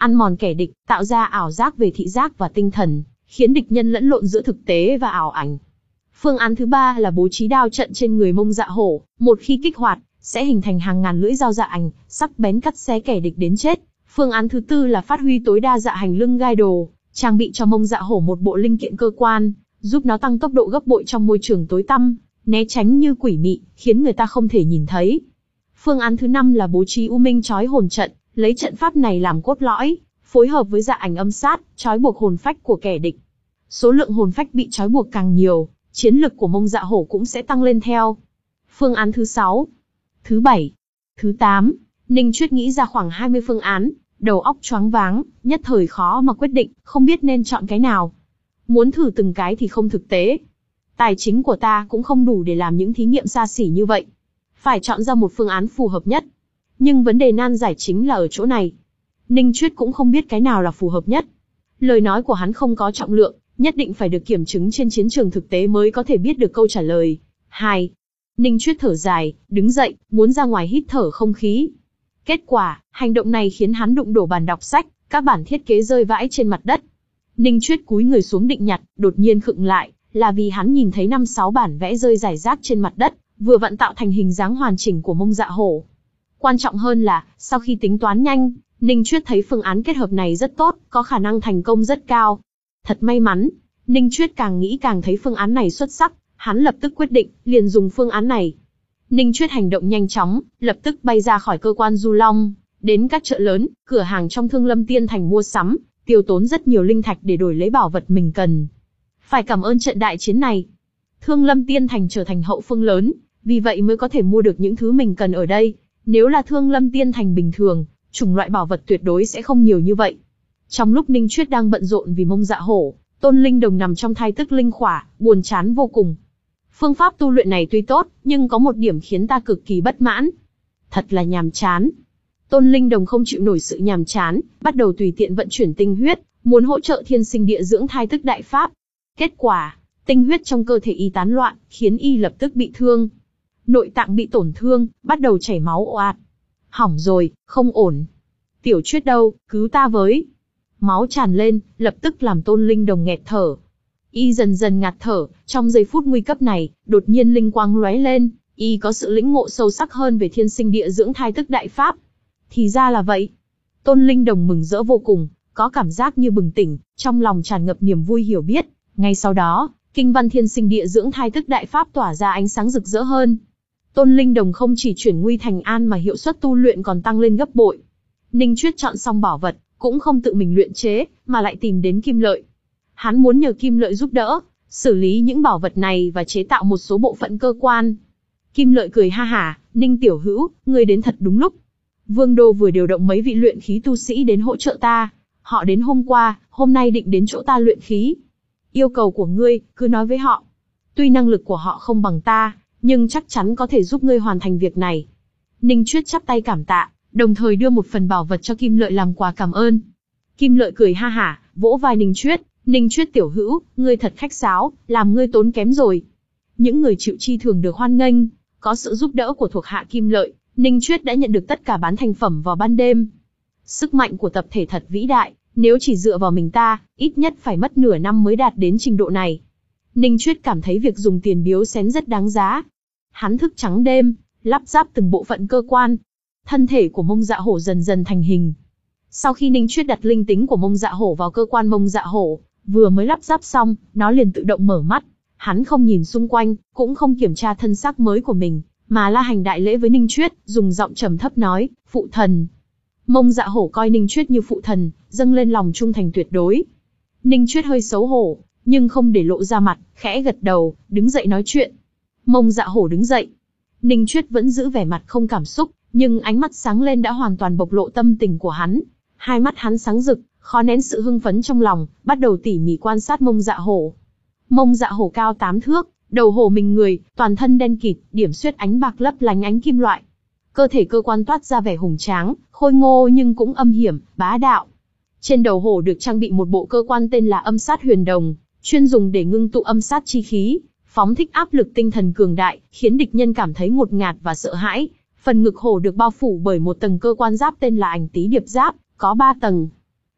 [SPEAKER 1] ăn mòn kẻ địch, tạo ra ảo giác về thị giác và tinh thần, khiến địch nhân lẫn lộn giữa thực tế và ảo ảnh. Phương án thứ ba là bố trí đao trận trên người Mông Dạ Hổ, một khi kích hoạt, sẽ hình thành hàng ngàn lưỡi dao dạ ảnh, sắc bén cắt xé kẻ địch đến chết. Phương án thứ tư là phát huy tối đa dạ hành lưng gai đồ, trang bị cho Mông Dạ Hổ một bộ linh kiện cơ quan, giúp nó tăng tốc độ gấp bội trong môi trường tối tăm, né tránh như quỷ mị, khiến người ta không thể nhìn thấy. Phương án thứ năm là bố trí U Minh trói hồn trận, lấy trận pháp này làm cốt lõi, phối hợp với dạ ảnh âm sát, trói buộc hồn phách của kẻ địch. Số lượng hồn phách bị trói buộc càng nhiều, chiến lực của Mông Dạ Hổ cũng sẽ tăng lên theo. Phương án thứ sáu, thứ bảy, thứ tám, Ninh Chuyết nghĩ ra khoảng hai mươi phương án, đầu óc choáng váng, nhất thời khó mà quyết định, không biết nên chọn cái nào. Muốn thử từng cái thì không thực tế. Tài chính của ta cũng không đủ để làm những thí nghiệm xa xỉ như vậy. Phải chọn ra một phương án phù hợp nhất. Nhưng vấn đề nan giải chính là ở chỗ này. Ninh Chuyết cũng không biết cái nào là phù hợp nhất. Lời nói của hắn không có trọng lượng, nhất định phải được kiểm chứng trên chiến trường thực tế mới có thể biết được câu trả lời. Hai. Ninh Chuyết thở dài, đứng dậy, muốn ra ngoài hít thở không khí. Kết quả, hành động này khiến hắn đụng đổ bàn đọc sách, các bản thiết kế rơi vãi trên mặt đất. Ninh Chuyết cúi người xuống định nhặt, đột nhiên khựng lại, là vì hắn nhìn thấy năm sáu bản vẽ rơi rải rác trên mặt đất, vừa vặn tạo thành hình dáng hoàn chỉnh của Mông Dạ Hổ. Quan trọng hơn là, sau khi tính toán nhanh, Ninh Chuyết thấy phương án kết hợp này rất tốt, có khả năng thành công rất cao. Thật may mắn, Ninh Chuyết càng nghĩ càng thấy phương án này xuất sắc, hắn lập tức quyết định, liền dùng phương án này. Ninh Chuyết hành động nhanh chóng, lập tức bay ra khỏi cơ quan Du Long, đến các chợ lớn, cửa hàng trong Thương Lâm Tiên Thành mua sắm, tiêu tốn rất nhiều linh thạch để đổi lấy bảo vật mình cần. Phải cảm ơn trận đại chiến này. Thương Lâm Tiên Thành trở thành hậu phương lớn, vì vậy mới có thể mua được những thứ mình cần ở đây. Nếu là Thương Lâm Tiên Thành bình thường, chủng loại bảo vật tuyệt đối sẽ không nhiều như vậy. Trong lúc Ninh Chuyết đang bận rộn vì Mông Dạ Hổ, Tôn Linh Đồng nằm trong thai tức linh khỏa, buồn chán vô cùng. Phương pháp tu luyện này tuy tốt, nhưng có một điểm khiến ta cực kỳ bất mãn. Thật là nhàm chán. Tôn Linh Đồng không chịu nổi sự nhàm chán, bắt đầu tùy tiện vận chuyển tinh huyết, muốn hỗ trợ thiên sinh địa dưỡng thai tức đại pháp. Kết quả, tinh huyết trong cơ thể y tán loạn, khiến y lập tức bị thương. Nội tạng bị tổn thương, bắt đầu chảy máu ồ ạt. Hỏng rồi, không ổn. Tiểu Chuyết đâu, cứu ta với. Máu tràn lên, lập tức làm Tôn Linh Đồng nghẹt thở. Y dần dần ngạt thở, trong giây phút nguy cấp này, đột nhiên linh quang lóe lên, y có sự lĩnh ngộ sâu sắc hơn về thiên sinh địa dưỡng thai tức đại pháp. Thì ra là vậy. Tôn Linh Đồng mừng rỡ vô cùng, có cảm giác như bừng tỉnh, trong lòng tràn ngập niềm vui hiểu biết. Ngay sau đó, kinh văn thiên sinh địa dưỡng thai tức đại pháp tỏa ra ánh sáng rực rỡ hơn. Tôn Linh Đồng không chỉ chuyển nguy thành an mà hiệu suất tu luyện còn tăng lên gấp bội. Ninh Chuyết chọn xong bảo vật, cũng không tự mình luyện chế, mà lại tìm đến Kim Lợi. Hắn muốn nhờ Kim Lợi giúp đỡ, xử lý những bảo vật này và chế tạo một số bộ phận cơ quan. Kim Lợi cười ha hả, Ninh tiểu hữu, ngươi đến thật đúng lúc. Vương Đô vừa điều động mấy vị luyện khí tu sĩ đến hỗ trợ ta. Họ đến hôm qua, hôm nay định đến chỗ ta luyện khí. Yêu cầu của ngươi, cứ nói với họ. Tuy năng lực của họ không bằng ta, nhưng chắc chắn có thể giúp ngươi hoàn thành việc này. Ninh Chuyết chắp tay cảm tạ, đồng thời đưa một phần bảo vật cho Kim Lợi làm quà cảm ơn. Kim Lợi cười ha hả, vỗ vai Ninh Chuyết. Ninh Chuyết tiểu hữu, ngươi thật khách sáo, làm ngươi tốn kém rồi. Những người chịu chi thường được hoan nghênh, có sự giúp đỡ của thuộc hạ Kim Lợi, Ninh Chuyết đã nhận được tất cả bán thành phẩm vào ban đêm. Sức mạnh của tập thể thật vĩ đại, nếu chỉ dựa vào mình ta, ít nhất phải mất nửa năm mới đạt đến trình độ này. Ninh Chuyết cảm thấy việc dùng tiền biếu xén rất đáng giá. Hắn thức trắng đêm, lắp ráp từng bộ phận cơ quan. Thân thể của Mông Dạ Hổ dần dần thành hình. Sau khi Ninh Chuyết đặt linh tính của Mông Dạ Hổ vào cơ quan Mông Dạ Hổ, vừa mới lắp ráp xong, nó liền tự động mở mắt. Hắn không nhìn xung quanh, cũng không kiểm tra thân xác mới của mình, mà la hành đại lễ với Ninh Chuyết, dùng giọng trầm thấp nói, phụ thần. Mông Dạ Hổ coi Ninh Chuyết như phụ thần, dâng lên lòng trung thành tuyệt đối. Ninh Chuyết hơi xấu hổ, nhưng không để lộ ra mặt, khẽ gật đầu, đứng dậy nói chuyện. Mông Dạ Hổ đứng dậy. Ninh Chuyết vẫn giữ vẻ mặt không cảm xúc, nhưng ánh mắt sáng lên đã hoàn toàn bộc lộ tâm tình của hắn. Hai mắt hắn sáng rực, khó nén sự hưng phấn trong lòng, bắt đầu tỉ mỉ quan sát Mông Dạ Hổ. Mông Dạ Hổ cao tám thước, đầu hổ mình người, toàn thân đen kịt, điểm xuyết ánh bạc lấp lánh ánh kim loại. Cơ thể cơ quan toát ra vẻ hùng tráng, khôi ngô nhưng cũng âm hiểm, bá đạo. Trên đầu hổ được trang bị một bộ cơ quan tên là Âm Sát Huyền Đồng, chuyên dùng để ngưng tụ âm sát chi khí, phóng thích áp lực tinh thần cường đại, khiến địch nhân cảm thấy ngột ngạt và sợ hãi. Phần ngực hổ được bao phủ bởi một tầng cơ quan giáp tên là Ảnh Tý Điệp Giáp, có ba tầng.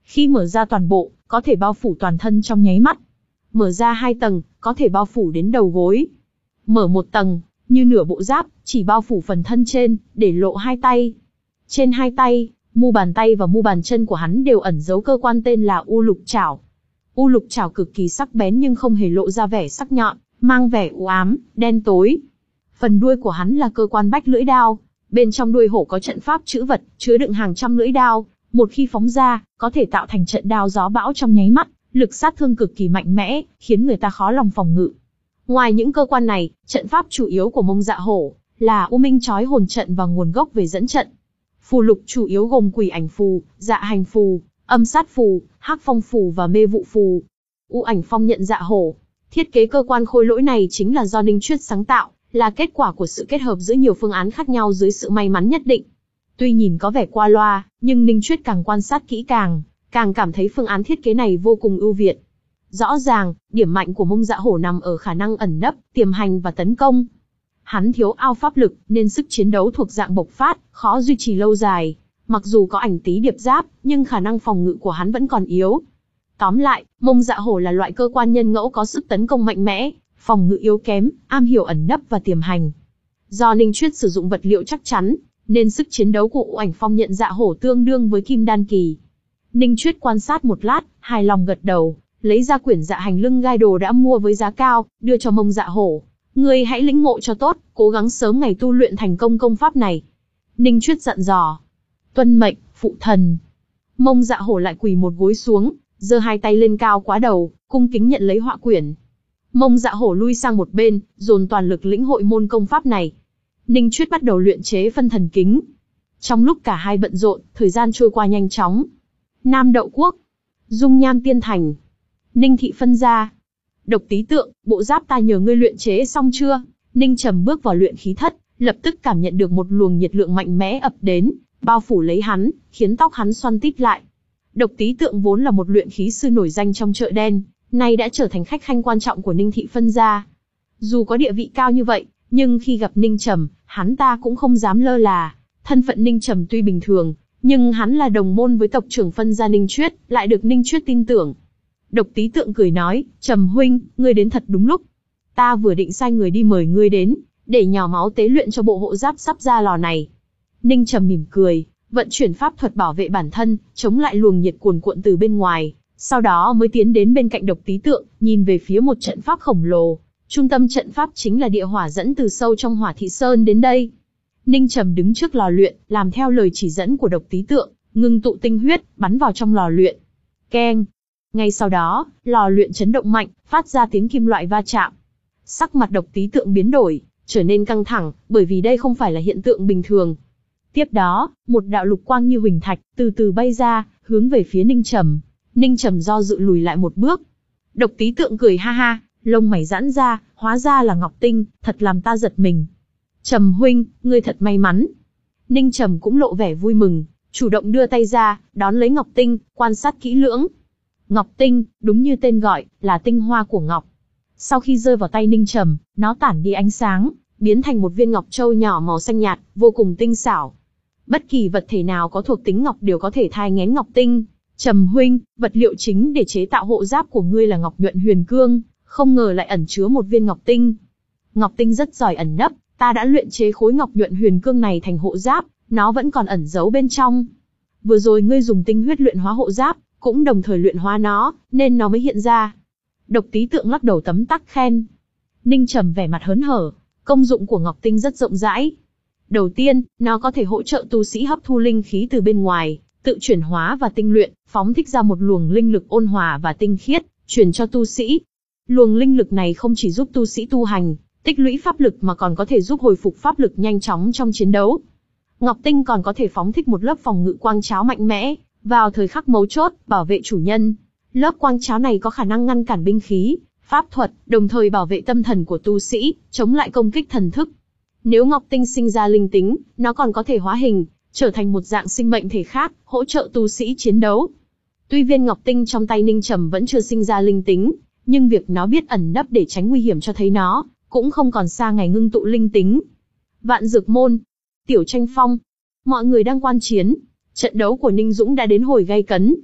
[SPEAKER 1] Khi mở ra toàn bộ, có thể bao phủ toàn thân trong nháy mắt. Mở ra hai tầng, có thể bao phủ đến đầu gối. Mở một tầng, như nửa bộ giáp, chỉ bao phủ phần thân trên, để lộ hai tay. Trên hai tay, mu bàn tay và mu bàn chân của hắn đều ẩn giấu cơ quan tên là U Lục Chảo. U Lục Chảo cực kỳ sắc bén nhưng không hề lộ ra vẻ sắc nhọn, mang vẻ u ám, đen tối. Phần đuôi của hắn là cơ quan bách lưỡi đao, bên trong đuôi hổ có trận pháp trữ vật, chứa đựng hàng trăm lưỡi đao, một khi phóng ra, có thể tạo thành trận đao gió bão trong nháy mắt, lực sát thương cực kỳ mạnh mẽ, khiến người ta khó lòng phòng ngự. Ngoài những cơ quan này, trận pháp chủ yếu của Mông Dạ Hổ là U Minh Chói Hồn Trận và nguồn gốc về dẫn trận. Phù lục chủ yếu gồm Quỷ Ảnh Phù, Dạ Hành Phù, Âm Sát Phù, Hắc Phong Phù và Mê Vụ Phù. U Ảnh Phong Nhận Dạ Hổ. Thiết kế cơ quan khôi lỗi này chính là do Ninh Chuyết sáng tạo, là kết quả của sự kết hợp giữa nhiều phương án khác nhau dưới sự may mắn nhất định. Tuy nhìn có vẻ qua loa, nhưng Ninh Chuyết càng quan sát kỹ càng, càng cảm thấy phương án thiết kế này vô cùng ưu việt. Rõ ràng, điểm mạnh của Mông Dạ Hổ nằm ở khả năng ẩn nấp, tiềm hành và tấn công. Hắn thiếu ao pháp lực, nên sức chiến đấu thuộc dạng bộc phát, khó duy trì lâu dài. Mặc dù có ảnh tý điệp giáp, nhưng khả năng phòng ngự của hắn vẫn còn yếu. Tóm lại, Mông Dạ Hổ là loại cơ quan nhân ngẫu có sức tấn công mạnh mẽ, phòng ngự yếu kém, am hiểu ẩn nấp và tiềm hành. Do Ninh Chuyết sử dụng vật liệu chắc chắn, nên sức chiến đấu của U Ảnh Phong Nhận Dạ Hổ tương đương với Kim Đan Kỳ. Ninh Chuyết quan sát một lát, hài lòng gật đầu, lấy ra quyển Dạ Hành Lưng Gai Đồ đã mua với giá cao, đưa cho Mông Dạ Hổ. Ngươi hãy lĩnh ngộ cho tốt, cố gắng sớm ngày tu luyện thành công công pháp này. Ninh Chuyết dặn dò. Tuân mệnh, phụ thần. Mông Dạ Hổ lại quỳ một gối xuống, giơ hai tay lên cao quá đầu, cung kính nhận lấy họa quyển. Mông Dạ Hổ lui sang một bên, dồn toàn lực lĩnh hội môn công pháp này. Ninh Chuyết bắt đầu luyện chế phân thần kính. Trong lúc cả hai bận rộn, thời gian trôi qua nhanh chóng. Nam Đậu Quốc, Dung Nham Tiên Thành, Ninh Thị phân gia. Độc Tý Tượng, bộ giáp ta nhờ ngươi luyện chế xong chưa? Ninh Trầm bước vào luyện khí thất, lập tức cảm nhận được một luồng nhiệt lượng mạnh mẽ ập đến, bao phủ lấy hắn, khiến tóc hắn xoăn tít lại. Độc Tý Tượng vốn là một luyện khí sư nổi danh trong chợ đen, nay đã trở thành khách khanh quan trọng của Ninh Thị phân gia. Dù có địa vị cao như vậy, nhưng khi gặp Ninh Trầm, hắn ta cũng không dám lơ là. Thân phận Ninh Trầm tuy bình thường, nhưng hắn là đồng môn với tộc trưởng phân gia Ninh Chuyết, lại được Ninh Chuyết tin tưởng. Độc Tý Tượng cười nói, Trầm huynh, ngươi đến thật đúng lúc. Ta vừa định sai người đi mời ngươi đến, để nhào máu tế luyện cho bộ hộ giáp sắp ra lò này. Ninh Trầm mỉm cười, vận chuyển pháp thuật bảo vệ bản thân, chống lại luồng nhiệt cuồn cuộn từ bên ngoài. Sau đó mới tiến đến bên cạnh Độc Tý Tượng, nhìn về phía một trận pháp khổng lồ. Trung tâm trận pháp chính là địa hỏa dẫn từ sâu trong Hỏa Thị Sơn đến đây. Ninh Trầm đứng trước lò luyện, làm theo lời chỉ dẫn của Độc Tý Tượng, ngưng tụ tinh huyết, bắn vào trong lò luyện. Keng! Ngay sau đó, lò luyện chấn động mạnh, phát ra tiếng kim loại va chạm. Sắc mặt Độc Tý Tượng biến đổi, trở nên căng thẳng, bởi vì đây không phải là hiện tượng bình thường. Tiếp đó, một đạo lục quang như huỳnh thạch, từ từ bay ra, hướng về phía Ninh Trầm. Ninh Trầm do dự lùi lại một bước. Độc Tý Tượng cười ha ha, lông mày giãn ra, hóa ra là Ngọc Tinh, thật làm ta giật mình. Trầm huynh, ngươi thật may mắn. Ninh Trầm cũng lộ vẻ vui mừng, chủ động đưa tay ra, đón lấy Ngọc Tinh, quan sát kỹ lưỡng. Ngọc Tinh, đúng như tên gọi, là tinh hoa của Ngọc. Sau khi rơi vào tay Ninh Trầm, nó tản đi ánh sáng, biến thành một viên ngọc châu nhỏ màu xanh nhạt, vô cùng tinh xảo. Bất kỳ vật thể nào có thuộc tính ngọc đều có thể thai nghén Ngọc Tinh. Trầm huynh, vật liệu chính để chế tạo hộ giáp của ngươi là ngọc nhuận huyền cương, không ngờ lại ẩn chứa một viên ngọc tinh. Ngọc Tinh rất giỏi ẩn nấp, ta đã luyện chế khối ngọc nhuận huyền cương này thành hộ giáp, nó vẫn còn ẩn giấu bên trong. Vừa rồi ngươi dùng tinh huyết luyện hóa hộ giáp, cũng đồng thời luyện hóa nó, nên nó mới hiện ra. Độc Tý Tượng lắc đầu tấm tắc khen. Ninh Trầm vẻ mặt hớn hở, công dụng của Ngọc Tinh rất rộng rãi. Đầu tiên, nó có thể hỗ trợ tu sĩ hấp thu linh khí từ bên ngoài, tự chuyển hóa và tinh luyện, phóng thích ra một luồng linh lực ôn hòa và tinh khiết, truyền cho tu sĩ. Luồng linh lực này không chỉ giúp tu sĩ tu hành, tích lũy pháp lực mà còn có thể giúp hồi phục pháp lực nhanh chóng trong chiến đấu. Ngọc Tinh còn có thể phóng thích một lớp phòng ngự quang cháo mạnh mẽ, vào thời khắc mấu chốt, bảo vệ chủ nhân. Lớp quang cháo này có khả năng ngăn cản binh khí, pháp thuật, đồng thời bảo vệ tâm thần của tu sĩ, chống lại công kích thần thức. Nếu Ngọc Tinh sinh ra linh tính, nó còn có thể hóa hình, trở thành một dạng sinh mệnh thể khác, hỗ trợ tu sĩ chiến đấu. Tuy viên Ngọc Tinh trong tay Ninh Trầm vẫn chưa sinh ra linh tính, nhưng việc nó biết ẩn nấp để tránh nguy hiểm cho thấy nó cũng không còn xa ngày ngưng tụ linh tính. Vạn Dược Môn, Tiểu Tranh Phong, mọi người đang quan chiến. Trận đấu của Ninh Dũng đã đến hồi gay cấn.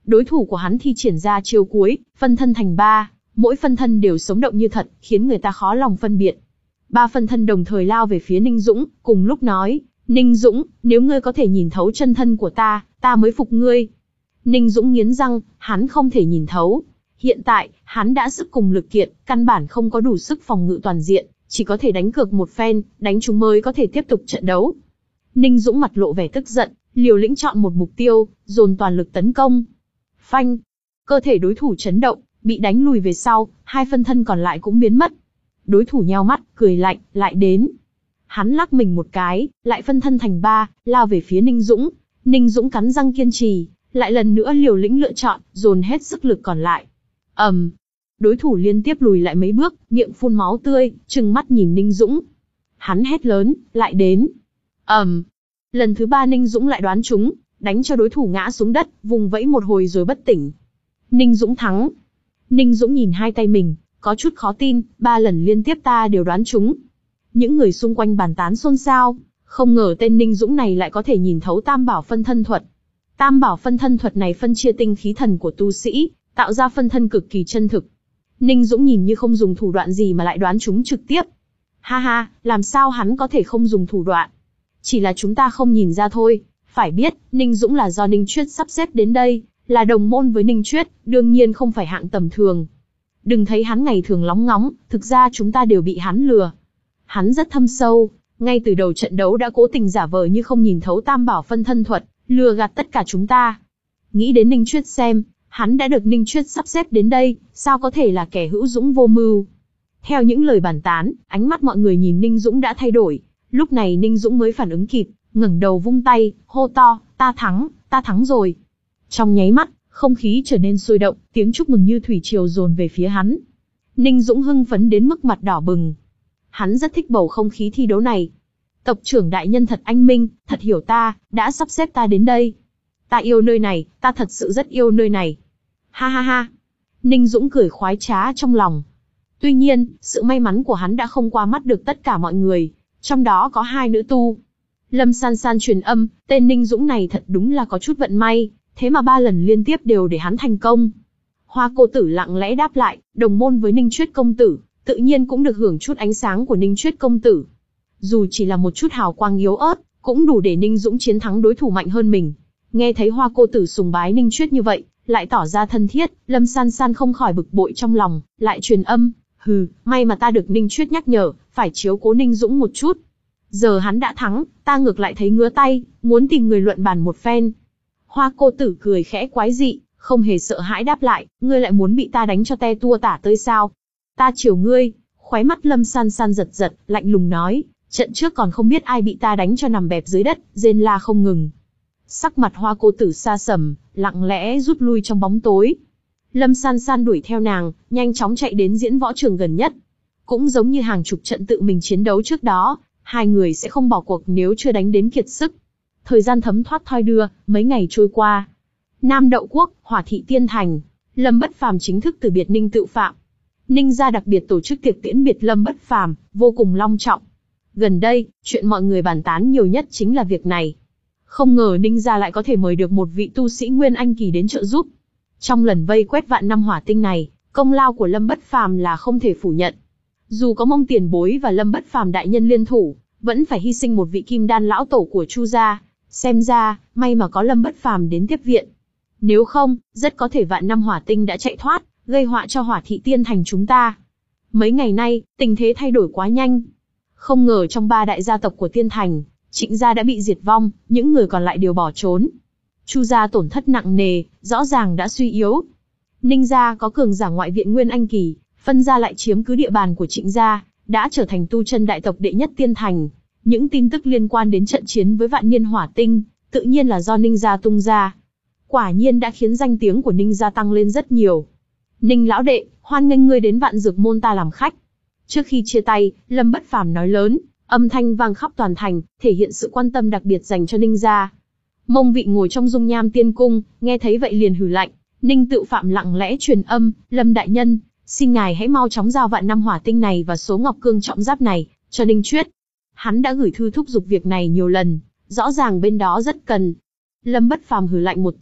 [SPEAKER 1] Đối thủ của hắn thi triển ra chiêu cuối, phân thân thành ba, mỗi phân thân đều sống động như thật, khiến người ta khó lòng phân biệt. Ba phân thân đồng thời lao về phía Ninh Dũng, cùng lúc nói, Ninh Dũng, nếu ngươi có thể nhìn thấu chân thân của ta, ta mới phục ngươi. Ninh Dũng nghiến răng, hắn không thể nhìn thấu. Hiện tại, hắn đã sức cùng lực kiệt, căn bản không có đủ sức phòng ngự toàn diện, chỉ có thể đánh cược một phen, đánh trúng mới có thể tiếp tục trận đấu. Ninh Dũng mặt lộ vẻ tức giận, liều lĩnh chọn một mục tiêu, dồn toàn lực tấn công. Phanh! Cơ thể đối thủ chấn động, bị đánh lùi về sau, hai phân thân còn lại cũng biến mất. Đối thủ nheo mắt, cười lạnh, lại đến. Hắn lắc mình một cái, lại phân thân thành ba, lao về phía Ninh Dũng. Ninh Dũng cắn răng kiên trì, lại lần nữa liều lĩnh lựa chọn, dồn hết sức lực còn lại. ầm, um, đối thủ liên tiếp lùi lại mấy bước, miệng phun máu tươi, trừng mắt nhìn Ninh Dũng. Hắn hét lớn, lại đến. ầm, um, lần thứ ba Ninh Dũng lại đoán trúng, đánh cho đối thủ ngã xuống đất, vùng vẫy một hồi rồi bất tỉnh. Ninh Dũng thắng. Ninh Dũng nhìn hai tay mình, có chút khó tin, ba lần liên tiếp ta đều đoán trúng. Những người xung quanh bàn tán xôn xao, không ngờ tên Ninh Dũng này lại có thể nhìn thấu Tam Bảo phân thân thuật. Tam Bảo phân thân thuật này phân chia tinh khí thần của tu sĩ, tạo ra phân thân cực kỳ chân thực. Ninh Dũng nhìn như không dùng thủ đoạn gì mà lại đoán chúng trực tiếp. Ha ha, làm sao hắn có thể không dùng thủ đoạn? Chỉ là chúng ta không nhìn ra thôi. Phải biết, Ninh Dũng là do Ninh Chuyết sắp xếp đến đây, là đồng môn với Ninh Chuyết, đương nhiên không phải hạng tầm thường. Đừng thấy hắn ngày thường lóng ngóng, thực ra chúng ta đều bị hắn lừa. Hắn rất thâm sâu, ngay từ đầu trận đấu đã cố tình giả vờ như không nhìn thấu Tam Bảo phân thân thuật, lừa gạt tất cả chúng ta. Nghĩ đến Ninh Chuyết xem, hắn đã được Ninh Chuyết sắp xếp đến đây, sao có thể là kẻ hữu dũng vô mưu. Theo những lời bàn tán, ánh mắt mọi người nhìn Ninh Dũng đã thay đổi. Lúc này Ninh Dũng mới phản ứng kịp, ngẩng đầu vung tay, hô to, ta thắng, ta thắng rồi. Trong nháy mắt, không khí trở nên sôi động, tiếng chúc mừng như thủy triều dồn về phía hắn. Ninh Dũng hưng phấn đến mức mặt đỏ bừng. Hắn rất thích bầu không khí thi đấu này. Tộc trưởng đại nhân thật anh minh, thật hiểu ta, đã sắp xếp ta đến đây. Ta yêu nơi này, ta thật sự rất yêu nơi này. Ha ha ha. Ninh Dũng cười khoái trá trong lòng. Tuy nhiên, sự may mắn của hắn đã không qua mắt được tất cả mọi người, trong đó có hai nữ tu. Lâm San San truyền âm, tên Ninh Dũng này thật đúng là có chút vận may, thế mà ba lần liên tiếp đều để hắn thành công. Hoa cô tử lặng lẽ đáp lại, đồng môn với Ninh Chuyết công tử, tự nhiên cũng được hưởng chút ánh sáng của Ninh Chuyết công tử. Dù chỉ là một chút hào quang yếu ớt, cũng đủ để Ninh Dũng chiến thắng đối thủ mạnh hơn mình. Nghe thấy Hoa cô tử sùng bái Ninh Chuyết như vậy, lại tỏ ra thân thiết, Lâm San San không khỏi bực bội trong lòng, lại truyền âm, hừ, may mà ta được Ninh Chuyết nhắc nhở, phải chiếu cố Ninh Dũng một chút. Giờ hắn đã thắng, ta ngược lại thấy ngứa tay, muốn tìm người luận bàn một phen. Hoa cô tử cười khẽ quái dị, không hề sợ hãi đáp lại, ngươi lại muốn bị ta đánh cho te tua tả tơi sao? Ta chiều ngươi. Khóe mắt Lâm San San giật giật, lạnh lùng nói, trận trước còn không biết ai bị ta đánh cho nằm bẹp dưới đất, rên la không ngừng. Sắc mặt Hoa cô tử sa sầm, lặng lẽ rút lui trong bóng tối. Lâm San San đuổi theo nàng, nhanh chóng chạy đến diễn võ trường gần nhất. Cũng giống như hàng chục trận tự mình chiến đấu trước đó, hai người sẽ không bỏ cuộc nếu chưa đánh đến kiệt sức. Thời gian thấm thoát thoi đưa, mấy ngày trôi qua. Nam Đậu Quốc, Hỏa Thị Tiên Thành, Lâm Bất Phàm chính thức từ biệt Ninh Tự Phạm. Ninh gia đặc biệt tổ chức tiệc tiễn biệt Lâm Bất Phàm, vô cùng long trọng. Gần đây, chuyện mọi người bàn tán nhiều nhất chính là việc này. Không ngờ Ninh gia lại có thể mời được một vị tu sĩ Nguyên Anh kỳ đến trợ giúp. Trong lần vây quét vạn năm hỏa tinh này, công lao của Lâm Bất Phàm là không thể phủ nhận. Dù có Mông Tiền Bối và Lâm Bất Phàm đại nhân liên thủ, vẫn phải hy sinh một vị kim đan lão tổ của Chu gia. Xem ra, may mà có Lâm Bất Phàm đến tiếp viện. Nếu không, rất có thể vạn năm hỏa tinh đã chạy thoát, gây họa cho Hỏa Thị Tiên Thành chúng ta. Mấy ngày nay, tình thế thay đổi quá nhanh. Không ngờ trong ba đại gia tộc của Tiên Thành, Trịnh gia đã bị diệt vong, những người còn lại đều bỏ trốn. Chu gia tổn thất nặng nề, rõ ràng đã suy yếu. Ninh gia có cường giả ngoại viện Nguyên Anh kỳ, phân gia lại chiếm cứ địa bàn của Trịnh gia, đã trở thành tu chân đại tộc đệ nhất Tiên Thành. Những tin tức liên quan đến trận chiến với vạn niên hỏa tinh, tự nhiên là do Ninh gia tung ra. Quả nhiên đã khiến danh tiếng của Ninh gia tăng lên rất nhiều. Ninh lão đệ, hoan nghênh ngươi đến Vạn Dược môn ta làm khách. Trước khi chia tay, Lâm Bất Phàm nói lớn, âm thanh vang khắp toàn thành, thể hiện sự quan tâm đặc biệt dành cho Ninh gia. Mông Vị ngồi trong dung nham tiên cung, nghe thấy vậy liền hừ lạnh. Ninh Tự Phạm lặng lẽ truyền âm, Lâm đại nhân, xin ngài hãy mau chóng giao vạn năm hỏa tinh này và số ngọc cương trọng giáp này cho Ninh Chuyết. Hắn đã gửi thư thúc giục việc này nhiều lần, rõ ràng bên đó rất cần. Lâm Bất Phàm hừ lạnh một tiếng,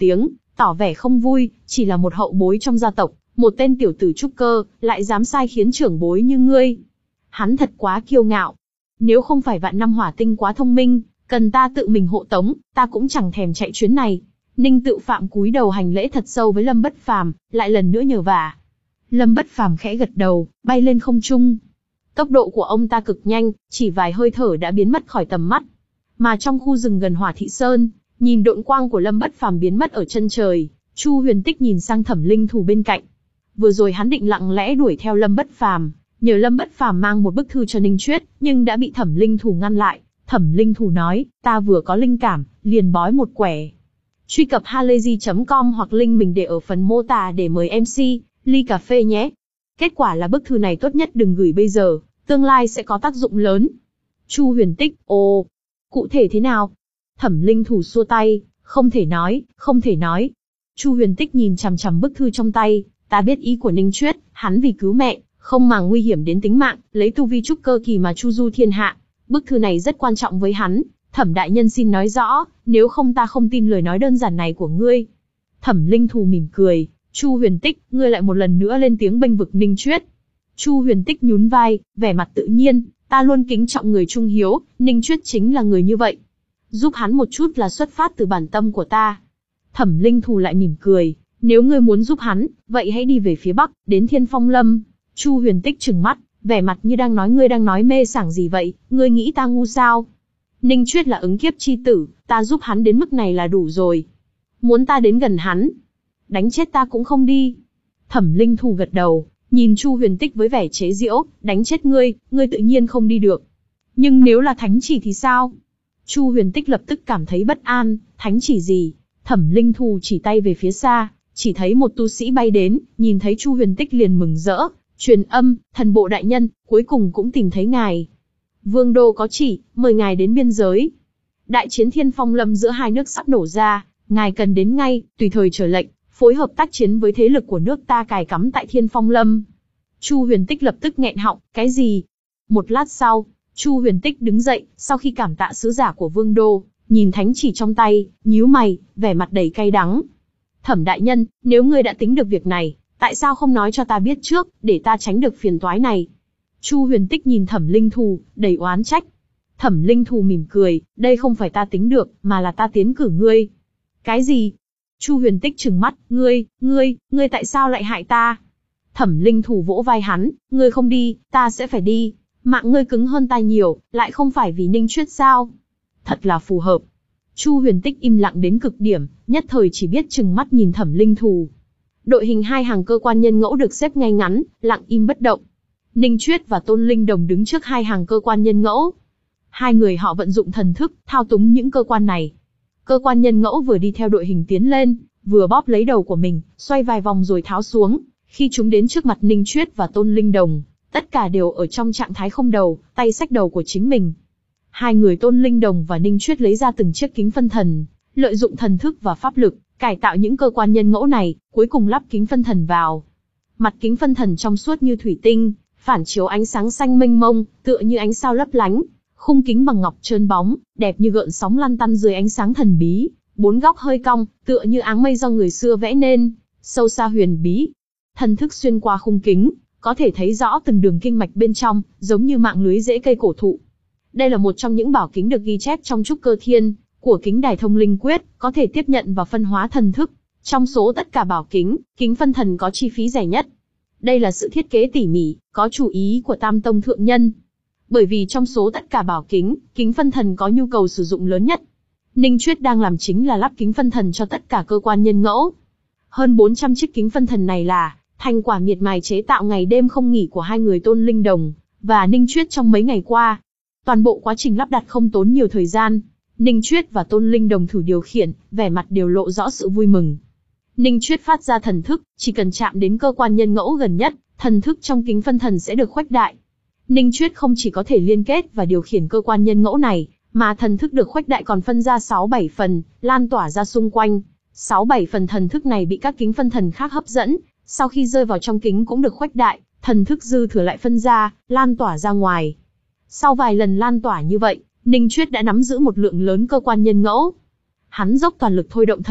[SPEAKER 1] tỏ vẻ không vui, chỉ là một hậu bối trong gia tộc, một tên tiểu tử trúc cơ, lại dám sai khiến trưởng bối như ngươi. Hắn thật quá kiêu ngạo. Nếu không phải vạn năm hỏa tinh quá thông minh, cần ta tự mình hộ tống, ta cũng chẳng thèm chạy chuyến này. Ninh Tự Phạm cúi đầu hành lễ thật sâu với Lâm Bất Phàm, lại lần nữa nhờ vả. Lâm Bất Phàm khẽ gật đầu, bay lên không trung. Tốc độ của ông ta cực nhanh, chỉ vài hơi thở đã biến mất khỏi tầm mắt. Mà trong khu rừng gần Hỏa Thị Sơn, nhìn độn quang của Lâm Bất Phàm biến mất ở chân trời, Chu Huyền Tích nhìn sang Thẩm Linh Thù bên cạnh. Vừa rồi hắn định lặng lẽ đuổi theo Lâm Bất Phàm, nhờ Lâm Bất Phàm mang một bức thư cho Ninh Chuyết, nhưng đã bị Thẩm Linh Thù ngăn lại. Thẩm Linh Thù nói, ta vừa có linh cảm, liền bói một quẻ. Truy cập halayzi chấm com hoặc link mình để ở phần mô tả để mời em xê, ly cà phê nhé. Kết quả là bức thư này tốt nhất đừng gửi bây giờ, tương lai sẽ có tác dụng lớn. Chu Huyền Tích, ồ, cụ thể thế nào? Thẩm Linh Thù xua tay, không thể nói, không thể nói. Chu Huyền Tích nhìn chằm chằm bức thư trong tay, ta biết ý của Ninh Chuyết, hắn vì cứu mẹ, không màng nguy hiểm đến tính mạng, lấy tu vi trúc cơ kỳ mà chu du thiên hạ. Bức thư này rất quan trọng với hắn, Thẩm đại nhân xin nói rõ, nếu không ta không tin lời nói đơn giản này của ngươi. Thẩm Linh Thù mỉm cười, Chu Huyền Tích, ngươi lại một lần nữa lên tiếng bênh vực Ninh Chuyết. Chu Huyền Tích nhún vai, vẻ mặt tự nhiên, ta luôn kính trọng người trung hiếu, Ninh Chuyết chính là người như vậy. Giúp hắn một chút là xuất phát từ bản tâm của ta. Thẩm Linh Thù lại mỉm cười, nếu ngươi muốn giúp hắn, vậy hãy đi về phía bắc, đến Thiên Phong Lâm. Chu Huyền Tích trừng mắt, vẻ mặt như đang nói ngươi đang nói mê sảng gì vậy, ngươi nghĩ ta ngu sao? Ninh Chuyết là ứng kiếp chi tử, ta giúp hắn đến mức này là đủ rồi. Muốn ta đến gần hắn, đánh chết ta cũng không đi. Thẩm Linh Thù gật đầu, nhìn Chu Huyền Tích với vẻ chế giễu, đánh chết ngươi, ngươi tự nhiên không đi được. Nhưng nếu là thánh chỉ thì sao? Chu Huyền Tích lập tức cảm thấy bất an, thánh chỉ gì? Thẩm Linh Thù chỉ tay về phía xa, chỉ thấy một tu sĩ bay đến, nhìn thấy Chu Huyền Tích liền mừng rỡ, truyền âm, thần bộ đại nhân, cuối cùng cũng tìm thấy ngài. Vương đô có chỉ, mời ngài đến biên giới. Đại chiến Thiên Phong Lâm giữa hai nước sắp nổ ra, ngài cần đến ngay, tùy thời chờ lệnh, phối hợp tác chiến với thế lực của nước ta cài cắm tại Thiên Phong Lâm. Chu Huyền Tích lập tức nghẹn họng, cái gì? Một lát sau, Chu Huyền Tích đứng dậy, sau khi cảm tạ sứ giả của Vương đô, nhìn thánh chỉ trong tay, nhíu mày, vẻ mặt đầy cay đắng. Thẩm đại nhân, nếu ngươi đã tính được việc này, tại sao không nói cho ta biết trước, để ta tránh được phiền toái này? Chu Huyền Tích nhìn Thẩm Linh Thù, đầy oán trách. Thẩm Linh Thù mỉm cười, đây không phải ta tính được, mà là ta tiến cử ngươi. Cái gì? Chu Huyền Tích trừng mắt, ngươi, ngươi, ngươi tại sao lại hại ta? Thẩm Linh Thù vỗ vai hắn, ngươi không đi, ta sẽ phải đi. Mạng ngươi cứng hơn ta nhiều, lại không phải vì Ninh Chuyết sao? Thật là phù hợp. Chu Huyền Tích im lặng đến cực điểm, nhất thời chỉ biết trừng mắt nhìn Thẩm Linh Thù. Đội hình hai hàng cơ quan nhân ngẫu được xếp ngay ngắn, lặng im bất động. Ninh Chuyết và Tôn Linh Đồng đứng trước hai hàng cơ quan nhân ngẫu. Hai người họ vận dụng thần thức, thao túng những cơ quan này. Cơ quan nhân ngẫu vừa đi theo đội hình tiến lên, vừa bóp lấy đầu của mình, xoay vài vòng rồi tháo xuống. Khi chúng đến trước mặt Ninh Chuyết và Tôn Linh Đồng, tất cả đều ở trong trạng thái không đầu, tay xách đầu của chính mình. Hai người Tôn Linh Đồng và Ninh Chuyết lấy ra từng chiếc kính phân thần, lợi dụng thần thức và pháp lực, cải tạo những cơ quan nhân ngẫu này, cuối cùng lắp kính phân thần vào. Mặt kính phân thần trong suốt như thủy tinh, phản chiếu ánh sáng xanh mênh mông, tựa như ánh sao lấp lánh. Khung kính bằng ngọc trơn bóng, đẹp như gợn sóng lăn tăn dưới ánh sáng thần bí. Bốn góc hơi cong, tựa như áng mây do người xưa vẽ nên, sâu xa huyền bí. Thần thức xuyên qua khung kính, có thể thấy rõ từng đường kinh mạch bên trong, giống như mạng lưới rễ cây cổ thụ. Đây là một trong những bảo kính được ghi chép trong Trúc Cơ Thiên của Kính Đài Thông Linh Quyết, có thể tiếp nhận và phân hóa thần thức. Trong số tất cả bảo kính, kính phân thần có chi phí rẻ nhất. Đây là sự thiết kế tỉ mỉ, có chủ ý của Tam Tông thượng nhân. Bởi vì trong số tất cả bảo kính, kính phân thần có nhu cầu sử dụng lớn nhất. Ninh Chuyết đang làm chính là lắp kính phân thần cho tất cả cơ quan nhân ngẫu. Hơn bốn trăm chiếc kính phân thần này là thành quả miệt mài chế tạo ngày đêm không nghỉ của hai người Tôn Linh Đồng và Ninh Chuyết trong mấy ngày qua. Toàn bộ quá trình lắp đặt không tốn nhiều thời gian. Ninh Chuyết và Tôn Linh Đồng thử điều khiển, vẻ mặt đều lộ rõ sự vui mừng. Ninh Chuyết phát ra thần thức, chỉ cần chạm đến cơ quan nhân ngẫu gần nhất, thần thức trong kính phân thần sẽ được khuếch đại. Ninh Chuyết không chỉ có thể liên kết và điều khiển cơ quan nhân ngẫu này, mà thần thức được khuếch đại còn phân ra sáu bảy phần, lan tỏa ra xung quanh. sáu bảy phần thần thức này bị các kính phân thần khác hấp dẫn, sau khi rơi vào trong kính cũng được khuếch đại, thần thức dư thừa lại phân ra, lan tỏa ra ngoài. Sau vài lần lan tỏa như vậy, Ninh Chuyết đã nắm giữ một lượng lớn cơ quan nhân ngẫu. Hắn dốc toàn lực thôi động thần thức,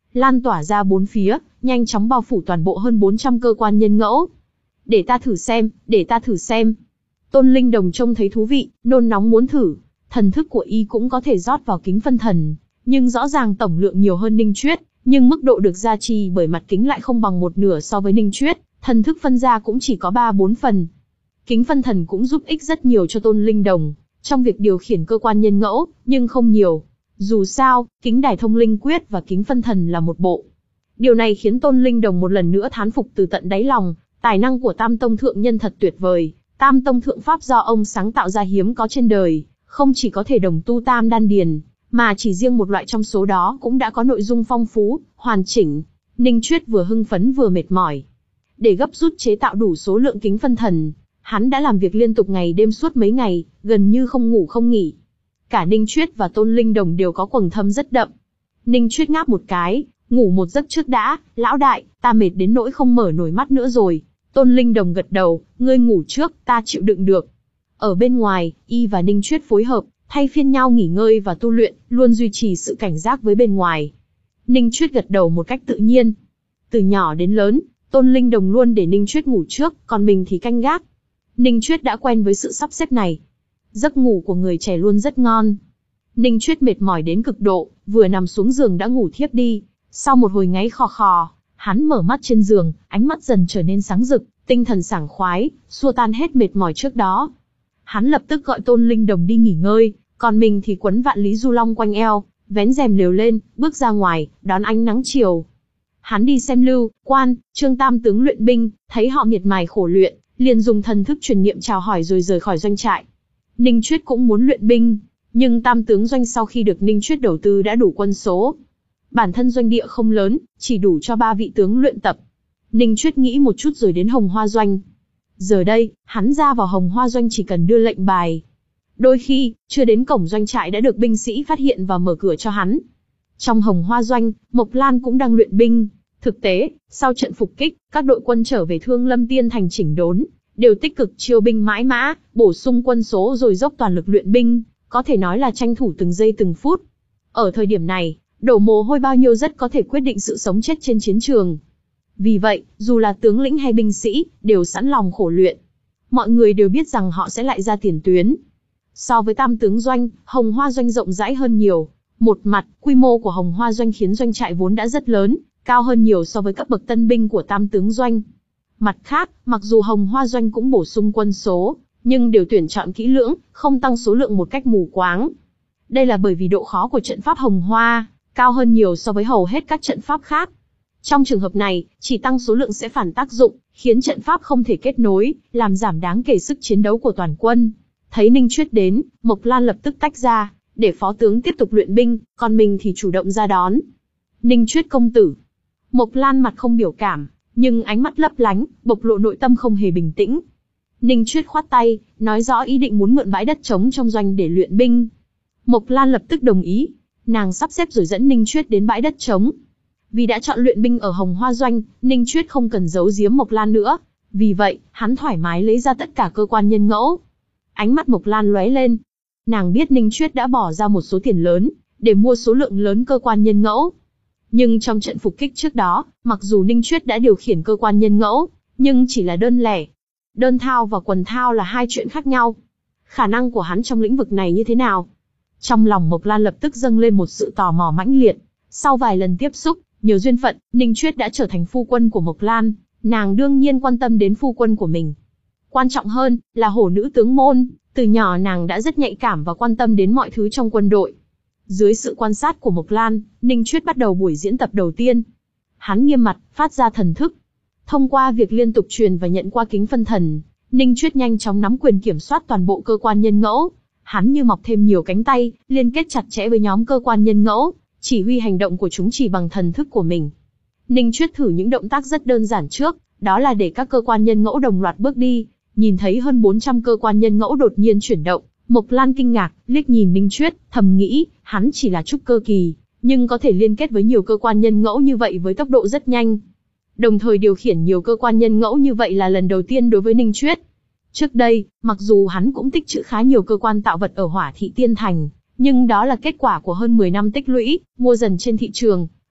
[SPEAKER 1] lan tỏa ra bốn phía, nhanh chóng bao phủ toàn bộ hơn bốn trăm cơ quan nhân ngẫu. Để ta thử xem, để ta thử xem. Tôn Linh Đồng trông thấy thú vị, nôn nóng muốn thử. Thần thức của y cũng có thể rót vào kính phân thần, nhưng rõ ràng tổng lượng nhiều hơn Ninh Chuyết, nhưng mức độ được gia trì bởi mặt kính lại không bằng một nửa so với Ninh Chuyết, thần thức phân ra cũng chỉ có ba bốn phần. Kính phân thần cũng giúp ích rất nhiều cho Tôn Linh Đồng, trong việc điều khiển cơ quan nhân ngẫu, nhưng không nhiều. Dù sao, kính đài thông linh quyết và kính phân thần là một bộ. Điều này khiến Tôn Linh Đồng một lần nữa thán phục từ tận đáy lòng, tài năng của Tam Tông Thượng Nhân thật tuyệt vời. Tam Tông Thượng Pháp do ông sáng tạo ra hiếm có trên đời, không chỉ có thể đồng tu tam đan điền, mà chỉ riêng một loại trong số đó cũng đã có nội dung phong phú, hoàn chỉnh. Ninh Chuyết vừa hưng phấn vừa mệt mỏi. Để gấp rút chế tạo đủ số lượng kính phân thần, hắn đã làm việc liên tục ngày đêm suốt mấy ngày, gần như không ngủ không nghỉ. Cả Ninh Chuyết và Tôn Linh Đồng đều có quầng thâm rất đậm. Ninh Chuyết ngáp một cái, ngủ một giấc trước đã, lão đại, ta mệt đến nỗi không mở nổi mắt nữa rồi. Tôn Linh Đồng gật đầu, ngươi ngủ trước, ta chịu đựng được. Ở bên ngoài, y và Ninh Chuyết phối hợp, thay phiên nhau nghỉ ngơi và tu luyện, luôn duy trì sự cảnh giác với bên ngoài. Ninh Chuyết gật đầu một cách tự nhiên. Từ nhỏ đến lớn, Tôn Linh Đồng luôn để Ninh Chuyết ngủ trước, còn mình thì canh gác. Ninh Chuyết đã quen với sự sắp xếp này. Giấc ngủ của người trẻ luôn rất ngon. Ninh Chuyết mệt mỏi đến cực độ, vừa nằm xuống giường đã ngủ thiếp đi. Sau một hồi ngáy khò khò, hắn mở mắt trên giường, ánh mắt dần trở nên sáng rực, tinh thần sảng khoái, xua tan hết mệt mỏi trước đó. Hắn lập tức gọi Tôn Linh Đồng đi nghỉ ngơi, còn mình thì quấn vạn lý du long quanh eo, vén rèm lều lên, bước ra ngoài, đón ánh nắng chiều. Hắn đi xem Lưu, Quan, Trương tam tướng luyện binh, thấy họ miệt mài khổ luyện, liền dùng thần thức truyền niệm chào hỏi rồi rời khỏi doanh trại. Ninh Chuyết cũng muốn luyện binh, nhưng tam tướng doanh sau khi được Ninh Chuyết đầu tư đã đủ quân số. Bản thân doanh địa không lớn, chỉ đủ cho ba vị tướng luyện tập. Ninh Chuyết nghĩ một chút rồi đến Hồng Hoa Doanh. Giờ đây, hắn ra vào Hồng Hoa Doanh chỉ cần đưa lệnh bài. Đôi khi, chưa đến cổng doanh trại đã được binh sĩ phát hiện và mở cửa cho hắn. Trong Hồng Hoa Doanh, Mộc Lan cũng đang luyện binh. Thực tế, sau trận phục kích, các đội quân trở về Thương Lâm Tiên Thành chỉnh đốn, đều tích cực chiêu binh mãi mã, bổ sung quân số rồi dốc toàn lực luyện binh, có thể nói là tranh thủ từng giây từng phút. Ở thời điểm này, đổ mồ hôi bao nhiêu rất có thể quyết định sự sống chết trên chiến trường. Vì vậy, dù là tướng lĩnh hay binh sĩ, đều sẵn lòng khổ luyện. Mọi người đều biết rằng họ sẽ lại ra tiền tuyến. So với Tam tướng doanh, Hồng Hoa Doanh rộng rãi hơn nhiều. Một mặt, quy mô của Hồng Hoa Doanh khiến doanh trại vốn đã rất lớn, cao hơn nhiều so với cấp bậc tân binh của Tam tướng doanh. Mặt khác, mặc dù Hồng Hoa Doanh cũng bổ sung quân số, nhưng đều tuyển chọn kỹ lưỡng, không tăng số lượng một cách mù quáng. Đây là bởi vì độ khó của trận pháp Hồng Hoa cao hơn nhiều so với hầu hết các trận pháp khác. Trong trường hợp này, chỉ tăng số lượng sẽ phản tác dụng, khiến trận pháp không thể kết nối, làm giảm đáng kể sức chiến đấu của toàn quân. Thấy Ninh Chuyết đến, Mộc Lan lập tức tách ra, để phó tướng tiếp tục luyện binh, còn mình thì chủ động ra đón. Ninh Chuyết công tử. Mộc Lan mặt không biểu cảm, nhưng ánh mắt lấp lánh, bộc lộ nội tâm không hề bình tĩnh. Ninh Chuyết khoát tay, nói rõ ý định muốn mượn bãi đất trống trong doanh để luyện binh. Mộc Lan lập tức đồng ý, nàng sắp xếp rồi dẫn Ninh Chuyết đến bãi đất trống. Vì đã chọn luyện binh ở Hồng Hoa Doanh, Ninh Chuyết không cần giấu giếm Mộc Lan nữa. Vì vậy, hắn thoải mái lấy ra tất cả cơ quan nhân ngẫu. Ánh mắt Mộc Lan lóe lên. Nàng biết Ninh Chuyết đã bỏ ra một số tiền lớn, để mua số lượng lớn cơ quan nhân ngẫu. Nhưng trong trận phục kích trước đó, mặc dù Ninh Chuyết đã điều khiển cơ quan nhân ngẫu, nhưng chỉ là đơn lẻ. Đơn thao và quần thao là hai chuyện khác nhau. Khả năng của hắn trong lĩnh vực này như thế nào? Trong lòng Mộc Lan lập tức dâng lên một sự tò mò mãnh liệt. Sau vài lần tiếp xúc, nhiều duyên phận, Ninh Chuyết đã trở thành phu quân của Mộc Lan, nàng đương nhiên quan tâm đến phu quân của mình. Quan trọng hơn, là hổ nữ tướng môn, từ nhỏ nàng đã rất nhạy cảm và quan tâm đến mọi thứ trong quân đội. Dưới sự quan sát của Mộc Lan, Ninh Chuyết bắt đầu buổi diễn tập đầu tiên. Hắn nghiêm mặt, phát ra thần thức. Thông qua việc liên tục truyền và nhận qua kính phân thần, Ninh Chuyết nhanh chóng nắm quyền kiểm soát toàn bộ cơ quan nhân ngẫu. Hắn như mọc thêm nhiều cánh tay, liên kết chặt chẽ với nhóm cơ quan nhân ngẫu, chỉ huy hành động của chúng chỉ bằng thần thức của mình. Ninh Chuyết thử những động tác rất đơn giản trước, đó là để các cơ quan nhân ngẫu đồng loạt bước đi. Nhìn thấy hơn bốn trăm cơ quan nhân ngẫu đột nhiên chuyển động, Mộc Lan kinh ngạc, liếc nhìn Ninh Chuyết, thầm nghĩ, hắn chỉ là trúc cơ kỳ, nhưng có thể liên kết với nhiều cơ quan nhân ngẫu như vậy với tốc độ rất nhanh. Đồng thời điều khiển nhiều cơ quan nhân ngẫu như vậy là lần đầu tiên đối với Ninh Chuyết. Trước đây, mặc dù hắn cũng tích trữ khá nhiều cơ quan tạo vật ở Hỏa Thị Tiên Thành, nhưng đó là kết quả của hơn mười năm tích lũy, mua dần trên thị trường.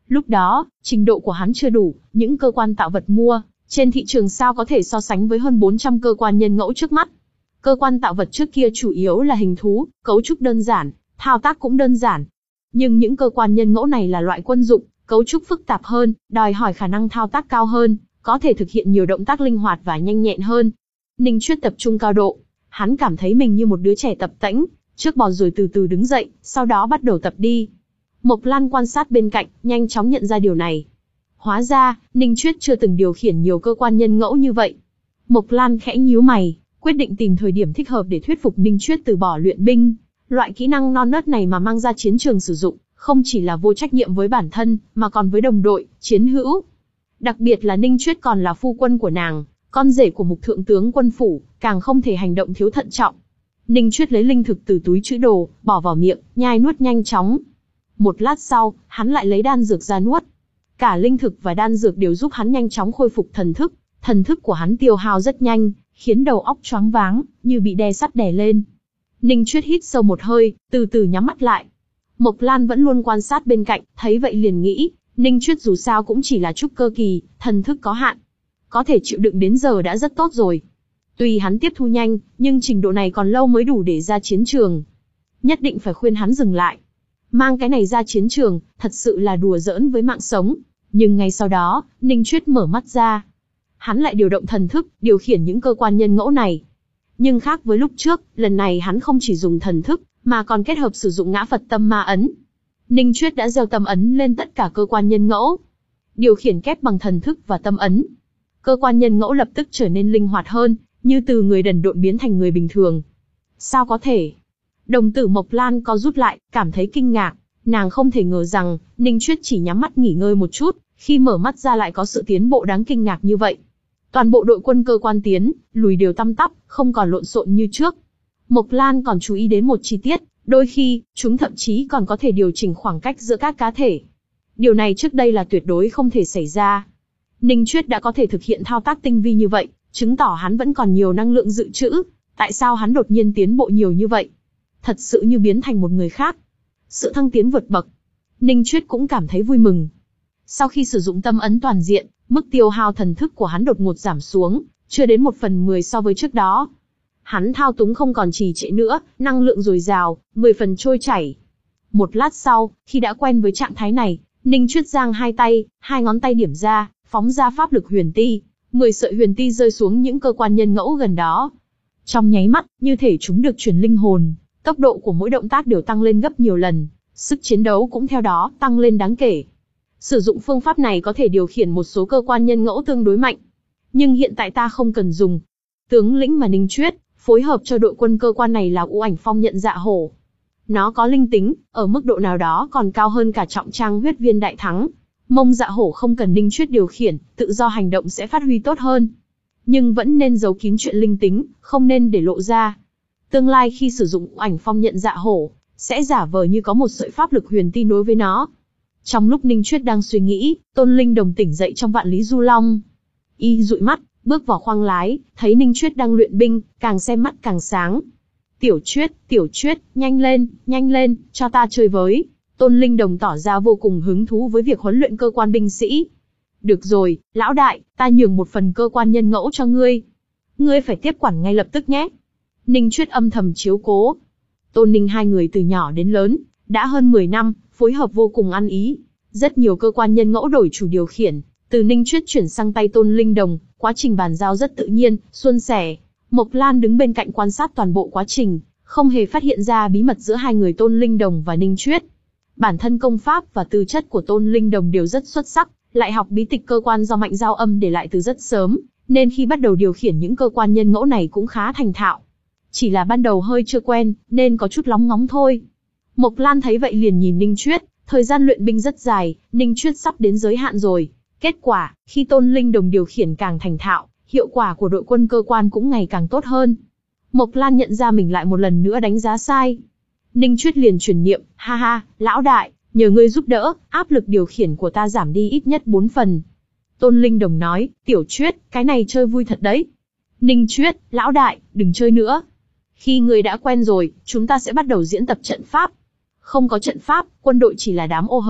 [SPEAKER 1] Lúc đó, trình độ của hắn chưa đủ, những cơ quan tạo vật mua trên thị trường sao có thể so sánh với hơn bốn trăm cơ quan nhân ngẫu trước mắt. Cơ quan tạo vật trước kia chủ yếu là hình thú, cấu trúc đơn giản, thao tác cũng đơn giản. Nhưng những cơ quan nhân ngẫu này là loại quân dụng, cấu trúc phức tạp hơn, đòi hỏi khả năng thao tác cao hơn, có thể thực hiện nhiều động tác linh hoạt và nhanh nhẹn hơn. Ninh Chuyết tập trung cao độ, hắn cảm thấy mình như một đứa trẻ tập tễnh, trước bò rồi từ từ đứng dậy, sau đó bắt đầu tập đi. Mộc Lan quan sát bên cạnh, nhanh chóng nhận ra điều này. Hóa ra, Ninh Chuyết chưa từng điều khiển nhiều cơ quan nhân ngẫu như vậy. Mộc Lan khẽ nhíu mày, quyết định tìm thời điểm thích hợp để thuyết phục Ninh Chuyết từ bỏ luyện binh. Loại kỹ năng non nớt này mà mang ra chiến trường sử dụng, không chỉ là vô trách nhiệm với bản thân, mà còn với đồng đội, chiến hữu. Đặc biệt là Ninh Chuyết còn là phu quân của nàng, con rể của Mục Thượng tướng quân phủ, càng không thể hành động thiếu thận trọng. Ninh Chuyết lấy linh thực từ túi trữ đồ, bỏ vào miệng, nhai nuốt nhanh chóng. Một lát sau, hắn lại lấy đan dược ra nuốt. Cả linh thực và đan dược đều giúp hắn nhanh chóng khôi phục thần thức. Thần thức của hắn tiêu hao rất nhanh, khiến đầu óc choáng váng, như bị đè sắt đè lên. Ninh Chuyết hít sâu một hơi, từ từ nhắm mắt lại. Mộc Lan vẫn luôn quan sát bên cạnh, thấy vậy liền nghĩ, Ninh Chuyết dù sao cũng chỉ là trúc cơ kỳ, thần thức có hạn. Có thể chịu đựng đến giờ đã rất tốt rồi. Tuy hắn tiếp thu nhanh, nhưng trình độ này còn lâu mới đủ để ra chiến trường. Nhất định phải khuyên hắn dừng lại. Mang cái này ra chiến trường, thật sự là đùa giỡn với mạng sống. Nhưng ngay sau đó, Ninh Chuyết mở mắt ra. Hắn lại điều động thần thức, điều khiển những cơ quan nhân ngẫu này. Nhưng khác với lúc trước, lần này hắn không chỉ dùng thần thức, mà còn kết hợp sử dụng ngã Phật tâm ma ấn. Ninh Chuyết đã gieo tâm ấn lên tất cả cơ quan nhân ngẫu. Điều khiển kép bằng thần thức và tâm ấn. Cơ quan nhân ngẫu lập tức trở nên linh hoạt hơn, như từ người đần độn biến thành người bình thường. Sao có thể? Đồng tử Mộc Lan co rút lại, cảm thấy kinh ngạc. Nàng không thể ngờ rằng, Ninh Chuyết chỉ nhắm mắt nghỉ ngơi một chút, khi mở mắt ra lại có sự tiến bộ đáng kinh ngạc như vậy. Toàn bộ đội quân cơ quan tiến, lùi đều tăm tắp, không còn lộn xộn như trước. Mộc Lan còn chú ý đến một chi tiết, đôi khi, chúng thậm chí còn có thể điều chỉnh khoảng cách giữa các cá thể. Điều này trước đây là tuyệt đối không thể xảy ra. Ninh Chuyết đã có thể thực hiện thao tác tinh vi như vậy, chứng tỏ hắn vẫn còn nhiều năng lượng dự trữ. Tại sao hắn đột nhiên tiến bộ nhiều như vậy? Thật sự như biến thành một người khác. Sự thăng tiến vượt bậc. Ninh Chuyết cũng cảm thấy vui mừng. Sau khi sử dụng tâm ấn toàn diện, mức tiêu hao thần thức của hắn đột ngột giảm xuống, chưa đến một phần mười so với trước đó. Hắn thao túng không còn trì trệ nữa, năng lượng dồi dào, mười phần trôi chảy. Một lát sau, khi đã quen với trạng thái này, Ninh Chuyết giang hai tay, hai ngón tay điểm ra, phóng ra pháp lực huyền ti, mười sợi huyền ti rơi xuống những cơ quan nhân ngẫu gần đó. Trong nháy mắt, như thể chúng được truyền linh hồn, tốc độ của mỗi động tác đều tăng lên gấp nhiều lần, sức chiến đấu cũng theo đó tăng lên đáng kể. Sử dụng phương pháp này có thể điều khiển một số cơ quan nhân ngẫu tương đối mạnh. Nhưng hiện tại ta không cần dùng. Tướng lĩnh mà Ninh Chuyết phối hợp cho đội quân cơ quan này là U Ảnh Phong Nhận Dạ Hổ. Nó có linh tính, ở mức độ nào đó còn cao hơn cả trọng trang huyết viên đại thắng. Mông Dạ Hổ không cần Ninh Chuyết điều khiển, tự do hành động sẽ phát huy tốt hơn. Nhưng vẫn nên giấu kín chuyện linh tính, không nên để lộ ra. Tương lai khi sử dụng U Ảnh Phong Nhận Dạ Hổ, sẽ giả vờ như có một sợi pháp lực huyền ti nối với nó. Trong lúc Ninh Chuyết đang suy nghĩ, Tôn Linh Đồng tỉnh dậy trong Vạn Lý Du Long. Y dụi mắt, bước vào khoang lái, thấy Ninh Chuyết đang luyện binh, càng xem mắt càng sáng. Tiểu Chuyết, Tiểu Chuyết, nhanh lên, nhanh lên, cho ta chơi với. Tôn Linh Đồng tỏ ra vô cùng hứng thú với việc huấn luyện cơ quan binh sĩ. Được rồi, lão đại, ta nhường một phần cơ quan nhân ngẫu cho ngươi. Ngươi phải tiếp quản ngay lập tức nhé. Ninh Chuyết âm thầm chiếu cố. Tôn Ninh hai người từ nhỏ đến lớn, đã hơn mười năm, phối hợp vô cùng ăn ý. Rất nhiều cơ quan nhân ngẫu đổi chủ điều khiển, từ Ninh Chuyết chuyển sang tay Tôn Linh Đồng, quá trình bàn giao rất tự nhiên, suôn sẻ. Mộc Lan đứng bên cạnh quan sát toàn bộ quá trình, không hề phát hiện ra bí mật giữa hai người Tôn Linh Đồng và Ninh Chuyết. Bản thân công pháp và tư chất của Tôn Linh Đồng đều rất xuất sắc, lại học bí tịch cơ quan do Mạnh Giao Âm để lại từ rất sớm, nên khi bắt đầu điều khiển những cơ quan nhân ngẫu này cũng khá thành thạo. Chỉ là ban đầu hơi chưa quen, nên có chút lóng ngóng thôi. Mộc Lan thấy vậy liền nhìn Ninh Chuyết, thời gian luyện binh rất dài, Ninh Chuyết sắp đến giới hạn rồi. Kết quả, khi Tôn Linh Đồng điều khiển càng thành thạo, hiệu quả của đội quân cơ quan cũng ngày càng tốt hơn. Mộc Lan nhận ra mình lại một lần nữa đánh giá sai. Ninh Chuyết liền truyền niệm, ha ha, lão đại, nhờ ngươi giúp đỡ, áp lực điều khiển của ta giảm đi ít nhất bốn phần. Tôn Linh Đồng nói, Tiểu Chuyết, cái này chơi vui thật đấy. Ninh Chuyết, lão đại, đừng chơi nữa. Khi ngươi đã quen rồi, chúng ta sẽ bắt đầu diễn tập trận pháp. Không có trận pháp, quân đội chỉ là đám ô hợp.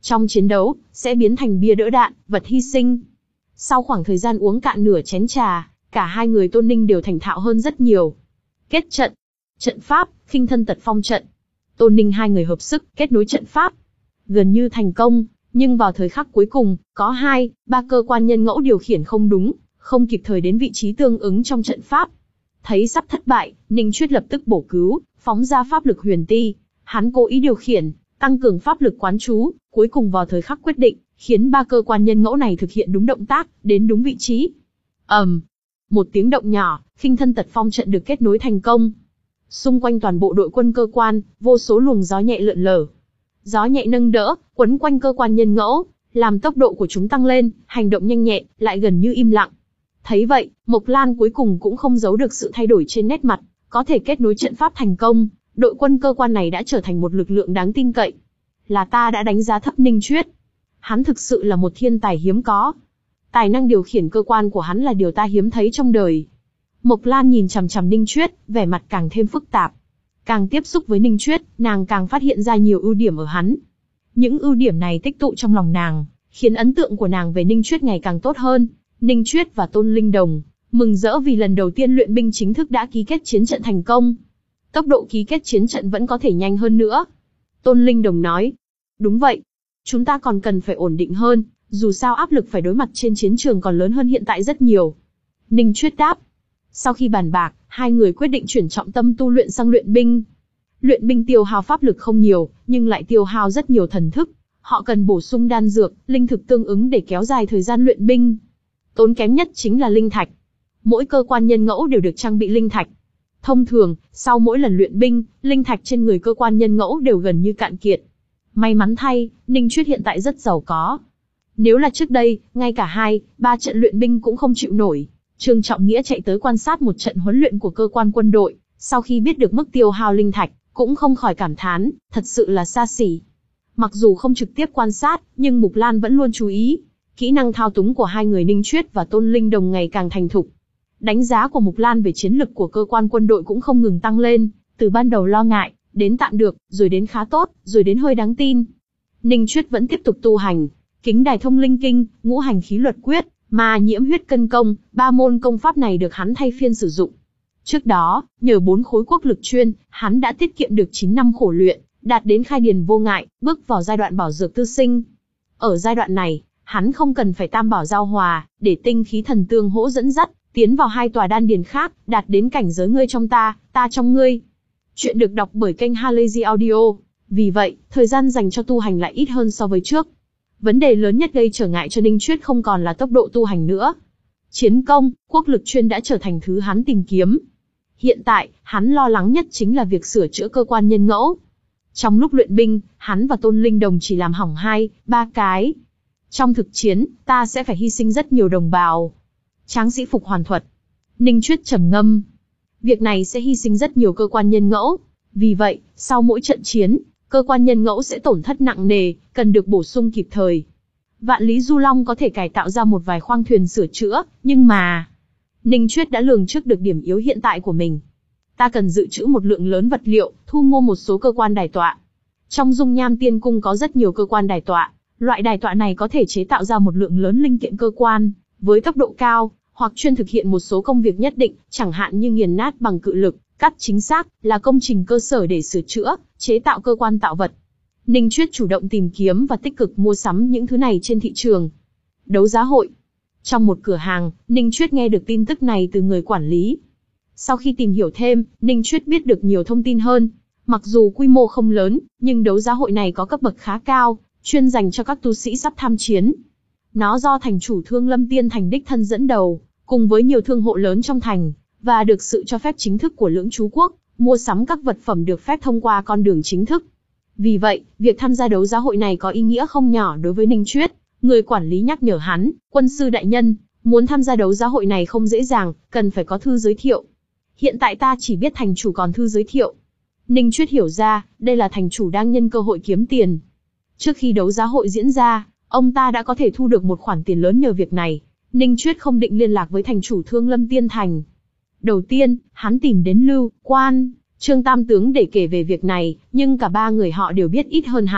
[SPEAKER 1] Trong chiến đấu, sẽ biến thành bia đỡ đạn, vật hy sinh. Sau khoảng thời gian uống cạn nửa chén trà, cả hai người Tôn Ninh đều thành thạo hơn rất nhiều. Kết trận. Trận pháp, khinh thân tật phong trận. Tôn Ninh hai người hợp sức, kết nối trận pháp. Gần như thành công, nhưng vào thời khắc cuối cùng, có hai, ba cơ quan nhân ngẫu điều khiển không đúng, không kịp thời đến vị trí tương ứng trong trận pháp. Thấy sắp thất bại, Ninh Chuyết lập tức bổ cứu, phóng ra pháp lực huyền ti. Hắn cố ý điều khiển, tăng cường pháp lực quán chú, cuối cùng vào thời khắc quyết định, khiến ba cơ quan nhân ngẫu này thực hiện đúng động tác, đến đúng vị trí. ầm, um, một tiếng động nhỏ, khinh thân tật phong trận được kết nối thành công. Xung quanh toàn bộ đội quân cơ quan, vô số luồng gió nhẹ lượn lờ. Gió nhẹ nâng đỡ, quấn quanh cơ quan nhân ngẫu, làm tốc độ của chúng tăng lên, hành động nhanh nhẹn, lại gần như im lặng. Thấy vậy, Mộc Lan cuối cùng cũng không giấu được sự thay đổi trên nét mặt, có thể kết nối trận pháp thành công, đội quân cơ quan này đã trở thành một lực lượng đáng tin cậy. Là ta đã đánh giá thấp Ninh Chuyết. Hắn thực sự là một thiên tài hiếm có. Tài năng điều khiển cơ quan của hắn là điều ta hiếm thấy trong đời. Mộc Lan nhìn chằm chằm Ninh Chuyết, vẻ mặt càng thêm phức tạp. Càng tiếp xúc với Ninh Chuyết, nàng càng phát hiện ra nhiều ưu điểm ở hắn. Những ưu điểm này tích tụ trong lòng nàng, khiến ấn tượng của nàng về Ninh Chuyết ngày càng tốt hơn. Ninh Chuyết và Tôn Linh Đồng mừng rỡ vì lần đầu tiên luyện binh chính thức đã ký kết chiến trận thành công. Tốc độ ký kết chiến trận vẫn có thể nhanh hơn nữa. Tôn Linh Đồng nói, đúng vậy. Chúng ta còn cần phải ổn định hơn, dù sao áp lực phải đối mặt trên chiến trường còn lớn hơn hiện tại rất nhiều. Ninh Chuyết đáp. Sau khi bàn bạc, hai người quyết định chuyển trọng tâm tu luyện sang luyện binh. Luyện binh tiêu hao pháp lực không nhiều, nhưng lại tiêu hao rất nhiều thần thức. Họ cần bổ sung đan dược, linh thực tương ứng để kéo dài thời gian luyện binh. Tốn kém nhất chính là linh thạch. Mỗi cơ quan nhân ngẫu đều được trang bị linh thạch. Thông thường, sau mỗi lần luyện binh, linh thạch trên người cơ quan nhân ngẫu đều gần như cạn kiệt. May mắn thay, Ninh Chuyết hiện tại rất giàu có. Nếu là trước đây, ngay cả hai, ba trận luyện binh cũng không chịu nổi. Trương Trọng Nghĩa chạy tới quan sát một trận huấn luyện của cơ quan quân đội, sau khi biết được mức tiêu hao linh thạch, cũng không khỏi cảm thán, thật sự là xa xỉ. Mặc dù không trực tiếp quan sát, nhưng Mục Lan vẫn luôn chú ý. Kỹ năng thao túng của hai người Ninh Chuyết và Tôn Linh Đồng ngày càng thành thục. Đánh giá của Mục Lan về chiến lực của cơ quan quân đội cũng không ngừng tăng lên, từ ban đầu lo ngại, đến tạm được, rồi đến khá tốt, rồi đến hơi đáng tin. Ninh Chuyết vẫn tiếp tục tu hành, Kính Đài Thông Linh Kinh, Ngũ Hành Khí Luật Quyết, Ma Nhiễm Huyết Cân Công, ba môn công pháp này được hắn thay phiên sử dụng. Trước đó, nhờ bốn khối quốc lực chuyên, hắn đã tiết kiệm được chín năm khổ luyện, đạt đến khai điền vô ngại, bước vào giai đoạn bảo dược tư sinh. Ở giai đoạn này, hắn không cần phải tam bảo giao hòa, để tinh khí thần tương hỗ dẫn dắt, tiến vào hai tòa đan điền khác, đạt đến cảnh giới ngươi trong ta, ta trong ngươi. Chuyện được đọc bởi kênh Halazy Audio. Vì vậy, thời gian dành cho tu hành lại ít hơn so với trước. Vấn đề lớn nhất gây trở ngại cho Ninh Chuyết không còn là tốc độ tu hành nữa. Chiến công, quốc lực chuyên đã trở thành thứ hắn tìm kiếm. Hiện tại, hắn lo lắng nhất chính là việc sửa chữa cơ quan nhân ngẫu. Trong lúc luyện binh, hắn và Tôn Linh Đồng chỉ làm hỏng hai, ba cái. Trong thực chiến, ta sẽ phải hy sinh rất nhiều đồng bào. Tráng sĩ phục hoàn thuật. Ninh Chuyết trầm ngâm. Việc này sẽ hy sinh rất nhiều cơ quan nhân ngẫu. Vì vậy, sau mỗi trận chiến, cơ quan nhân ngẫu sẽ tổn thất nặng nề, cần được bổ sung kịp thời. Vạn Lý Du Long có thể cải tạo ra một vài khoang thuyền sửa chữa, nhưng mà... Ninh Chuyết đã lường trước được điểm yếu hiện tại của mình. Ta cần dự trữ một lượng lớn vật liệu, thu mua một số cơ quan đài tọa. Trong Dung Nham Tiên Cung có rất nhiều cơ quan đài tọa. Loại đài tọa này có thể chế tạo ra một lượng lớn linh kiện cơ quan, với tốc độ cao, hoặc chuyên thực hiện một số công việc nhất định, chẳng hạn như nghiền nát bằng cự lực, cắt chính xác, là công trình cơ sở để sửa chữa, chế tạo cơ quan tạo vật. Ninh Chuyết chủ động tìm kiếm và tích cực mua sắm những thứ này trên thị trường. Đấu giá hội. Trong một cửa hàng, Ninh Chuyết nghe được tin tức này từ người quản lý. Sau khi tìm hiểu thêm, Ninh Chuyết biết được nhiều thông tin hơn. Mặc dù quy mô không lớn, nhưng đấu giá hội này có cấp bậc khá cao, chuyên dành cho các tu sĩ sắp tham chiến. Nó do thành chủ Thương Lâm Tiên Thành đích thân dẫn đầu, cùng với nhiều thương hộ lớn trong thành, và được sự cho phép chính thức của Lưỡng Chú Quốc, mua sắm các vật phẩm được phép thông qua con đường chính thức. Vì vậy, việc tham gia đấu giá hội này có ý nghĩa không nhỏ đối với Ninh Chuyết. Người quản lý nhắc nhở hắn, quân sư đại nhân, muốn tham gia đấu giá hội này không dễ dàng, cần phải có thư giới thiệu. Hiện tại ta chỉ biết thành chủ còn thư giới thiệu. Ninh Chuyết hiểu ra, đây là thành chủ đang nhân cơ hội kiếm tiền. Trước khi đấu giá hội diễn ra, ông ta đã có thể thu được một khoản tiền lớn nhờ việc này. Ninh Chuyết không định liên lạc với thành chủ Thương Lâm Tiên Thành. Đầu tiên, hắn tìm đến Lưu, Quan, Trương Tam Tướng để kể về việc này, nhưng cả ba người họ đều biết ít hơn hắn,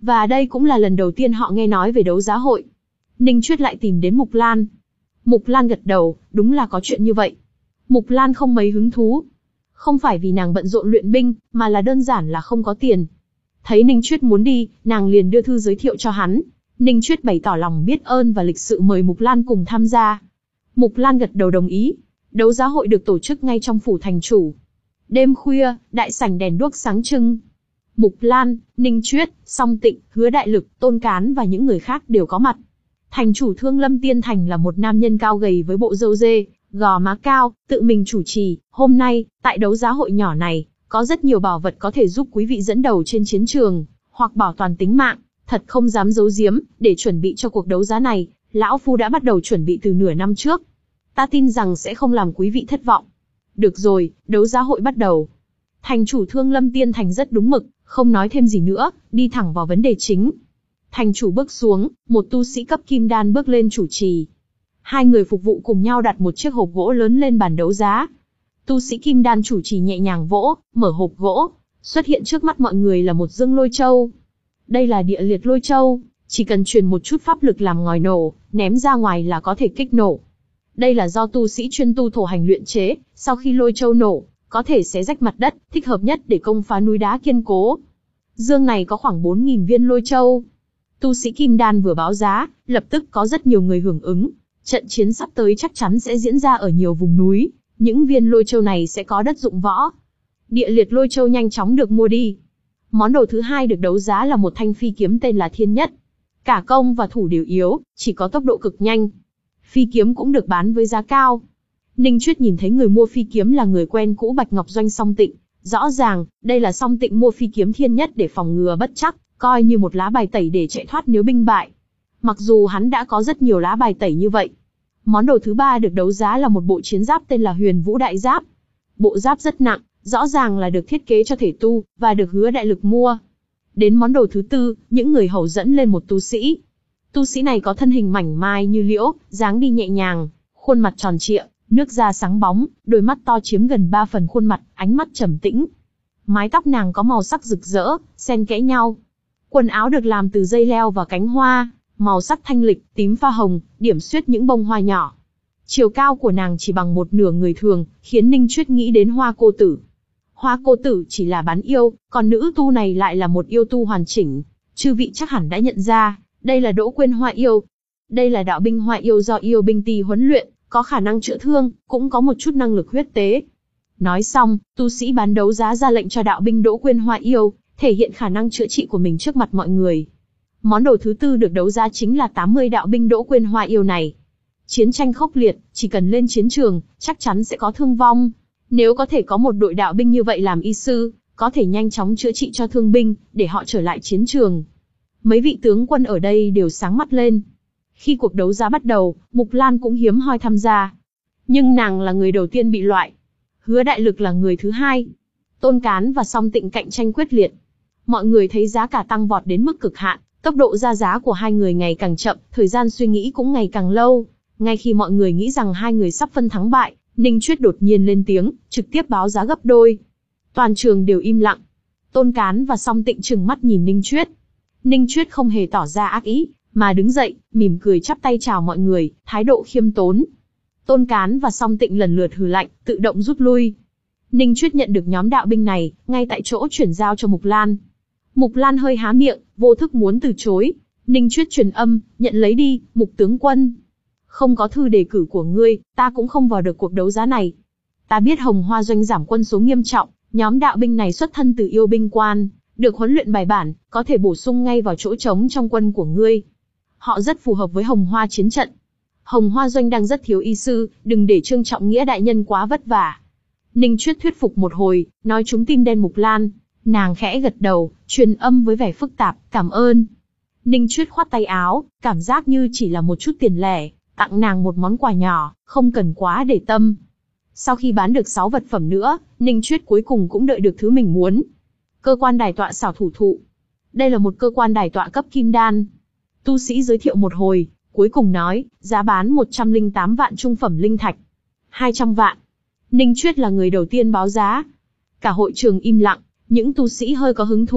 [SPEAKER 1] Và đây cũng là lần đầu tiên họ nghe nói về đấu giá hội. Ninh Chuyết lại tìm đến Mục Lan. Mục Lan gật đầu, đúng là có chuyện như vậy. Mục Lan không mấy hứng thú. Không phải vì nàng bận rộn luyện binh, mà là đơn giản là không có tiền. Thấy Ninh Chuyết muốn đi, nàng liền đưa thư giới thiệu cho hắn. Ninh Chuyết bày tỏ lòng biết ơn và lịch sự mời Mục Lan cùng tham gia. Mục Lan gật đầu đồng ý. Đấu giá hội được tổ chức ngay trong phủ thành chủ. Đêm khuya, đại sảnh đèn đuốc sáng trưng. Mục Lan, Ninh Chuyết, Song Tịnh, Hứa Đại Lực, Tôn Cán và những người khác đều có mặt. Thành chủ Thương Lâm Tiên Thành là một nam nhân cao gầy với bộ râu dê, gò má cao, tự mình chủ trì. Hôm nay, tại đấu giá hội nhỏ này, có rất nhiều bảo vật có thể giúp quý vị dẫn đầu trên chiến trường, hoặc bảo toàn tính mạng. Thật không dám giấu giếm, để chuẩn bị cho cuộc đấu giá này, lão phu đã bắt đầu chuẩn bị từ nửa năm trước. Ta tin rằng sẽ không làm quý vị thất vọng. Được rồi, đấu giá hội bắt đầu. Thành chủ Thương Lâm Tiên Thành rất đúng mực, không nói thêm gì nữa, đi thẳng vào vấn đề chính. Thành chủ bước xuống, một tu sĩ cấp kim đan bước lên chủ trì. Hai người phục vụ cùng nhau đặt một chiếc hộp gỗ lớn lên bàn đấu giá. Tu sĩ kim đan chủ trì nhẹ nhàng vỗ, mở hộp gỗ, xuất hiện trước mắt mọi người là một dương lôi châu. Đây là địa liệt lôi châu, chỉ cần truyền một chút pháp lực làm ngòi nổ, ném ra ngoài là có thể kích nổ. Đây là do tu sĩ chuyên tu thổ hành luyện chế, sau khi lôi châu nổ, có thể xé rách mặt đất, thích hợp nhất để công phá núi đá kiên cố. Dương này có khoảng bốn nghìn viên lôi châu. Tu sĩ kim đan vừa báo giá, lập tức có rất nhiều người hưởng ứng. Trận chiến sắp tới chắc chắn sẽ diễn ra ở nhiều vùng núi, những viên lôi châu này sẽ có đất dụng võ. Địa liệt lôi châu nhanh chóng được mua đi. Món đồ thứ hai được đấu giá là một thanh phi kiếm tên là Thiên Nhất. Cả công và thủ đều yếu, chỉ có tốc độ cực nhanh. Phi kiếm cũng được bán với giá cao. Ninh Chuyết nhìn thấy người mua phi kiếm là người quen cũ Bạch Ngọc Doanh Song Tịnh. Rõ ràng, đây là Song Tịnh mua phi kiếm Thiên Nhất để phòng ngừa bất trắc, coi như một lá bài tẩy để chạy thoát nếu binh bại. Mặc dù hắn đã có rất nhiều lá bài tẩy như vậy. Món đồ thứ ba được đấu giá là một bộ chiến giáp tên là Huyền Vũ Đại Giáp. Bộ giáp rất nặng, rõ ràng là được thiết kế cho thể tu, và được Hứa Đại Lực mua. Đến món đồ thứ tư, những người hầu dẫn lên một tu sĩ. Tu sĩ này có thân hình mảnh mai như liễu, dáng đi nhẹ nhàng, khuôn mặt tròn trịa, nước da sáng bóng, đôi mắt to chiếm gần ba phần khuôn mặt, ánh mắt trầm tĩnh. Mái tóc nàng có màu sắc rực rỡ, xen kẽ nhau. Quần áo được làm từ dây leo và cánh hoa, màu sắc thanh lịch, tím pha hồng, điểm xuyết những bông hoa nhỏ. Chiều cao của nàng chỉ bằng một nửa người thường, khiến Ninh Chuyết nghĩ đến Hoa Cô Tử. Hoa Cô Tử chỉ là bán yêu, còn nữ tu này lại là một yêu tu hoàn chỉnh. Chư vị chắc hẳn đã nhận ra, đây là Đỗ Quyên Hoa Yêu. Đây là đạo binh Hoa Yêu do yêu binh ti huấn luyện, có khả năng chữa thương, cũng có một chút năng lực huyết tế. Nói xong, tu sĩ bán đấu giá ra lệnh cho đạo binh Đỗ Quyên Hoa Yêu, thể hiện khả năng chữa trị của mình trước mặt mọi người. Món đồ thứ tư được đấu giá chính là tám mươi đạo binh Đỗ Quyên Hoa Yêu này. Chiến tranh khốc liệt, chỉ cần lên chiến trường, chắc chắn sẽ có thương vong. Nếu có thể có một đội đạo binh như vậy làm y sư, có thể nhanh chóng chữa trị cho thương binh, để họ trở lại chiến trường. Mấy vị tướng quân ở đây đều sáng mắt lên. Khi cuộc đấu giá bắt đầu, Mục Lan cũng hiếm hoi tham gia. Nhưng nàng là người đầu tiên bị loại. Hứa Đại Lực là người thứ hai. Tôn Cán và Song Tịnh cạnh tranh quyết liệt. Mọi người thấy giá cả tăng vọt đến mức cực hạn, tốc độ ra giá của hai người ngày càng chậm, thời gian suy nghĩ cũng ngày càng lâu. Ngay khi mọi người nghĩ rằng hai người sắp phân thắng bại, Ninh Chuyết đột nhiên lên tiếng, trực tiếp báo giá gấp đôi. Toàn trường đều im lặng. Tôn Cán và Song Tịnh trừng mắt nhìn Ninh Chuyết. Ninh Chuyết không hề tỏ ra ác ý, mà đứng dậy, mỉm cười chắp tay chào mọi người, thái độ khiêm tốn. Tôn Cán và Song Tịnh lần lượt hừ lạnh, tự động rút lui. Ninh Chuyết nhận được nhóm đạo binh này, ngay tại chỗ chuyển giao cho Mục Lan. Mục Lan hơi há miệng, vô thức muốn từ chối. Ninh Chuyết truyền âm, nhận lấy đi, Mục tướng quân. Không có thư đề cử của ngươi, ta cũng không vào được cuộc đấu giá này. Ta biết Hồng Hoa Doanh giảm quân số nghiêm trọng, nhóm đạo binh này xuất thân từ yêu binh quan, được huấn luyện bài bản, có thể bổ sung ngay vào chỗ trống trong quân của ngươi. Họ rất phù hợp với Hồng Hoa chiến trận. Hồng Hoa Doanh đang rất thiếu y sư, đừng để Trương Trọng Nghĩa đại nhân quá vất vả. Ninh Chuyết thuyết phục một hồi, nói chúng tim đen Mục Lan. Nàng khẽ gật đầu, truyền âm với vẻ phức tạp, cảm ơn. Ninh Chuyết khoát tay áo, cảm giác như chỉ là một chút tiền lẻ, tặng nàng một món quà nhỏ, không cần quá để tâm. Sau khi bán được sáu vật phẩm nữa, Ninh Chuyết cuối cùng cũng đợi được thứ mình muốn. Cơ quan đài tọa xảo thủ thụ. Đây là một cơ quan đài tọa cấp kim đan. Tu sĩ giới thiệu một hồi, cuối cùng nói, giá bán một trăm lẻ tám vạn trung phẩm linh thạch. hai trăm vạn. Ninh Chuyết là người đầu tiên báo giá. Cả hội trường im lặng, những tu sĩ hơi có hứng thú,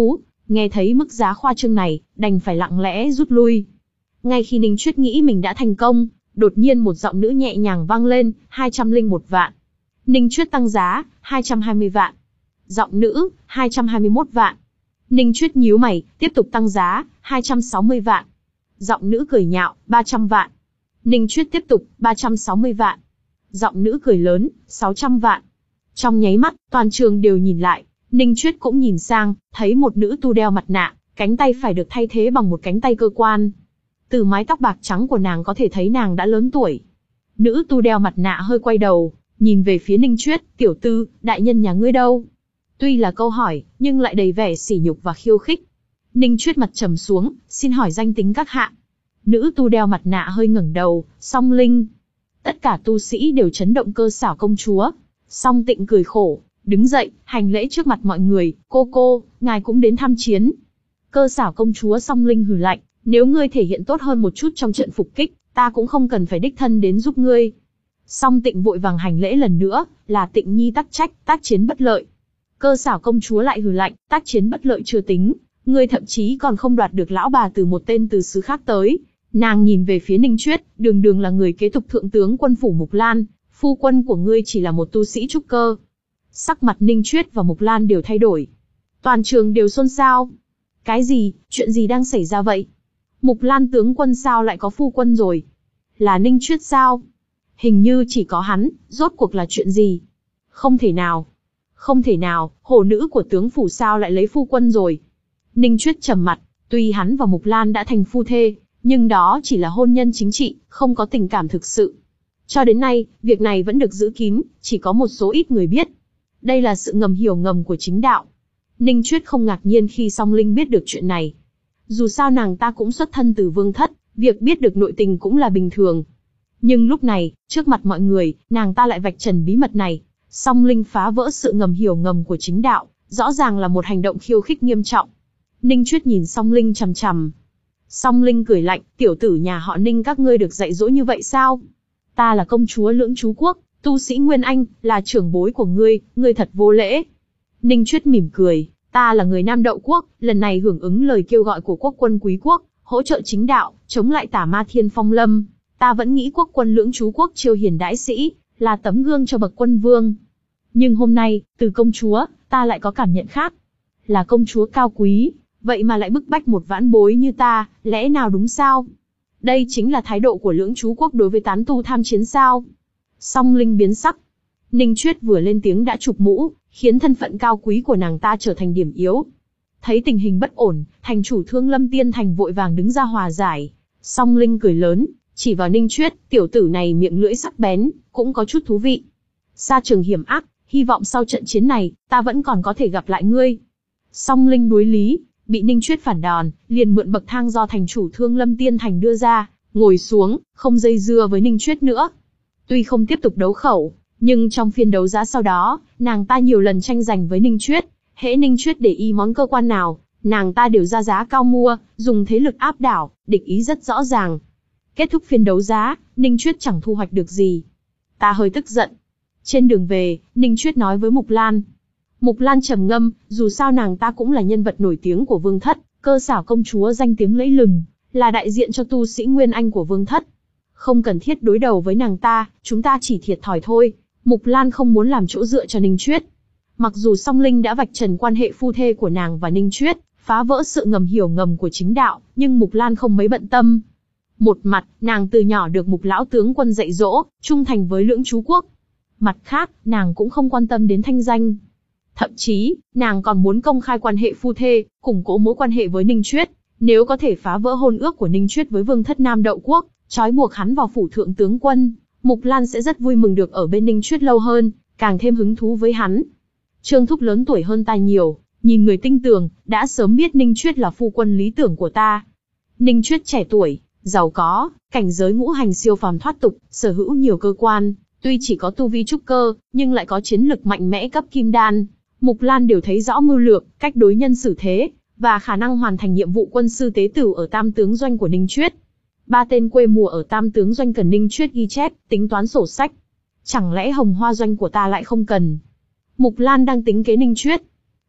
[SPEAKER 1] Nghe thấy mức giá khoa trương này, đành phải lặng lẽ rút lui. Ngay khi Ninh Chuyết nghĩ mình đã thành công, đột nhiên một giọng nữ nhẹ nhàng vang lên, hai trăm lẻ một vạn. Ninh Chuyết tăng giá, hai trăm hai mươi vạn. Giọng nữ, hai trăm hai mươi mốt vạn. Ninh Chuyết nhíu mày, tiếp tục tăng giá, hai trăm sáu mươi vạn. Giọng nữ cười nhạo, ba trăm vạn. Ninh Chuyết tiếp tục, ba trăm sáu mươi vạn. Giọng nữ cười lớn, sáu trăm vạn. Trong nháy mắt, toàn trường đều nhìn lại, Ninh Chuyết cũng nhìn sang, thấy một nữ tu đeo mặt nạ, cánh tay phải được thay thế bằng một cánh tay cơ quan. Từ mái tóc bạc trắng của nàng có thể thấy nàng đã lớn tuổi. Nữ tu đeo mặt nạ hơi quay đầu, nhìn về phía Ninh Chuyết, tiểu tư, đại nhân nhà ngươi đâu? Tuy là câu hỏi, nhưng lại đầy vẻ sỉ nhục và khiêu khích. Ninh Chuyết mặt trầm xuống, xin hỏi danh tính các hạ. Nữ tu đeo mặt nạ hơi ngẩng đầu, Song Linh. Tất cả tu sĩ đều chấn động cơ xảo công chúa. Song Tịnh cười khổ, đứng dậy, hành lễ trước mặt mọi người, cô cô, ngài cũng đến tham chiến. Cơ xảo công chúa Song Linh hừ lạnh, nếu ngươi thể hiện tốt hơn một chút trong trận phục kích, ta cũng không cần phải đích thân đến giúp ngươi. Song Tịnh vội vàng hành lễ lần nữa, là Tịnh nhi tắc trách, tác chiến bất lợi. Cơ xảo công chúa lại hừ lạnh, tác chiến bất lợi chưa tính, ngươi thậm chí còn không đoạt được lão bà từ một tên từ xứ khác tới. Nàng nhìn về phía Ninh Chuyết, đường đường là người kế tục thượng tướng quân phủ Mục Lan, phu quân của ngươi chỉ là một tu sĩ trúc cơ. Sắc mặt Ninh Chuyết và Mục Lan đều thay đổi. Toàn trường đều xôn xao. Cái gì, chuyện gì đang xảy ra vậy? Mục Lan tướng quân sao lại có phu quân rồi? Là Ninh Chuyết sao? Hình như chỉ có hắn, rốt cuộc là chuyện gì? Không thể nào. Không thể nào, hổ nữ của tướng phủ sao lại lấy phu quân rồi? Ninh Chuyết trầm mặt, tuy hắn và Mục Lan đã thành phu thê, nhưng đó chỉ là hôn nhân chính trị, không có tình cảm thực sự. Cho đến nay, việc này vẫn được giữ kín, chỉ có một số ít người biết. Đây là sự ngầm hiểu ngầm của chính đạo. Ninh Chuyết không ngạc nhiên khi Song Linh biết được chuyện này. Dù sao nàng ta cũng xuất thân từ vương thất, việc biết được nội tình cũng là bình thường. Nhưng lúc này, trước mặt mọi người, nàng ta lại vạch trần bí mật này. Song Linh phá vỡ sự ngầm hiểu ngầm của chính đạo, rõ ràng là một hành động khiêu khích nghiêm trọng. Ninh Chuyết nhìn Song Linh chằm chằm. Song Linh cười lạnh, tiểu tử nhà họ Ninh các ngươi được dạy dỗ như vậy sao? Ta là công chúa Lưỡng Trú Quốc, tu sĩ Nguyên Anh, là trưởng bối của ngươi, ngươi thật vô lễ. Ninh Chuyết mỉm cười, ta là người Nam Đậu Quốc, lần này hưởng ứng lời kêu gọi của quốc quân Quý Quốc, hỗ trợ chính đạo, chống lại tà ma Thiên Phong Lâm. Ta vẫn nghĩ quốc quân Lưỡng Trú Quốc chiêu hiền đãi sĩ, là tấm gương cho bậc quân vương. Nhưng hôm nay, từ công chúa, ta lại có cảm nhận khác. Là công chúa cao quý, vậy mà lại bức bách một vãn bối như ta, lẽ nào đúng sao? Đây chính là thái độ của Lưỡng Trú Quốc đối với tán tu tham chiến sao? Song Linh biến sắc. Ninh Chuyết vừa lên tiếng đã chụp mũ, khiến thân phận cao quý của nàng ta trở thành điểm yếu. Thấy tình hình bất ổn, thành chủ Thương Lâm Tiên Thành vội vàng đứng ra hòa giải. Song Linh cười lớn, chỉ vào Ninh Chuyết, tiểu tử này miệng lưỡi sắc bén, cũng có chút thú vị. Sa trường hiểm ác, hy vọng sau trận chiến này, ta vẫn còn có thể gặp lại ngươi. Song Linh đối lý, bị Ninh Chuyết phản đòn, liền mượn bậc thang do thành chủ Thương Lâm Tiên Thành đưa ra, ngồi xuống, không dây dưa với Ninh Chuyết nữa. Tuy không tiếp tục đấu khẩu, nhưng trong phiên đấu giá sau đó, nàng ta nhiều lần tranh giành với Ninh Chuyết, hễ Ninh Chuyết để ý món cơ quan nào, nàng ta đều ra giá cao mua, dùng thế lực áp đảo, địch ý rất rõ ràng. Kết thúc phiên đấu giá, Ninh Chuyết chẳng thu hoạch được gì. Ta hơi tức giận. Trên đường về, Ninh Chuyết nói với Mục Lan. Mục Lan trầm ngâm, dù sao nàng ta cũng là nhân vật nổi tiếng của vương thất, cơ xảo công chúa danh tiếng lẫy lừng, là đại diện cho tu sĩ Nguyên Anh của vương thất. Không cần thiết đối đầu với nàng ta, chúng ta chỉ thiệt thòi thôi. Mục Lan không muốn làm chỗ dựa cho Ninh Chuyết. Mặc dù Song Linh đã vạch trần quan hệ phu thê của nàng và Ninh Chuyết, phá vỡ sự ngầm hiểu ngầm của chính đạo, nhưng Mục Lan không mấy bận tâm. Một mặt, nàng từ nhỏ được Mục lão tướng quân dạy dỗ, trung thành với Lưỡng Trú Quốc. Mặt khác, nàng cũng không quan tâm đến thanh danh. Thậm chí, nàng còn muốn công khai quan hệ phu thê, củng cố mối quan hệ với Ninh Chuyết. Nếu có thể phá vỡ hôn ước của Ninh Chuyết với vương thất Nam Đậu Quốc, trói buộc hắn vào phủ thượng tướng quân, Mục Lan sẽ rất vui mừng được ở bên Ninh Chuyết lâu hơn, càng thêm hứng thú với hắn. Trương Thúc lớn tuổi hơn ta nhiều, nhìn người tinh tường, đã sớm biết Ninh Chuyết là phu quân lý tưởng của ta. Ninh Chuyết trẻ tuổi, giàu có, cảnh giới ngũ hành siêu phàm thoát tục, sở hữu nhiều cơ quan, tuy chỉ có tu vi trúc cơ, nhưng lại có chiến lực mạnh mẽ cấp kim đan. Mục Lan đều thấy rõ mưu lược, cách đối nhân xử thế, và khả năng hoàn thành nhiệm vụ quân sư tế tửu ở Tam tướng doanh của Ninh Chuyết. Ba tên quê mùa ở Tam tướng doanh cần Ninh Chuyết ghi chép, tính toán sổ sách. Chẳng lẽ Hồng Hoa doanh của ta lại không cần? Mục Lan đang tính kế Ninh Chuyết.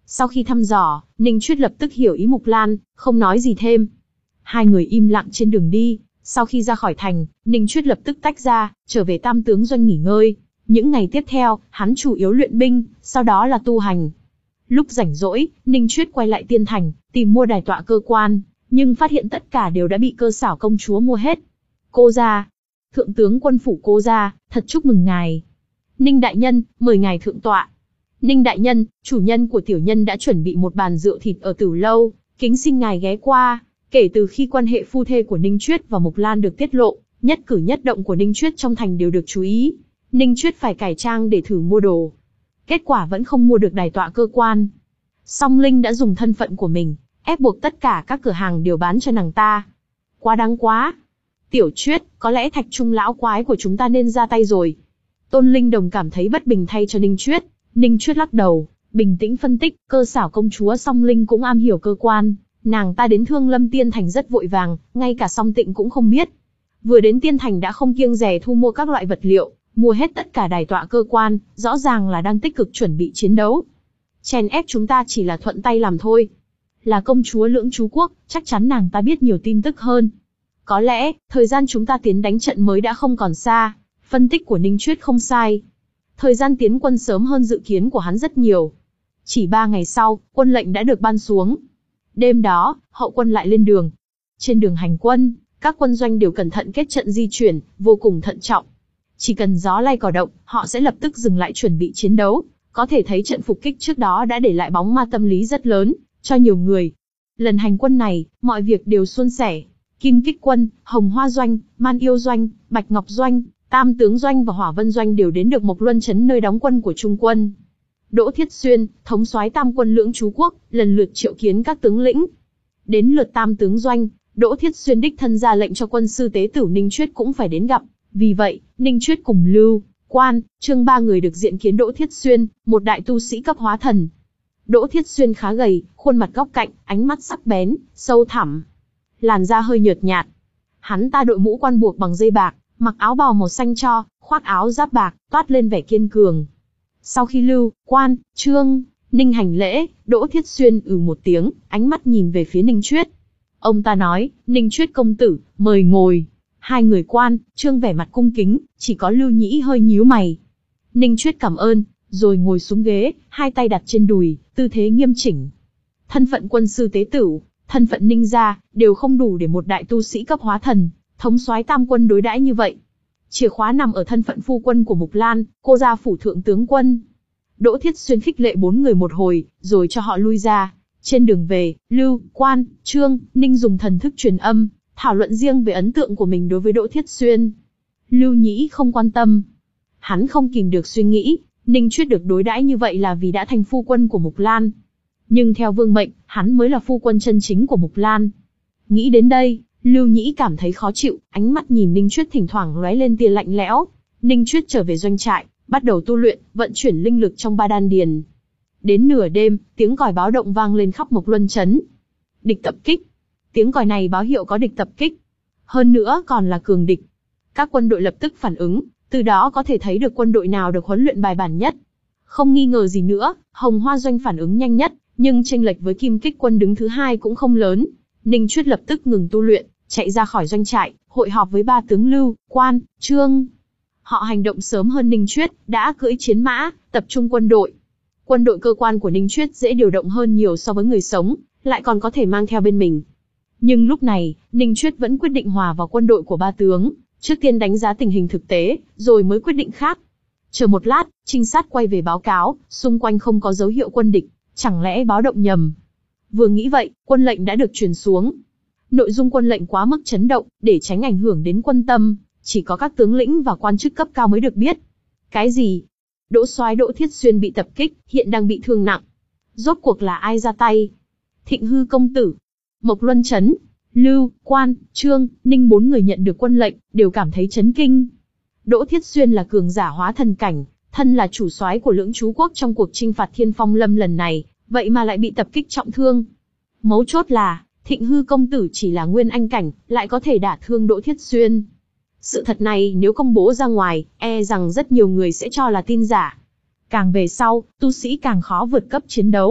[SPEAKER 1] Sau khi thăm dò, Ninh Chuyết lập tức hiểu ý Mục Lan, không nói gì thêm. Hai người im lặng trên đường đi. Sau khi ra khỏi thành, Ninh Chuyết lập tức tách ra, trở về Tam Tướng Doanh nghỉ ngơi. Những ngày tiếp theo, hắn chủ yếu luyện binh, sau đó là tu hành. Lúc rảnh rỗi, Ninh Chuyết quay lại Tiên Thành, tìm mua đài tọa cơ quan, nhưng phát hiện tất cả đều đã bị Cơ Xảo công chúa mua hết. Cô gia, thượng tướng quân phủ Cô gia, thật chúc mừng ngài. Ninh đại nhân, mời ngài thượng tọa. Ninh đại nhân, chủ nhân của tiểu nhân đã chuẩn bị một bàn rượu thịt ở Tử lâu, kính xin ngài ghé qua. Kể từ khi quan hệ phu thê của Ninh Chuyết và Mục Lan được tiết lộ, nhất cử nhất động của Ninh Chuyết trong thành đều được chú ý. Ninh Chuyết phải cải trang để thử mua đồ. Kết quả vẫn không mua được đài tọa cơ quan. Song Linh đã dùng thân phận của mình, ép buộc tất cả các cửa hàng đều bán cho nàng ta. Quá đáng quá. Tiểu Chuyết, có lẽ Thạch Trung lão quái của chúng ta nên ra tay rồi. Tôn Linh Đồng cảm thấy bất bình thay cho Ninh Chuyết. Ninh Chuyết lắc đầu, bình tĩnh phân tích, Cơ Xảo công chúa Song Linh cũng am hiểu cơ quan. Nàng ta đến Thương Lâm Tiên Thành rất vội vàng, ngay cả Song Tịnh cũng không biết. Vừa đến Tiên Thành đã không kiêng dè thu mua các loại vật liệu, mua hết tất cả đài tọa cơ quan, rõ ràng là đang tích cực chuẩn bị chiến đấu. Chèn ép chúng ta chỉ là thuận tay làm thôi. Là công chúa Lưỡng Chú Quốc, chắc chắn nàng ta biết nhiều tin tức hơn. Có lẽ, thời gian chúng ta tiến đánh trận mới đã không còn xa. Phân tích của Ninh Chuyết không sai. Thời gian tiến quân sớm hơn dự kiến của hắn rất nhiều. Chỉ ba ngày sau, quân lệnh đã được ban xuống. Đêm đó, hậu quân lại lên đường. Trên đường hành quân, các quân doanh đều cẩn thận kết trận di chuyển, vô cùng thận trọng. Chỉ cần gió lay cỏ động, họ sẽ lập tức dừng lại chuẩn bị chiến đấu. Có thể thấy trận phục kích trước đó đã để lại bóng ma tâm lý rất lớn, cho nhiều người. Lần hành quân này, mọi việc đều suôn sẻ. Kim Kích quân, Hồng Hoa doanh, Man Yêu doanh, Bạch Ngọc doanh, Tam Tướng doanh và Hỏa Vân doanh đều đến được Mộc Luân trấn nơi đóng quân của Trung quân. Đỗ Thiết Xuyên, thống soái Tam quân Lưỡng Chú Quốc, lần lượt triệu kiến các tướng lĩnh. Đến lượt Tam Tướng doanh, Đỗ Thiết Xuyên đích thân ra lệnh cho quân sư tế tử Ninh Chuyết cũng phải đến gặp. Vì vậy, Ninh Chuyết cùng Lưu, Quan, Trương ba người được diện kiến Đỗ Thiết Xuyên, một đại tu sĩ cấp hóa thần. Đỗ Thiết Xuyên khá gầy, khuôn mặt góc cạnh, ánh mắt sắc bén, sâu thẳm. Làn da hơi nhợt nhạt. Hắn ta đội mũ quan buộc bằng dây bạc, mặc áo bào màu xanh tro, khoác áo giáp bạc, toát lên vẻ kiên cường. Sau khi Lưu, Quan, Trương, Ninh hành lễ, Đỗ Thiết Xuyên ừ một tiếng, ánh mắt nhìn về phía Ninh Chuyết. Ông ta nói, Ninh Chuyết công tử, mời ngồi. Hai người Quan, Trương vẻ mặt cung kính, chỉ có Lưu Nhĩ hơi nhíu mày. Ninh Chuyết cảm ơn, rồi ngồi xuống ghế, hai tay đặt trên đùi, tư thế nghiêm chỉnh. Thân phận quân sư tế tử, thân phận Ninh gia, đều không đủ để một đại tu sĩ cấp hóa thần, thống soái Tam quân đối đãi như vậy. Chìa khóa nằm ở thân phận phu quân của Mục Lan, cô gia phủ thượng tướng quân. Đỗ Thiết Xuyên khích lệ bốn người một hồi, rồi cho họ lui ra. Trên đường về, Lưu, Quan, Trương, Ninh dùng thần thức truyền âm, thảo luận riêng về ấn tượng của mình đối với Đỗ Thiết Xuyên. Lưu Nhĩ không quan tâm. Hắn không kìm được suy nghĩ, Ninh Chuyết được đối đãi như vậy là vì đã thành phu quân của Mục Lan. Nhưng theo vương mệnh, hắn mới là phu quân chân chính của Mục Lan. Nghĩ đến đây, Lưu Nhĩ cảm thấy khó chịu, ánh mắt nhìn Ninh Chuyết thỉnh thoảng lóe lên tia lạnh lẽo. Ninh Chuyết trở về doanh trại, bắt đầu tu luyện, vận chuyển linh lực trong ba đan điền. Đến nửa đêm, tiếng còi báo động vang lên khắp Mộc Luân trấn. Địch tập kích. Tiếng còi này báo hiệu có địch tập kích. Hơn nữa còn là cường địch. Các quân đội lập tức phản ứng, từ đó có thể thấy được quân đội nào được huấn luyện bài bản nhất. Không nghi ngờ gì nữa, Hồng Hoa doanh phản ứng nhanh nhất, nhưng chênh lệch với Kim Kích quân đứng thứ hai cũng không lớn. Ninh Chuyết lập tức ngừng tu luyện, chạy ra khỏi doanh trại, hội họp với ba tướng Lưu, Quan, Trương. Họ hành động sớm hơn Ninh Chuyết, đã cưỡi chiến mã, tập trung quân đội. Quân đội cơ quan của Ninh Chuyết dễ điều động hơn nhiều so với người sống, lại còn có thể mang theo bên mình. Nhưng lúc này, Ninh Chuyết vẫn quyết định hòa vào quân đội của ba tướng, trước tiên đánh giá tình hình thực tế, rồi mới quyết định khác. Chờ một lát, trinh sát quay về báo cáo, xung quanh không có dấu hiệu quân địch, chẳng lẽ báo động nhầm. Vừa nghĩ vậy, quân lệnh đã được truyền xuống. Nội dung quân lệnh quá mức chấn động, để tránh ảnh hưởng đến quân tâm, chỉ có các tướng lĩnh và quan chức cấp cao mới được biết. Cái gì? Đỗ soái Đỗ Thiết Xuyên bị tập kích, hiện đang bị thương nặng. Rốt cuộc là ai ra tay? Thịnh Hư công tử. Mộc Luân trấn, Lưu, Quan, Trương, Ninh bốn người nhận được quân lệnh, đều cảm thấy chấn kinh. Đỗ Thiết Xuyên là cường giả hóa thần cảnh, thân là chủ soái của Lưỡng Chú Quốc trong cuộc chinh phạt Thiên Phong Lâm lần này, vậy mà lại bị tập kích trọng thương. Mấu chốt là, Thịnh Hư công tử chỉ là nguyên anh cảnh, lại có thể đả thương Đỗ Thiết Xuyên. Sự thật này nếu công bố ra ngoài, e rằng rất nhiều người sẽ cho là tin giả. Càng về sau, tu sĩ càng khó vượt cấp chiến đấu.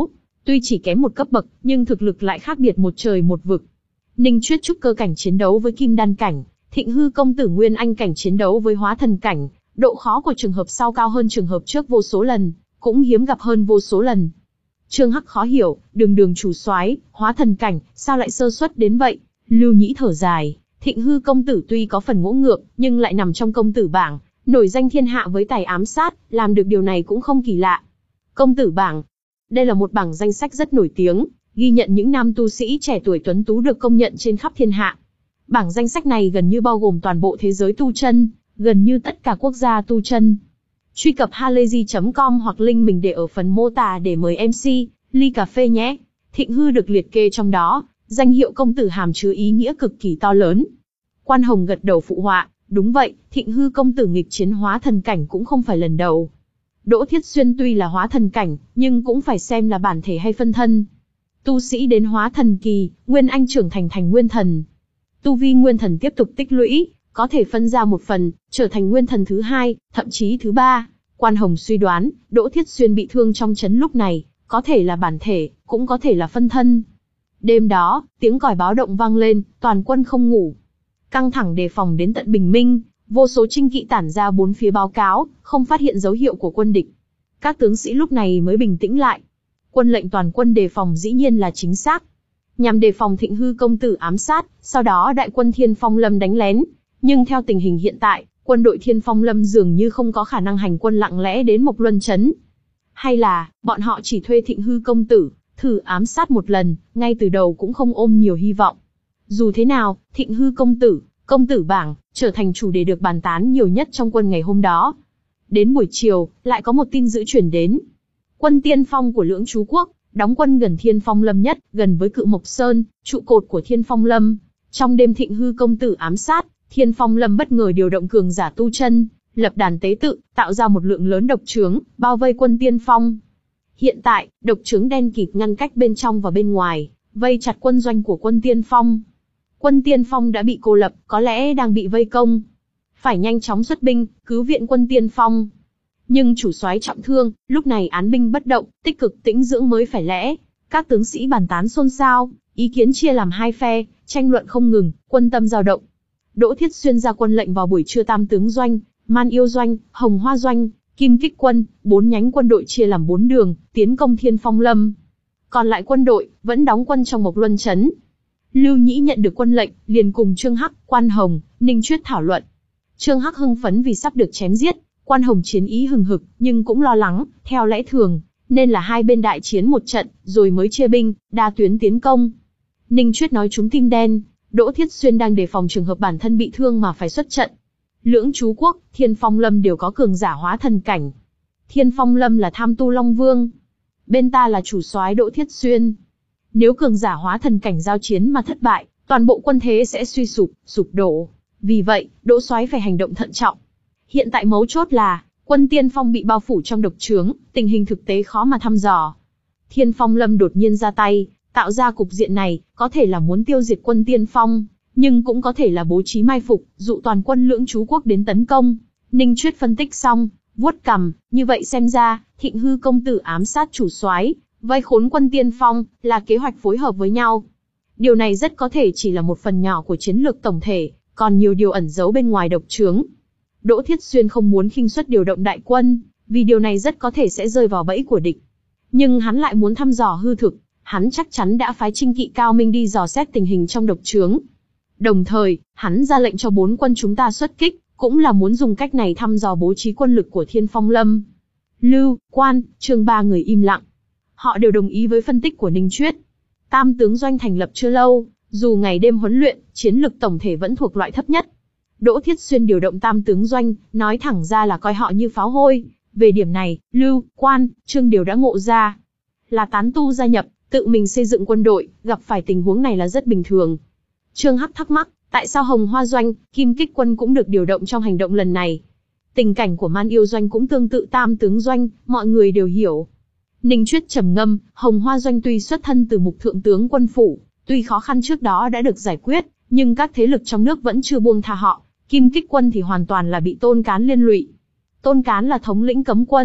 [SPEAKER 1] Tuy chỉ kém một cấp bậc, nhưng thực lực lại khác biệt một trời một vực. Ninh Chuyết trúc cơ cảnh chiến đấu với kim đan cảnh, Thịnh Hư công tử nguyên anh cảnh chiến đấu với hóa thần cảnh, độ khó của trường hợp sau cao hơn trường hợp trước vô số lần, cũng hiếm gặp hơn vô số lần. Trương Hắc khó hiểu, đường đường chủ soái, hóa thần cảnh, sao lại sơ suất đến vậy? Lưu Nhĩ thở dài, Thịnh Hư công tử tuy có phần ngỗ ngược, nhưng lại nằm trong công tử bảng, nổi danh thiên hạ với tài ám sát, làm được điều này cũng không kỳ lạ. Công tử bảng, đây là một bảng danh sách rất nổi tiếng, ghi nhận những nam tu sĩ trẻ tuổi tuấn tú được công nhận trên khắp thiên hạ. Bảng danh sách này gần như bao gồm toàn bộ thế giới tu chân, gần như tất cả quốc gia tu chân. Truy cập halayzi chấm com hoặc link mình để ở phần mô tả để mời em xê, ly cà phê nhé. Thịnh Hư được liệt kê trong đó, danh hiệu công tử hàm chứa ý nghĩa cực kỳ to lớn. Quan Hồng gật đầu phụ họa, đúng vậy, Thịnh Hư công tử nghịch chiến hóa thần cảnh cũng không phải lần đầu. Đỗ Thiết Xuyên tuy là hóa thần cảnh, nhưng cũng phải xem là bản thể hay phân thân. Tu sĩ đến hóa thần kỳ, Nguyên Anh trưởng thành thành nguyên thần. Tu vi nguyên thần tiếp tục tích lũy, có thể phân ra một phần, trở thành nguyên thần thứ hai, thậm chí thứ ba. Quan Hồng suy đoán, Đỗ Thiết Xuyên bị thương trong chấn lúc này, có thể là bản thể, cũng có thể là phân thân. Đêm đó, tiếng còi báo động vang lên, toàn quân không ngủ. Căng thẳng đề phòng đến tận bình minh, vô số chinh kỵ tản ra bốn phía báo cáo, không phát hiện dấu hiệu của quân địch. Các tướng sĩ lúc này mới bình tĩnh lại. Quân lệnh toàn quân đề phòng dĩ nhiên là chính xác. Nhằm đề phòng Thịnh Hư công tử ám sát, sau đó đại quân Thiên Phong Lâm đánh lén. Nhưng theo tình hình hiện tại, quân đội Thiên Phong Lâm dường như không có khả năng hành quân lặng lẽ đến Mộc Luân Trấn. Hay là, bọn họ chỉ thuê Thịnh Hư công tử, thử ám sát một lần, ngay từ đầu cũng không ôm nhiều hy vọng. Dù thế nào, Thịnh Hư công tử, công tử bảng, trở thành chủ đề được bàn tán nhiều nhất trong quân ngày hôm đó. Đến buổi chiều, lại có một tin dữ chuyển đến. Quân tiên phong của Lưỡng Chú Quốc, đóng quân gần Thiên Phong Lâm nhất, gần với Cự Mộc Sơn, trụ cột của Thiên Phong Lâm. Trong đêm Thịnh Hư công tử ám sát, Thiên Phong Lâm bất ngờ điều động cường giả tu chân, lập đàn tế tự, tạo ra một lượng lớn độc trướng, bao vây quân tiên phong. Hiện tại, độc trướng đen kịt ngăn cách bên trong và bên ngoài, vây chặt quân doanh của quân tiên phong. Quân tiên phong đã bị cô lập, có lẽ đang bị vây công. Phải nhanh chóng xuất binh, cứu viện quân tiên phong. Nhưng chủ soái trọng thương, lúc này án binh bất động, tích cực tĩnh dưỡng mới phải lẽ. Các tướng sĩ bàn tán xôn xao, ý kiến chia làm hai phe, tranh luận không ngừng, quân tâm dao động. Đỗ Thiết Xuyên ra quân lệnh vào buổi trưa tam tướng doanh, Man Yêu doanh, Hồng Hoa doanh, Kim Kích quân, bốn nhánh quân đội chia làm bốn đường, tiến công Thiên Phong Lâm. Còn lại quân đội, vẫn đóng quân trong Mộc Luân Trấn. Lưu Nhĩ nhận được quân lệnh, liền cùng Trương Hắc, Quan Hồng, Ninh Chuyết thảo luận. Trương Hắc hưng phấn vì sắp được chém giết, Quan Hồng chiến ý hừng hực, nhưng cũng lo lắng, theo lẽ thường, nên là hai bên đại chiến một trận, rồi mới chia binh, đa tuyến tiến công. Ninh Chuyết nói chúng tim đen, Đỗ Thiết Xuyên đang đề phòng trường hợp bản thân bị thương mà phải xuất trận. Lưỡng Chú Quốc, Thiên Phong Lâm đều có cường giả hóa thần cảnh. Thiên Phong Lâm là tham tu Long Vương. Bên ta là chủ soái Đỗ Thiết Xuyên. Nếu cường giả hóa thần cảnh giao chiến mà thất bại, toàn bộ quân thế sẽ suy sụp, sụp đổ. Vì vậy, Đỗ soái phải hành động thận trọng. Hiện tại mấu chốt là, quân tiên phong bị bao phủ trong độc trướng, tình hình thực tế khó mà thăm dò. Thiên Phong Lâm đột nhiên ra tay, tạo ra cục diện này, có thể là muốn tiêu diệt quân tiên phong, nhưng cũng có thể là bố trí mai phục, dụ toàn quân Lưỡng Chú Quốc đến tấn công. Ninh Chuyết phân tích xong, vuốt cằm, như vậy xem ra, Thịnh Hư công tử ám sát chủ soái, vây khốn quân tiên phong, là kế hoạch phối hợp với nhau. Điều này rất có thể chỉ là một phần nhỏ của chiến lược tổng thể, còn nhiều điều ẩn giấu bên ngoài độc trướng. Đỗ Thiết Xuyên không muốn khinh suất điều động đại quân, vì điều này rất có thể sẽ rơi vào bẫy của địch. Nhưng hắn lại muốn thăm dò hư thực, hắn chắc chắn đã phái chinh kỵ cao minh đi dò xét tình hình trong độc trướng. Đồng thời, hắn ra lệnh cho bốn quân chúng ta xuất kích, cũng là muốn dùng cách này thăm dò bố trí quân lực của Thiên Phong Lâm. Lưu, Quan, Trương ba người im lặng. Họ đều đồng ý với phân tích của Ninh Chuyết. Tam tướng doanh thành lập chưa lâu, dù ngày đêm huấn luyện, chiến lực tổng thể vẫn thuộc loại thấp nhất. Đỗ Thiết Xuyên điều động tam tướng doanh, nói thẳng ra là coi họ như pháo hôi. Về điểm này, Lưu, Quan, Trương đều đã ngộ ra. Là tán tu gia nhập, tự mình xây dựng quân đội, gặp phải tình huống này là rất bình thường. Trương Hắc thắc mắc, tại sao Hồng Hoa doanh, Kim Kích quân cũng được điều động trong hành động lần này? Tình cảnh của Man Yêu doanh cũng tương tự tam tướng doanh, mọi người đều hiểu. Ninh Chuyết trầm ngâm, Hồng Hoa doanh tuy xuất thân từ Mục Thượng tướng quân phủ, tuy khó khăn trước đó đã được giải quyết, nhưng các thế lực trong nước vẫn chưa buông tha họ. Kim Kích quân thì hoàn toàn là bị Tôn Cán liên lụy. Tôn Cán là thống lĩnh cấm quân,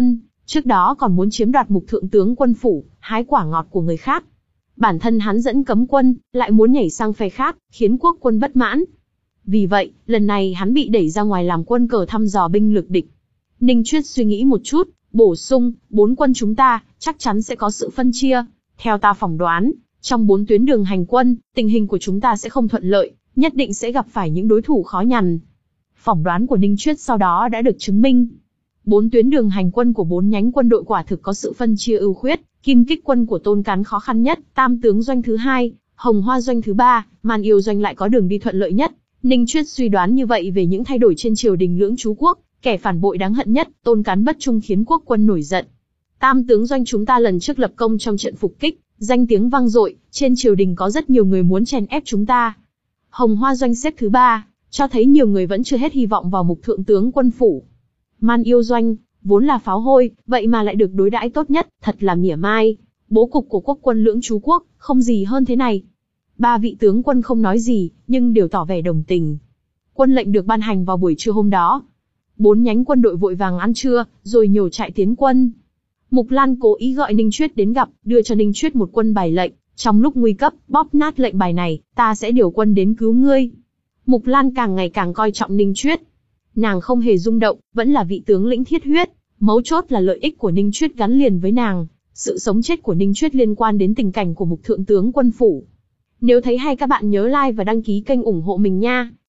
[SPEAKER 1] Trước đó còn muốn chiếm đoạt Mục Thượng tướng quân phủ, hái quả ngọt của người khác. Bản thân hắn dẫn cấm quân, lại muốn nhảy sang phe khác, khiến quốc quân bất mãn. Vì vậy, lần này hắn bị đẩy ra ngoài làm quân cờ thăm dò binh lực địch. Ninh Chuyết suy nghĩ một chút, bổ sung, bốn quân chúng ta, chắc chắn sẽ có sự phân chia. Theo ta phỏng đoán, trong bốn tuyến đường hành quân, tình hình của chúng ta sẽ không thuận lợi, nhất định sẽ gặp phải những đối thủ khó nhằn. Phỏng đoán của Ninh Chuyết sau đó đã được chứng minh. Bốn tuyến đường hành quân của bốn nhánh quân đội quả thực có sự phân chia ưu khuyết, Kim Kích quân của Tôn Cán khó khăn nhất, Tam tướng doanh thứ hai, Hồng Hoa doanh thứ ba, Man Yêu doanh lại có đường đi thuận lợi nhất. Ninh Chuyết suy đoán như vậy về những thay đổi trên triều đình Lưỡng Chú quốc, kẻ phản bội đáng hận nhất, Tôn Cán bất trung khiến quốc quân nổi giận. Tam tướng doanh chúng ta lần trước lập công trong trận phục kích, danh tiếng vang dội, trên triều đình có rất nhiều người muốn chèn ép chúng ta. Hồng Hoa doanh xếp thứ ba, cho thấy nhiều người vẫn chưa hết hy vọng vào Mục Thượng tướng quân phủ. Man Yêu doanh, vốn là pháo hôi, vậy mà lại được đối đãi tốt nhất, thật là mỉa mai. Bố cục của quốc quân Lưỡng Chú quốc, không gì hơn thế này. Ba vị tướng quân không nói gì, nhưng đều tỏ vẻ đồng tình. Quân lệnh được ban hành vào buổi trưa hôm đó. Bốn nhánh quân đội vội vàng ăn trưa, rồi nhổ trại tiến quân. Mục Lan cố ý gọi Ninh Chuyết đến gặp, đưa cho Ninh Chuyết một quân bài lệnh. Trong lúc nguy cấp, bóp nát lệnh bài này, ta sẽ điều quân đến cứu ngươi. Mục Lan càng ngày càng coi trọng Ninh Chuyết. Nàng không hề rung động, vẫn là vị tướng lĩnh thiết huyết. Mấu chốt là lợi ích của Ninh Chuyết gắn liền với nàng. Sự sống chết của Ninh Chuyết liên quan đến tình cảnh của Mục Thượng tướng quân phủ. Nếu thấy hay các bạn nhớ like và đăng ký kênh ủng hộ mình nha.